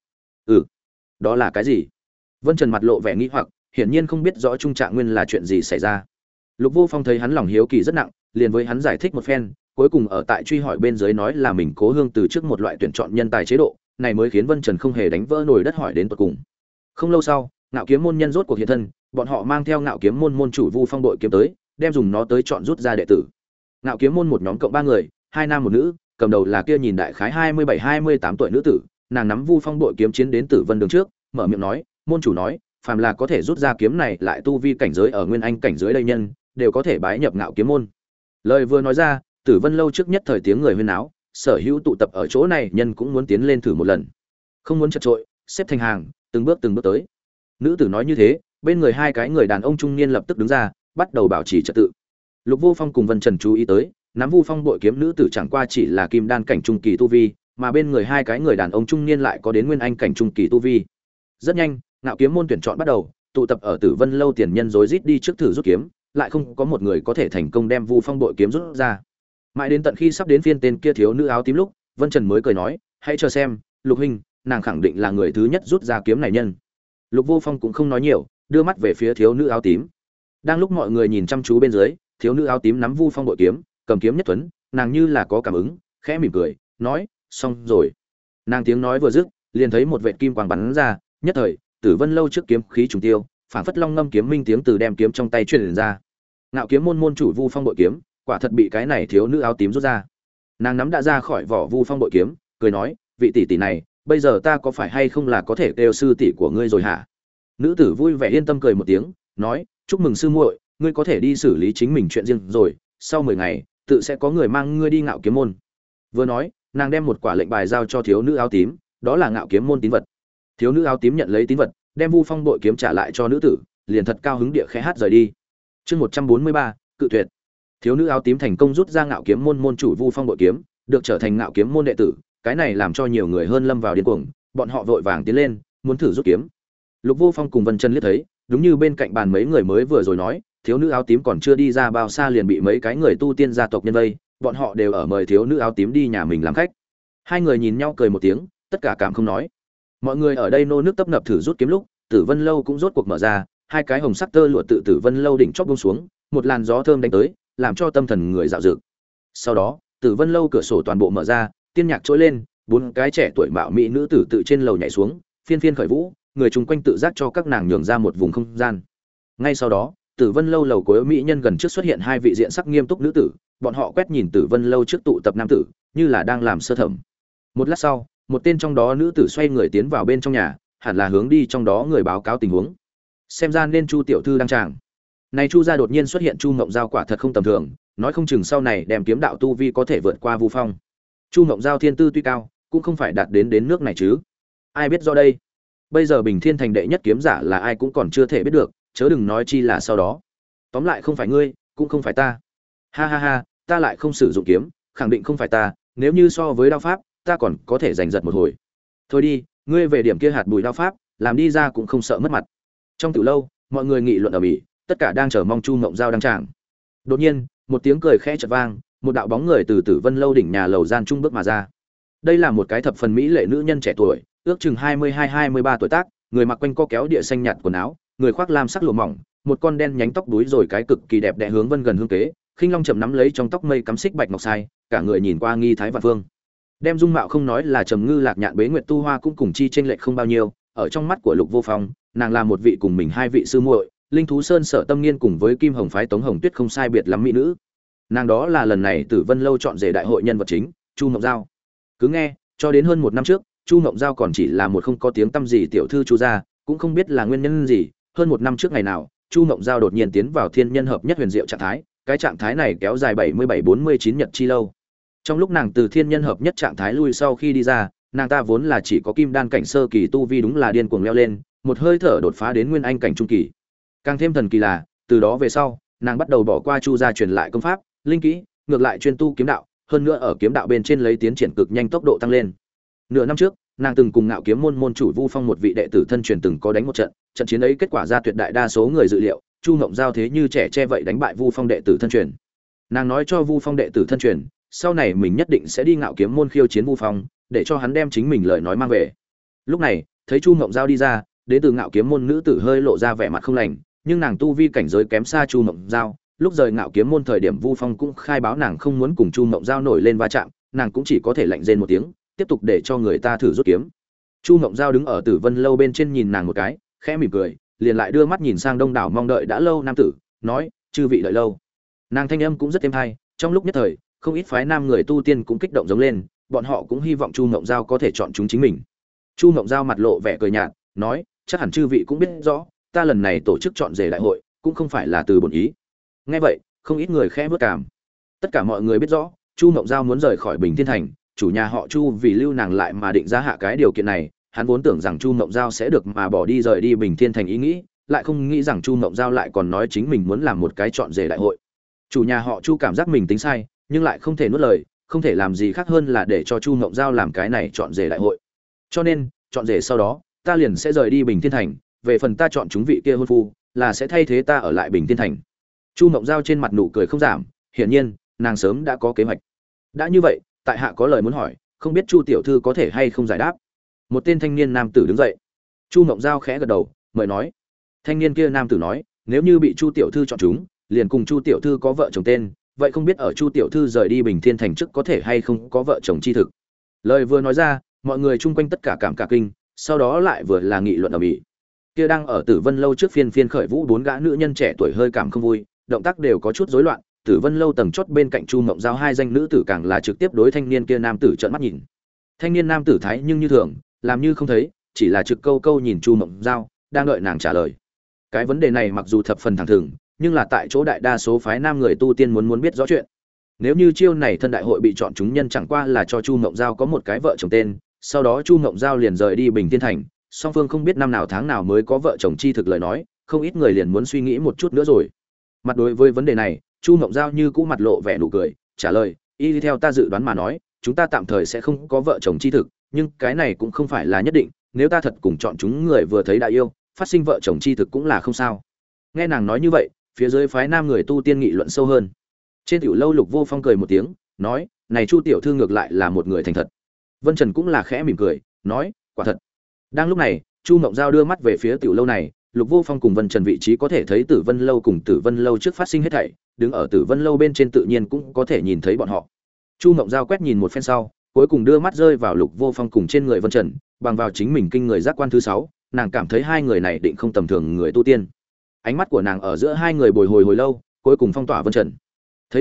Đó là cái gì? Vân Trần mặt lộ vẻ nghi hoặc, hiển nhiên không biết rõ Trung Trạng Nguyên là chuyện gì xảy ra. Lục Vô Phong thấy hắn lòng hiếu kỳ rất nặng, liền với hắn giải thích một phen, cuối cùng ở tại truy hỏi bên dưới nói là mình cố hương từ trước một loại tuyển chọn nhân tài chế độ, này mới khiến Vân Trần không hề đánh vỡ nồi đất hỏi đến tận cùng. Không lâu sau, Ngạo Kiếm môn nhân rốt cuộc hiện thân, bọn họ mang theo Ngạo Kiếm môn môn chủ Vu Phong đội kiếm tới, đem dùng nó tới chọn rút ra đệ tử. Ngạo Kiếm môn một nhóm cộng 3 người, 2 nam một nữ, cầm đầu là kia nhìn đại khái 27-28 tuổi nữ tử, nàng nắm Vu Phong đội kiếm chiến đến Tử Vân đường trước, mở miệng nói, môn chủ nói, phàm là có thể rút ra kiếm này lại tu vi cảnh giới ở nguyên anh cảnh giới đây nhân, đều có thể bái nhập Ngạo Kiếm môn. Lời vừa nói ra, Tử Vân lâu trước nhất thời tiếng người huyên náo, sở hữu tụ tập ở chỗ này nhân cũng muốn tiến lên thử một lần. Không muốn chật trội, xếp thành hàng, từng bước tới. Nữ tử nói như thế, bên người hai cái người đàn ông trung niên lập tức đứng ra, bắt đầu bảo trì trật tự. Lục Vô Phong cùng Vân Trần chú ý tới, nắm Vu Phong bội kiếm nữ tử chẳng qua chỉ là kim đan cảnh trung kỳ tu vi, mà bên người hai cái người đàn ông trung niên lại có đến nguyên anh cảnh trung kỳ tu vi. Rất nhanh, Ngạo Kiếm môn tuyển chọn bắt đầu, tụ tập ở Tử Vân lâu tiền nhân rối rít đi trước thử rút kiếm, lại không có một người có thể thành công đem Vu Phong bội kiếm rút ra. Mãi đến tận khi sắp đến phiên tên kia thiếu nữ áo tím lúc, Vân Trần mới cười nói, hãy chờ xem, Lục huynh, nàng khẳng định là người thứ nhất rút ra kiếm này nhân. Lục Vô Phong cũng không nói nhiều, đưa mắt về phía thiếu nữ áo tím. Đang lúc mọi người nhìn chăm chú bên dưới, thiếu nữ áo tím nắm Vu Phong bội kiếm, cầm kiếm nhất tuấn, nàng như là có cảm ứng, khẽ mỉm cười, nói, xong rồi. Nàng tiếng nói vừa dứt, liền thấy một vệt kim quang bắn ra, nhất thời, Tử Vân lâu trước kiếm khí trùng tiêu, phảng phất long ngâm kiếm minh tiếng từ đem kiếm trong tay truyền ra. Ngạo Kiếm môn môn chủ Vu Phong bội kiếm, quả thật bị cái này thiếu nữ áo tím rút ra. Nàng nắm đã ra khỏi vỏ Vu Phong bội kiếm, cười nói, vị tỷ tỷ này, bây giờ ta có phải hay không là có thể kêu sư tỷ của ngươi rồi hả? Nữ tử vui vẻ yên tâm cười một tiếng, nói, chúc mừng sư muội, ngươi có thể đi xử lý chính mình chuyện riêng rồi, sau 10 ngày, tự sẽ có người mang ngươi đi Ngạo Kiếm môn. Vừa nói, nàng đem một quả lệnh bài giao cho thiếu nữ áo tím, đó là Ngạo Kiếm môn tín vật. Thiếu nữ áo tím nhận lấy tín vật, đem Vu Phong bội kiếm trả lại cho nữ tử, liền thật cao hứng địa khẽ hát rời đi. Chương 143, cự tuyệt. Thiếu nữ áo tím thành công rút ra Ngạo Kiếm môn môn chủ Vu Phong bội kiếm, được trở thành Ngạo Kiếm môn đệ tử, cái này làm cho nhiều người hơn lâm vào điên cuồng, bọn họ vội vàng tiến lên, muốn thử rút kiếm. Lục Vô Phong cùng Vân Chân liếc thấy, đúng như bên cạnh bàn mấy người mới vừa rồi nói, thiếu nữ áo tím còn chưa đi ra bao xa liền bị mấy cái người tu tiên gia tộc nhân vây, bọn họ đều ở mời thiếu nữ áo tím đi nhà mình làm khách. Hai người nhìn nhau cười một tiếng, tất cả cảm không nói. Mọi người ở đây nô nước tấp nập thử rút kiếm lúc, Tử Vân lâu cũng rốt cuộc mở ra, hai cái hồng sắc tơ lụa tự Tử Vân lâu đỉnh chóp buông xuống, một làn gió thơm đánh tới, làm cho tâm thần người dạo dực. Sau đó, Tử Vân lâu cửa sổ toàn bộ mở ra, tiên nhạc trỗi lên, bốn cái trẻ tuổi mạo mỹ nữ tử tự trên lầu nhảy xuống, phiên phiên khởi vũ, người chung quanh tự giác cho các nàng nhường ra một vùng không gian. Ngay sau đó, Tử Vân lâu lầu cuối mỹ nhân gần trước xuất hiện hai vị diện sắc nghiêm túc nữ tử, bọn họ quét nhìn Tử Vân lâu trước tụ tập nam tử, như là đang làm sơ thẩm. Một lát sau, một tên trong đó nữ tử xoay người tiến vào bên trong nhà, hẳn là hướng đi trong đó người báo cáo tình huống. Xem ra nên Chu tiểu thư đang tràng. Này Chu gia đột nhiên xuất hiện Chu Mộng Giao quả thật không tầm thường, nói không chừng sau này đem kiếm đạo tu vi có thể vượt qua Vu Phong. Chu Mộng Giao thiên tư tuy cao, cũng không phải đạt đến nước này chứ. Ai biết do đây. Bây giờ Bình Thiên thành đệ nhất kiếm giả là ai cũng còn chưa thể biết được, chớ đừng nói chi là sau đó. Tóm lại không phải ngươi, cũng không phải ta. Ha ha ha, ta lại không sử dụng kiếm, khẳng định không phải ta, nếu như so với đao pháp, ta còn có thể giành giật một hồi. Thôi đi, ngươi về điểm kia hạt bụi đao pháp, làm đi ra cũng không sợ mất mặt. Trong tiểu lâu, mọi người nghị luận ở mỹ, tất cả đang chờ mong Chu Mộng Giao đăng tràng. Đột nhiên, một tiếng cười khẽ chợt vang, một đạo bóng người từ Tử Vân lâu đỉnh nhà lầu gian trung bước mà ra. Đây là một cái thập phần mỹ lệ nữ nhân trẻ tuổi, ước chừng 22-23 tuổi tác, người mặc quanh co kéo địa xanh nhạt quần áo, người khoác lam sắc lụa mỏng, một con đen nhánh tóc đuối rồi cái cực kỳ đẹp đẽ hướng vân gần hương kế, khinh long chậm nắm lấy trong tóc mây cắm xích bạch ngọc sai, cả người nhìn qua nghi thái vạn phương. Đem dung mạo không nói là trầm ngư lạc nhạn bế nguyệt tu hoa cũng cùng chi chênh lệch không bao nhiêu, ở trong mắt của Lục Vô Phong, nàng là một vị cùng mình hai vị sư muội, Linh thú sơn Sở Tâm Nghiên cùng với Kim Hồng phái Tống Hồng Tuyết không sai biệt lắm mỹ nữ. Nàng đó là lần này Tử Vân lâu chọn rể đại hội nhân vật chính, Chu Mộng Giao. Cứ nghe, cho đến hơn một năm trước, Chu Mộng Giao còn chỉ là một không có tiếng tăm gì tiểu thư Chu gia, cũng không biết là nguyên nhân gì, hơn một năm trước ngày nào, Chu Mộng Giao đột nhiên tiến vào thiên nhân hợp nhất huyền diệu trạng thái, cái trạng thái này kéo dài 77-49 nhật chi lâu. Trong lúc nàng từ thiên nhân hợp nhất trạng thái lui sau khi đi ra, nàng ta vốn là chỉ có kim đan cảnh sơ kỳ tu vi đúng là điên cuồng leo lên, một hơi thở đột phá đến nguyên anh cảnh trung kỳ. Càng thêm thần kỳ là, từ đó về sau, nàng bắt đầu bỏ qua Chu gia truyền lại công pháp, linh kỹ, ngược lại chuyên tu kiếm đạo, hơn nữa ở kiếm đạo bên trên lấy tiến triển cực nhanh tốc độ tăng lên. Nửa năm trước, nàng từng cùng Ngạo Kiếm môn môn chủ Vu Phong một vị đệ tử thân truyền từng có đánh một trận, trận chiến ấy kết quả ra tuyệt đại đa số người dự liệu, Chu Mộng Giao thế như trẻ tre vậy đánh bại Vu Phong đệ tử thân truyền. Nàng nói cho Vu Phong đệ tử thân truyền, sau này mình nhất định sẽ đi Ngạo Kiếm môn khiêu chiến Vu Phong, để cho hắn đem chính mình lời nói mang về. Lúc này, thấy Chu Mộng Giao đi ra, đến từ Ngạo Kiếm môn nữ tử hơi lộ ra vẻ mặt không lành, nhưng nàng tu vi cảnh giới kém xa Chu Mộng Giao, lúc rời Ngạo Kiếm môn thời điểm Vu Phong cũng khai báo nàng không muốn cùng Chu Mộng Giao nổi lên va chạm, nàng cũng chỉ có thể lạnh rên một tiếng, tiếp tục để cho người ta thử rút kiếm. Chu Mộng Giao đứng ở Tử Vân lâu bên trên nhìn nàng một cái, khẽ mỉm cười, liền lại đưa mắt nhìn sang đông đảo mong đợi đã lâu nam tử, nói: "Chư vị đợi lâu." Nàng thanh âm cũng rất êm hay, trong lúc nhất thời, không ít phái nam người tu tiên cũng kích động giống lên, bọn họ cũng hy vọng Chu Mộng Giao có thể chọn chúng chính mình. Chu Mộng Giao mặt lộ vẻ cười nhạt, nói: "Chắc hẳn chư vị cũng biết rõ, ta lần này tổ chức chọn rể đại hội, cũng không phải là từ bổn ý." Nghe vậy, không ít người khẽ bước cảm. Tất cả mọi người biết rõ, Chu Mộng Giao muốn rời khỏi Bình Thiên thành, chủ nhà họ Chu vì lưu nàng lại mà định ra hạ cái điều kiện này, hắn vốn tưởng rằng Chu Mộng Giao sẽ được mà bỏ đi rời đi Bình Thiên thành ý nghĩ, lại không nghĩ rằng Chu Mộng Giao lại còn nói chính mình muốn làm một cái chọn rể đại hội. Chủ nhà họ Chu cảm giác mình tính sai, nhưng lại không thể nuốt lời, không thể làm gì khác hơn là để cho Chu Mộng Giao làm cái này chọn rể đại hội. Cho nên, chọn rể sau đó, ta liền sẽ rời đi Bình Thiên thành, về phần ta chọn chúng vị kia hôn phu, là sẽ thay thế ta ở lại Bình Thiên thành. Chu Mộng Giao trên mặt nụ cười không giảm, hiển nhiên, nàng sớm đã có kế hoạch. Đã như vậy, tại hạ có lời muốn hỏi, không biết Chu tiểu thư có thể hay không giải đáp. Một tên thanh niên nam tử đứng dậy. Chu Mộng Giao khẽ gật đầu, mời nói. Thanh niên kia nam tử nói, nếu như bị Chu tiểu thư chọn chúng, liền cùng Chu tiểu thư có vợ chồng tên, vậy không biết ở Chu tiểu thư rời đi Bình Thiên thành trước có thể hay không có vợ chồng chi thực. Lời vừa nói ra, mọi người chung quanh tất cả cảm cả kinh, sau đó lại vừa là nghị luận ầm ĩ. Kia đang ở Tử Vân lâu trước phiên khởi vũ bốn gã nữ nhân trẻ tuổi hơi cảm không vui, động tác đều có chút rối loạn. Tử Vân lâu tầng chót bên cạnh Chu Mộng Giao hai danh nữ tử càng là trực tiếp đối thanh niên kia nam tử trợn mắt nhìn. Thanh niên nam tử thái nhưng như thường, làm như không thấy, chỉ là trực câu câu nhìn Chu Mộng Giao, đang đợi nàng trả lời. Cái vấn đề này mặc dù thập phần thẳng thừng, nhưng là tại chỗ đại đa số phái nam người tu tiên muốn biết rõ chuyện. Nếu như chiêu này thân đại hội bị chọn chúng nhân chẳng qua là cho Chu Mộng Giao có một cái vợ chồng tên, sau đó Chu Mộng Giao liền rời đi Bình Thiên thành, song phương không biết năm nào tháng nào mới có vợ chồng chi thực lời nói, không ít người liền muốn suy nghĩ một chút nữa rồi. Mặt đối với vấn đề này, Chu Mộng Giao như cũ mặt lộ vẻ nụ cười, trả lời: "Y theo ta dự đoán mà nói, chúng ta tạm thời sẽ không có vợ chồng chi thực, nhưng cái này cũng không phải là nhất định, nếu ta thật cùng chọn chúng người vừa thấy đã yêu, phát sinh vợ chồng chi thực cũng là không sao." Nghe nàng nói như vậy, phía dưới phái nam người tu tiên nghị luận sâu hơn. Trên tiểu lâu Lục Vô Phong cười một tiếng, nói: "Này Chu tiểu thư ngược lại là một người thành thật." Vân Trần cũng là khẽ mỉm cười, nói: "Quả thật." Đang lúc này, Chu Mộng Giao đưa mắt về phía tiểu lâu này, Lục Vô Phong cùng Vân Trần vị trí có thể thấy Tử Vân lâu cùng Tử Vân lâu trước phát sinh hết thảy, đứng ở Tử Vân lâu bên trên tự nhiên cũng có thể nhìn thấy bọn họ. Chu Mộng Giao quét nhìn một phen sau, cuối cùng đưa mắt rơi vào Lục Vô Phong cùng trên người Vân Trần, bằng vào chính mình kinh người giác quan thứ 6, nàng cảm thấy hai người này định không tầm thường người tu tiên. Ánh mắt của nàng ở giữa hai người bồi hồi hồi lâu, cuối cùng phong tỏa Vân Trần. Thấy vậy,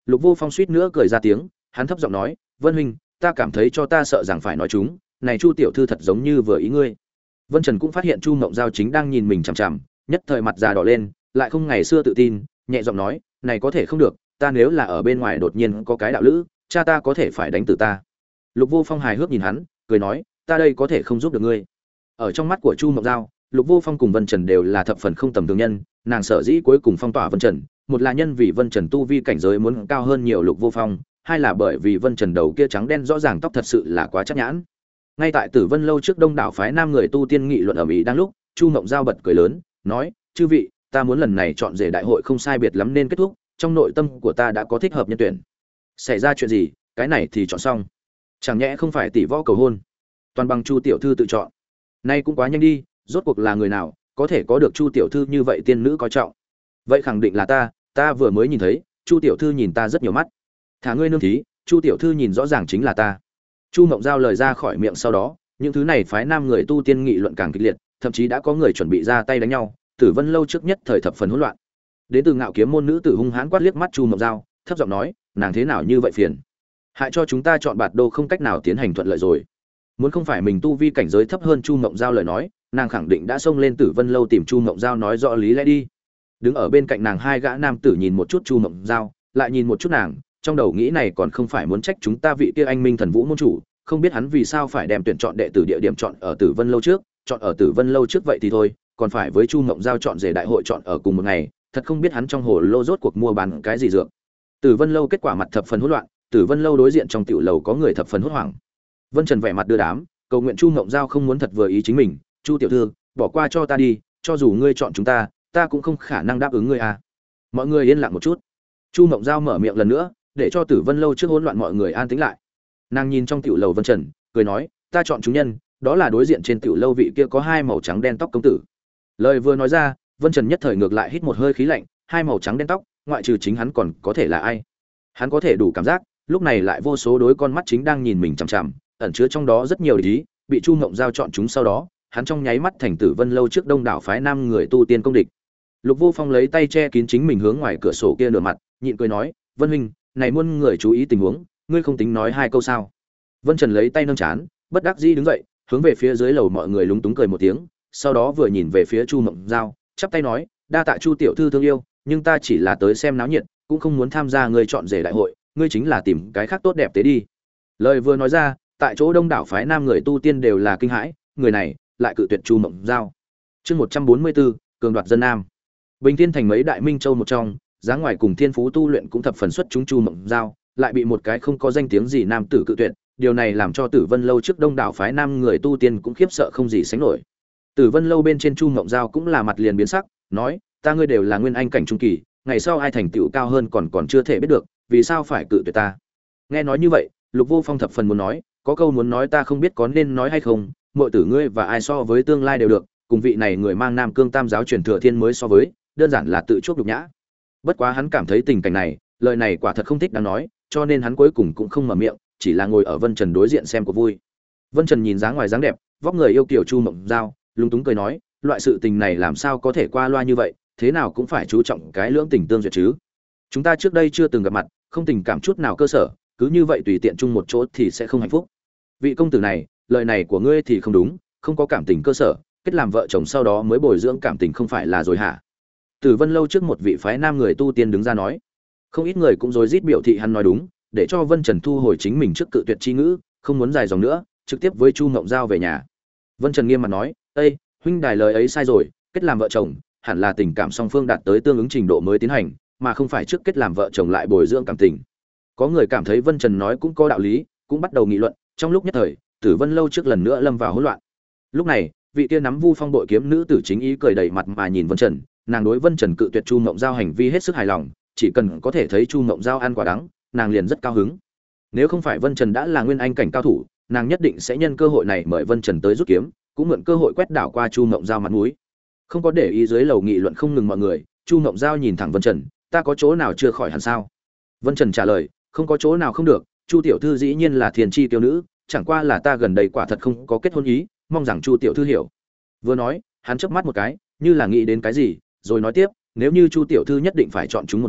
Lục Vô Phong suýt nữa cười ra tiếng, hắn thấp giọng nói, "Vân huynh, ta cảm thấy cho ta sợ rằng phải nói chúng, này Chu tiểu thư thật giống như vừa ý ngươi." Vân Trần cũng phát hiện Chu Mộng Giao chính đang nhìn mình chằm chằm, nhất thời mặt già đỏ lên, lại không ngày xưa tự tin, nhẹ giọng nói, "Này có thể không được, ta nếu là ở bên ngoài đột nhiên có cái đạo lữ, cha ta có thể phải đánh tử ta." Lục Vô Phong hài hước nhìn hắn, cười nói, "Ta đây có thể không giúp được ngươi." Ở trong mắt của Chu Mộng Giao, Lục Vô Phong cùng Vân Trần đều là thập phần không tầm thường nhân, nàng sở dĩ cuối cùng phong tỏa Vân Trần, một là nhân vì Vân Trần tu vi cảnh giới muốn cao hơn nhiều Lục Vô Phong, hai là bởi vì Vân Trần đầu kia trắng đen rõ ràng tóc thật sự là quá chắc nhãn. Ngay tại Tử Vân lâu trước đông đảo phái nam người tu tiên nghị luận ở mỹ đang lúc, Chu Mộng Giao bật cười lớn, nói, "Chư vị, ta muốn lần này chọn rể đại hội không sai biệt lắm nên kết thúc, trong nội tâm của ta đã có thích hợp nhân tuyển." Xảy ra chuyện gì, cái này thì chọn xong. Chẳng nhẽ không phải tỷ võ cầu hôn, toàn bằng Chu tiểu thư tự chọn. Nay cũng quá nhanh đi, rốt cuộc là người nào có thể có được Chu tiểu thư như vậy tiên nữ coi trọng? Vậy khẳng định là ta vừa mới nhìn thấy, Chu tiểu thư nhìn ta rất nhiều mắt. Thả ngươi nương thí, Chu tiểu thư nhìn rõ ràng chính là ta. Chu Mộng Giao lời ra khỏi miệng sau đó, những thứ này phái nam người tu tiên nghị luận càng kịch liệt, thậm chí đã có người chuẩn bị ra tay đánh nhau. Tử Vân lâu trước nhất thời thập phần hỗn loạn. Đến từ Ngạo Kiếm môn nữ tử hung hãn quát liếc mắt Chu Mộng Giao, thấp giọng nói, nàng thế nào như vậy phiền, hại cho chúng ta chọn bạt đô không cách nào tiến hành thuận lợi rồi. Muốn không phải mình tu vi cảnh giới thấp hơn Chu Mộng Giao lời nói, nàng khẳng định đã xông lên Tử Vân lâu tìm Chu Mộng Giao nói rõ lý lẽ đi. Đứng ở bên cạnh nàng hai gã nam tử nhìn một chút Chu Mộng Giao, lại nhìn một chút nàng, trong đầu nghĩ này còn không phải muốn trách chúng ta vị kia anh minh thần vũ môn chủ, không biết hắn vì sao phải đem tuyển chọn đệ tử địa điểm chọn ở Tử Vân lâu trước, chọn ở Tử Vân lâu trước vậy thì thôi, còn phải với Chu Mộng Giao chọn rể đại hội chọn ở cùng một ngày, thật không biết hắn trong hồ lô rốt cuộc mua bán cái gì dược. Tử Vân lâu kết quả mặt thập phần hỗn loạn, Tử Vân lâu đối diện trong tiểu lầu có người thập phần hốt hoảng. Vân Trần vẻ mặt đưa đám, cầu nguyện Chu Mộng Giao không muốn thật vừa ý chính mình, "Chu tiểu thư, bỏ qua cho ta đi, cho dù ngươi chọn chúng ta cũng không khả năng đáp ứng ngươi à." Mọi người yên lặng một chút. Chu Mộng Giao mở miệng lần nữa, để cho Tử Vân lâu trước hỗn loạn mọi người an tĩnh lại. Nàng nhìn trong tiểu lầu Vân Trần, cười nói, "Ta chọn chúng nhân, đó là đối diện trên tiểu lâu vị kia có hai màu trắng đen tóc công tử." Lời vừa nói ra, Vân Trần nhất thời ngược lại hít một hơi khí lạnh, hai màu trắng đen tóc, ngoại trừ chính hắn còn có thể là ai? Hắn có thể đủ cảm giác, lúc này lại vô số đối con mắt chính đang nhìn mình chằm chằm, ẩn chứa trong đó rất nhiều ý, bị Chu Mộng Giao chọn chúng sau đó, hắn trong nháy mắt thành Tử Vân lâu trước đông đảo phái nam người tu tiên công địch. Lục Vô Phong lấy tay che kín chính mình hướng ngoài cửa sổ kia nửa mặt, nhịn cười nói, "Vân huynh, này muôn người chú ý tình huống, ngươi không tính nói hai câu sao?" Vân Trần lấy tay nâng chán, bất đắc dĩ đứng dậy, hướng về phía dưới lầu mọi người lúng túng cười một tiếng, sau đó vừa nhìn về phía Chu Mộng Giao, chắp tay nói, "Đa tạ Chu tiểu thư thương yêu, nhưng ta chỉ là tới xem náo nhiệt, cũng không muốn tham gia người chọn rể đại hội, ngươi chính là tìm cái khác tốt đẹp tế đi." Lời vừa nói ra, tại chỗ đông đảo phái nam người tu tiên đều là kinh hãi, người này lại cự tuyệt Chu Mộng Giao. Chương 144, cường đoạt dân nam. Bình Thiên thành mấy đại minh châu một trong, dáng ngoài cùng thiên phú tu luyện cũng thập phần xuất chúng Chu Mộng Giao, lại bị một cái không có danh tiếng gì nam tử cự tuyệt, điều này làm cho Tử Vân lâu trước đông đảo phái nam người tu tiên cũng khiếp sợ không gì sánh nổi. Tử Vân lâu bên trên Chu Mộng Giao cũng là mặt liền biến sắc, nói, "Ta ngươi đều là nguyên anh cảnh trung kỳ, ngày sau ai thành tựu cao hơn còn chưa thể biết được, vì sao phải cự tuyệt ta?" Nghe nói như vậy, Lục Vô Phong thập phần muốn nói, có câu muốn nói ta không biết có nên nói hay không, muội tử ngươi và ai so với tương lai đều được, cùng vị này người mang Nam Cương Tam giáo truyền thừa thiên mới so với, đơn giản là tự chuốc nhục nhã. Bất quá hắn cảm thấy tình cảnh này, lời này quả thật không thích đáng nói, cho nên hắn cuối cùng cũng không mở miệng, chỉ là ngồi ở Vân Trần đối diện xem có vui. Vân Trần nhìn dáng ngoài dáng đẹp, vóc người yêu kiều Chu Mộng Giao, lúng túng cười nói, loại sự tình này làm sao có thể qua loa như vậy, thế nào cũng phải chú trọng cái lưỡng tình tương duyệt chứ. Chúng ta trước đây chưa từng gặp mặt, không tình cảm chút nào cơ sở, cứ như vậy tùy tiện chung một chỗ thì sẽ không hạnh phúc. Vị công tử này, lời này của ngươi thì không đúng, không có cảm tình cơ sở, kết làm vợ chồng sau đó mới bồi dưỡng cảm tình không phải là rồi hả? Tử Vân lâu trước một vị phái nam người tu tiên đứng ra nói. Không ít người cũng rối rít biểu thị hắn nói đúng, để cho Vân Trần thu hồi chính mình trước cự tuyệt chi ngữ, không muốn dài dòng nữa, trực tiếp với Chu Mộng Giao về nhà. Vân Trần nghiêm mặt nói, "Ê, huynh đài lời ấy sai rồi, kết làm vợ chồng, hẳn là tình cảm song phương đạt tới tương ứng trình độ mới tiến hành, mà không phải trước kết làm vợ chồng lại bồi dưỡng cảm tình." Có người cảm thấy Vân Trần nói cũng có đạo lý, cũng bắt đầu nghị luận, trong lúc nhất thời, Tử Vân lâu trước lần nữa lâm vào hỗn loạn. Lúc này, vị kia nắm Vu Phong bội kiếm nữ tử chính ý cười đầy mặt mà nhìn Vân Trần, nàng đối Vân Trần cự tuyệt Chu Mộng Giao hành vi hết sức hài lòng, chỉ cần có thể thấy Chu Mộng Giao ăn quả đắng, nàng liền rất cao hứng. Nếu không phải Vân Trần đã là nguyên anh cảnh cao thủ, nàng nhất định sẽ nhân cơ hội này mời Vân Trần tới rút kiếm, cũng mượn cơ hội quét đảo qua Chu Mộng Giao mặt mũi. Không có để ý dưới lầu nghị luận không ngừng mọi người, Chu Mộng Giao nhìn thẳng Vân Trần, "Ta có chỗ nào chưa khỏi hẳn sao?" Vân Trần trả lời, "Không có chỗ nào không được, Chu tiểu thư dĩ nhiên là thiên chi tiêu nữ, chẳng qua là ta gần đây quả thật không có kết hôn ý, mong rằng Chu tiểu thư hiểu." Vừa nói, hắn chớp mắt một cái, như là nghĩ đến cái gì, rồi nói tiếp, "Nếu như Chu tiểu thư nhất định phải chọn chúng một người,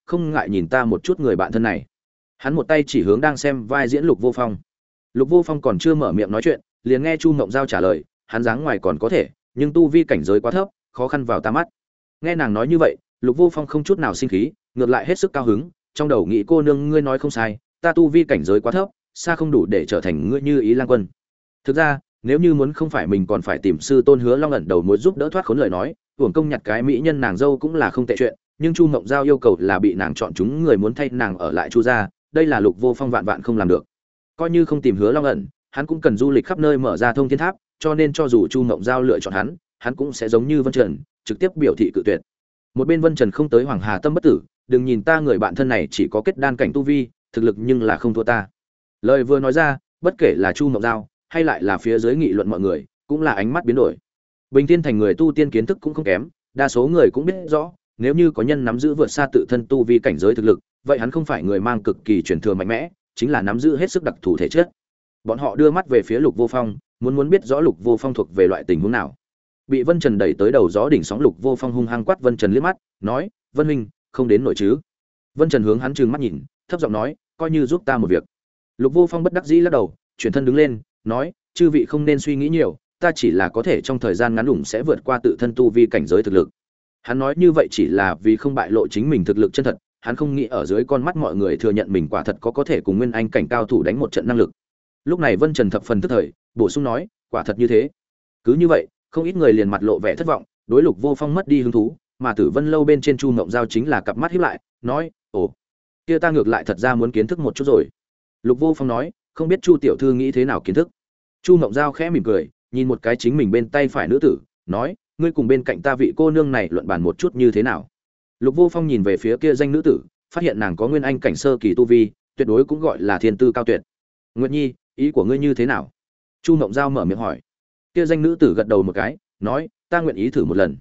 không ngại nhìn ta một chút người bạn thân này. Hắn một tay chỉ hướng đang xem vai diễn Lục Vô Phong. Lục Vô Phong còn chưa mở miệng nói chuyện, liền nghe Chu Mộng Giao trả lời, hắn dáng ngoài còn có thể, nhưng tu vi cảnh giới quá thấp, khó khăn vào ta mắt. Nghe nàng nói như vậy, Lục Vô Phong không chút nào sinh khí, ngược lại hết sức cao hứng, trong đầu nghĩ cô nương ngươi nói không sai, ta tu vi cảnh giới quá thấp, xa không đủ để trở thành ngươi Như Ý Lang Quân. Thực ra, nếu như muốn không phải mình còn phải tìm sư tôn Hứa Long ẩn đầu mối giúp đỡ thoát khốn lời nói, uổng công nhặt cái mỹ nhân nàng dâu cũng là không tệ chuyện, nhưng Chu Mộng Giao yêu cầu là bị nàng chọn chúng người muốn thay nàng ở lại Chu gia, đây là Lục Vô Phong vạn vạn không làm được. Coi như không tìm Hứa Long ẩn, hắn cũng cần du lịch khắp nơi mở ra thông thiên tháp, cho nên cho dù Chu Mộng Giao lựa chọn hắn cũng sẽ giống như Vân Trần, trực tiếp biểu thị cự tuyệt. Một bên Vân Trần không tới Hoàng Hà Tâm bất tử, đừng nhìn ta người bạn thân này chỉ có kết đan cảnh tu vi, thực lực nhưng là không thua ta. Lời vừa nói ra, bất kể là Chu Mộng Giao hay lại là phía dưới nghị luận mọi người, cũng là ánh mắt biến đổi. Bình Thiên Thành người tu tiên kiến thức cũng không kém, đa số người cũng biết rõ, nếu như có nhân nắm giữ vượt xa tự thân tu vi cảnh giới thực lực, vậy hắn không phải người mang cực kỳ truyền thừa mạnh mẽ, chính là nắm giữ hết sức đặc thù thể chất. Bọn họ đưa mắt về phía Lục Vô Phong, muốn biết rõ Lục Vô Phong thuộc về loại tình huống nào. Bị Vân Trần đẩy tới đầu gió đỉnh sóng, Lục Vô Phong hung hăng quát Vân Trần liếc mắt, nói: "Vân huynh, không đến nổi chứ?" Vân Trần hướng hắn trừng mắt nhìn, thấp giọng nói: "Coi như giúp ta một việc." Lục Vô Phong bất đắc dĩ lắc đầu, chuyển thân đứng lên, nói: "Chư vị không nên suy nghĩ nhiều, ta chỉ là có thể trong thời gian ngắn đủ sẽ vượt qua tự thân tu vi cảnh giới thực lực." Hắn nói như vậy chỉ là vì không bại lộ chính mình thực lực chân thật, hắn không nghĩ ở dưới con mắt mọi người thừa nhận mình quả thật có thể cùng nguyên anh cảnh cao thủ đánh một trận năng lực. Lúc này Vân Trần thập phần tức thời, bổ sung nói: "Quả thật như thế." Cứ như vậy, không ít người liền mặt lộ vẻ thất vọng, đối Lục Vô Phong mất đi hứng thú, mà Tử Vân lâu bên trên Chu Ngộng Giao chính là cặp mắt híp lại, nói: "Ồ, kia ta ngược lại thật ra muốn kiến thức một chút rồi." Lục Vô Phong nói: "Không biết Chu tiểu thư nghĩ thế nào kiến thức?" Chu Ngộng Giao khẽ mỉm cười, nhìn một cái chính mình bên tay phải nữ tử, nói: "Ngươi cùng bên cạnh ta vị cô nương này luận bàn một chút như thế nào?" Lục Vô Phong nhìn về phía kia danh nữ tử, phát hiện nàng có nguyên anh cảnh sơ kỳ tu vi, tuyệt đối cũng gọi là thiên tư cao tuyệt. "Nguyệt Nhi, ý của ngươi như thế nào?" Chu Ngộng Giao mở miệng hỏi. Kia danh nữ tử gật đầu một cái, nói: "Ta nguyện ý thử một lần."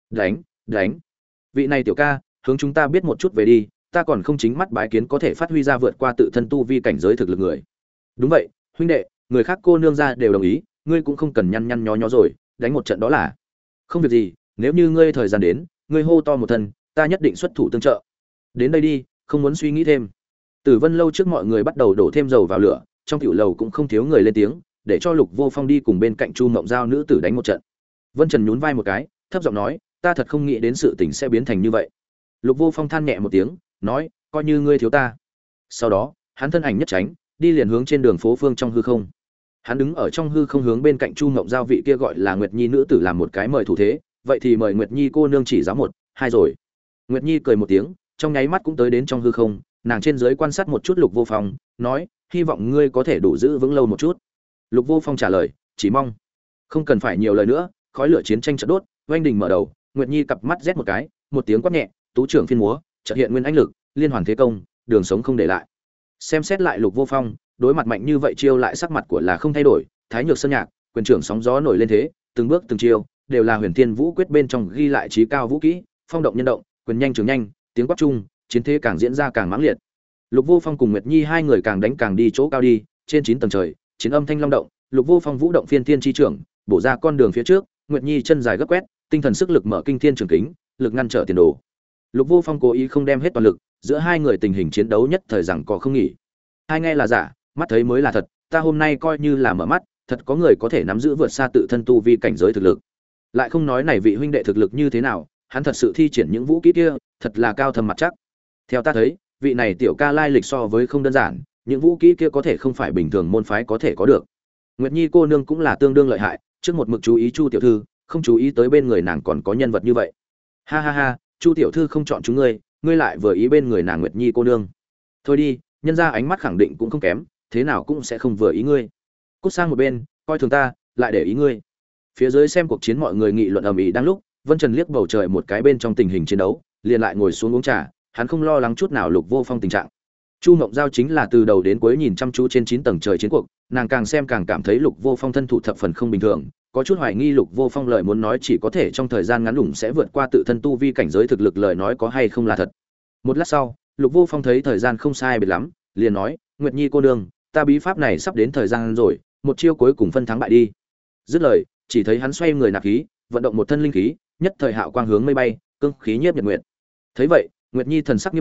Đánh. Vị này tiểu ca, hướng chúng ta biết một chút về đi, ta còn không chính mắt bái kiến có thể phát huy ra vượt qua tự thân tu vi cảnh giới thực lực người. Đúng vậy, huynh đệ, người khác cô nương ra đều đồng ý, ngươi cũng không cần nhăn nhó rồi, đánh một trận đó là. Không việc gì, nếu như ngươi thời gian đến, ngươi hô to một thân, ta nhất định xuất thủ tương trợ. Đến đây đi, không muốn suy nghĩ thêm. Tử Vân lâu trước mọi người bắt đầu đổ thêm dầu vào lửa, trong tiểu lầu cũng không thiếu người lên tiếng, để cho Lục Vô Phong đi cùng bên cạnh Chu Mộng Giao nữ tử đánh một trận. Vân Trần nhún vai một cái, thấp giọng nói: "Ta thật không nghĩ đến sự tình sẽ biến thành như vậy." Lục Vô Phong than nhẹ một tiếng, nói: "Coi như ngươi thiếu ta." Sau đó, hắn thân ảnh nhất tránh, đi liền hướng trên đường phố phương trong hư không. Hắn đứng ở trong hư không hướng bên cạnh Chu Mộng Giao vị kia gọi là Nguyệt Nhi nữ tử làm một cái mời thủ thế, vậy thì mời Nguyệt Nhi cô nương chỉ giáo một, hai rồi. Nguyệt Nhi cười một tiếng, trong nháy mắt cũng tới đến trong hư không, nàng trên dưới quan sát một chút Lục Vô Phong, nói: "Hy vọng ngươi có thể đủ giữ vững lâu một chút." Lục Vô Phong trả lời: "Chỉ mong." Không cần phải nhiều lời nữa, khói lửa chiến tranh chợt đốt, oanh đình mở đầu, Nguyệt Nhi cặp mắt rét một cái, một tiếng quát nhẹ, tú trưởng phiên múa, chợt hiện nguyên anh lực, liên hoàn thế công, đường sống không để lại. Xem xét lại Lục Vô Phong, đối mặt mạnh như vậy chiêu lại sắc mặt của là không thay đổi, Thái Nhược Sơn Nhạc, quyền trưởng sóng gió nổi lên thế, từng bước từng chiêu, đều là Huyền Thiên Vũ quyết bên trong ghi lại chí cao vũ kỹ, phong động nhân động, quyền nhanh trường nhanh, tiếng quát chung, chiến thế càng diễn ra càng mãng liệt. Lục Vô Phong cùng Nguyệt Nhi hai người càng đánh càng đi chỗ cao đi, trên 9 tầng trời, chiến âm thanh long động, Lục Vô Phong vũ động phiên thiên chi trưởng, bổ ra con đường phía trước, Nguyệt Nhi chân dài gấp quét, tinh thần sức lực mở kinh thiên trường kính, lực ngăn trở tiền đồ. Lục Vô Phong cố ý không đem hết toàn lực, giữa hai người tình hình chiến đấu nhất thời rằng có không nghỉ. Hai nghe là giả, mắt thấy mới là thật, ta hôm nay coi như là mở mắt, thật có người có thể nắm giữ vượt xa tự thân tu vi cảnh giới thực lực. Lại không nói này vị huynh đệ thực lực như thế nào, hắn thật sự thi triển những vũ kỹ kia, thật là cao thâm mặt chắc. Theo ta thấy, vị này tiểu ca lai lịch so với không đơn giản, những vũ kỹ kia có thể không phải bình thường môn phái có thể có được. Nguyệt Nhi cô nương cũng là tương đương lợi hại, trước một mực chú ý Chu tiểu thư, không chú ý tới bên người nàng còn có nhân vật như vậy. Ha ha ha, Chu tiểu thư không chọn chúng ngươi, ngươi lại vừa ý bên người nàng Nguyệt Nhi cô nương. Thôi đi, nhân ra ánh mắt khẳng định cũng không kém, thế nào cũng sẽ không vừa ý ngươi. Cút sang một bên, coi thường ta, lại để ý ngươi. Phía dưới xem cuộc chiến mọi người nghị luận ầm ĩ đang lúc, Vân Trần liếc bầu trời một cái bên trong tình hình chiến đấu, liền lại ngồi xuống uống trà, hắn không lo lắng chút nào Lục Vô Phong tình trạng. Chu Mộng Giao chính là từ đầu đến cuối nhìn chăm chú trên 9 tầng trời chiến cuộc, nàng càng xem càng cảm thấy Lục Vô Phong thân thủ thập phần không bình thường, có chút hoài nghi Lục Vô Phong lời muốn nói chỉ có thể trong thời gian ngắn lủng sẽ vượt qua tự thân tu vi cảnh giới thực lực lời nói có hay không là thật. Một lát sau, Lục Vô Phong thấy thời gian không sai biệt lắm, liền nói: "Nguyệt Nhi cô nương, ta bí pháp này sắp đến thời gian rồi, một chiêu cuối cùng phân thắng bại đi." Dứt lời, chỉ thấy hắn xoay người nạp khí, vận động một thân linh khí, nhất thời hạo quang hướng mây bay, cương khí nhiếp nhật nguyệt. Thấy vậy, Nguyệt Nhi thần sắc nghiêm túc,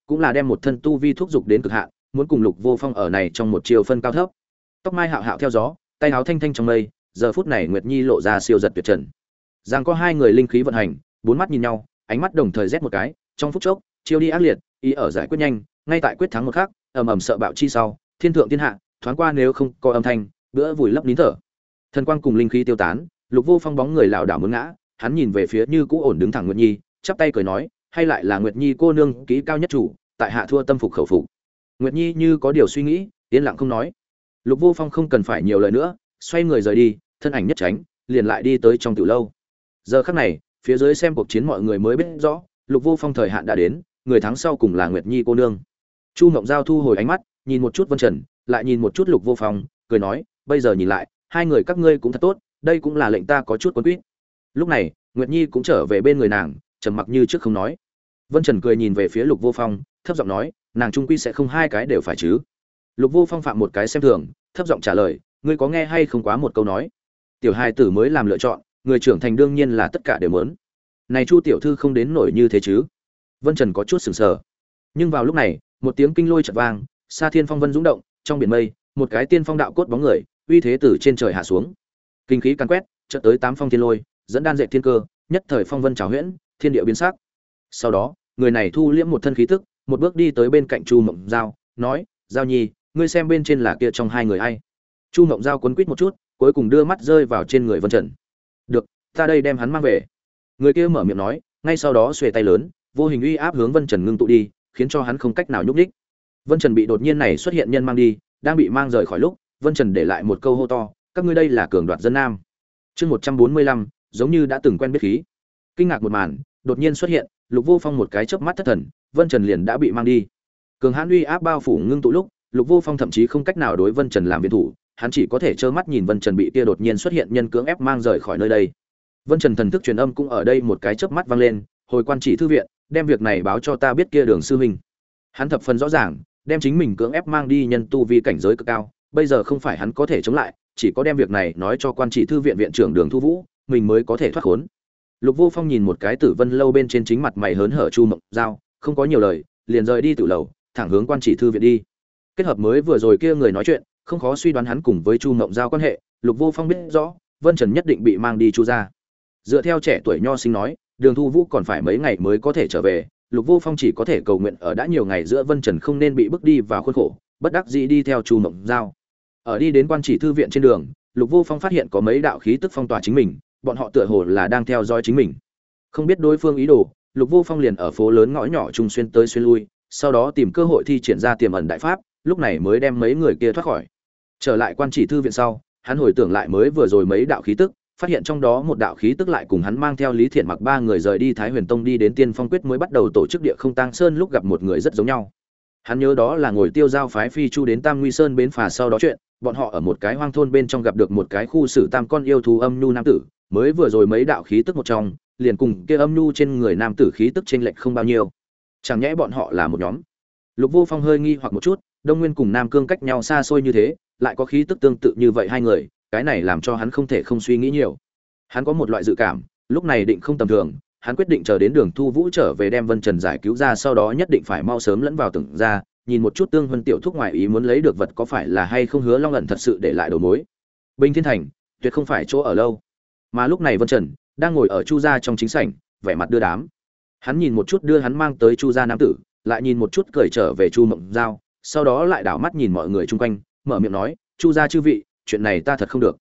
cũng là đem một thân tu vi thúc dục đến cực hạn, muốn cùng Lục Vô Phong ở này trong một chiều phân cao thấp. Tóc mai hạo hạo theo gió, tay áo thanh thanh trong mây, giờ phút này Nguyệt Nhi lộ ra siêu giật tuyệt trần. Giang có hai người linh khí vận hành, bốn mắt nhìn nhau, ánh mắt đồng thời rét một cái, trong phút chốc, chiêu đi ác liệt, ý ở giải quyết nhanh, ngay tại quyết thắng một khắc, ầm ầm sợ bạo chi sau, thiên thượng thiên hạ, thoáng qua nếu không có âm thanh, bữa vùi lấp nín thở. Thần quang cùng linh khí tiêu tán, Lục Vô Phong bóng người lảo đảo muốn ngã, hắn nhìn về phía như cũ ổn đứng thẳng Nguyệt Nhi, chắp tay cười nói, hay lại là Nguyệt Nhi cô nương kỹ cao nhất chủ, tại hạ thua tâm phục khẩu phục. Nguyệt Nhi như có điều suy nghĩ, yên lặng không nói. Lục Vô Phong không cần phải nhiều lời nữa, xoay người rời đi, thân ảnh nhất tránh, liền lại đi tới trong tiểu lâu. Giờ khắc này, phía dưới xem cuộc chiến mọi người mới biết rõ, Lục Vô Phong thời hạn đã đến, người thắng sau cùng là Nguyệt Nhi cô nương. Chu Mộng Giao thu hồi ánh mắt, nhìn một chút Vân Trần, lại nhìn một chút Lục Vô Phong, cười nói, bây giờ nhìn lại, hai người các ngươi cũng thật tốt, đây cũng là lệnh ta có chút quấn quýt. Lúc này, Nguyệt Nhi cũng trở về bên người nàng, trầm mặc như trước không nói. Vân Trần cười nhìn về phía Lục Vô Phong, thấp giọng nói, nàng trung quy sẽ không hai cái đều phải chứ. Lục Vô Phong phạm một cái xem thường, thấp giọng trả lời, ngươi có nghe hay không quá một câu nói, tiểu hài tử mới làm lựa chọn, người trưởng thành đương nhiên là tất cả đều muốn. Này Chu tiểu thư không đến nổi như thế chứ? Vân Trần có chút sửng sờ. Nhưng vào lúc này, một tiếng kinh lôi chợt vang, Sa Thiên Phong vân dũng động, trong biển mây, một cái tiên phong đạo cốt bóng người, uy thế từ trên trời hạ xuống. Kinh khí càn quét, chợt tới tám phong thiên lôi, dẫn đan dệt thiên cơ, nhất thời phong vân trào huyễn, thiên địa biến sắc. Sau đó, người này thu liễm một thân khí tức, một bước đi tới bên cạnh Chu Mộng Giao, nói, Giao Nhi, ngươi xem bên trên là kia trong hai người ai? Chu Mộng Giao quấn quýt một chút, cuối cùng đưa mắt rơi vào trên người Vân Trần. Được, ta đây đem hắn mang về. Người kia mở miệng nói, ngay sau đó xuề tay lớn, vô hình uy áp hướng Vân Trần ngưng tụ đi, khiến cho hắn không cách nào nhúc nhích. Vân Trần bị đột nhiên này xuất hiện nhân mang đi, đang bị mang rời khỏi lúc, Vân Trần để lại một câu hô to, các ngươi đây là cường đoạt dân nam. Chương 145, giống như đã từng quen biết khí. Kinh ngạc một màn, đột nhiên xuất hiện, Lục Vô Phong một cái chớp mắt thất thần, Vân Trần liền đã bị mang đi. Cường hãn uy áp bao phủ ngưng tụ lúc, Lục Vô Phong thậm chí không cách nào đối Vân Trần làm viện thủ, hắn chỉ có thể trơ mắt nhìn Vân Trần bị kia đột nhiên xuất hiện nhân cưỡng ép mang rời khỏi nơi đây. Vân Trần thần thức truyền âm cũng ở đây một cái chớp mắt vang lên, hồi quan chỉ thư viện, đem việc này báo cho ta biết kia Đường sư huynh. Hắn thập phần rõ ràng, đem chính mình cưỡng ép mang đi nhân tu vi cảnh giới cực cao, bây giờ không phải hắn có thể chống lại, chỉ có đem việc này nói cho quan chỉ thư viện viện trưởng Đường Thu Vũ, mình mới có thể thoát khốn. Lục Vô Phong nhìn một cái Tử Vân lâu bên trên chính mặt mày hớn hở Chu Mộng Giao, không có nhiều lời, liền rời đi tự lầu, thẳng hướng quan chỉ thư viện đi. Kết hợp mới vừa rồi kia người nói chuyện, không khó suy đoán hắn cùng với Chu Mộng Giao quan hệ, Lục Vô Phong biết rõ, Vân Trần nhất định bị mang đi Chu gia. Dựa theo trẻ tuổi nho sinh nói, Đường Thu Vũ còn phải mấy ngày mới có thể trở về, Lục Vô Phong chỉ có thể cầu nguyện ở đã nhiều ngày giữa Vân Trần không nên bị bước đi vào khuôn khổ, bất đắc dĩ đi theo Chu Mộng Giao. Ở đi đến quan chỉ thư viện trên đường, Lục Vô Phong phát hiện có mấy đạo khí tức phong tỏa chính mình, bọn họ tựa hồ là đang theo dõi chính mình. Không biết đối phương ý đồ, Lục Vô Phong liền ở phố lớn ngõ nhỏ trung xuyên tới xuyên lui, sau đó tìm cơ hội thi triển ra tiềm ẩn đại pháp, lúc này mới đem mấy người kia thoát khỏi. Trở lại quan chỉ thư viện sau, hắn hồi tưởng lại mới vừa rồi mấy đạo khí tức, phát hiện trong đó một đạo khí tức lại cùng hắn mang theo Lý Thiện Mặc ba người rời đi Thái Huyền Tông đi đến Tiên Phong Quyết mới bắt đầu tổ chức Địa Không Tang Sơn lúc gặp một người rất giống nhau. Hắn nhớ đó là ngồi tiêu giao phái phi chu đến Tam Nguy Sơn bến phà sau đó chuyện, bọn họ ở một cái hoang thôn bên trong gặp được một cái khu xử tam con yêu thú âm nhu nam tử, mới vừa rồi mấy đạo khí tức một trong, liền cùng kia âm nhu trên người nam tử khí tức chênh lệch không bao nhiêu. Chẳng nhẽ bọn họ là một nhóm? Lục Vô Phong hơi nghi hoặc một chút, Đông Nguyên cùng Nam Cương cách nhau xa xôi như thế, lại có khí tức tương tự như vậy hai người, cái này làm cho hắn không thể không suy nghĩ nhiều. Hắn có một loại dự cảm, lúc này định không tầm thường, hắn quyết định chờ đến Đường Thu Vũ trở về đem Vân Trần giải cứu ra, sau đó nhất định phải mau sớm lẫn vào tưởng ra, nhìn một chút Tương Vân tiểu thúc ngoài ý muốn lấy được vật có phải là hay không Hứa Long ẩn thật sự để lại đầu mối. Bình Thiên Thành, tuyệt không phải chỗ ở lâu. Mà lúc này Vân Trần đang ngồi ở Chu gia trong chính sảnh, vẻ mặt đưa đám. Hắn nhìn một chút đưa hắn mang tới Chu gia nam tử, lại nhìn một chút cởi trở về Chu Mộng Giao, sau đó lại đảo mắt nhìn mọi người chung quanh, mở miệng nói, Chu gia chư vị, chuyện này ta thật không được.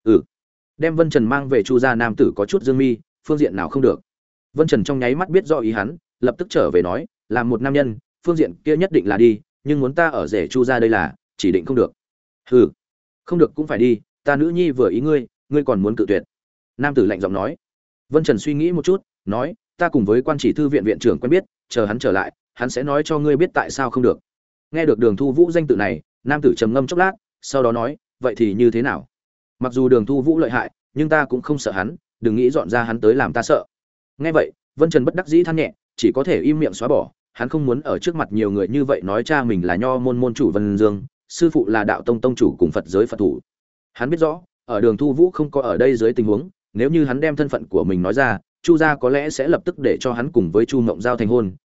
Đem Vân Trần mang về Chu gia nam tử có chút dương mi, phương diện nào không được. Vân Trần trong nháy mắt biết rõ ý hắn, lập tức trở về nói, làm một nam nhân, phương diện kia nhất định là đi, nhưng muốn ta ở rể Chu gia đây là, chỉ định không được. Không được cũng phải đi, ta nữ nhi vừa ý ngươi, ngươi còn muốn cự tuyệt. Nam tử lạnh giọng nói. Vân Trần suy nghĩ một chút, nói, ta cùng với quan chỉ thư viện viện trưởng quen biết, chờ hắn trở lại, hắn sẽ nói cho ngươi biết tại sao không được. Nghe được Đường Thu Vũ danh tự này, nam tử trầm ngâm chốc lát, sau đó nói, vậy thì như thế nào? Mặc dù Đường Thu Vũ lợi hại, nhưng ta cũng không sợ hắn, đừng nghĩ dọn ra hắn tới làm ta sợ. Nghe vậy, Vân Trần bất đắc dĩ than nhẹ, chỉ có thể im miệng xóa bỏ, hắn không muốn ở trước mặt nhiều người như vậy nói cha mình là Nho môn môn chủ Vân Dương, sư phụ là Đạo Tông tông chủ cùng Phật giới Phật thủ. Hắn biết rõ, ở Đường Thu Vũ không có ở đây dưới tình huống, nếu như hắn đem thân phận của mình nói ra, Chu gia có lẽ sẽ lập tức để cho hắn cùng với Chu Mộng Giao thành hôn,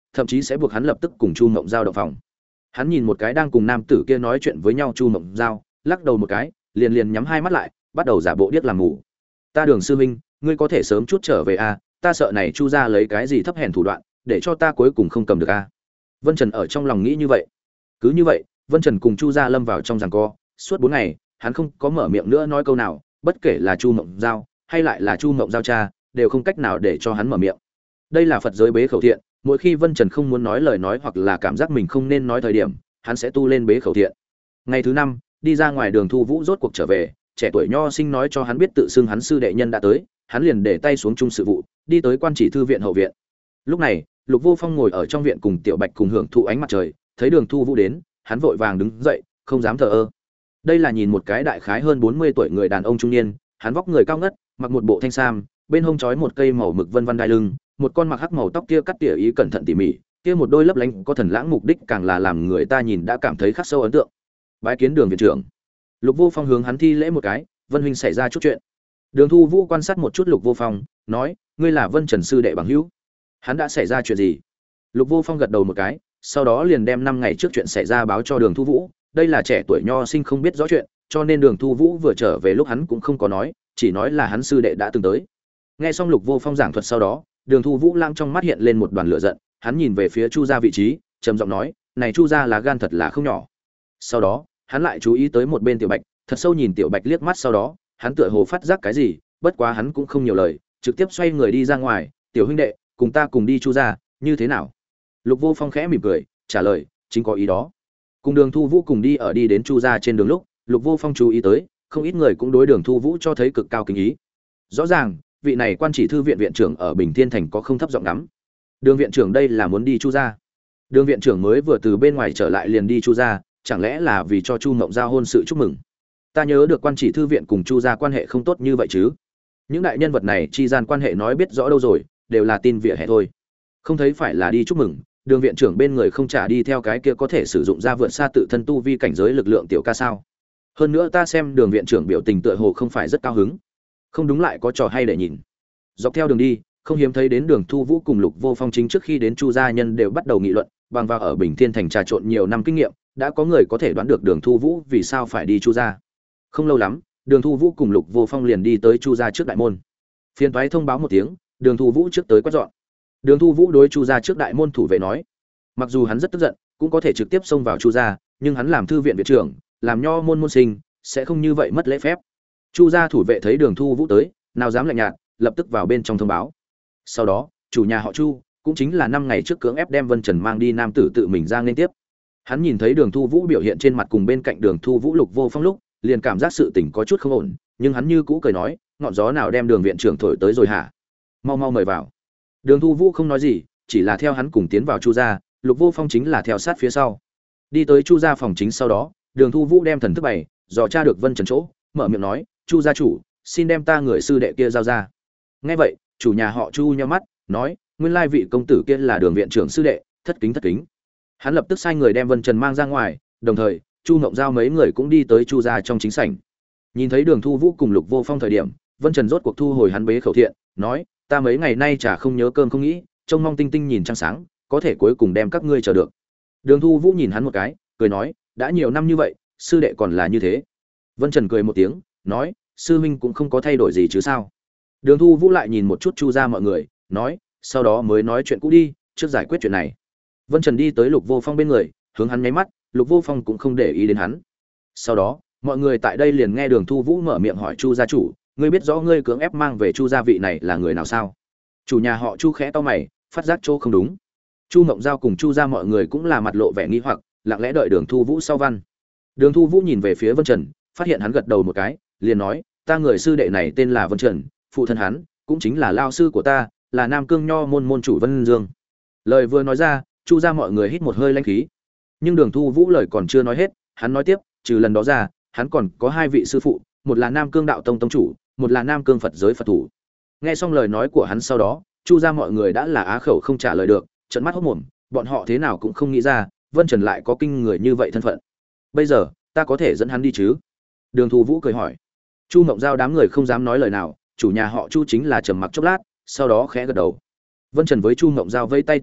thậm chí sẽ buộc hắn lập tức cùng Chu Mộng Giao động phòng. Hắn nhìn một cái đang cùng nam tử kia nói chuyện với nhau Chu Mộng Giao, lắc đầu một cái, liền liền nhắm hai mắt lại, bắt đầu giả bộ điếc làm ngủ. Ta Đường sư huynh, ngươi có thể sớm chút trở về a, ta sợ này Chu gia lấy cái gì thấp hèn thủ đoạn, để cho ta cuối cùng không cầm được a. Vân Trần ở trong lòng nghĩ như vậy. Cứ như vậy, Vân Trần cùng Chu gia lâm vào trong giằng co, suốt 4 ngày, hắn không có mở miệng nữa nói câu nào, bất kể là Chu Mộng Giao hay lại là Chu Mộng Giao cha, đều không cách nào để cho hắn mở miệng. Đây là Phật giới bế khẩu thiện, mỗi khi Vân Trần không muốn nói lời nói hoặc là cảm giác mình không nên nói thời điểm, hắn sẽ tu lên bế khẩu thiện. Ngày thứ 5, đi ra ngoài Đường Thu Vũ rốt cuộc trở về, trẻ tuổi nho sinh nói cho hắn biết tự xưng hắn sư đệ nhân đã tới, hắn liền để tay xuống chung sự vụ, đi tới Quan Chỉ thư viện hậu viện. Lúc này, Lục Vô Phong ngồi ở trong viện cùng Tiểu Bạch cùng hưởng thụ ánh mặt trời, thấy Đường Thu Vũ đến, hắn vội vàng đứng dậy, không dám thờ ơ. Đây là nhìn một cái đại khái hơn 40 tuổi người đàn ông trung niên, hắn vóc người cao ngất, mặc một bộ thanh sam, bên hông trói một cây màu mực vân vân đai lưng, một con mặc hắc màu tóc kia cắt tỉa ý cẩn thận tỉ mỉ, kia một đôi lấp lánh có thần lãng mục đích càng là làm người ta nhìn đã cảm thấy khắc sâu ấn tượng. Bái kiến Đường viện trưởng. Lục Vô Phong hướng hắn thi lễ một cái, Vân huynh xảy ra chút chuyện. Đường Thu Vũ quan sát một chút Lục Vô Phong, nói, ngươi là Vân Trần sư đệ bằng hữu. Hắn đã xảy ra chuyện gì? Lục Vô Phong gật đầu một cái, sau đó liền đem 5 ngày trước chuyện xảy ra báo cho Đường Thu Vũ. Đây là trẻ tuổi nho sinh không biết rõ chuyện, cho nên Đường Thu Vũ vừa trở về lúc hắn cũng không có nói, chỉ nói là hắn sư đệ đã từng tới. Nghe xong Lục Vô Phong giảng thuật sau đó, Đường Thu Vũ lang trong mắt hiện lên một đoàn lửa giận, hắn nhìn về phía Chu gia vị trí, trầm giọng nói, này Chu gia là gan thật là không nhỏ. Sau đó, hắn lại chú ý tới một bên Tiểu Bạch, thật sâu nhìn Tiểu Bạch liếc mắt sau đó, hắn tựa hồ phát giác cái gì, bất quá hắn cũng không nhiều lời, trực tiếp xoay người đi ra ngoài, "Tiểu huynh đệ, cùng ta cùng đi Chu gia, như thế nào?" Lục Vô Phong khẽ mỉm cười, trả lời, "Chính có ý đó." Cùng Đường Thu Vũ cùng đi đến Chu gia trên đường lúc, Lục Vô Phong chú ý tới, không ít người cũng đối Đường Thu Vũ cho thấy cực cao kính ý. Rõ ràng, vị này Quan Chỉ thư viện viện trưởng ở Bình Thiên thành có không thấp giọng lắm. Đường viện trưởng đây là muốn đi Chu gia. Đường viện trưởng mới vừa từ bên ngoài trở lại liền đi Chu gia, chẳng lẽ là vì cho Chu Mộng Giao hôn sự chúc mừng? Ta nhớ được Quan Chỉ thư viện cùng Chu gia quan hệ không tốt như vậy chứ? Những đại nhân vật này chi gian quan hệ nói biết rõ đâu rồi, đều là tin vỉa hè thôi. Không thấy phải là đi chúc mừng, Đường viện trưởng bên người không trả đi theo cái kia có thể sử dụng ra vượt xa tự thân tu vi cảnh giới lực lượng tiểu ca sao? Hơn nữa ta xem Đường viện trưởng biểu tình tựa hồ không phải rất cao hứng. Không đúng lại có trò hay để nhìn. Dọc theo đường đi, không hiếm thấy đến Đường Thu Vũ cùng Lục Vô Phong chính trước khi đến Chu gia nhân đều bắt đầu nghị luận, bằng vào ở Bình Thiên thành trà trộn nhiều năm kinh nghiệm, đã có người có thể đoán được Đường Thu Vũ vì sao phải đi Chu gia. Không lâu lắm, Đường Thu Vũ cùng Lục Vô Phong liền đi tới Chu gia trước đại môn. Phiên toái thông báo một tiếng, Đường Thu Vũ trước tới quét dọn. Đường Thu Vũ đối Chu gia trước đại môn thủ vệ nói, mặc dù hắn rất tức giận, cũng có thể trực tiếp xông vào Chu gia, nhưng hắn làm thư viện viện trưởng, làm nho môn môn sinh, sẽ không như vậy mất lễ phép. Chu gia thủ vệ thấy Đường Thu Vũ tới, nào dám lạnh nhạt, lập tức vào bên trong thông báo. Sau đó, chủ nhà họ Chu, cũng chính là 5 ngày trước cưỡng ép đem Vân Trần mang đi nam tử tự mình ra nên tiếp. Hắn nhìn thấy Đường Thu Vũ biểu hiện trên mặt cùng bên cạnh Đường Thu Vũ Lục Vô Phong lúc, liền cảm giác sự tình có chút không ổn, nhưng hắn như cũ cười nói, ngọn gió nào đem Đường viện trưởng thổi tới rồi hả? Mau mau mời vào. Đường Thu Vũ không nói gì, chỉ là theo hắn cùng tiến vào Chu gia, Lục Vô Phong chính là theo sát phía sau. Đi tới Chu gia phòng chính sau đó, Đường Thu Vũ đem thần thức bày, dò tra được Vân Trần chỗ, mở miệng nói, "Chu gia chủ, xin đem ta người sư đệ kia giao ra." Nghe vậy, chủ nhà họ Chu nhíu mắt, nói, "Nguyên lai vị công tử kia là Đường viện trưởng sư đệ, thất kính thất kính." Hắn lập tức sai người đem Vân Trần mang ra ngoài, đồng thời, Chu Ngộng Giao mấy người cũng đi tới Chu gia trong chính sảnh. Nhìn thấy Đường Thu Vũ cùng Lục Vô Phong thời điểm, Vân Trần rốt cuộc thu hồi hắn bế khẩu thiện, nói, "Ta mấy ngày nay chả không nhớ cơm không nghĩ, trông mong tinh tinh nhìn trăng sáng, có thể cuối cùng đem các ngươi chờ được." Đường Thu Vũ nhìn hắn một cái, cười nói, "Đã nhiều năm như vậy, sư đệ còn là như thế." Vân Trần cười một tiếng, nói, "Sư huynh cũng không có thay đổi gì chứ sao?" Đường Thu Vũ lại nhìn một chút Chu gia mọi người, nói, "Sau đó mới nói chuyện cũ đi, trước giải quyết chuyện này." Vân Trần đi tới Lục Vô Phong bên người, hướng hắn nháy mắt, Lục Vô Phong cũng không để ý đến hắn. Sau đó, mọi người tại đây liền nghe Đường Thu Vũ mở miệng hỏi Chu gia chủ, "Ngươi biết rõ ngươi cưỡng ép mang về Chu gia vị này là người nào sao?" Chủ nhà họ Chu khẽ to mày, phát giác chỗ không đúng. Chu Mộng Giao cùng Chu gia mọi người cũng là mặt lộ vẻ nghi hoặc, lặng lẽ đợi Đường Thu Vũ sau văn. Đường Thu Vũ nhìn về phía Vân Trần, phát hiện hắn gật đầu một cái, liền nói, "Ta người sư đệ này tên là Vân Trần, phụ thân hắn cũng chính là lao sư của ta, là Nam Cương Nho môn môn chủ Vân Dương." Lời vừa nói ra, Chu gia mọi người hít một hơi lãnh khí. Nhưng Đường Thu Vũ lời còn chưa nói hết, hắn nói tiếp, "Trừ lần đó ra, hắn còn có 2 vị sư phụ, một là Nam Cương Đạo Tông tông chủ, một là Nam Cương Phật giới Phật thủ." Nghe xong lời nói của hắn sau đó, Chu gia mọi người đã là á khẩu không trả lời được, trợn mắt hốt mồm, bọn họ thế nào cũng không nghĩ ra, Vân Trần lại có kinh người như vậy thân phận. "Bây giờ, ta có thể dẫn hắn đi chứ?" Đường Thu Vũ cười hỏi. Chu Mộng Giao đám người không dám nói lời nào, chủ nhà họ Chu chính là trầm mặc chốc lát, sau đó khẽ gật đầu. Vân Trần với Chu Mộng Giao vẫy tay từ biệt,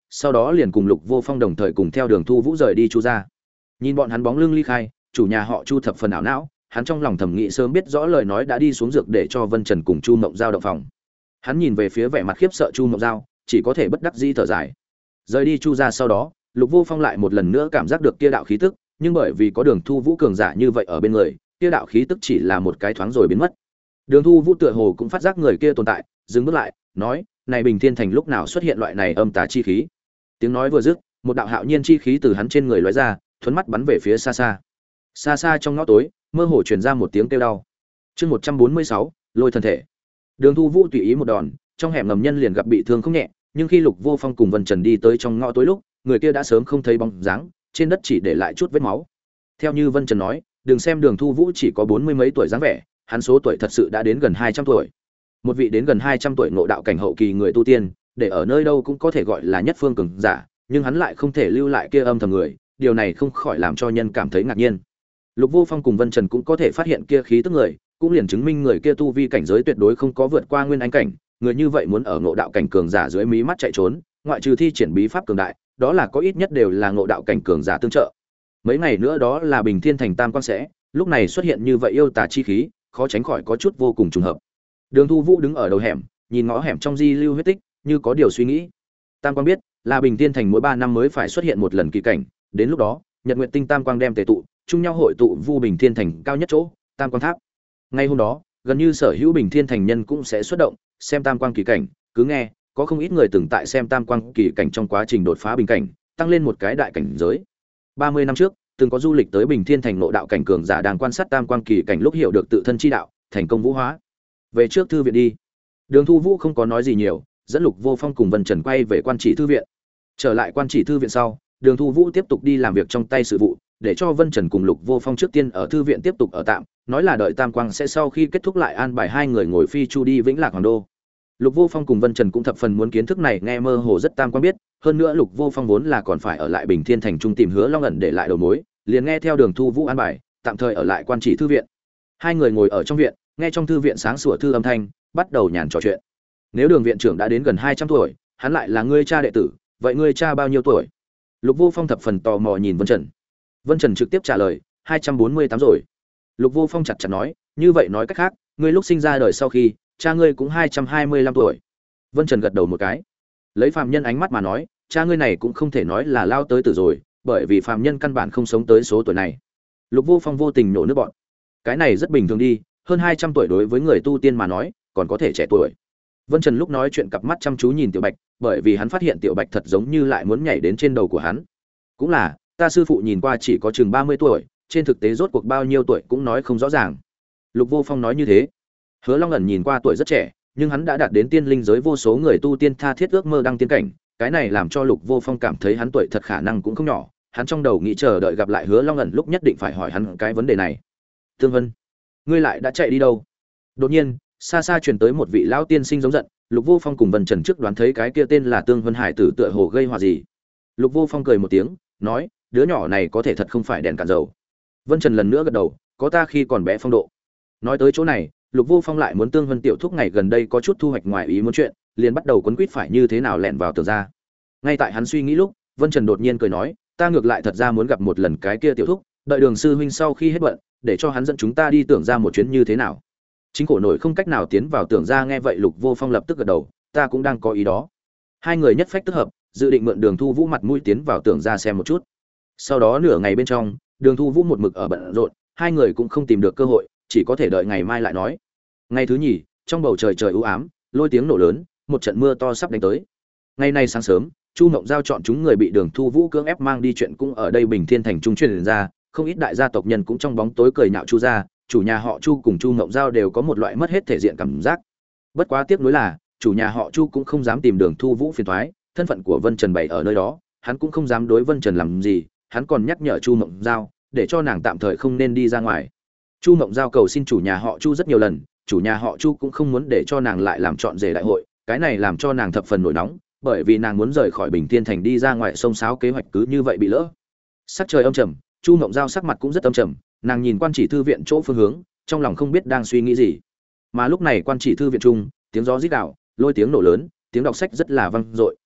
sau đó liền cùng Lục Vô Phong đồng thời cùng theo Đường Thu Vũ rời đi Chu gia. Nhìn bọn hắn bóng lưng ly khai, chủ nhà họ Chu thập phần ảo não, hắn trong lòng thầm nghĩ sớm biết rõ lời nói đã đi xuống dược để cho Vân Trần cùng Chu Mộng Giao động phòng. Hắn nhìn về phía vẻ mặt khiếp sợ Chu Mộng Giao, chỉ có thể bất đắc dĩ thở dài. Rời đi Chu gia sau đó, Lục Vô Phong lại một lần nữa cảm giác được kia đạo khí tức, nhưng bởi vì có Đường Thu Vũ cường giả như vậy ở bên người, kia đạo khí tức chỉ là một cái thoáng rồi biến mất. Đường Thu Vũ tựa hồ cũng phát giác người kia tồn tại, dừng bước lại, nói: "Này Bình Thiên Thành lúc nào xuất hiện loại này âm tà chi khí?" Tiếng nói vừa dứt, một đạo hạo nhiên chi khí từ hắn trên người lóe ra, thuấn mắt bắn về phía xa xa. Xa xa trong ngõ tối, mơ hồ truyền ra một tiếng kêu đau. Chương 146, Lôi thân thể. Đường Thu Vũ tùy ý một đòn, trong hẻm ngầm nhân liền gặp bị thương không nhẹ, nhưng khi Lục Vô Phong cùng Vân Trần đi tới trong ngõ tối lúc, người kia đã sớm không thấy bóng dáng, trên đất chỉ để lại chút vết máu. Theo như Vân Trần nói, đừng xem Đường Thu Vũ chỉ có 40 mấy tuổi dáng vẻ, hắn số tuổi thật sự đã đến gần 200 tuổi. Một vị đến gần 200 tuổi ngộ đạo cảnh hậu kỳ người tu tiên, để ở nơi đâu cũng có thể gọi là nhất phương cường giả, nhưng hắn lại không thể lưu lại kia âm thầm người, điều này không khỏi làm cho nhân cảm thấy ngạc nhiên. Lục Vô Phong cùng Vân Trần cũng có thể phát hiện kia khí tức người, cũng liền chứng minh người kia tu vi cảnh giới tuyệt đối không có vượt qua nguyên anh cảnh, người như vậy muốn ở ngộ đạo cảnh cường giả dưới mí mắt chạy trốn, ngoại trừ thi triển bí pháp cường đại, đó là có ít nhất đều là ngộ đạo cảnh cường giả tương trợ. Mấy ngày nữa đó là Bình Thiên Thành Tam Quang sẽ, lúc này xuất hiện như vậy yêu tà chi khí, khó tránh khỏi có chút vô cùng trùng hợp. Đường Thu Vũ đứng ở đầu hẻm, nhìn ngõ hẻm trong di lưu huyết tích, như có điều suy nghĩ. Tam Quang biết, là Bình Thiên Thành mỗi 3 năm mới phải xuất hiện một lần kỳ cảnh, đến lúc đó, Nhật Nguyệt Tinh Tam Quang đem tề tụ, chung nhau hội tụ vu Bình Thiên Thành cao nhất chỗ, Tam Quang Tháp. Ngay hôm đó, gần như sở hữu Bình Thiên Thành nhân cũng sẽ xuất động, xem Tam Quang kỳ cảnh, cứ nghe, có không ít người từng tại xem Tam Quang kỳ cảnh trong quá trình đột phá bình cảnh, tăng lên một cái đại cảnh giới. 30 năm trước, từng có du lịch tới Bình Thiên Thành ngộ đạo cảnh cường giả đang quan sát Tam Quang kỳ cảnh lúc hiểu được tự thân chi đạo, thành công vũ hóa. Về trước thư viện đi. Đường Thu Vũ không có nói gì nhiều, dẫn Lục Vô Phong cùng Vân Trần quay về quan chỉ thư viện. Trở lại quan chỉ thư viện sau, Đường Thu Vũ tiếp tục đi làm việc trong tay sự vụ, để cho Vân Trần cùng Lục Vô Phong trước tiên ở thư viện tiếp tục ở tạm, nói là đợi Tam Quang sẽ sau khi kết thúc lại an bài hai người ngồi phi chu đi Vĩnh Lạc Hoàng đô. Lục Vô Phong cùng Vân Trần cũng thập phần muốn kiến thức này nghe mơ hồ rất Tam Quang biết, hơn nữa Lục Vô Phong vốn là còn phải ở lại Bình Thiên Thành trung tìm Hứa Long ẩn để lại đầu mối, liền nghe theo Đường Thu Vũ an bài, tạm thời ở lại quan chỉ thư viện. Hai người ngồi ở trong viện, nghe trong thư viện sáng sủa thư âm thanh, bắt đầu nhàn trò chuyện. Nếu Đường viện trưởng đã đến gần 200 tuổi, hắn lại là ngươi cha đệ tử, vậy ngươi cha bao nhiêu tuổi? Lục Vô Phong thập phần tò mò nhìn Vân Trần. Vân Trần trực tiếp trả lời, 248 rồi. Lục Vô Phong chặt chặt nói, như vậy nói cách khác, ngươi lúc sinh ra đời sau khi, cha ngươi cũng 225 tuổi. Vân Trần gật đầu một cái. Lấy phàm nhân ánh mắt mà nói, cha ngươi này cũng không thể nói là lao tới tử rồi, bởi vì phàm nhân căn bản không sống tới số tuổi này. Lục Vô Phong vô tình nổ nước bọn. Cái này rất bình thường đi, hơn 200 tuổi đối với người tu tiên mà nói, còn có thể trẻ tuổi. Vân Trần lúc nói chuyện cặp mắt chăm chú nhìn Tiểu Bạch, bởi vì hắn phát hiện Tiểu Bạch thật giống như lại muốn nhảy đến trên đầu của hắn. Cũng là, ta sư phụ nhìn qua chỉ có chừng 30 tuổi, trên thực tế rốt cuộc bao nhiêu tuổi cũng nói không rõ ràng. Lục Vô Phong nói như thế. Hứa Long ẩn nhìn qua tuổi rất trẻ, nhưng hắn đã đạt đến tiên linh giới vô số người tu tiên tha thiết ước mơ đăng tiên cảnh, cái này làm cho Lục Vô Phong cảm thấy hắn tuổi thật khả năng cũng không nhỏ, hắn trong đầu nghĩ chờ đợi gặp lại Hứa Long ẩn lúc nhất định phải hỏi hắn cái vấn đề này. Tương Vân, ngươi lại đã chạy đi đâu? Đột nhiên, xa xa truyền tới một vị lão tiên sinh giống giận, Lục Vô Phong cùng Vân Trần trước đoán thấy cái kia tên là Tương Vân Hải tử tựa hồ gây họa gì. Lục Vô Phong cười một tiếng, nói, đứa nhỏ này có thể thật không phải đèn cạn dầu. Vân Trần lần nữa gật đầu, có ta khi còn bé phong độ. Nói tới chỗ này, Lục Vô Phong lại muốn Tương Vân tiểu thúc ngày gần đây có chút thu hoạch ngoài ý muốn chuyện, liền bắt đầu quấn quýt phải như thế nào lẻn vào tường ra. Ngay tại hắn suy nghĩ lúc, Vân Trần đột nhiên cười nói, ta ngược lại thật ra muốn gặp một lần cái kia tiểu thúc, đợi Đường sư huynh sau khi hết bận, để cho hắn dẫn chúng ta đi tưởng ra một chuyến như thế nào. Chính cổ nổi không cách nào tiến vào tưởng ra, nghe vậy Lục Vô Phong lập tức gật đầu, ta cũng đang có ý đó. Hai người nhất phách tức hợp, dự định mượn Đường Thu Vũ mặt mũi tiến vào tưởng ra xem một chút. Sau đó nửa ngày bên trong, Đường Thu Vũ một mực ở bận rộn, hai người cũng không tìm được cơ hội, chỉ có thể đợi ngày mai lại nói. Ngày thứ nhì, trong bầu trời trời u ám, lôi tiếng nổ lớn, một trận mưa to sắp đánh tới. Ngày nay sáng sớm, Chu Mộng Giao chọn chúng người bị Đường Thu Vũ cưỡng ép mang đi chuyện cũng ở đây Bình Thiên Thành trung truyền ra, không ít đại gia tộc nhân cũng trong bóng tối cười nhạo Chu gia, chủ nhà họ Chu cùng Chu Mộng Giao đều có một loại mất hết thể diện cảm giác. Bất quá tiếc nuối là, chủ nhà họ Chu cũng không dám tìm Đường Thu Vũ phiền toái, thân phận của Vân Trần bày ở nơi đó, hắn cũng không dám đối Vân Trần làm gì, hắn còn nhắc nhở Chu Mộng Giao, để cho nàng tạm thời không nên đi ra ngoài. Chu Mộng Giao cầu xin chủ nhà họ Chu rất nhiều lần, chủ nhà họ Chu cũng không muốn để cho nàng lại làm trọn rể đại hội, cái này làm cho nàng thập phần nổi nóng, bởi vì nàng muốn rời khỏi Bình Thiên Thành đi ra ngoài sông sáo kế hoạch cứ như vậy bị lỡ. Sắc trời âm trầm, Chu Mộng Giao sắc mặt cũng rất âm trầm, nàng nhìn quan chỉ thư viện chỗ phương hướng, trong lòng không biết đang suy nghĩ gì. Mà lúc này quan chỉ thư viện trung, tiếng gió rít gào, lôi tiếng nổ lớn, tiếng đọc sách rất là vang dội.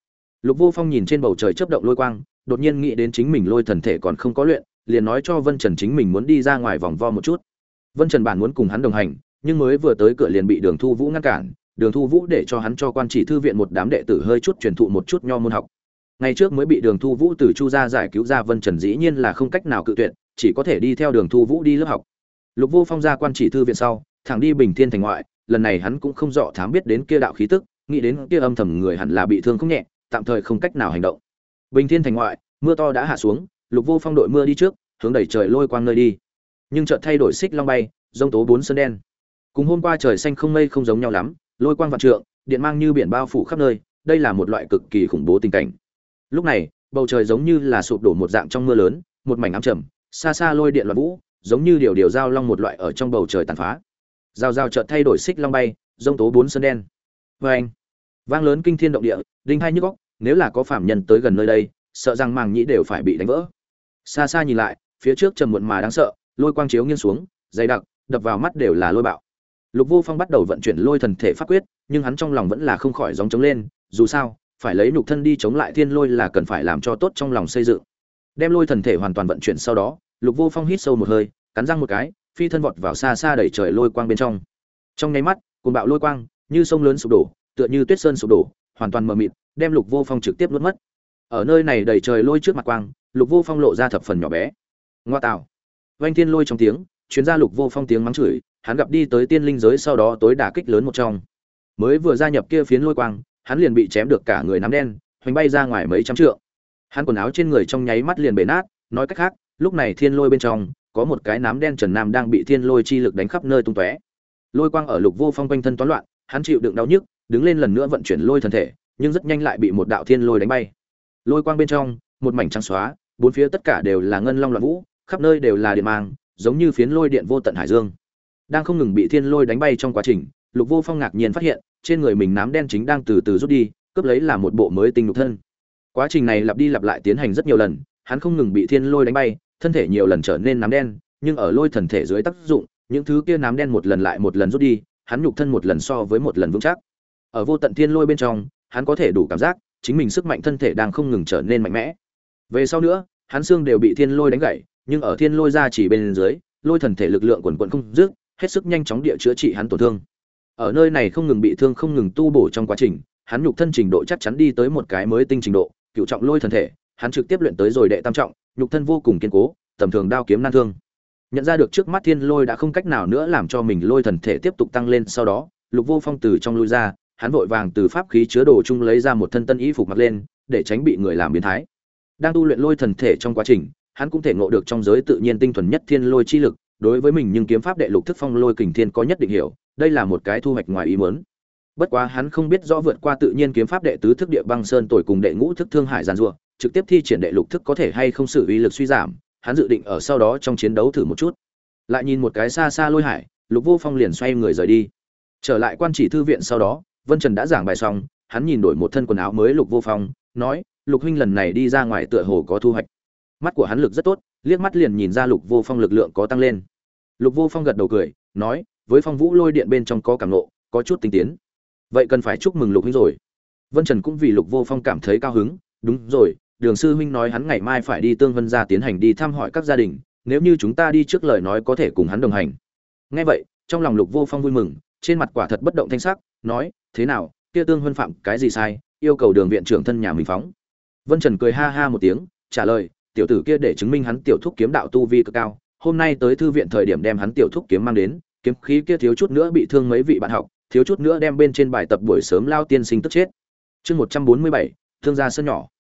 Lục Vô Phong nhìn trên bầu trời chớp động lôi quang, đột nhiên nghĩ đến chính mình lôi thần thể còn không có luyện, liền nói cho Vân Trần chính mình muốn đi ra ngoài vòng vo một chút. Vân Trần bản muốn cùng hắn đồng hành, nhưng mới vừa tới cửa liền bị Đường Thu Vũ ngăn cản. Đường Thu Vũ để cho hắn cho quan chỉ thư viện một đám đệ tử hơi chút truyền thụ một chút nho môn học. Ngày trước mới bị Đường Thu Vũ từ Chu gia giải cứu ra, Vân Trần dĩ nhiên là không cách nào cự tuyệt, chỉ có thể đi theo Đường Thu Vũ đi lớp học. Lục Vô Phong ra quan chỉ thư viện sau, thẳng đi Bình Thiên thành ngoại, lần này hắn cũng không rõ thám biết đến kia đạo khí tức, nghĩ đến kia âm thầm người hẳn là bị thương không nhẹ, tạm thời không cách nào hành động. Bình Thiên thành ngoại, mưa to đã hạ xuống, Lục Vô Phong đội mưa đi trước, hướng đẩy trời lôi quang nơi đi. Nhưng chợt thay đổi xích long bay, rông tố bốn sơn đen. Cùng hôm qua trời xanh không mây không giống nhau lắm, lôi quang vạn trượng, điện mang như biển bao phủ khắp nơi, đây là một loại cực kỳ khủng bố tình cảnh. Lúc này, bầu trời giống như là sụp đổ một dạng trong mưa lớn, một mảnh ám trầm, xa xa lôi điện loạn vũ, giống như điều giao long một loại ở trong bầu trời tàn phá. Giao giao chợt thay đổi xích long bay, rông tố bốn sơn đen. Oeng! Vang lớn kinh thiên động địa, đinh hai nhức óc, nếu là có phàm nhân tới gần nơi đây, sợ rằng màng nhĩ đều phải bị đánh vỡ. Xa xa nhìn lại, phía trước trầm muộn mà đáng sợ, lôi quang chiếu nghiêng xuống, dày đặc, đập vào mắt đều là lôi bạo. Lục Vô Phong bắt đầu vận chuyển lôi thần thể pháp quyết, nhưng hắn trong lòng vẫn là không khỏi gióng trống lên, dù sao, phải lấy nhục thân đi chống lại thiên lôi là cần phải làm cho tốt trong lòng xây dựng. Đem lôi thần thể hoàn toàn vận chuyển sau đó, Lục Vô Phong hít sâu một hơi, cắn răng một cái, phi thân vọt vào xa xa đẩy trời lôi quang bên trong. Trong nháy mắt, cuồng bạo lôi quang, như sông lớn sụp đổ, tựa như tuyết sơn sụp đổ, hoàn toàn mờ mịt, đem Lục Vô Phong trực tiếp nuốt mất. Ở nơi này đẩy trời lôi trước mặt quang, Lục Vô Phong lộ ra thập phần nhỏ bé. Ngoa tạo! Vang thiên lôi trong tiếng, truyền ra Lục Vô Phong tiếng mắng chửi, hắn gặp đi tới tiên linh giới sau đó tối đả kích lớn một trong. Mới vừa gia nhập kia phiến lôi quang, hắn liền bị chém được cả người nắm đen, hoành bay ra ngoài mấy trăm trượng. Hắn quần áo trên người trong nháy mắt liền bể nát, nói cách khác, lúc này thiên lôi bên trong có một cái nám đen Trần Nam đang bị thiên lôi chi lực đánh khắp nơi tung tóe. Lôi quang ở Lục Vô Phong quanh thân toán loạn, hắn chịu đựng đau nhức, đứng lên lần nữa vận chuyển lôi thần thể, nhưng rất nhanh lại bị một đạo thiên lôi đánh bay. Lôi quang bên trong, một mảnh trắng xóa, bốn phía tất cả đều là ngân long loạn vũ, khắp nơi đều là điện mang, giống như phiến lôi điện vô tận hải dương. Đang không ngừng bị thiên lôi đánh bay trong quá trình, Lục Vô Phong ngạc nhiên phát hiện, trên người mình nám đen chính đang từ từ rút đi, cướp lấy là một bộ mới tinh nhục thân. Quá trình này lặp đi lặp lại tiến hành rất nhiều lần, hắn không ngừng bị thiên lôi đánh bay, thân thể nhiều lần trở nên nám đen, nhưng ở lôi thần thể dưới tác dụng, những thứ kia nám đen một lần lại một lần rút đi, hắn nhục thân một lần so với một lần vững chắc. Ở vô tận thiên lôi bên trong, hắn có thể đủ cảm giác chính mình sức mạnh thân thể đang không ngừng trở nên mạnh mẽ. Về sau nữa, hắn xương đều bị thiên lôi đánh gãy, nhưng ở thiên lôi ra chỉ bên dưới, lôi thần thể lực lượng quần quần không dứt, hết sức nhanh chóng địa chữa trị hắn tổn thương. Ở nơi này không ngừng bị thương không ngừng tu bổ trong quá trình, hắn nhục thân trình độ chắc chắn đi tới một cái mới tinh trình độ, cửu trọng lôi thần thể, hắn trực tiếp luyện tới rồi đệ tam trọng, nhục thân vô cùng kiên cố, tầm thường đao kiếm nan thương. Nhận ra được trước mắt thiên lôi đã không cách nào nữa làm cho mình lôi thần thể tiếp tục tăng lên, sau đó, Lục Vô Phong từ trong lui ra, hắn vội vàng từ pháp khí chứa đồ chung lấy ra một thân tân y phục mặc lên, để tránh bị người làm biến thái. Đang tu luyện lôi thần thể trong quá trình, hắn cũng thể ngộ được trong giới tự nhiên tinh thuần nhất thiên lôi chi lực, đối với mình nhưng kiếm pháp đệ lục thức phong lôi kình thiên có nhất định hiểu, đây là một cái thu hoạch ngoài ý muốn. Bất quá hắn không biết rõ vượt qua tự nhiên kiếm pháp đệ tứ thức địa băng sơn tồi cùng đệ ngũ thức thương hải giàn rùa, trực tiếp thi triển đệ lục thức có thể hay không sử uy lực suy giảm, hắn dự định ở sau đó trong chiến đấu thử một chút. Lại nhìn một cái xa xa lôi hải, Lục Vô Phong liền xoay người rời đi. Trở lại quan chỉ thư viện sau đó, Vân Trần đã giảng bài xong, hắn nhìn đổi một thân quần áo mới Lục Vô Phong, nói: "Lục huynh lần này đi ra ngoài tựa hồ có thu hoạch." Mắt của hắn lực rất tốt, liếc mắt liền nhìn ra Lục Vô Phong lực lượng có tăng lên. Lục Vô Phong gật đầu cười, nói: "Với Phong Vũ lôi điện bên trong có cảm ngộ, có chút tinh tiến. Vậy cần phải chúc mừng Lục huynh rồi." Vân Trần cũng vì Lục Vô Phong cảm thấy cao hứng, "Đúng rồi, Đường sư huynh nói hắn ngày mai phải đi Tương Vân gia tiến hành đi thăm hỏi các gia đình, nếu như chúng ta đi trước lời nói có thể cùng hắn đồng hành." Nghe vậy, trong lòng Lục Vô Phong vui mừng, trên mặt quả thật bất động thanh sắc, nói: "Thế nào, kia Tương Vân phạm cái gì sai, yêu cầu Đường viện trưởng thân nhà mình phóng?" Vân Trần cười ha ha một tiếng, trả lời: "Tiểu tử kia để chứng minh hắn tiểu thúc kiếm đạo tu vi cực cao, hôm nay tới thư viện thời điểm đem hắn tiểu thúc kiếm mang đến, kiếm khí kia thiếu chút nữa bị thương mấy vị bạn học, thiếu chút nữa đem bên trên bài tập buổi sớm lao tiên sinh tức chết." Chương 147, thương gia sân nhỏ.